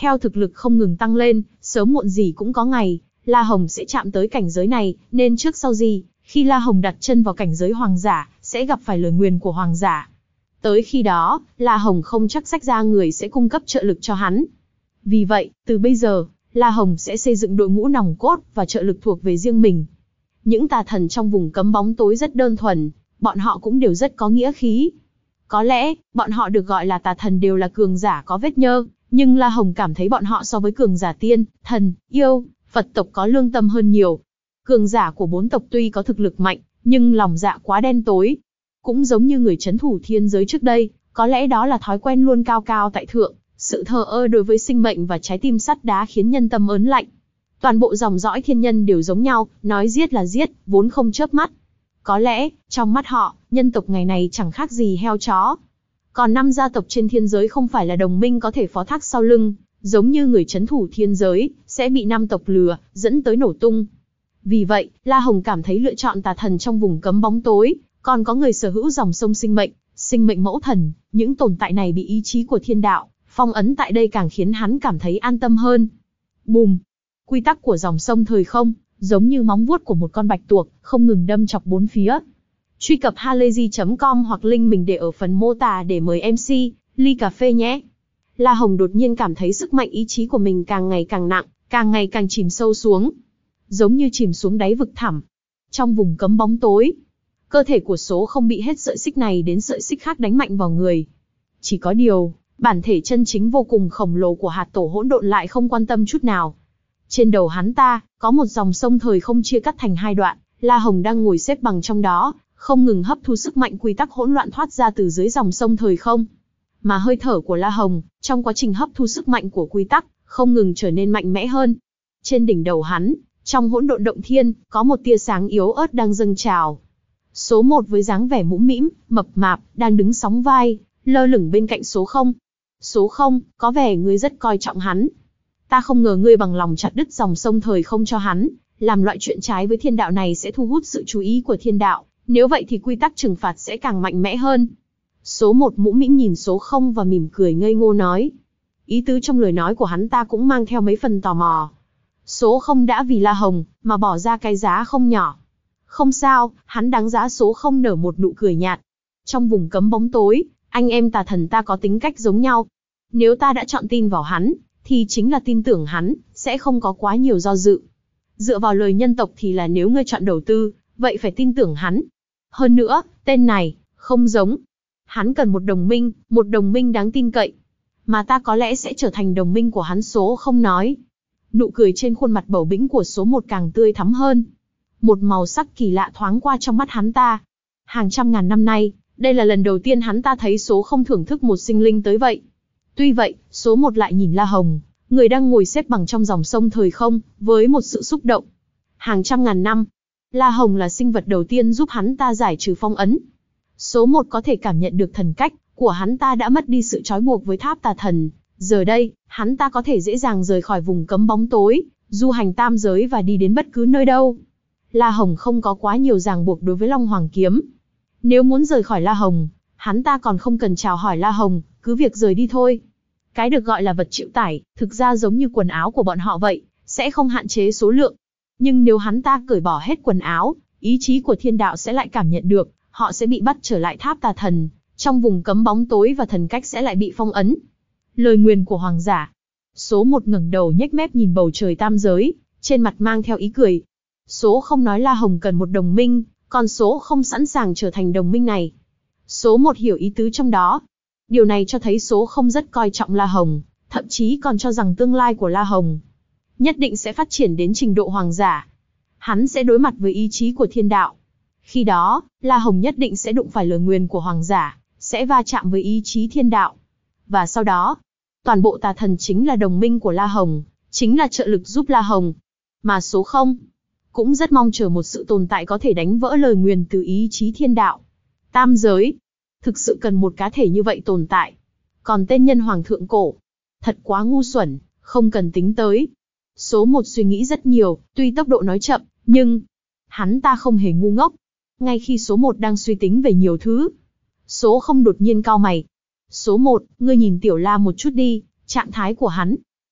Theo thực lực không ngừng tăng lên, sớm muộn gì cũng có ngày, La Hồng sẽ chạm tới cảnh giới này, nên trước sau gì, khi La Hồng đặt chân vào cảnh giới hoàng giả, sẽ gặp phải lời nguyền của hoàng giả. Tới khi đó, La Hồng không chắc sách ra người sẽ cung cấp trợ lực cho hắn. Vì vậy, từ bây giờ, La Hồng sẽ xây dựng đội ngũ nòng cốt và trợ lực thuộc về riêng mình. Những tà thần trong vùng cấm bóng tối rất đơn thuần, bọn họ cũng đều rất có nghĩa khí. Có lẽ, bọn họ được gọi là tà thần đều là cường giả có vết nhơ, nhưng La Hồng cảm thấy bọn họ so với cường giả tiên, thần, yêu, Phật tộc có lương tâm hơn nhiều. Cường giả của bốn tộc tuy có thực lực mạnh, nhưng lòng dạ quá đen tối. Cũng giống như người trấn thủ thiên giới trước đây, có lẽ đó là thói quen luôn cao cao tại thượng, sự thờ ơ đối với sinh mệnh và trái tim sắt đá khiến nhân tâm ớn lạnh. Toàn bộ dòng dõi thiên nhân đều giống nhau, nói giết là giết, vốn không chớp mắt. Có lẽ, trong mắt họ, nhân tộc ngày này chẳng khác gì heo chó. Còn năm gia tộc trên thiên giới không phải là đồng minh có thể phó thác sau lưng, giống như người trấn thủ thiên giới, sẽ bị năm tộc lừa, dẫn tới nổ tung. Vì vậy, La Hồng cảm thấy lựa chọn tà thần trong vùng cấm bóng tối, còn có người sở hữu dòng sông sinh mệnh, sinh mệnh mẫu thần, những tồn tại này bị ý chí của thiên đạo phong ấn tại đây càng khiến hắn cảm thấy an tâm hơn. Bùm! Quy tắc của dòng sông thời không, giống như móng vuốt của một con bạch tuộc, không ngừng đâm chọc bốn phía. Truy cập halayzi chấm com hoặc link mình để ở phần mô tả để mời em xê, ly cà phê nhé. La Hồng đột nhiên cảm thấy sức mạnh ý chí của mình càng ngày càng nặng, càng ngày càng chìm sâu xuống. Giống như chìm xuống đáy vực thẳm. Trong vùng cấm bóng tối, cơ thể của số không bị hết sợi xích này đến sợi xích khác đánh mạnh vào người. Chỉ có điều, bản thể chân chính vô cùng khổng lồ của hạt tổ hỗn độn lại không quan tâm chút nào. Trên đầu hắn ta, có một dòng sông thời không chia cắt thành hai đoạn, La Hồng đang ngồi xếp bằng trong đó, không ngừng hấp thu sức mạnh quy tắc hỗn loạn thoát ra từ dưới dòng sông thời không. Mà hơi thở của La Hồng, trong quá trình hấp thu sức mạnh của quy tắc, không ngừng trở nên mạnh mẽ hơn. Trên đỉnh đầu hắn, trong hỗn độn động thiên, có một tia sáng yếu ớt đang dâng trào. Số một với dáng vẻ mũm mĩm, mập mạp, đang đứng sóng vai, lơ lửng bên cạnh số không. Số không, có vẻ ngươi rất coi trọng hắn. Ta không ngờ ngươi bằng lòng chặt đứt dòng sông thời không cho hắn, làm loại chuyện trái với thiên đạo này sẽ thu hút sự chú ý của thiên đạo, nếu vậy thì quy tắc trừng phạt sẽ càng mạnh mẽ hơn. Số một mũm mĩm nhìn số không và mỉm cười ngây ngô nói. Ý tứ trong lời nói của hắn ta cũng mang theo mấy phần tò mò. Số không đã vì La Hồng, mà bỏ ra cái giá không nhỏ. Không sao, hắn đáng giá. Số không nở một nụ cười nhạt. Trong vùng cấm bóng tối, anh em tà thần ta có tính cách giống nhau. Nếu ta đã chọn tin vào hắn, thì chính là tin tưởng hắn, sẽ không có quá nhiều do dự. Dựa vào lời nhân tộc thì là nếu ngươi chọn đầu tư, vậy phải tin tưởng hắn. Hơn nữa, tên này, không giống. Hắn cần một đồng minh, một đồng minh đáng tin cậy. Mà ta có lẽ sẽ trở thành đồng minh của hắn. Số không nói. Nụ cười trên khuôn mặt bầu bĩnh của số một càng tươi thắm hơn. Một màu sắc kỳ lạ thoáng qua trong mắt hắn ta. Hàng trăm ngàn năm nay, đây là lần đầu tiên hắn ta thấy số không thưởng thức một sinh linh tới vậy. Tuy vậy, số một lại nhìn La Hồng, người đang ngồi xếp bằng trong dòng sông thời không, với một sự xúc động. Hàng trăm ngàn năm, La Hồng là sinh vật đầu tiên giúp hắn ta giải trừ phong ấn. Số một có thể cảm nhận được thần cách của hắn ta đã mất đi sự trói buộc với tháp tà thần. Giờ đây, hắn ta có thể dễ dàng rời khỏi vùng cấm bóng tối, du hành tam giới và đi đến bất cứ nơi đâu. La Hồng không có quá nhiều ràng buộc đối với Long Hoàng Kiếm. Nếu muốn rời khỏi La Hồng, hắn ta còn không cần chào hỏi La Hồng, cứ việc rời đi thôi. Cái được gọi là vật chịu tải, thực ra giống như quần áo của bọn họ vậy, sẽ không hạn chế số lượng. Nhưng nếu hắn ta cởi bỏ hết quần áo, ý chí của thiên đạo sẽ lại cảm nhận được, họ sẽ bị bắt trở lại tháp tà thần, trong vùng cấm bóng tối và thần cách sẽ lại bị phong ấn. Lời nguyền của hoàng giả. Số một ngẩng đầu nhếch mép nhìn bầu trời tam giới, trên mặt mang theo ý cười. Số không nói La Hồng cần một đồng minh, còn số không sẵn sàng trở thành đồng minh này. Số một hiểu ý tứ trong đó. Điều này cho thấy số không rất coi trọng La Hồng, thậm chí còn cho rằng tương lai của La Hồng nhất định sẽ phát triển đến trình độ hoàng giả. Hắn sẽ đối mặt với ý chí của thiên đạo. Khi đó, La Hồng nhất định sẽ đụng phải lời nguyền của hoàng giả, sẽ va chạm với ý chí thiên đạo. Và sau đó, toàn bộ tà thần chính là đồng minh của La Hồng, chính là trợ lực giúp La Hồng. Mà số không cũng rất mong chờ một sự tồn tại có thể đánh vỡ lời nguyền từ ý chí thiên đạo. Tam giới thực sự cần một cá thể như vậy tồn tại. Còn tên nhân hoàng thượng cổ, thật quá ngu xuẩn, không cần tính tới. Số một suy nghĩ rất nhiều, tuy tốc độ nói chậm, nhưng hắn ta không hề ngu ngốc. Ngay khi số một đang suy tính về nhiều thứ, số không đột nhiên cau mày. Số một, ngươi nhìn Tiểu La một chút đi, trạng thái của hắn.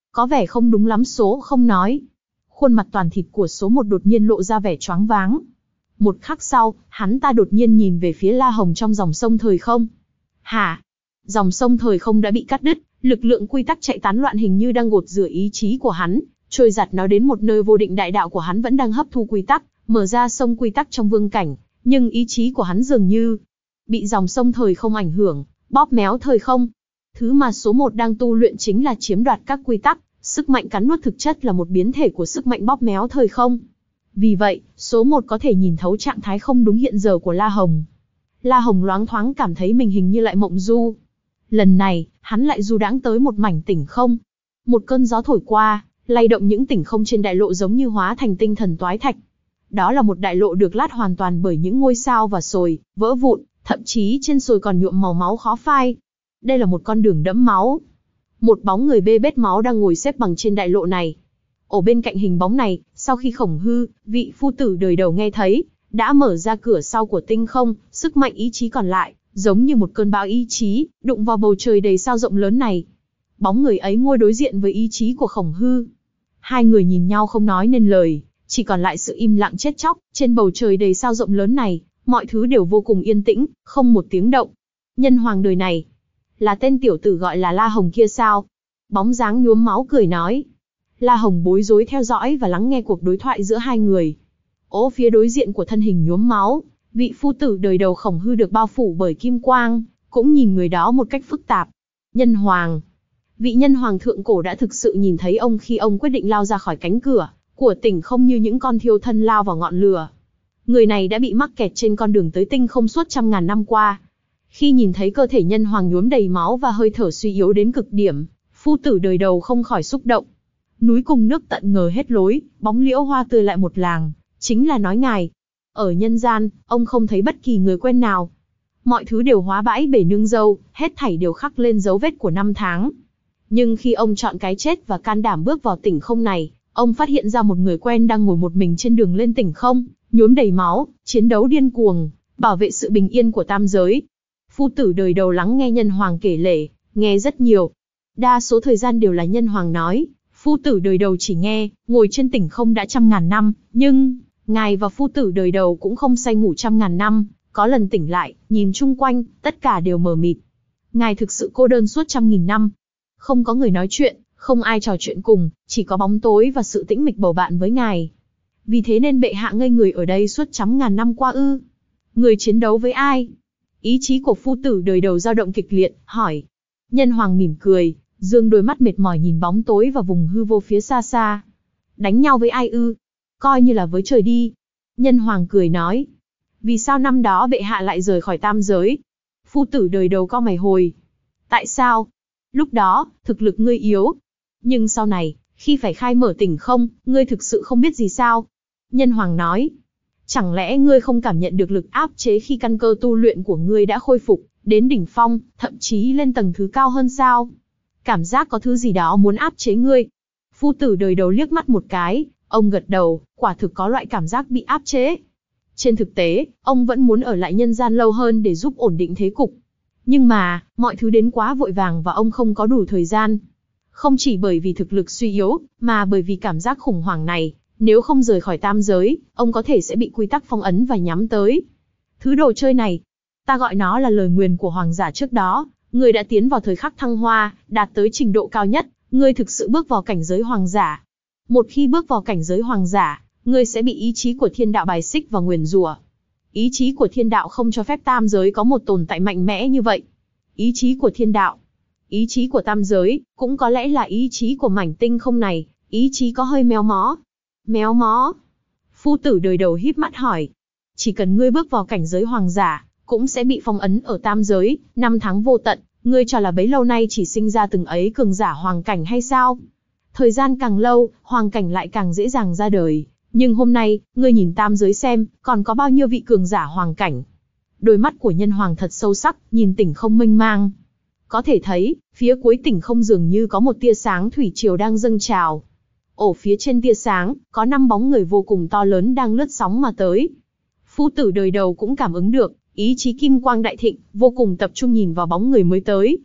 Có vẻ không đúng lắm số không nói. Khuôn mặt toàn thịt của số một đột nhiên lộ ra vẻ choáng váng. Một khắc sau, hắn ta đột nhiên nhìn về phía La Hồng trong dòng sông thời không. Hả? Dòng sông thời không đã bị cắt đứt, lực lượng quy tắc chạy tán loạn hình như đang gột rửa ý chí của hắn, trôi giặt nó đến một nơi vô định. Đại đạo của hắn vẫn đang hấp thu quy tắc, mở ra sông quy tắc trong vương cảnh, nhưng ý chí của hắn dường như bị dòng sông thời không ảnh hưởng, bóp méo thời không. Thứ mà số một đang tu luyện chính là chiếm đoạt các quy tắc, sức mạnh cắn nuốt thực chất là một biến thể của sức mạnh bóp méo thời không. Vì vậy, số một có thể nhìn thấu trạng thái không đúng hiện giờ của La Hồng. La Hồng loáng thoáng cảm thấy mình hình như lại mộng du. Lần này, hắn lại du đãng tới một mảnh tỉnh không. Một cơn gió thổi qua, lay động những tỉnh không trên đại lộ giống như hóa thành tinh thần toái thạch. Đó là một đại lộ được lát hoàn toàn bởi những ngôi sao và sồi, vỡ vụn, thậm chí trên sồi còn nhuộm màu máu khó phai. Đây là một con đường đẫm máu. Một bóng người bê bết máu đang ngồi xếp bằng trên đại lộ này. Ở bên cạnh hình bóng này, sau khi Khổng Hư, vị phu tử đời đầu nghe thấy, đã mở ra cửa sau của tinh không, sức mạnh ý chí còn lại, giống như một cơn bão ý chí, đụng vào bầu trời đầy sao rộng lớn này. Bóng người ấy ngồi đối diện với ý chí của Khổng Hư. Hai người nhìn nhau không nói nên lời, chỉ còn lại sự im lặng chết chóc. Trên bầu trời đầy sao rộng lớn này, mọi thứ đều vô cùng yên tĩnh, không một tiếng động. Nhân hoàng đời này, là tên tiểu tử gọi là La Hồng kia sao? Bóng dáng nhuốm máu cười nói. La Hồng bối rối theo dõi và lắng nghe cuộc đối thoại giữa hai người. Ố phía đối diện của thân hình nhuốm máu, vị phu tử đời đầu Khổng Hư được bao phủ bởi kim quang, cũng nhìn người đó một cách phức tạp. Nhân hoàng. Vị nhân hoàng thượng cổ đã thực sự nhìn thấy ông khi ông quyết định lao ra khỏi cánh cửa của tỉnh không như những con thiêu thân lao vào ngọn lửa. Người này đã bị mắc kẹt trên con đường tới tinh không suốt trăm ngàn năm qua. Khi nhìn thấy cơ thể nhân hoàng nhuốm đầy máu và hơi thở suy yếu đến cực điểm, phu tử đời đầu không khỏi xúc động. Núi cùng nước tận ngờ hết lối, bóng liễu hoa tươi lại một làng, chính là nói ngài. Ở nhân gian, ông không thấy bất kỳ người quen nào. Mọi thứ đều hóa bãi bể nương dâu, hết thảy đều khắc lên dấu vết của năm tháng. Nhưng khi ông chọn cái chết và can đảm bước vào tỉnh không này, ông phát hiện ra một người quen đang ngồi một mình trên đường lên tỉnh không, nhuốm đầy máu, chiến đấu điên cuồng, bảo vệ sự bình yên của tam giới. Phu tử đời đầu lắng nghe nhân hoàng kể lể, nghe rất nhiều. Đa số thời gian đều là nhân hoàng nói, phu tử đời đầu chỉ nghe, ngồi trên tỉnh không đã trăm ngàn năm, nhưng ngài và phu tử đời đầu cũng không say ngủ trăm ngàn năm, có lần tỉnh lại, nhìn chung quanh, tất cả đều mờ mịt. Ngài thực sự cô đơn suốt trăm nghìn năm. Không có người nói chuyện, không ai trò chuyện cùng, chỉ có bóng tối và sự tĩnh mịch bầu bạn với ngài. Vì thế nên bệ hạ ngây người ở đây suốt trăm ngàn năm qua ư? Người chiến đấu với ai? Ý chí của phu tử đời đầu dao động kịch liệt, hỏi. Nhân hoàng mỉm cười, dương đôi mắt mệt mỏi nhìn bóng tối và vùng hư vô phía xa xa. Đánh nhau với ai ư? Coi như là với trời đi. Nhân hoàng cười nói. Vì sao năm đó bệ hạ lại rời khỏi tam giới? Phu tử đời đầu cau mày hồi. Tại sao? Lúc đó, thực lực ngươi yếu. Nhưng sau này, khi phải khai mở tỉnh không, ngươi thực sự không biết gì sao? Nhân hoàng nói. Chẳng lẽ ngươi không cảm nhận được lực áp chế khi căn cơ tu luyện của ngươi đã khôi phục, đến đỉnh phong, thậm chí lên tầng thứ cao hơn sao? Cảm giác có thứ gì đó muốn áp chế ngươi. Phu tử đời đầu liếc mắt một cái, ông gật đầu, quả thực có loại cảm giác bị áp chế. Trên thực tế, ông vẫn muốn ở lại nhân gian lâu hơn để giúp ổn định thế cục. Nhưng mà, mọi thứ đến quá vội vàng và ông không có đủ thời gian. Không chỉ bởi vì thực lực suy yếu, mà bởi vì cảm giác khủng hoảng này, nếu không rời khỏi tam giới, ông có thể sẽ bị quy tắc phong ấn và nhắm tới. Thứ đồ chơi này, ta gọi nó là lời nguyền của hoàng giả trước đó. Ngươi đã tiến vào thời khắc thăng hoa, đạt tới trình độ cao nhất, ngươi thực sự bước vào cảnh giới hoàng giả. Một khi bước vào cảnh giới hoàng giả, ngươi sẽ bị ý chí của thiên đạo bài xích và nguyền rủa. Ý chí của thiên đạo không cho phép tam giới có một tồn tại mạnh mẽ như vậy. Ý chí của thiên đạo, ý chí của tam giới, cũng có lẽ là ý chí của mảnh tinh không này, ý chí có hơi méo mó. Méo mó? Phu tử đời đầu híp mắt hỏi. Chỉ cần ngươi bước vào cảnh giới hoàng giả, cũng sẽ bị phong ấn ở tam giới, năm tháng vô tận, ngươi cho là bấy lâu nay chỉ sinh ra từng ấy cường giả hoàng cảnh hay sao? Thời gian càng lâu, hoàng cảnh lại càng dễ dàng ra đời, nhưng hôm nay, ngươi nhìn tam giới xem, còn có bao nhiêu vị cường giả hoàng cảnh? Đôi mắt của nhân hoàng thật sâu sắc, nhìn tỉnh không mênh mang. Có thể thấy, phía cuối tỉnh không dường như có một tia sáng thủy triều đang dâng trào. Ở phía trên tia sáng, có năm bóng người vô cùng to lớn đang lướt sóng mà tới. Phu tử đời đầu cũng cảm ứng được, ý chí kim quang đại thịnh, vô cùng tập trung nhìn vào bóng người mới tới.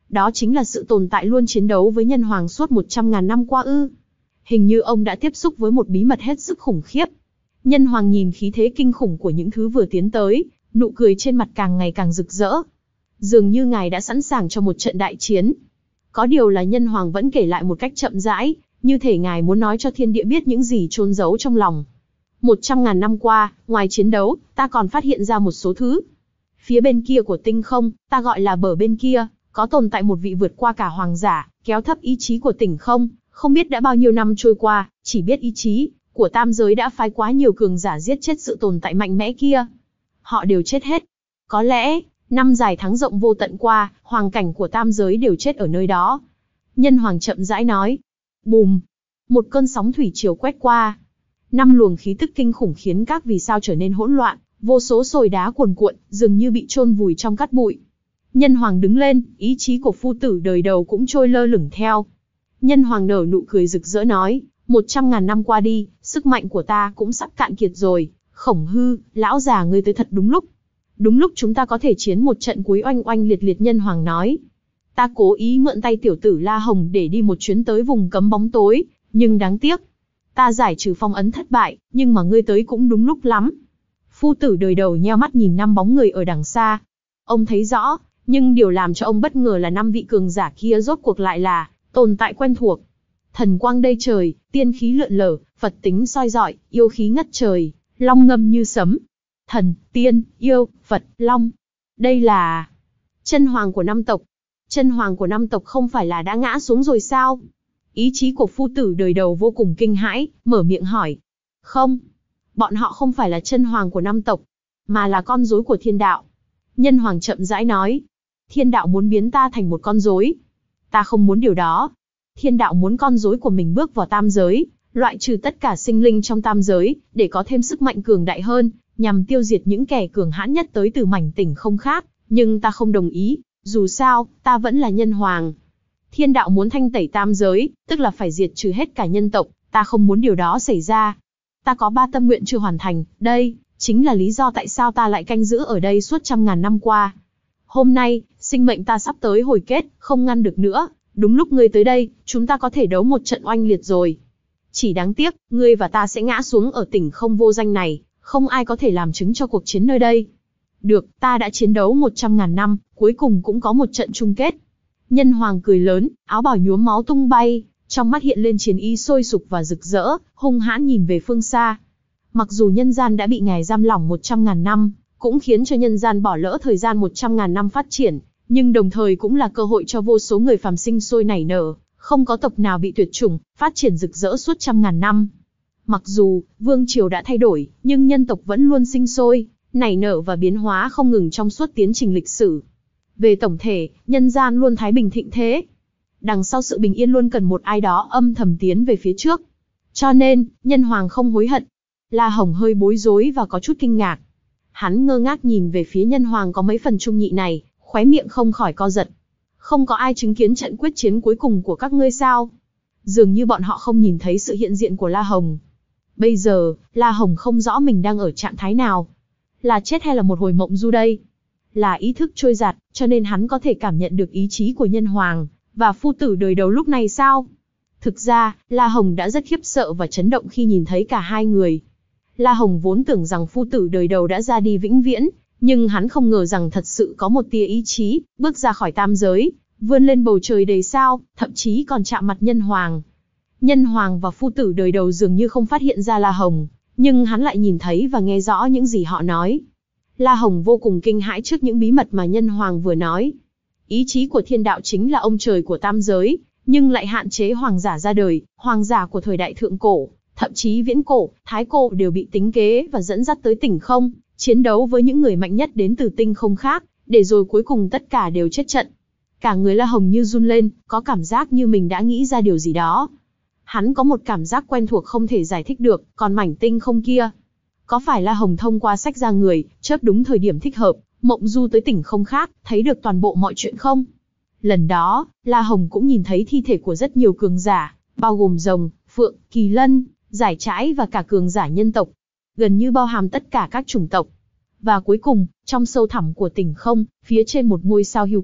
Đó chính là sự tồn tại luôn chiến đấu với nhân hoàng suốt một trăm ngàn năm qua ư. Hình như ông đã tiếp xúc với một bí mật hết sức khủng khiếp. Nhân hoàng nhìn khí thế kinh khủng của những thứ vừa tiến tới, nụ cười trên mặt càng ngày càng rực rỡ. Dường như ngài đã sẵn sàng cho một trận đại chiến. Có điều là nhân hoàng vẫn kể lại một cách chậm rãi, như thể ngài muốn nói cho thiên địa biết những gì chôn giấu trong lòng. Một trăm ngàn năm qua, ngoài chiến đấu, ta còn phát hiện ra một số thứ. Phía bên kia của tinh không, ta gọi là bờ bên kia, có tồn tại một vị vượt qua cả hoàng giả, kéo thấp ý chí của tinh không. Không biết đã bao nhiêu năm trôi qua, chỉ biết ý chí của tam giới đã phái quá nhiều cường giả giết chết sự tồn tại mạnh mẽ kia. Họ đều chết hết. Có lẽ, năm dài tháng rộng vô tận qua, hoàng cảnh của tam giới đều chết ở nơi đó. Nhân hoàng chậm rãi nói. Bùm! Một cơn sóng thủy triều quét qua. Năm luồng khí tức kinh khủng khiến các vì sao trở nên hỗn loạn, vô số sồi đá cuồn cuộn, dường như bị chôn vùi trong cát bụi. Nhân hoàng đứng lên, ý chí của phu tử đời đầu cũng trôi lơ lửng theo. Nhân hoàng nở nụ cười rực rỡ nói, một trăm ngàn năm qua đi, sức mạnh của ta cũng sắp cạn kiệt rồi. Khổng Hư, lão già ngươi tới thật đúng lúc. Đúng lúc chúng ta có thể chiến một trận cuối oanh oanh liệt liệt. Nhân hoàng nói. Ta cố ý mượn tay tiểu tử La Hồng để đi một chuyến tới vùng cấm bóng tối, nhưng đáng tiếc. Ta giải trừ phong ấn thất bại, nhưng mà ngươi tới cũng đúng lúc lắm. Phu tử đời đầu nheo mắt nhìn năm bóng người ở đằng xa. Ông thấy rõ, nhưng điều làm cho ông bất ngờ là năm vị cường giả kia rốt cuộc lại là tồn tại quen thuộc. Thần quang đầy trời, tiên khí lượn lờ, Phật tính soi rọi, yêu khí ngất trời, long ngâm như sấm. Thần, tiên, yêu, Phật, long. Đây là chân hoàng của năm tộc. Chân hoàng của năm tộc không phải là đã ngã xuống rồi sao? Ý chí của phu tử đời đầu vô cùng kinh hãi, mở miệng hỏi. Không, bọn họ không phải là chân hoàng của năm tộc, mà là con rối của thiên đạo. Nhân hoàng chậm rãi nói. Thiên đạo muốn biến ta thành một con rối. Ta không muốn điều đó. Thiên đạo muốn con rối của mình bước vào tam giới, loại trừ tất cả sinh linh trong tam giới, để có thêm sức mạnh cường đại hơn, nhằm tiêu diệt những kẻ cường hãn nhất tới từ mảnh tỉnh không khác. Nhưng ta không đồng ý, dù sao, ta vẫn là nhân hoàng. Thiên đạo muốn thanh tẩy tam giới, tức là phải diệt trừ hết cả nhân tộc, ta không muốn điều đó xảy ra. Ta có ba tâm nguyện chưa hoàn thành, đây chính là lý do tại sao ta lại canh giữ ở đây suốt trăm ngàn năm qua. Hôm nay, sinh mệnh ta sắp tới hồi kết, không ngăn được nữa, đúng lúc ngươi tới đây, chúng ta có thể đấu một trận oanh liệt rồi. Chỉ đáng tiếc, ngươi và ta sẽ ngã xuống ở tỉnh không vô danh này, không ai có thể làm chứng cho cuộc chiến nơi đây. Được, ta đã chiến đấu một trăm ngàn năm, cuối cùng cũng có một trận chung kết. Nhân hoàng cười lớn, áo bào nhuốm máu tung bay, trong mắt hiện lên chiến ý sôi sục và rực rỡ, hung hãn nhìn về phương xa. Mặc dù nhân gian đã bị ngài giam lỏng một trăm ngàn năm, cũng khiến cho nhân gian bỏ lỡ thời gian một trăm ngàn năm phát triển, nhưng đồng thời cũng là cơ hội cho vô số người phàm sinh sôi nảy nở, không có tộc nào bị tuyệt chủng, phát triển rực rỡ suốt trăm ngàn năm. Mặc dù vương triều đã thay đổi, nhưng nhân tộc vẫn luôn sinh sôi, nảy nở và biến hóa không ngừng trong suốt tiến trình lịch sử. Về tổng thể, nhân gian luôn thái bình thịnh thế. Đằng sau sự bình yên luôn cần một ai đó âm thầm tiến về phía trước. Cho nên, nhân hoàng không hối hận. La Hồng hơi bối rối và có chút kinh ngạc. Hắn ngơ ngác nhìn về phía nhân hoàng có mấy phần trung nhị này, khóe miệng không khỏi co giật. Không có ai chứng kiến trận quyết chiến cuối cùng của các ngươi sao? Dường như bọn họ không nhìn thấy sự hiện diện của La Hồng. Bây giờ, La Hồng không rõ mình đang ở trạng thái nào. Là chết hay là một hồi mộng du đây? Là ý thức trôi giạt, cho nên hắn có thể cảm nhận được ý chí của nhân hoàng và phu tử đời đầu lúc này sao? Thực ra, La Hồng đã rất khiếp sợ và chấn động khi nhìn thấy cả hai người. La Hồng vốn tưởng rằng phu tử đời đầu đã ra đi vĩnh viễn, nhưng hắn không ngờ rằng thật sự có một tia ý chí, bước ra khỏi tam giới, vươn lên bầu trời đầy sao, thậm chí còn chạm mặt nhân hoàng. Nhân hoàng và phu tử đời đầu dường như không phát hiện ra La Hồng, nhưng hắn lại nhìn thấy và nghe rõ những gì họ nói. La Hồng vô cùng kinh hãi trước những bí mật mà nhân hoàng vừa nói. Ý chí của thiên đạo chính là ông trời của tam giới, nhưng lại hạn chế hoàng giả ra đời, hoàng giả của thời đại thượng cổ, thậm chí viễn cổ, thái cổ đều bị tính kế và dẫn dắt tới tỉnh không, chiến đấu với những người mạnh nhất đến từ tinh không khác, để rồi cuối cùng tất cả đều chết trận. Cả người La Hồng như run lên, có cảm giác như mình đã nghĩ ra điều gì đó. Hắn có một cảm giác quen thuộc không thể giải thích được, còn mảnh tinh không kia. Có phải La Hồng thông qua sách ra người, chớp đúng thời điểm thích hợp, mộng du tới tỉnh không khác, thấy được toàn bộ mọi chuyện không? Lần đó, La Hồng cũng nhìn thấy thi thể của rất nhiều cường giả, bao gồm rồng, phượng, kỳ lân, giải trãi và cả cường giả nhân tộc. Gần như bao hàm tất cả các chủng tộc. Và cuối cùng, trong sâu thẳm của tỉnh không, phía trên một ngôi sao hiu quạnh,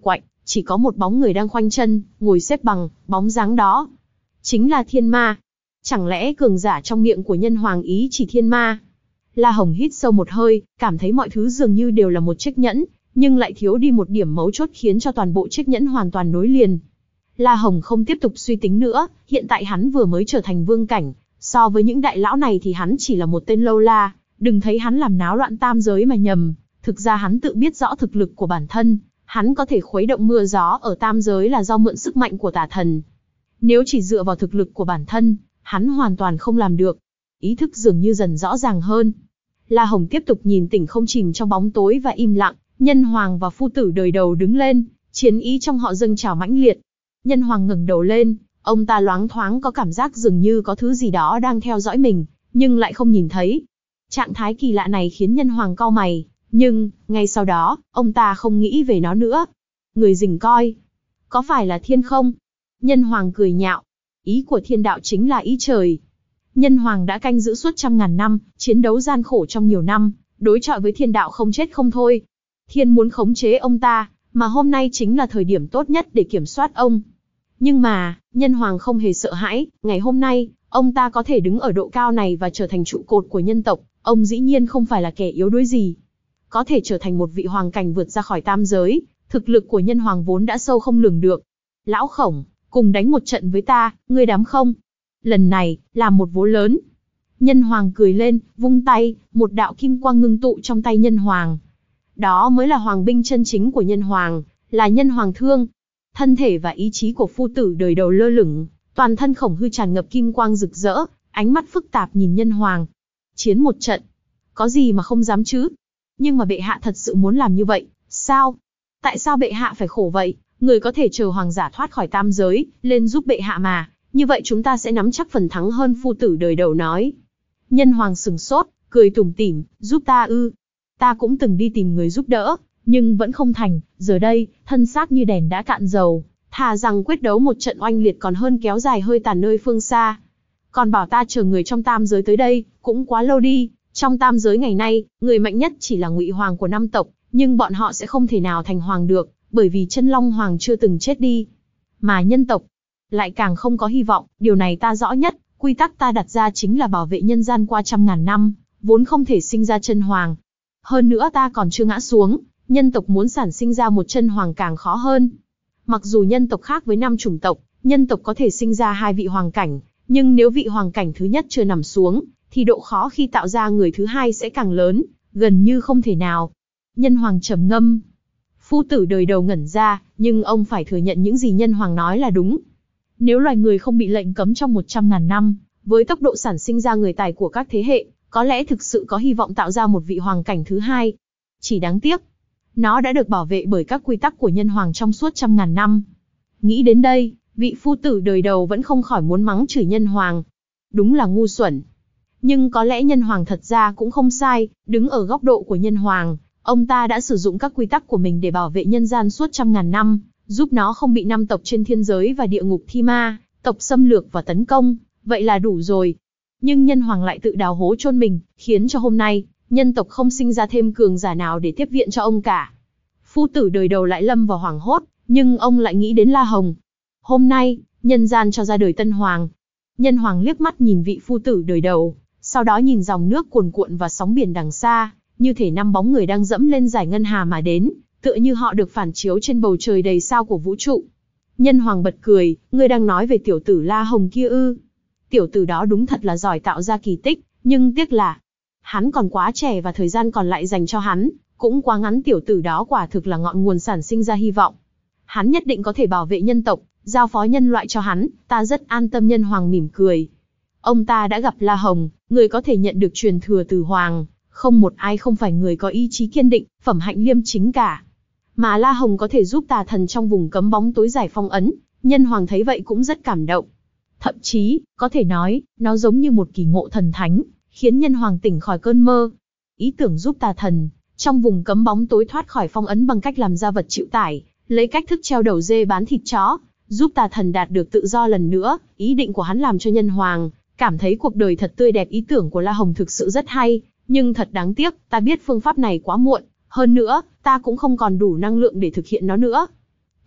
chỉ có một bóng người đang khoanh chân, ngồi xếp bằng, bóng dáng đó chính là thiên ma. Chẳng lẽ cường giả trong miệng của nhân hoàng ý chỉ thiên ma? La Hồng hít sâu một hơi, cảm thấy mọi thứ dường như đều là một chiếc nhẫn, nhưng lại thiếu đi một điểm mấu chốt khiến cho toàn bộ chiếc nhẫn hoàn toàn nối liền. La Hồng không tiếp tục suy tính nữa, hiện tại hắn vừa mới trở thành vương cảnh, so với những đại lão này thì hắn chỉ là một tên lâu la, đừng thấy hắn làm náo loạn tam giới mà nhầm, thực ra hắn tự biết rõ thực lực của bản thân, hắn có thể khuấy động mưa gió ở tam giới là do mượn sức mạnh của tà thần. Nếu chỉ dựa vào thực lực của bản thân, hắn hoàn toàn không làm được. Ý thức dường như dần rõ ràng hơn. La Hồng tiếp tục nhìn tỉnh không chìm trong bóng tối và im lặng, Nhân Hoàng và phu tử đời đầu đứng lên, chiến ý trong họ dâng trào mãnh liệt. Nhân Hoàng ngẩng đầu lên, ông ta loáng thoáng có cảm giác dường như có thứ gì đó đang theo dõi mình, nhưng lại không nhìn thấy. Trạng thái kỳ lạ này khiến Nhân Hoàng cau mày, nhưng, ngay sau đó, ông ta không nghĩ về nó nữa. Người rình coi, có phải là thiên không? Nhân Hoàng cười nhạo, ý của thiên đạo chính là ý trời. Nhân Hoàng đã canh giữ suốt trăm ngàn năm, chiến đấu gian khổ trong nhiều năm, đối chọi với thiên đạo không chết không thôi. Thiên muốn khống chế ông ta, mà hôm nay chính là thời điểm tốt nhất để kiểm soát ông. Nhưng mà, Nhân Hoàng không hề sợ hãi, ngày hôm nay, ông ta có thể đứng ở độ cao này và trở thành trụ cột của nhân tộc, ông dĩ nhiên không phải là kẻ yếu đuối gì. Có thể trở thành một vị hoàng cảnh vượt ra khỏi tam giới, thực lực của Nhân Hoàng vốn đã sâu không lường được. Lão Khổng, cùng đánh một trận với ta, ngươi dám không? Lần này, là một vố lớn. Nhân Hoàng cười lên, vung tay, một đạo kim quang ngưng tụ trong tay Nhân Hoàng. Đó mới là hoàng binh chân chính của Nhân Hoàng, là Nhân Hoàng thương. Thân thể và ý chí của phu tử đời đầu lơ lửng, toàn thân Khổng Hư tràn ngập kim quang rực rỡ, ánh mắt phức tạp nhìn Nhân Hoàng. Chiến một trận, có gì mà không dám chứ? Nhưng mà bệ hạ thật sự muốn làm như vậy, sao? Tại sao bệ hạ phải khổ vậy? Người có thể chờ hoàng giả thoát khỏi tam giới, lên giúp bệ hạ mà, như vậy chúng ta sẽ nắm chắc phần thắng hơn, phu tử đời đầu nói. Nhân Hoàng sừng sốt, cười tủm tỉm, giúp ta ư? Ta cũng từng đi tìm người giúp đỡ, nhưng vẫn không thành, giờ đây, thân xác như đèn đã cạn dầu, thà rằng quyết đấu một trận oanh liệt còn hơn kéo dài hơi tàn nơi phương xa. Còn bảo ta chờ người trong tam giới tới đây, cũng quá lâu đi. Trong tam giới ngày nay, người mạnh nhất chỉ là Ngụy Hoàng của năm tộc, nhưng bọn họ sẽ không thể nào thành hoàng được, bởi vì Chân Long Hoàng chưa từng chết đi. Mà nhân tộc lại càng không có hy vọng, điều này ta rõ nhất, quy tắc ta đặt ra chính là bảo vệ nhân gian qua trăm ngàn năm, vốn không thể sinh ra chân hoàng. Hơn nữa ta còn chưa ngã xuống, nhân tộc muốn sản sinh ra một chân hoàng càng khó hơn. Mặc dù nhân tộc khác với năm chủng tộc, nhân tộc có thể sinh ra hai vị hoàng cảnh, nhưng nếu vị hoàng cảnh thứ nhất chưa nằm xuống, thì độ khó khi tạo ra người thứ hai sẽ càng lớn, gần như không thể nào. Nhân Hoàng trầm ngâm. Phu tử đời đầu ngẩn ra, nhưng ông phải thừa nhận những gì Nhân Hoàng nói là đúng. Nếu loài người không bị lệnh cấm trong một trăm ngàn năm, với tốc độ sản sinh ra người tài của các thế hệ, có lẽ thực sự có hy vọng tạo ra một vị hoàng cảnh thứ hai. Chỉ đáng tiếc, nó đã được bảo vệ bởi các quy tắc của Nhân Hoàng trong suốt trăm ngàn năm. Nghĩ đến đây, vị phu tử đời đầu vẫn không khỏi muốn mắng chửi Nhân Hoàng. Đúng là ngu xuẩn. Nhưng có lẽ Nhân Hoàng thật ra cũng không sai, đứng ở góc độ của Nhân Hoàng, ông ta đã sử dụng các quy tắc của mình để bảo vệ nhân gian suốt trăm ngàn năm, giúp nó không bị năm tộc trên thiên giới và địa ngục thi ma, tộc xâm lược và tấn công, vậy là đủ rồi. Nhưng Nhân Hoàng lại tự đào hố chôn mình, khiến cho hôm nay, nhân tộc không sinh ra thêm cường giả nào để tiếp viện cho ông cả. Phu tử đời đầu lại lâm vào hoảng hốt, nhưng ông lại nghĩ đến La Hồng. Hôm nay, nhân gian cho ra đời tân hoàng. Nhân Hoàng liếc mắt nhìn vị phu tử đời đầu, sau đó nhìn dòng nước cuồn cuộn và sóng biển đằng xa, như thể năm bóng người đang dẫm lên dải ngân hà mà đến, tựa như họ được phản chiếu trên bầu trời đầy sao của vũ trụ. Nhân Hoàng bật cười, ngươi đang nói về tiểu tử La Hồng kia ư? Tiểu tử đó đúng thật là giỏi tạo ra kỳ tích, nhưng tiếc là hắn còn quá trẻ và thời gian còn lại dành cho hắn cũng quá ngắn. Tiểu tử đó quả thực là ngọn nguồn sản sinh ra hy vọng. Hắn nhất định có thể bảo vệ nhân tộc, giao phó nhân loại cho hắn, ta rất an tâm. Nhân Hoàng mỉm cười. Ông ta đã gặp La Hồng, người có thể nhận được truyền thừa từ Hoàng, không một ai không phải người có ý chí kiên định, phẩm hạnh liêm chính cả. Mà La Hồng có thể giúp tà thần trong vùng cấm bóng tối giải phong ấn, Nhân Hoàng thấy vậy cũng rất cảm động. Thậm chí, có thể nói, nó giống như một kỳ ngộ thần thánh, khiến Nhân Hoàng tỉnh khỏi cơn mơ. Ý tưởng giúp tà thần trong vùng cấm bóng tối thoát khỏi phong ấn bằng cách làm ra vật chịu tải, lấy cách thức treo đầu dê bán thịt chó, giúp tà thần đạt được tự do lần nữa. Ý định của hắn làm cho Nhân Hoàng cảm thấy cuộc đời thật tươi đẹp. Ý tưởng của La Hồng thực sự rất hay, nhưng thật đáng tiếc, ta biết phương pháp này quá muộn, hơn nữa, ta cũng không còn đủ năng lượng để thực hiện nó nữa.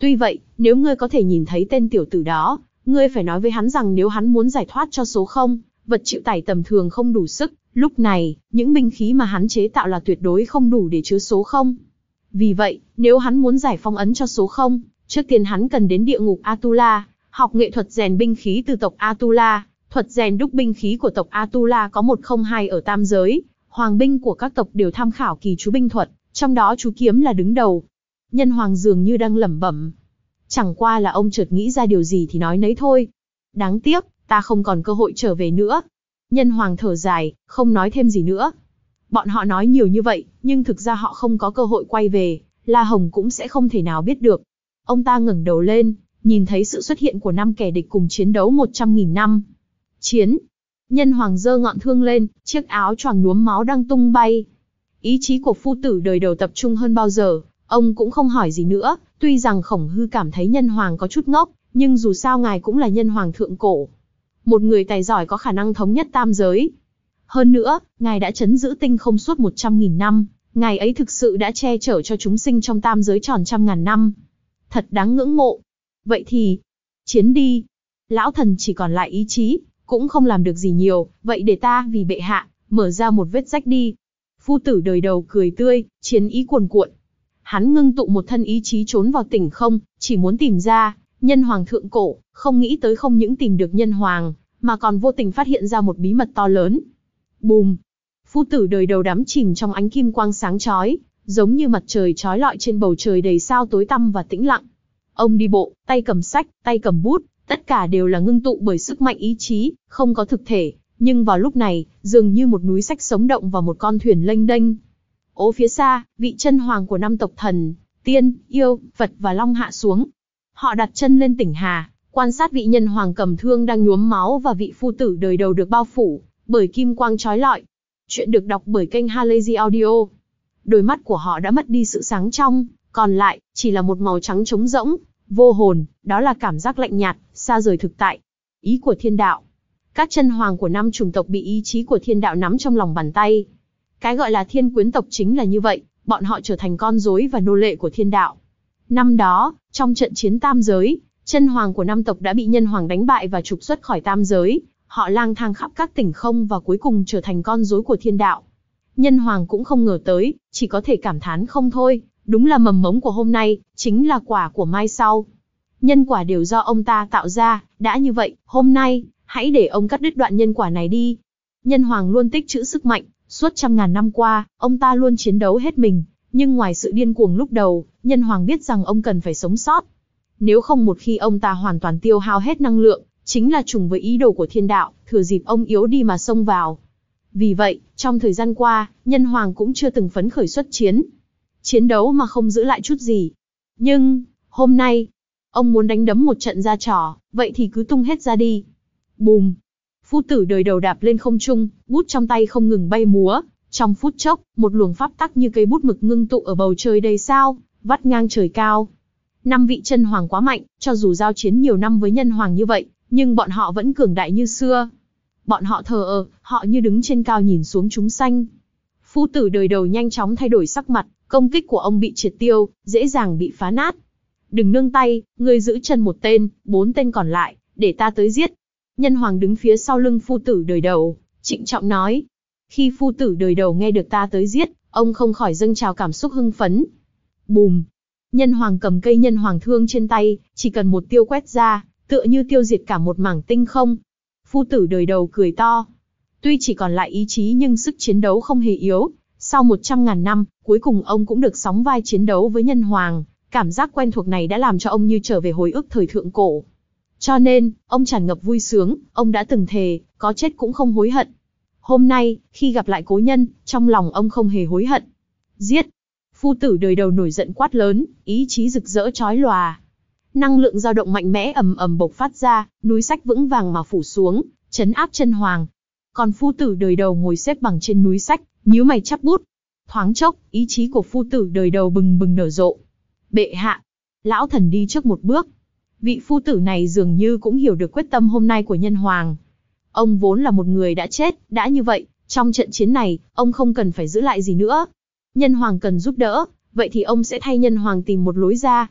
Tuy vậy, nếu ngươi có thể nhìn thấy tên tiểu tử đó, ngươi phải nói với hắn rằng nếu hắn muốn giải thoát cho số không, vật chịu tải tầm thường không đủ sức, lúc này, những binh khí mà hắn chế tạo là tuyệt đối không đủ để chứa số không. Vì vậy, nếu hắn muốn giải phong ấn cho số không, trước tiên hắn cần đến địa ngục Atula, học nghệ thuật rèn binh khí từ tộc Atula. Thuật rèn đúc binh khí của tộc Atula có một không hai ở tam giới, hoàng binh của các tộc đều tham khảo kỳ chú binh thuật, trong đó chú kiếm là đứng đầu. Nhân Hoàng dường như đang lẩm bẩm. Chẳng qua là ông chợt nghĩ ra điều gì thì nói nấy thôi. Đáng tiếc, ta không còn cơ hội trở về nữa. Nhân Hoàng thở dài, không nói thêm gì nữa. Bọn họ nói nhiều như vậy, nhưng thực ra họ không có cơ hội quay về, La Hồng cũng sẽ không thể nào biết được. Ông ta ngẩng đầu lên, nhìn thấy sự xuất hiện của năm kẻ địch cùng chiến đấu một trăm nghìn năm. Chiến. Nhân Hoàng giơ ngọn thương lên, chiếc áo choàng nhuốm máu đang tung bay. Ý chí của phu tử đời đầu tập trung hơn bao giờ, ông cũng không hỏi gì nữa, tuy rằng Khổng Hư cảm thấy Nhân Hoàng có chút ngốc, nhưng dù sao ngài cũng là Nhân Hoàng thượng cổ. Một người tài giỏi có khả năng thống nhất tam giới. Hơn nữa, ngài đã trấn giữ tinh không suốt một trăm nghìn năm, ngài ấy thực sự đã che chở cho chúng sinh trong tam giới tròn trăm ngàn năm. Thật đáng ngưỡng mộ. Vậy thì, chiến đi. Lão thần chỉ còn lại ý chí, cũng không làm được gì nhiều, vậy để ta vì bệ hạ, mở ra một vết rách đi. Phu tử đời đầu cười tươi, chiến ý cuồn cuộn. Hắn ngưng tụ một thân ý chí trốn vào tỉnh không, chỉ muốn tìm ra Nhân Hoàng thượng cổ, không nghĩ tới không những tìm được Nhân Hoàng, mà còn vô tình phát hiện ra một bí mật to lớn. Bùm! Phu tử đời đầu đắm chìm trong ánh kim quang sáng chói, giống như mặt trời chói lọi trên bầu trời đầy sao tối tăm và tĩnh lặng. Ông đi bộ, tay cầm sách, tay cầm bút, tất cả đều là ngưng tụ bởi sức mạnh ý chí, không có thực thể, nhưng vào lúc này, dường như một núi sách sống động và một con thuyền lênh đênh. Ố phía xa, vị chân hoàng của năm tộc thần, tiên, yêu, Phật và Long hạ xuống. Họ đặt chân lên tỉnh Hà, quan sát vị Nhân Hoàng cầm thương đang nhuốm máu và vị phu tử đời đầu được bao phủ bởi kim quang chói lọi. Chuyện được đọc bởi kênh Halazy Audio. Đôi mắt của họ đã mất đi sự sáng trong, còn lại chỉ là một màu trắng trống rỗng, vô hồn, đó là cảm giác lạnh nhạt, xa rời thực tại. Ý của thiên đạo. Các chân hoàng của năm chủng tộc bị ý chí của thiên đạo nắm trong lòng bàn tay. Cái gọi là thiên quyến tộc chính là như vậy, bọn họ trở thành con rối và nô lệ của thiên đạo. Năm đó, trong trận chiến tam giới, chân hoàng của năm tộc đã bị Nhân Hoàng đánh bại và trục xuất khỏi tam giới. Họ lang thang khắp các tỉnh không và cuối cùng trở thành con rối của thiên đạo. Nhân Hoàng cũng không ngờ tới, chỉ có thể cảm thán không thôi, đúng là mầm mống của hôm nay, chính là quả của mai sau. Nhân quả đều do ông ta tạo ra, đã như vậy, hôm nay, hãy để ông cắt đứt đoạn nhân quả này đi. Nhân Hoàng luôn tích trữ sức mạnh, suốt trăm ngàn năm qua, ông ta luôn chiến đấu hết mình, nhưng ngoài sự điên cuồng lúc đầu, Nhân Hoàng biết rằng ông cần phải sống sót. Nếu không một khi ông ta hoàn toàn tiêu hao hết năng lượng, chính là trùng với ý đồ của thiên đạo, thừa dịp ông yếu đi mà xông vào. Vì vậy, trong thời gian qua, Nhân Hoàng cũng chưa từng phấn khởi xuất chiến. Chiến đấu mà không giữ lại chút gì. Nhưng, hôm nay, ông muốn đánh đấm một trận ra trò, vậy thì cứ tung hết ra đi. Bùm! Phu tử đời đầu đạp lên không trung, bút trong tay không ngừng bay múa. Trong phút chốc, một luồng pháp tắc như cây bút mực ngưng tụ ở bầu trời đầy sao, vắt ngang trời cao. Năm vị chân hoàng quá mạnh, cho dù giao chiến nhiều năm với Nhân Hoàng như vậy, nhưng bọn họ vẫn cường đại như xưa. Bọn họ thờ ơ, họ như đứng trên cao nhìn xuống chúng sanh. Phu tử đời đầu nhanh chóng thay đổi sắc mặt, công kích của ông bị triệt tiêu, dễ dàng bị phá nát. Đừng nương tay, ngươi giữ chân một tên, bốn tên còn lại, để ta tới giết. Nhân Hoàng đứng phía sau lưng phu tử đời đầu, trịnh trọng nói. Khi phu tử đời đầu nghe được ta tới giết, ông không khỏi dâng trào cảm xúc hưng phấn. Bùm! Nhân Hoàng cầm cây Nhân Hoàng thương trên tay, chỉ cần một tiêu quét ra, tựa như tiêu diệt cả một mảng tinh không. Phu tử đời đầu cười to. Tuy chỉ còn lại ý chí nhưng sức chiến đấu không hề yếu. Sau một trăm ngàn năm, cuối cùng ông cũng được sóng vai chiến đấu với Nhân Hoàng. Cảm giác quen thuộc này đã làm cho ông như trở về hồi ức thời thượng cổ. Cho nên, ông tràn ngập vui sướng, ông đã từng thề, có chết cũng không hối hận. Hôm nay, khi gặp lại cố nhân, trong lòng ông không hề hối hận. Giết! Phu tử đời đầu nổi giận quát lớn, ý chí rực rỡ chói lòa. Năng lượng dao động mạnh mẽ ầm ầm bộc phát ra, núi sách vững vàng mà phủ xuống, trấn áp chân hoàng. Còn phu tử đời đầu ngồi xếp bằng trên núi sách, nhíu mày chắp bút. Thoáng chốc, ý chí của phu tử đời đầu bừng bừng nở rộ. Bệ hạ! Lão thần đi trước một bước. Vị phu tử này dường như cũng hiểu được quyết tâm hôm nay của Nhân Hoàng. Ông vốn là một người đã chết, đã như vậy, trong trận chiến này, ông không cần phải giữ lại gì nữa. Nhân Hoàng cần giúp đỡ, vậy thì ông sẽ thay Nhân Hoàng tìm một lối ra.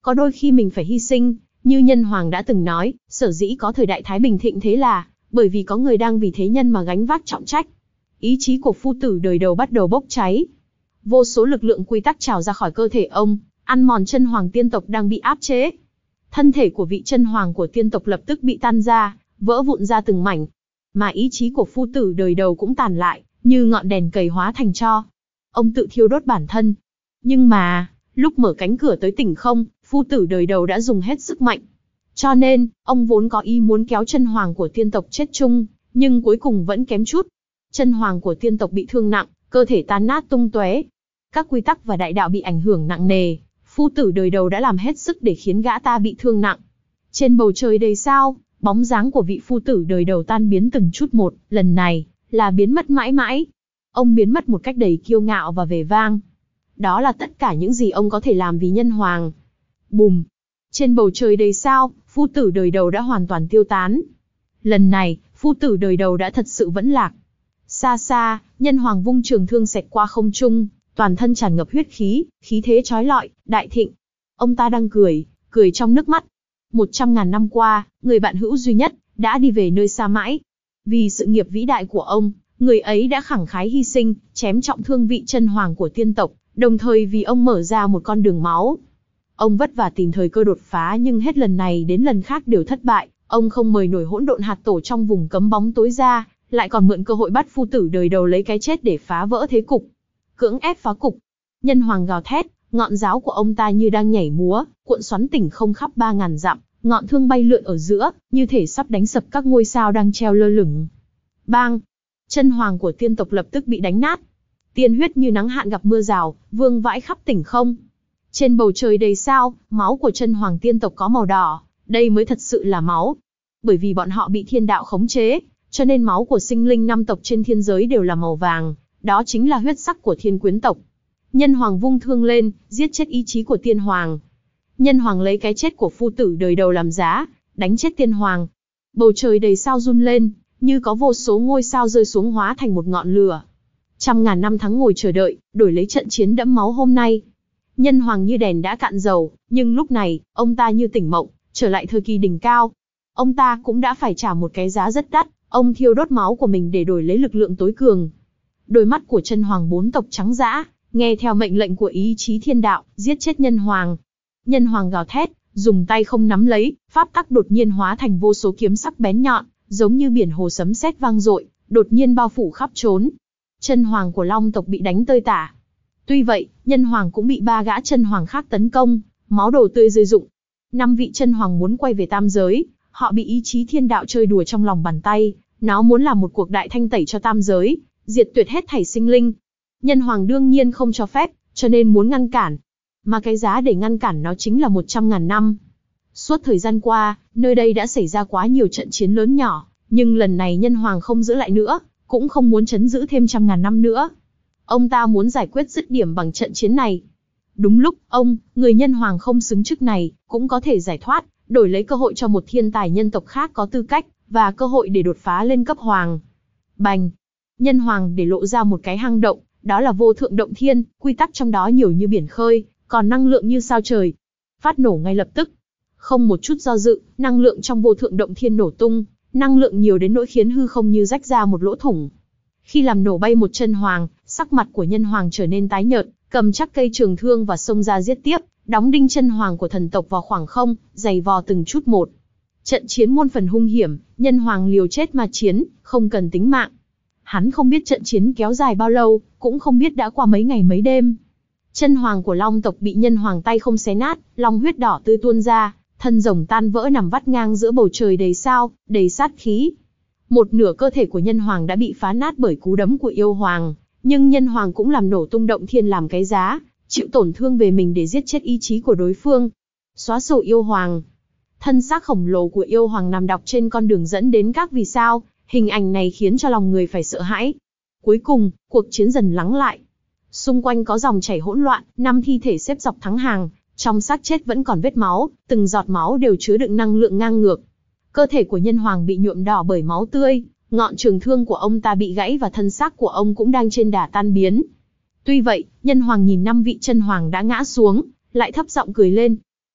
Có đôi khi mình phải hy sinh, như Nhân Hoàng đã từng nói, sở dĩ có thời đại Thái Bình thịnh thế là, bởi vì có người đang vì thế nhân mà gánh vác trọng trách. Ý chí của phu tử đời đầu bắt đầu bốc cháy. Vô số lực lượng quy tắc trào ra khỏi cơ thể ông, ăn mòn chân hoàng tiên tộc đang bị áp chế. Thân thể của vị chân hoàng của tiên tộc lập tức bị tan ra, vỡ vụn ra từng mảnh. Mà ý chí của phu tử đời đầu cũng tàn lại, như ngọn đèn cầy hóa thành tro. Ông tự thiêu đốt bản thân. Nhưng mà, lúc mở cánh cửa tới tỉnh không, phu tử đời đầu đã dùng hết sức mạnh. Cho nên, ông vốn có ý muốn kéo chân hoàng của tiên tộc chết chung, nhưng cuối cùng vẫn kém chút. Chân hoàng của tiên tộc bị thương nặng, cơ thể tan nát tung tóe. Các quy tắc và đại đạo bị ảnh hưởng nặng nề, phu tử đời đầu đã làm hết sức để khiến gã ta bị thương nặng. Trên bầu trời đầy sao, bóng dáng của vị phu tử đời đầu tan biến từng chút một, lần này, là biến mất mãi mãi. Ông biến mất một cách đầy kiêu ngạo và vẻ vang. Đó là tất cả những gì ông có thể làm vì nhân hoàng. Bùm! Trên bầu trời đầy sao, phu tử đời đầu đã hoàn toàn tiêu tán. Lần này, phu tử đời đầu đã thật sự vẫn lạc. Xa xa, nhân hoàng vung trường thương xẹt qua không trung, toàn thân tràn ngập huyết khí, khí thế chói lọi, đại thịnh. Ông ta đang cười, cười trong nước mắt. Một trăm ngàn năm qua, người bạn hữu duy nhất, đã đi về nơi xa mãi. Vì sự nghiệp vĩ đại của ông, người ấy đã khẳng khái hy sinh, chém trọng thương vị chân hoàng của tiên tộc, đồng thời vì ông mở ra một con đường máu. Ông vất vả tìm thời cơ đột phá nhưng hết lần này đến lần khác đều thất bại. Ông không mời nổi hỗn độn hạt tổ trong vùng cấm bóng tối ra, lại còn mượn cơ hội bắt phu tử đời đầu lấy cái chết để phá vỡ thế cục. Cưỡng ép phá cục. Nhân hoàng gào thét, ngọn giáo của ông ta như đang nhảy múa, cuộn xoắn tỉnh không khắp ba ngàn dặm, ngọn thương bay lượn ở giữa, như thể sắp đánh sập các ngôi sao đang treo lơ lửng. Bang! Chân hoàng của tiên tộc lập tức bị đánh nát. Tiên huyết như nắng hạn gặp mưa rào, vương vãi khắp tỉnh không. Trên bầu trời đầy sao, máu của chân hoàng tiên tộc có màu đỏ, đây mới thật sự là máu. Bởi vì bọn họ bị thiên đạo khống chế, cho nên máu của sinh linh năm tộc trên thiên giới đều là màu vàng, đó chính là huyết sắc của thiên quyến tộc. Nhân hoàng vung thương lên, giết chết ý chí của tiên hoàng. Nhân hoàng lấy cái chết của phu tử đời đầu làm giá, đánh chết tiên hoàng. Bầu trời đầy sao run lên, như có vô số ngôi sao rơi xuống hóa thành một ngọn lửa. Trăm ngàn năm tháng ngồi chờ đợi, đổi lấy trận chiến đẫm máu hôm nay. Nhân hoàng như đèn đã cạn dầu, nhưng lúc này, ông ta như tỉnh mộng, trở lại thời kỳ đỉnh cao. Ông ta cũng đã phải trả một cái giá rất đắt, ông thiêu đốt máu của mình để đổi lấy lực lượng tối cường. Đôi mắt của chân hoàng bốn tộc trắng dã, nghe theo mệnh lệnh của ý chí thiên đạo, giết chết nhân hoàng. Nhân hoàng gào thét, dùng tay không nắm lấy, pháp tắc đột nhiên hóa thành vô số kiếm sắc bén nhọn, giống như biển hồ sấm sét vang dội, đột nhiên bao phủ khắp trốn. Chân hoàng của Long tộc bị đánh tơi tả. Tuy vậy, nhân hoàng cũng bị ba gã chân hoàng khác tấn công, máu đổ tươi rơi rụng. Năm vị chân hoàng muốn quay về tam giới, họ bị ý chí thiên đạo chơi đùa trong lòng bàn tay, nó muốn làm một cuộc đại thanh tẩy cho tam giới, diệt tuyệt hết thảy sinh linh. Nhân hoàng đương nhiên không cho phép, cho nên muốn ngăn cản. Mà cái giá để ngăn cản nó chính là một trăm ngàn năm. Suốt thời gian qua, nơi đây đã xảy ra quá nhiều trận chiến lớn nhỏ, nhưng lần này nhân hoàng không giữ lại nữa, cũng không muốn trấn giữ thêm trăm ngàn năm nữa. Ông ta muốn giải quyết dứt điểm bằng trận chiến này. Đúng lúc, ông, người nhân hoàng không xứng chức này, cũng có thể giải thoát, đổi lấy cơ hội cho một thiên tài nhân tộc khác có tư cách, và cơ hội để đột phá lên cấp hoàng. Bành! Nhân hoàng để lộ ra một cái hang động, đó là vô thượng động thiên, quy tắc trong đó nhiều như biển khơi, còn năng lượng như sao trời. Phát nổ ngay lập tức. Không một chút do dự, năng lượng trong vô thượng động thiên nổ tung, năng lượng nhiều đến nỗi khiến hư không như rách ra một lỗ thủng. Khi làm nổ bay một chân hoàng, sắc mặt của nhân hoàng trở nên tái nhợt, cầm chắc cây trường thương và xông ra giết tiếp, đóng đinh chân hoàng của thần tộc vào khoảng không, giày vò từng chút một. Trận chiến muôn phần hung hiểm, nhân hoàng liều chết mà chiến, không cần tính mạng. Hắn không biết trận chiến kéo dài bao lâu, cũng không biết đã qua mấy ngày mấy đêm. Chân hoàng của Long tộc bị nhân hoàng tay không xé nát, long huyết đỏ tươi tuôn ra, thân rồng tan vỡ nằm vắt ngang giữa bầu trời đầy sao, đầy sát khí. Một nửa cơ thể của nhân hoàng đã bị phá nát bởi cú đấm của yêu hoàng, nhưng nhân hoàng cũng làm nổ tung động thiên làm cái giá, chịu tổn thương về mình để giết chết ý chí của đối phương. Xóa sổ yêu hoàng. Thân xác khổng lồ của yêu hoàng nằm đọc trên con đường dẫn đến các vì sao, hình ảnh này khiến cho lòng người phải sợ hãi. Cuối cùng, cuộc chiến dần lắng lại. Xung quanh có dòng chảy hỗn loạn, năm thi thể xếp dọc thắng hàng, trong xác chết vẫn còn vết máu, từng giọt máu đều chứa đựng năng lượng ngang ngược. Cơ thể của nhân hoàng bị nhuộm đỏ bởi máu tươi, ngọn trường thương của ông ta bị gãy và thân xác của ông cũng đang trên đà tan biến. Tuy vậy, nhân hoàng nhìn năm vị chân hoàng đã ngã xuống, lại thấp giọng cười lên.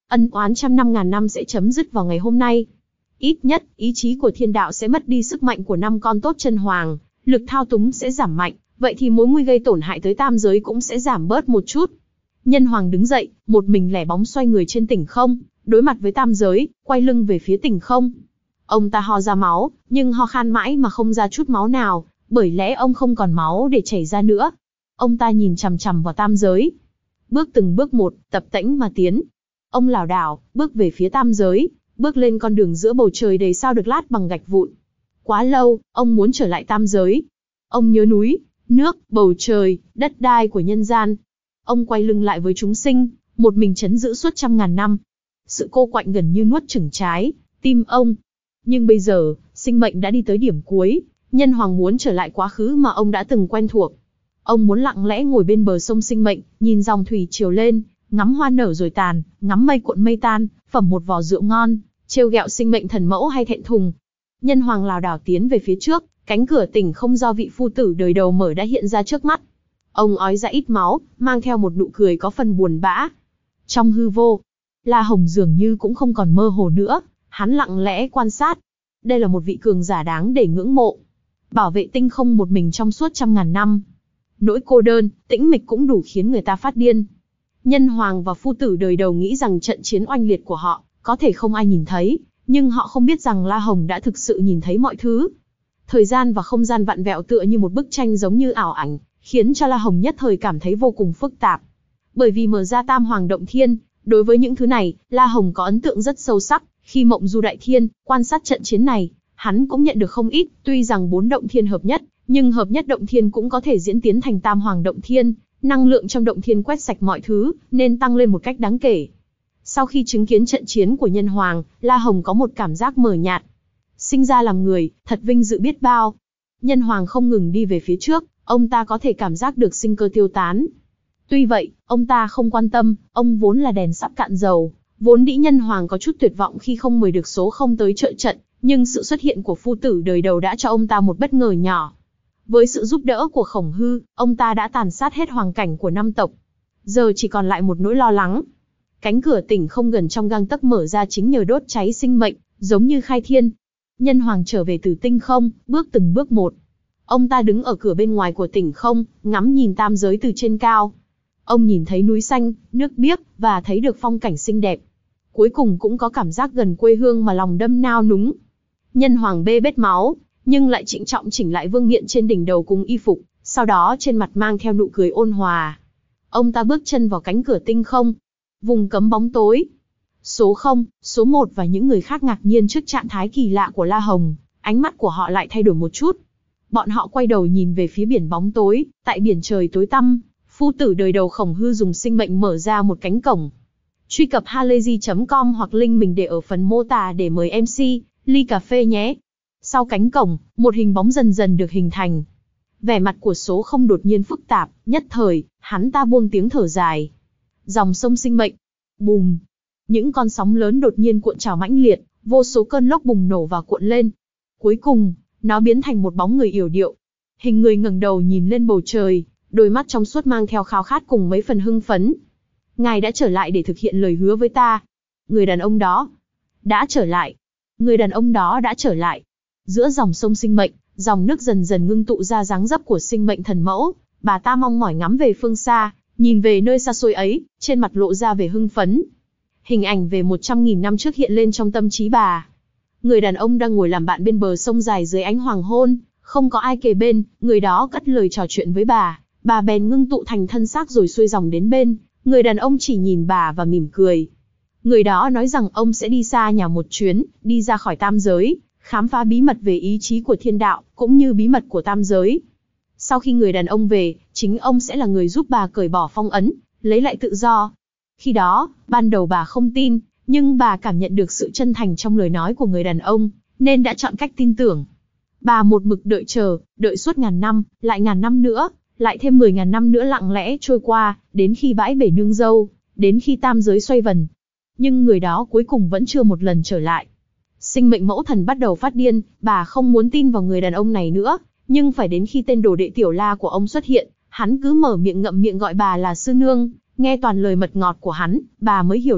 ân oán trăm năm ngàn năm sẽ chấm dứt vào ngày hôm nay. Ít nhất, ý chí của thiên đạo sẽ mất đi sức mạnh của năm con tốt chân hoàng, lực thao túng sẽ giảm mạnh, vậy thì mối nguy gây tổn hại tới tam giới cũng sẽ giảm bớt một chút. Nhân hoàng đứng dậy, một mình lẻ bóng xoay người trên tỉnh không, đối mặt với tam giới, quay lưng về phía tỉnh không. Ông ta ho ra máu, nhưng ho khan mãi mà không ra chút máu nào, bởi lẽ ông không còn máu để chảy ra nữa. Ông ta nhìn chằm chằm vào tam giới. Bước từng bước một, tập tễnh mà tiến. Ông lảo đảo, bước về phía tam giới, bước lên con đường giữa bầu trời đầy sao được lát bằng gạch vụn. Quá lâu, ông muốn trở lại tam giới. Ông nhớ núi, nước, bầu trời, đất đai của nhân gian. Ông quay lưng lại với chúng sinh, một mình trấn giữ suốt trăm ngàn năm. Sự cô quạnh gần như nuốt chửng trái tim ông. Nhưng bây giờ, sinh mệnh đã đi tới điểm cuối, nhân hoàng muốn trở lại quá khứ mà ông đã từng quen thuộc. Ông muốn lặng lẽ ngồi bên bờ sông sinh mệnh, nhìn dòng thủy triều lên, ngắm hoa nở rồi tàn, ngắm mây cuộn mây tan, phẩm một vò rượu ngon, trêu ghẹo sinh mệnh thần mẫu hay thẹn thùng. Nhân hoàng lảo đảo tiến về phía trước, cánh cửa tỉnh không do vị phu tử đời đầu mở đã hiện ra trước mắt. Ông ói ra ít máu, mang theo một nụ cười có phần buồn bã. Trong hư vô, La Hồng dường như cũng không còn mơ hồ nữa, hắn lặng lẽ quan sát. Đây là một vị cường giả đáng để ngưỡng mộ. Bảo vệ tinh không một mình trong suốt trăm ngàn năm. Nỗi cô đơn, tĩnh mịch cũng đủ khiến người ta phát điên. Nhân hoàng và phu tử đời đầu nghĩ rằng trận chiến oanh liệt của họ có thể không ai nhìn thấy, nhưng họ không biết rằng La Hồng đã thực sự nhìn thấy mọi thứ. Thời gian và không gian vặn vẹo tựa như một bức tranh giống như ảo ảnh, khiến cho La Hồng nhất thời cảm thấy vô cùng phức tạp. Bởi vì mở ra Tam Hoàng Động Thiên, đối với những thứ này, La Hồng có ấn tượng rất sâu sắc. Khi Mộng Du Đại Thiên quan sát trận chiến này, hắn cũng nhận được không ít. Tuy rằng bốn động thiên hợp nhất, nhưng hợp nhất động thiên cũng có thể diễn tiến thành Tam Hoàng Động Thiên. Năng lượng trong động thiên quét sạch mọi thứ, nên tăng lên một cách đáng kể. Sau khi chứng kiến trận chiến của nhân hoàng, La Hồng có một cảm giác mờ nhạt. Sinh ra làm người, thật vinh dự biết bao. Nhân hoàng không ngừng đi về phía trước, ông ta có thể cảm giác được sinh cơ tiêu tán. Tuy vậy, ông ta không quan tâm, ông vốn là đèn sắp cạn dầu. Vốn dĩ nhân hoàng có chút tuyệt vọng khi không mời được số không tới trợ trận, nhưng sự xuất hiện của phu tử đời đầu đã cho ông ta một bất ngờ nhỏ. Với sự giúp đỡ của Khổng Hư, ông ta đã tàn sát hết hoàng cảnh của năm tộc. Giờ chỉ còn lại một nỗi lo lắng. Cánh cửa tỉnh không gần trong gang tấc mở ra chính nhờ đốt cháy sinh mệnh, giống như khai thiên. Nhân hoàng trở về từ tinh không, bước từng bước một. Ông ta đứng ở cửa bên ngoài của tỉnh không, ngắm nhìn tam giới từ trên cao. Ông nhìn thấy núi xanh, nước biếc, và thấy được phong cảnh xinh đẹp. Cuối cùng cũng có cảm giác gần quê hương mà lòng đâm nao núng. Nhân hoàng bê bết máu, nhưng lại trịnh trọng chỉnh lại vương miện trên đỉnh đầu cùng y phục, sau đó trên mặt mang theo nụ cười ôn hòa. Ông ta bước chân vào cánh cửa tinh không. Vùng cấm bóng tối. Số không, số một và những người khác ngạc nhiên trước trạng thái kỳ lạ của La Hồng, ánh mắt của họ lại thay đổi một chút. Bọn họ quay đầu nhìn về phía biển bóng tối, tại biển trời tối tăm, phu tử đời đầu Khổng Hư dùng sinh mệnh mở ra một cánh cổng. Truy cập halayzi chấm com hoặc link mình để ở phần mô tả để mời em xê, ly cà phê nhé. Sau cánh cổng, một hình bóng dần dần được hình thành. Vẻ mặt của số không đột nhiên phức tạp, nhất thời, hắn ta buông tiếng thở dài. Dòng sông sinh mệnh. Bùm. Những con sóng lớn đột nhiên cuộn trào mãnh liệt, vô số cơn lốc bùng nổ và cuộn lên. Cuối cùng, nó biến thành một bóng người yểu điệu. Hình người ngẩng đầu nhìn lên bầu trời, đôi mắt trong suốt mang theo khao khát cùng mấy phần hưng phấn. Ngài đã trở lại để thực hiện lời hứa với ta. Người đàn ông đó đã trở lại. Người đàn ông đó đã trở lại. Giữa dòng sông sinh mệnh, dòng nước dần dần ngưng tụ ra dáng dấp của sinh mệnh thần mẫu. Bà ta mong mỏi ngắm về phương xa, nhìn về nơi xa xôi ấy, trên mặt lộ ra vẻ hưng phấn. Hình ảnh về một trăm nghìn năm trước hiện lên trong tâm trí bà. Người đàn ông đang ngồi làm bạn bên bờ sông dài dưới ánh hoàng hôn, không có ai kề bên, người đó cất lời trò chuyện với bà. Bà bèn ngưng tụ thành thân xác rồi xuôi dòng đến bên. Người đàn ông chỉ nhìn bà và mỉm cười. Người đó nói rằng ông sẽ đi xa nhà một chuyến, đi ra khỏi tam giới, khám phá bí mật về ý chí của thiên đạo, cũng như bí mật của tam giới. Sau khi người đàn ông về, chính ông sẽ là người giúp bà cởi bỏ phong ấn, lấy lại tự do. Khi đó, ban đầu bà không tin, nhưng bà cảm nhận được sự chân thành trong lời nói của người đàn ông, nên đã chọn cách tin tưởng. Bà một mực đợi chờ, đợi suốt ngàn năm, lại ngàn năm nữa, lại thêm mười ngàn năm nữa lặng lẽ trôi qua, đến khi bãi bể nương dâu, đến khi tam giới xoay vần. Nhưng người đó cuối cùng vẫn chưa một lần trở lại. Sinh mệnh mẫu thần bắt đầu phát điên, bà không muốn tin vào người đàn ông này nữa, nhưng phải đến khi tên đồ đệ Tiểu La của ông xuất hiện, hắn cứ mở miệng ngậm miệng gọi bà là sư nương, nghe toàn lời mật ngọt của hắn, bà mới hiểu được,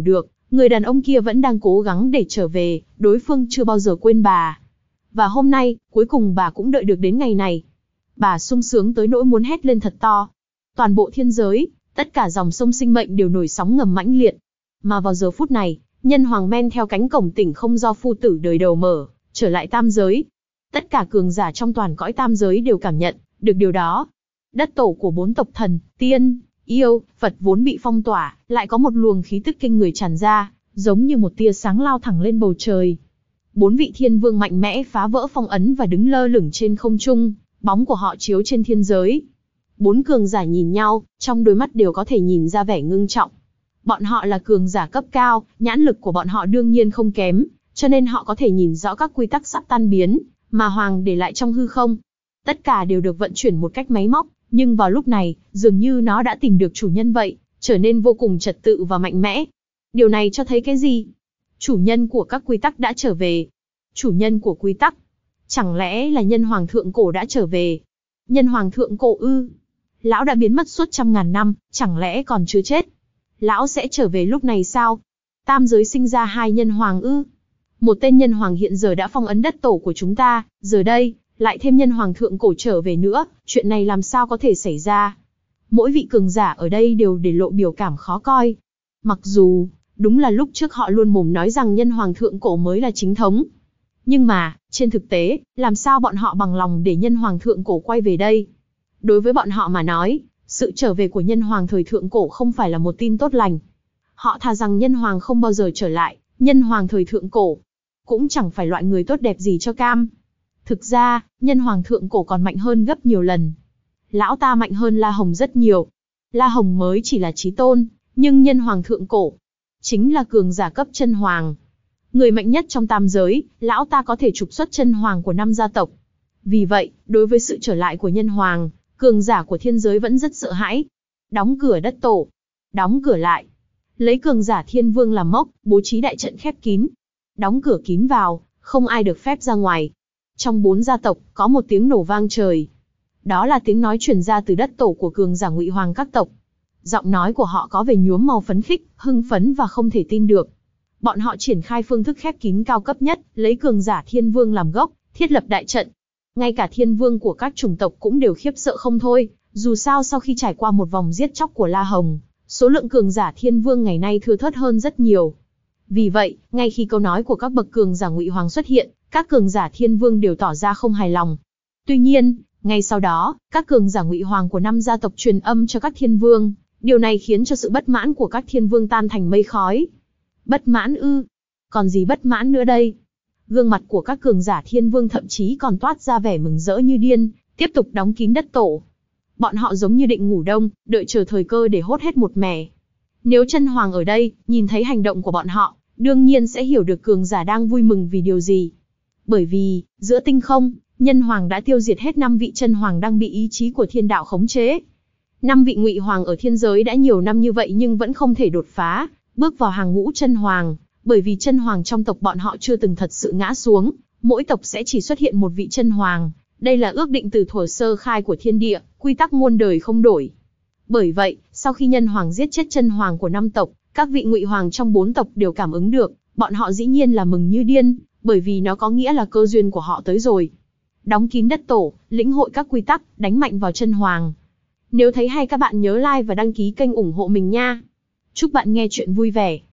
Người đàn ông kia vẫn đang cố gắng để trở về, đối phương chưa bao giờ quên bà. Và hôm nay, cuối cùng bà cũng đợi được đến ngày này. Bà sung sướng tới nỗi muốn hét lên thật to. Toàn bộ thiên giới, tất cả dòng sông sinh mệnh đều nổi sóng ngầm mãnh liệt. Mà vào giờ phút này, nhân hoàng men theo cánh cổng tỉnh không do phu tử đời đầu mở, trở lại tam giới. Tất cả cường giả trong toàn cõi tam giới đều cảm nhận được điều đó. Đất tổ của bốn tộc thần, tiên, yêu, Phật vốn bị phong tỏa, lại có một luồng khí tức kinh người tràn ra, giống như một tia sáng lao thẳng lên bầu trời. Bốn vị thiên vương mạnh mẽ phá vỡ phong ấn và đứng lơ lửng trên không trung, bóng của họ chiếu trên thiên giới. Bốn cường giả nhìn nhau, trong đôi mắt đều có thể nhìn ra vẻ ngưng trọng. Bọn họ là cường giả cấp cao, nhãn lực của bọn họ đương nhiên không kém, cho nên họ có thể nhìn rõ các quy tắc sắp tan biến, mà Hoàng để lại trong hư không. Tất cả đều được vận chuyển một cách máy móc, nhưng vào lúc này, dường như nó đã tìm được chủ nhân vậy, trở nên vô cùng trật tự và mạnh mẽ. Điều này cho thấy cái gì? Chủ nhân của các quy tắc đã trở về. Chủ nhân của quy tắc? Chẳng lẽ là nhân hoàng thượng cổ đã trở về? Nhân hoàng thượng cổ ư? Lão đã biến mất suốt trăm ngàn năm, chẳng lẽ còn chưa chết? Lão sẽ trở về lúc này sao? Tam giới sinh ra hai nhân hoàng ư? Một tên nhân hoàng hiện giờ đã phong ấn đất tổ của chúng ta, giờ đây, lại thêm nhân hoàng thượng cổ trở về nữa, chuyện này làm sao có thể xảy ra? Mỗi vị cường giả ở đây đều để lộ biểu cảm khó coi. Mặc dù, đúng là lúc trước họ luôn mồm nói rằng nhân hoàng thượng cổ mới là chính thống. Nhưng mà, trên thực tế, làm sao bọn họ bằng lòng để nhân hoàng thượng cổ quay về đây? Đối với bọn họ mà nói, sự trở về của nhân hoàng thời thượng cổ không phải là một tin tốt lành. Họ thà rằng nhân hoàng không bao giờ trở lại, nhân hoàng thời thượng cổ cũng chẳng phải loại người tốt đẹp gì cho cam. Thực ra, nhân hoàng thượng cổ còn mạnh hơn gấp nhiều lần. Lão ta mạnh hơn La Hồng rất nhiều. La Hồng mới chỉ là chí tôn, nhưng nhân hoàng thượng cổ chính là cường giả cấp chân hoàng. Người mạnh nhất trong tam giới, lão ta có thể trục xuất chân hoàng của năm gia tộc. Vì vậy, đối với sự trở lại của nhân hoàng, cường giả của thiên giới vẫn rất sợ hãi. Đóng cửa đất tổ. Đóng cửa lại. Lấy cường giả thiên vương làm mốc, bố trí đại trận khép kín. Đóng cửa kín vào, không ai được phép ra ngoài. Trong bốn gia tộc, có một tiếng nổ vang trời. Đó là tiếng nói truyền ra từ đất tổ của cường giả ngụy hoàng các tộc. Giọng nói của họ có vẻ nhuốm màu phấn khích, hưng phấn và không thể tin được. Bọn họ triển khai phương thức khép kín cao cấp nhất, lấy cường giả thiên vương làm gốc, thiết lập đại trận. Ngay cả thiên vương của các chủng tộc cũng đều khiếp sợ không thôi, dù sao sau khi trải qua một vòng giết chóc của La Hồng, số lượng cường giả thiên vương ngày nay thưa thớt hơn rất nhiều. Vì vậy, ngay khi câu nói của các bậc cường giả ngụy hoàng xuất hiện, các cường giả thiên vương đều tỏ ra không hài lòng. Tuy nhiên, ngay sau đó, các cường giả ngụy hoàng của năm gia tộc truyền âm cho các thiên vương, điều này khiến cho sự bất mãn của các thiên vương tan thành mây khói. Bất mãn ư? Còn gì bất mãn nữa đây? Gương mặt của các cường giả thiên vương thậm chí còn toát ra vẻ mừng rỡ như điên, tiếp tục đóng kín đất tổ. Bọn họ giống như định ngủ đông, đợi chờ thời cơ để hốt hết một mẻ. Nếu chân hoàng ở đây, nhìn thấy hành động của bọn họ, đương nhiên sẽ hiểu được cường giả đang vui mừng vì điều gì. Bởi vì, giữa tinh không, nhân hoàng đã tiêu diệt hết năm vị chân hoàng đang bị ý chí của thiên đạo khống chế. Năm vị ngụy hoàng ở thiên giới đã nhiều năm như vậy nhưng vẫn không thể đột phá, bước vào hàng ngũ chân hoàng, bởi vì chân hoàng trong tộc bọn họ chưa từng thật sự ngã xuống, mỗi tộc sẽ chỉ xuất hiện một vị chân hoàng. Đây là ước định từ thuở sơ khai của thiên địa, quy tắc muôn đời không đổi. Bởi vậy, sau khi nhân hoàng giết chết chân hoàng của năm tộc, các vị ngụy hoàng trong bốn tộc đều cảm ứng được, bọn họ dĩ nhiên là mừng như điên, bởi vì nó có nghĩa là cơ duyên của họ tới rồi. Đóng kín đất tổ, lĩnh hội các quy tắc, đánh mạnh vào chân hoàng. Nếu thấy hay các bạn nhớ like và đăng ký kênh ủng hộ mình nha. Chúc bạn nghe chuyện vui vẻ.